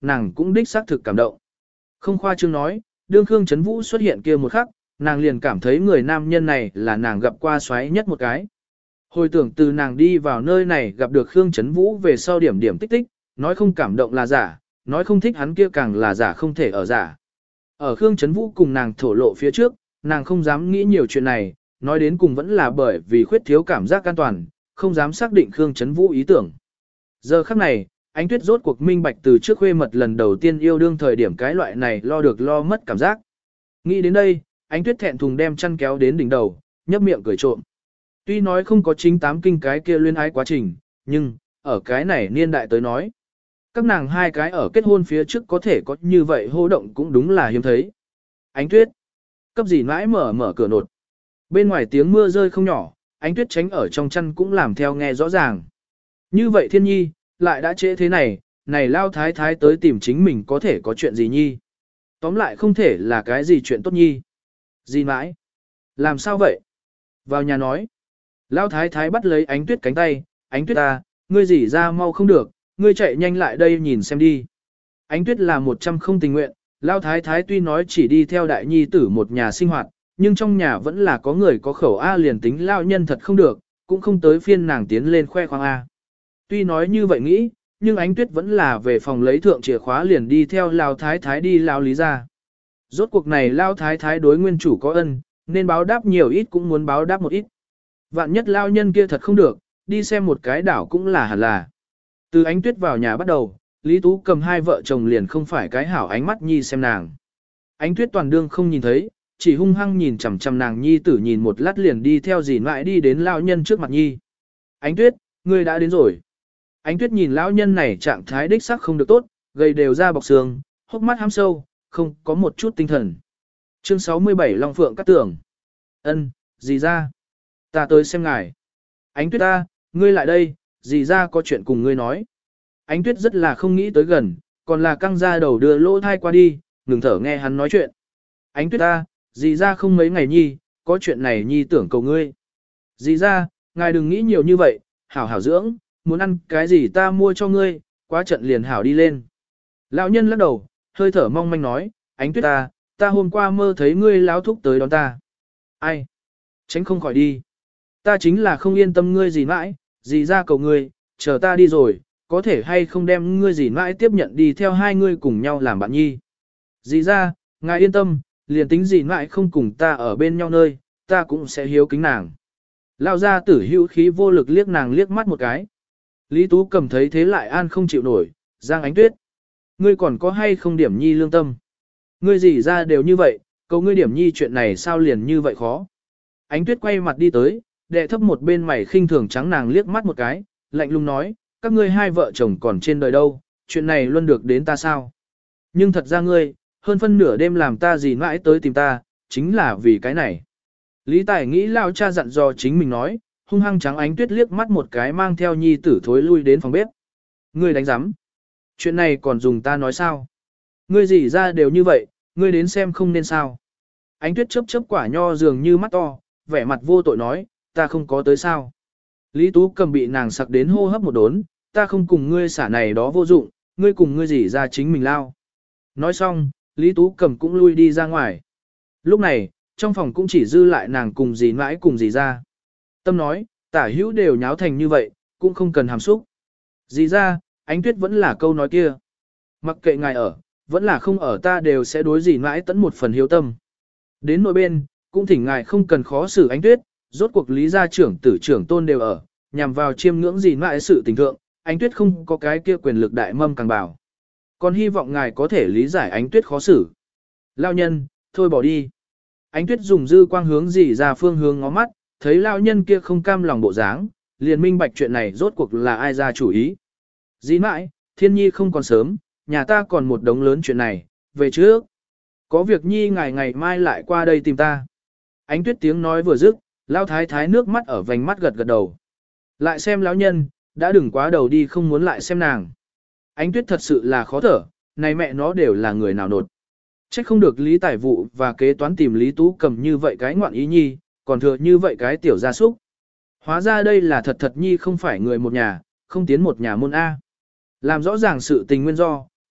nàng cũng đích xác thực cảm động. Không khoa trương nói, đương Khương Chấn Vũ xuất hiện kia một khắc, nàng liền cảm thấy người nam nhân này là nàng gặp qua xoáy nhất một cái. Hồi tưởng từ nàng đi vào nơi này gặp được Khương Chấn Vũ về sau điểm điểm tích tích, nói không cảm động là giả, nói không thích hắn kia càng là giả không thể ở giả. Ở Khương Chấn Vũ cùng nàng thổ lộ phía trước, nàng không dám nghĩ nhiều chuyện này, nói đến cùng vẫn là bởi vì khuyết thiếu cảm giác an toàn, không dám xác định Khương Chấn Vũ ý tưởng. Giờ khắc này, Ánh Tuyết rốt cuộc minh bạch từ trước khuê mật lần đầu tiên yêu đương thời điểm cái loại này lo được lo mất cảm giác. Nghĩ đến đây, Ánh Tuyết thẹn thùng đem chăn kéo đến đỉnh đầu, nhấp miệng cười trộm. Tuy nói không có chính tám kinh cái kia luyến ái quá trình, nhưng, ở cái này niên đại tới nói, các nàng hai cái ở kết hôn phía trước có thể có như vậy hô động cũng đúng là hiếm thấy. Ánh Tuyết, cấp gì mãi mở mở cửa nột. Bên ngoài tiếng mưa rơi không nhỏ, Ánh Tuyết tránh ở trong chăn cũng làm theo nghe rõ ràng. Như vậy Thiên Nhi, lại đã trễ thế này, này lao thái thái tới tìm chính mình có thể có chuyện gì nhi. Tóm lại không thể là cái gì chuyện tốt nhi. Gì mãi? Làm sao vậy? Vào nhà nói. Lao thái thái bắt lấy Ánh Tuyết cánh tay, Ánh Tuyết ta, ngươi gì ra mau không được, ngươi chạy nhanh lại đây nhìn xem đi. Ánh Tuyết là một trăm không tình nguyện, Lao thái thái tuy nói chỉ đi theo đại nhi tử một nhà sinh hoạt, nhưng trong nhà vẫn là có người có khẩu A liền tính lao nhân thật không được, cũng không tới phiên nàng tiến lên khoe khoang A. Tuy nói như vậy nghĩ, nhưng Ánh Tuyết vẫn là về phòng lấy thượng chìa khóa liền đi theo Lao thái thái đi Lao lý ra. Rốt cuộc này Lao thái thái đối nguyên chủ có ân, nên báo đáp nhiều ít cũng muốn báo đáp một ít. Vạn nhất lao nhân kia thật không được, đi xem một cái đảo cũng là hẳn là. Từ Ánh Tuyết vào nhà bắt đầu, Lý Tú cầm hai vợ chồng liền không phải cái hảo ánh mắt nhi xem nàng. Ánh Tuyết toàn đương không nhìn thấy, chỉ hung hăng nhìn chằm chằm nàng nhi tử nhìn một lát liền đi theo dì mãi đi đến lao nhân trước mặt nhi. Ánh Tuyết, ngươi đã đến rồi. Ánh Tuyết nhìn lão nhân này trạng thái đích sắc không được tốt, gầy đều ra bọc xương, hốc mắt hám sâu, không có một chút tinh thần. Chương sáu mươi bảy Long Phượng Cát Tường. Ân, dì ra. Ta tới xem ngài. Ánh Tuyết ta, ngươi lại đây, dì ra có chuyện cùng ngươi nói. Ánh Tuyết rất là không nghĩ tới gần, còn là căng ra đầu đưa lỗ thai qua đi, ngừng thở nghe hắn nói chuyện. Ánh Tuyết ta, dì ra không mấy ngày nhi, có chuyện này nhi tưởng cầu ngươi. Dì ra, ngài đừng nghĩ nhiều như vậy, hảo hảo dưỡng, muốn ăn cái gì ta mua cho ngươi, quá trận liền hảo đi lên. Lão nhân lắc đầu, hơi thở mong manh nói, Ánh Tuyết ta, ta hôm qua mơ thấy ngươi láo thúc tới đón ta. Ai? Tránh không khỏi đi. Ta chính là không yên tâm ngươi gì mãi, gì ra cầu ngươi, chờ ta đi rồi, có thể hay không đem ngươi gì mãi tiếp nhận đi theo hai ngươi cùng nhau làm bạn nhi. Dì ra, ngài yên tâm, liền tính gì mãi không cùng ta ở bên nhau nơi, ta cũng sẽ hiếu kính nàng. Lao ra tử hữu khí vô lực liếc nàng liếc mắt một cái. Lý Tú cầm thấy thế lại an không chịu nổi, Giang Ánh Tuyết. Ngươi còn có hay không điểm nhi lương tâm? Ngươi gì ra đều như vậy, cầu ngươi điểm nhi chuyện này sao liền như vậy khó? Ánh Tuyết quay mặt đi tới, đệ thấp một bên mày khinh thường trắng nàng liếc mắt một cái, lạnh lùng nói, các ngươi hai vợ chồng còn trên đời đâu, chuyện này luôn được đến ta sao? Nhưng thật ra ngươi, hơn phân nửa đêm làm ta gì mãi tới tìm ta, chính là vì cái này. Lý Tài nghĩ lao cha dặn dò chính mình nói, hung hăng trắng Ánh Tuyết liếc mắt một cái mang theo nhi tử thối lui đến phòng bếp. Ngươi đánh giám. Chuyện này còn dùng ta nói sao? Ngươi gì ra đều như vậy, ngươi đến xem không nên sao? Ánh Tuyết chớp chớp quả nho dường như mắt to, vẻ mặt vô tội nói, ta không có tới sao. Lý Tú cầm bị nàng sặc đến hô hấp một đốn, ta không cùng ngươi xả này đó vô dụng, ngươi cùng ngươi gì ra chính mình lao. Nói xong, Lý Tú cầm cũng lui đi ra ngoài. Lúc này, trong phòng cũng chỉ dư lại nàng cùng dì mãi cùng dì ra. Tâm nói, tả hữu đều nháo thành như vậy, cũng không cần hàm xúc. Dì ra, Ánh Tuyết vẫn là câu nói kia. Mặc kệ ngài ở, vẫn là không ở ta đều sẽ đối dì mãi tẫn một phần hiếu tâm. Đến nội bên, cũng thỉnh ngài không cần khó xử Ánh Tuyết, rốt cuộc Lý gia trưởng tử trưởng tôn đều ở, nhằm vào chiêm ngưỡng dì mãi sự tình thượng, Ánh Tuyết không có cái kia quyền lực đại mâm càng bảo. Còn hy vọng ngài có thể lý giải Ánh Tuyết khó xử. Lao nhân, thôi bỏ đi. Ánh Tuyết dùng dư quang hướng dì ra phương hướng ngó mắt, thấy lao nhân kia không cam lòng bộ dáng, liền minh bạch chuyện này rốt cuộc là ai ra chủ ý. Dì mãi, Thiên Nhi không còn sớm, nhà ta còn một đống lớn chuyện này, về trước. Có việc Nhi ngày ngày mai lại qua đây tìm ta. Ánh Tuyết tiếng nói vừa dứt, lao thái thái nước mắt ở vành mắt gật gật đầu. Lại xem lão nhân, đã đừng quá đầu đi không muốn lại xem nàng. Ánh Tuyết thật sự là khó thở, này mẹ nó đều là người nào nột. Trách không được Lý Tài Vụ và kế toán tìm Lý Tú cầm như vậy cái ngoạn ý nhi, còn thừa như vậy cái tiểu gia súc. Hóa ra đây là thật thật nhi không phải người một nhà, không tiến một nhà môn A. Làm rõ ràng sự tình nguyên do,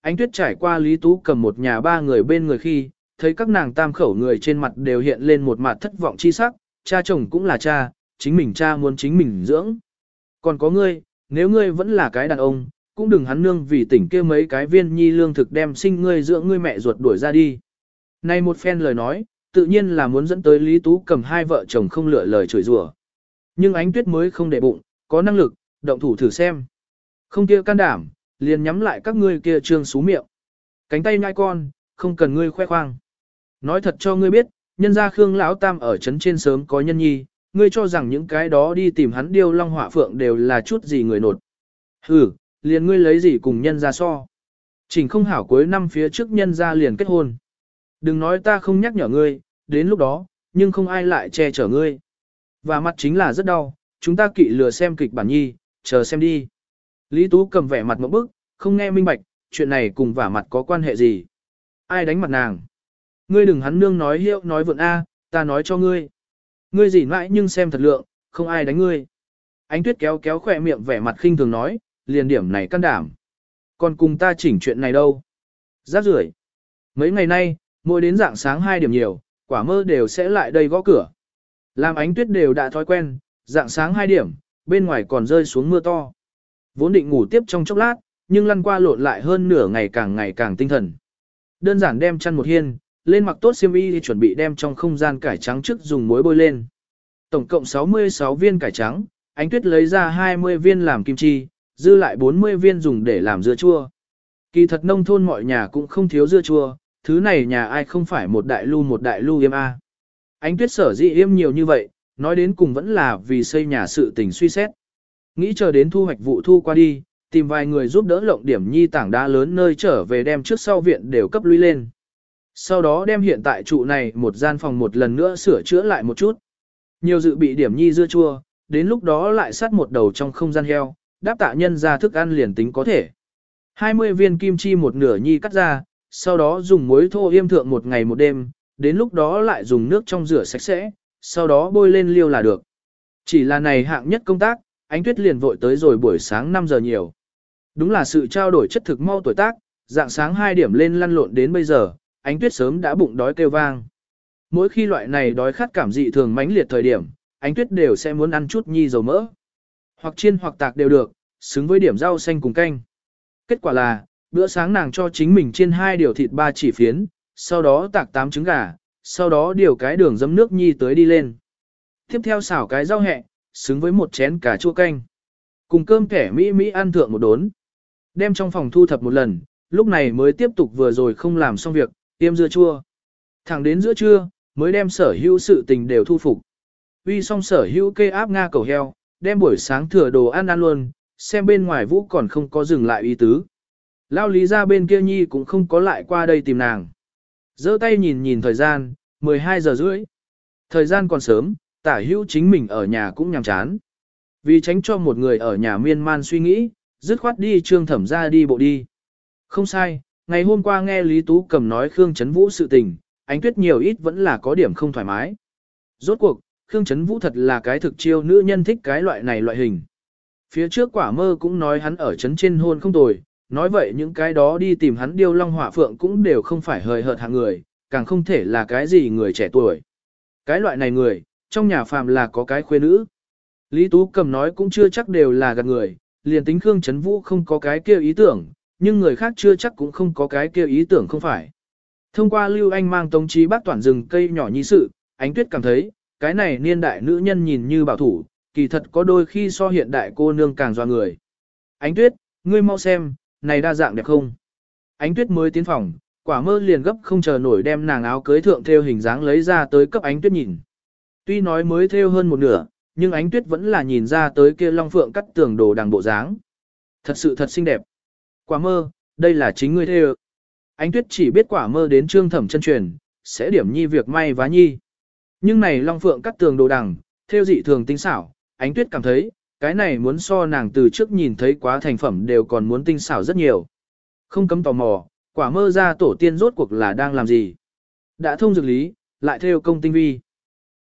Ánh Tuyết trải qua Lý Tú Cầm một nhà ba người bên người khi, thấy các nàng tam khẩu người trên mặt đều hiện lên một mặt thất vọng chi sắc, cha chồng cũng là cha, chính mình cha muốn chính mình dưỡng. Còn có ngươi, nếu ngươi vẫn là cái đàn ông, cũng đừng hắn nương vì tỉnh kia mấy cái viên nhi lương thực đem sinh ngươi dưỡng ngươi mẹ ruột đuổi ra đi. Này một phen lời nói, tự nhiên là muốn dẫn tới Lý Tú Cầm hai vợ chồng không lựa lời chửi rủa. Nhưng Ánh Tuyết mới không để bụng, có năng lực, động thủ thử xem. Không kia can đảm, liền nhắm lại các ngươi kia trương xú miệng. Cánh tay nhai con, không cần ngươi khoe khoang. Nói thật cho ngươi biết, nhân gia Khương lão tam ở trấn trên sớm có nhân nhi, ngươi cho rằng những cái đó đi tìm hắn điêu long họa phượng đều là chút gì người nột. Hừ, liền ngươi lấy gì cùng nhân gia so. Chỉnh không hảo cuối năm phía trước nhân gia liền kết hôn. Đừng nói ta không nhắc nhở ngươi, đến lúc đó, nhưng không ai lại che chở ngươi. Và mặt chính là rất đau, chúng ta kỵ lừa xem kịch bản nhi, chờ xem đi. Lý Tú Cầm vẻ mặt ngộp bức, không nghe minh bạch, chuyện này cùng vả mặt có quan hệ gì. Ai đánh mặt nàng? Ngươi đừng hắn nương nói hiệu nói vượn A, ta nói cho ngươi. Ngươi gì mãi nhưng xem thật lượng, không ai đánh ngươi. Ánh Tuyết kéo kéo khỏe miệng vẻ mặt khinh thường nói, liền điểm này can đảm. Còn cùng ta chỉnh chuyện này đâu? Rác rưởi. Mấy ngày nay, mỗi đến dạng sáng hai điểm nhiều, quả mơ đều sẽ lại đây gõ cửa. Làm Ánh Tuyết đều đã thói quen, dạng sáng hai điểm, bên ngoài còn rơi xuống mưa to. Vốn định ngủ tiếp trong chốc lát, nhưng lăn qua lộn lại hơn nửa ngày càng ngày càng tinh thần. Đơn giản đem chăn một hiên, lên mặc tốt xiêm y thì chuẩn bị đem trong không gian cải trắng trước dùng muối bôi lên. Tổng cộng sáu mươi sáu viên cải trắng, Ánh Tuyết lấy ra hai mươi viên làm kim chi, dư lại bốn mươi viên dùng để làm dưa chua. Kỳ thật nông thôn mọi nhà cũng không thiếu dưa chua, thứ này nhà ai không phải một đại lu một đại lu yêm a. Ánh Tuyết sở dĩ yêm nhiều như vậy, nói đến cùng vẫn là vì xây nhà sự tình suy xét. Nghĩ chờ đến thu hoạch vụ thu qua đi, tìm vài người giúp đỡ lộng điểm nhi tảng đá lớn nơi trở về đem trước sau viện đều cấp lũy lên. Sau đó đem hiện tại trụ này một gian phòng một lần nữa sửa chữa lại một chút. Nhiều dự bị điểm nhi dưa chua, đến lúc đó lại sát một đầu trong không gian heo, đáp tạ nhân ra thức ăn liền tính có thể. hai mươi viên kim chi một nửa nhi cắt ra, sau đó dùng muối thô yêm thượng một ngày một đêm, đến lúc đó lại dùng nước trong rửa sạch sẽ, sau đó bôi lên liêu là được. Chỉ là này hạng nhất công tác, Ánh Tuyết liền vội tới rồi buổi sáng năm giờ nhiều. Đúng là sự trao đổi chất thực mau tuổi tác, dạng sáng hai điểm lên lăn lộn đến bây giờ, Ánh Tuyết sớm đã bụng đói kêu vang. Mỗi khi loại này đói khát cảm dị thường mãnh liệt thời điểm, Ánh Tuyết đều sẽ muốn ăn chút nhi dầu mỡ. Hoặc chiên hoặc tạc đều được, xứng với điểm rau xanh cùng canh. Kết quả là, bữa sáng nàng cho chính mình chiên hai điều thịt ba chỉ phiến, sau đó tạc tám trứng gà, sau đó điều cái đường dấm nước nhi tới đi lên. Tiếp theo xào cái rau hẹ, xứng với một chén cà chua canh. Cùng cơm kẻ Mỹ Mỹ ăn thượng một đốn. Đem trong phòng thu thập một lần, lúc này mới tiếp tục vừa rồi không làm xong việc, tiêm dưa chua. Thẳng đến giữa trưa, mới đem sở hữu sự tình đều thu phục. Uy xong sở hữu kê áp Nga cầu heo, đem buổi sáng thừa đồ ăn ăn luôn, xem bên ngoài Vũ còn không có dừng lại ý tứ. Lao lý ra bên kia nhi cũng không có lại qua đây tìm nàng. Giơ tay nhìn nhìn thời gian, mười hai giờ rưỡi. Thời gian còn sớm, tả hữu chính mình ở nhà cũng nhàm chán. Vì tránh cho một người ở nhà miên man suy nghĩ, dứt khoát đi Trương Thẩm ra đi bộ đi. Không sai, ngày hôm qua nghe Lý Tú Cầm nói Khương Trấn Vũ sự tình, Ánh Tuyết nhiều ít vẫn là có điểm không thoải mái. Rốt cuộc, Khương Trấn Vũ thật là cái thực chiêu nữ nhân thích cái loại này loại hình. Phía trước quả mơ cũng nói hắn ở trấn trên hôn không tồi, nói vậy những cái đó đi tìm hắn điêu long hỏa phượng cũng đều không phải hời hợt hạng người, càng không thể là cái gì người trẻ tuổi. Cái loại này người, trong nhà phàm là có cái khuê nữ. Lý Tú Cầm nói cũng chưa chắc đều là gạt người, liền tính Khương Trấn Vũ không có cái kia ý tưởng, nhưng người khác chưa chắc cũng không có cái kia ý tưởng không phải. Thông qua Lưu Anh mang Tống Chí Bác toàn rừng cây nhỏ nhi sự, Ánh Tuyết cảm thấy, cái này niên đại nữ nhân nhìn như bảo thủ, kỳ thật có đôi khi so hiện đại cô nương càng doa người. Ánh Tuyết, ngươi mau xem, này đa dạng đẹp không? Ánh Tuyết mới tiến phòng, quả mơ liền gấp không chờ nổi đem nàng áo cưới thượng theo hình dáng lấy ra tới cấp Ánh Tuyết nhìn. Tuy nói mới theo hơn một nửa, nhưng Ánh Tuyết vẫn là nhìn ra tới kia long phượng cắt tường đồ đằng bộ dáng. Thật sự thật xinh đẹp. Quả mơ, đây là chính ngươi theo. Ánh Tuyết chỉ biết quả mơ đến Trương Thẩm chân truyền, sẽ điểm nhi việc may vá nhi. Nhưng này long phượng cắt tường đồ đằng, theo dị thường tinh xảo, Ánh Tuyết cảm thấy, cái này muốn so nàng từ trước nhìn thấy quá thành phẩm đều còn muốn tinh xảo rất nhiều. Không cấm tò mò, quả mơ ra tổ tiên rốt cuộc là đang làm gì. Đã thông dược lý, lại theo công tinh vi.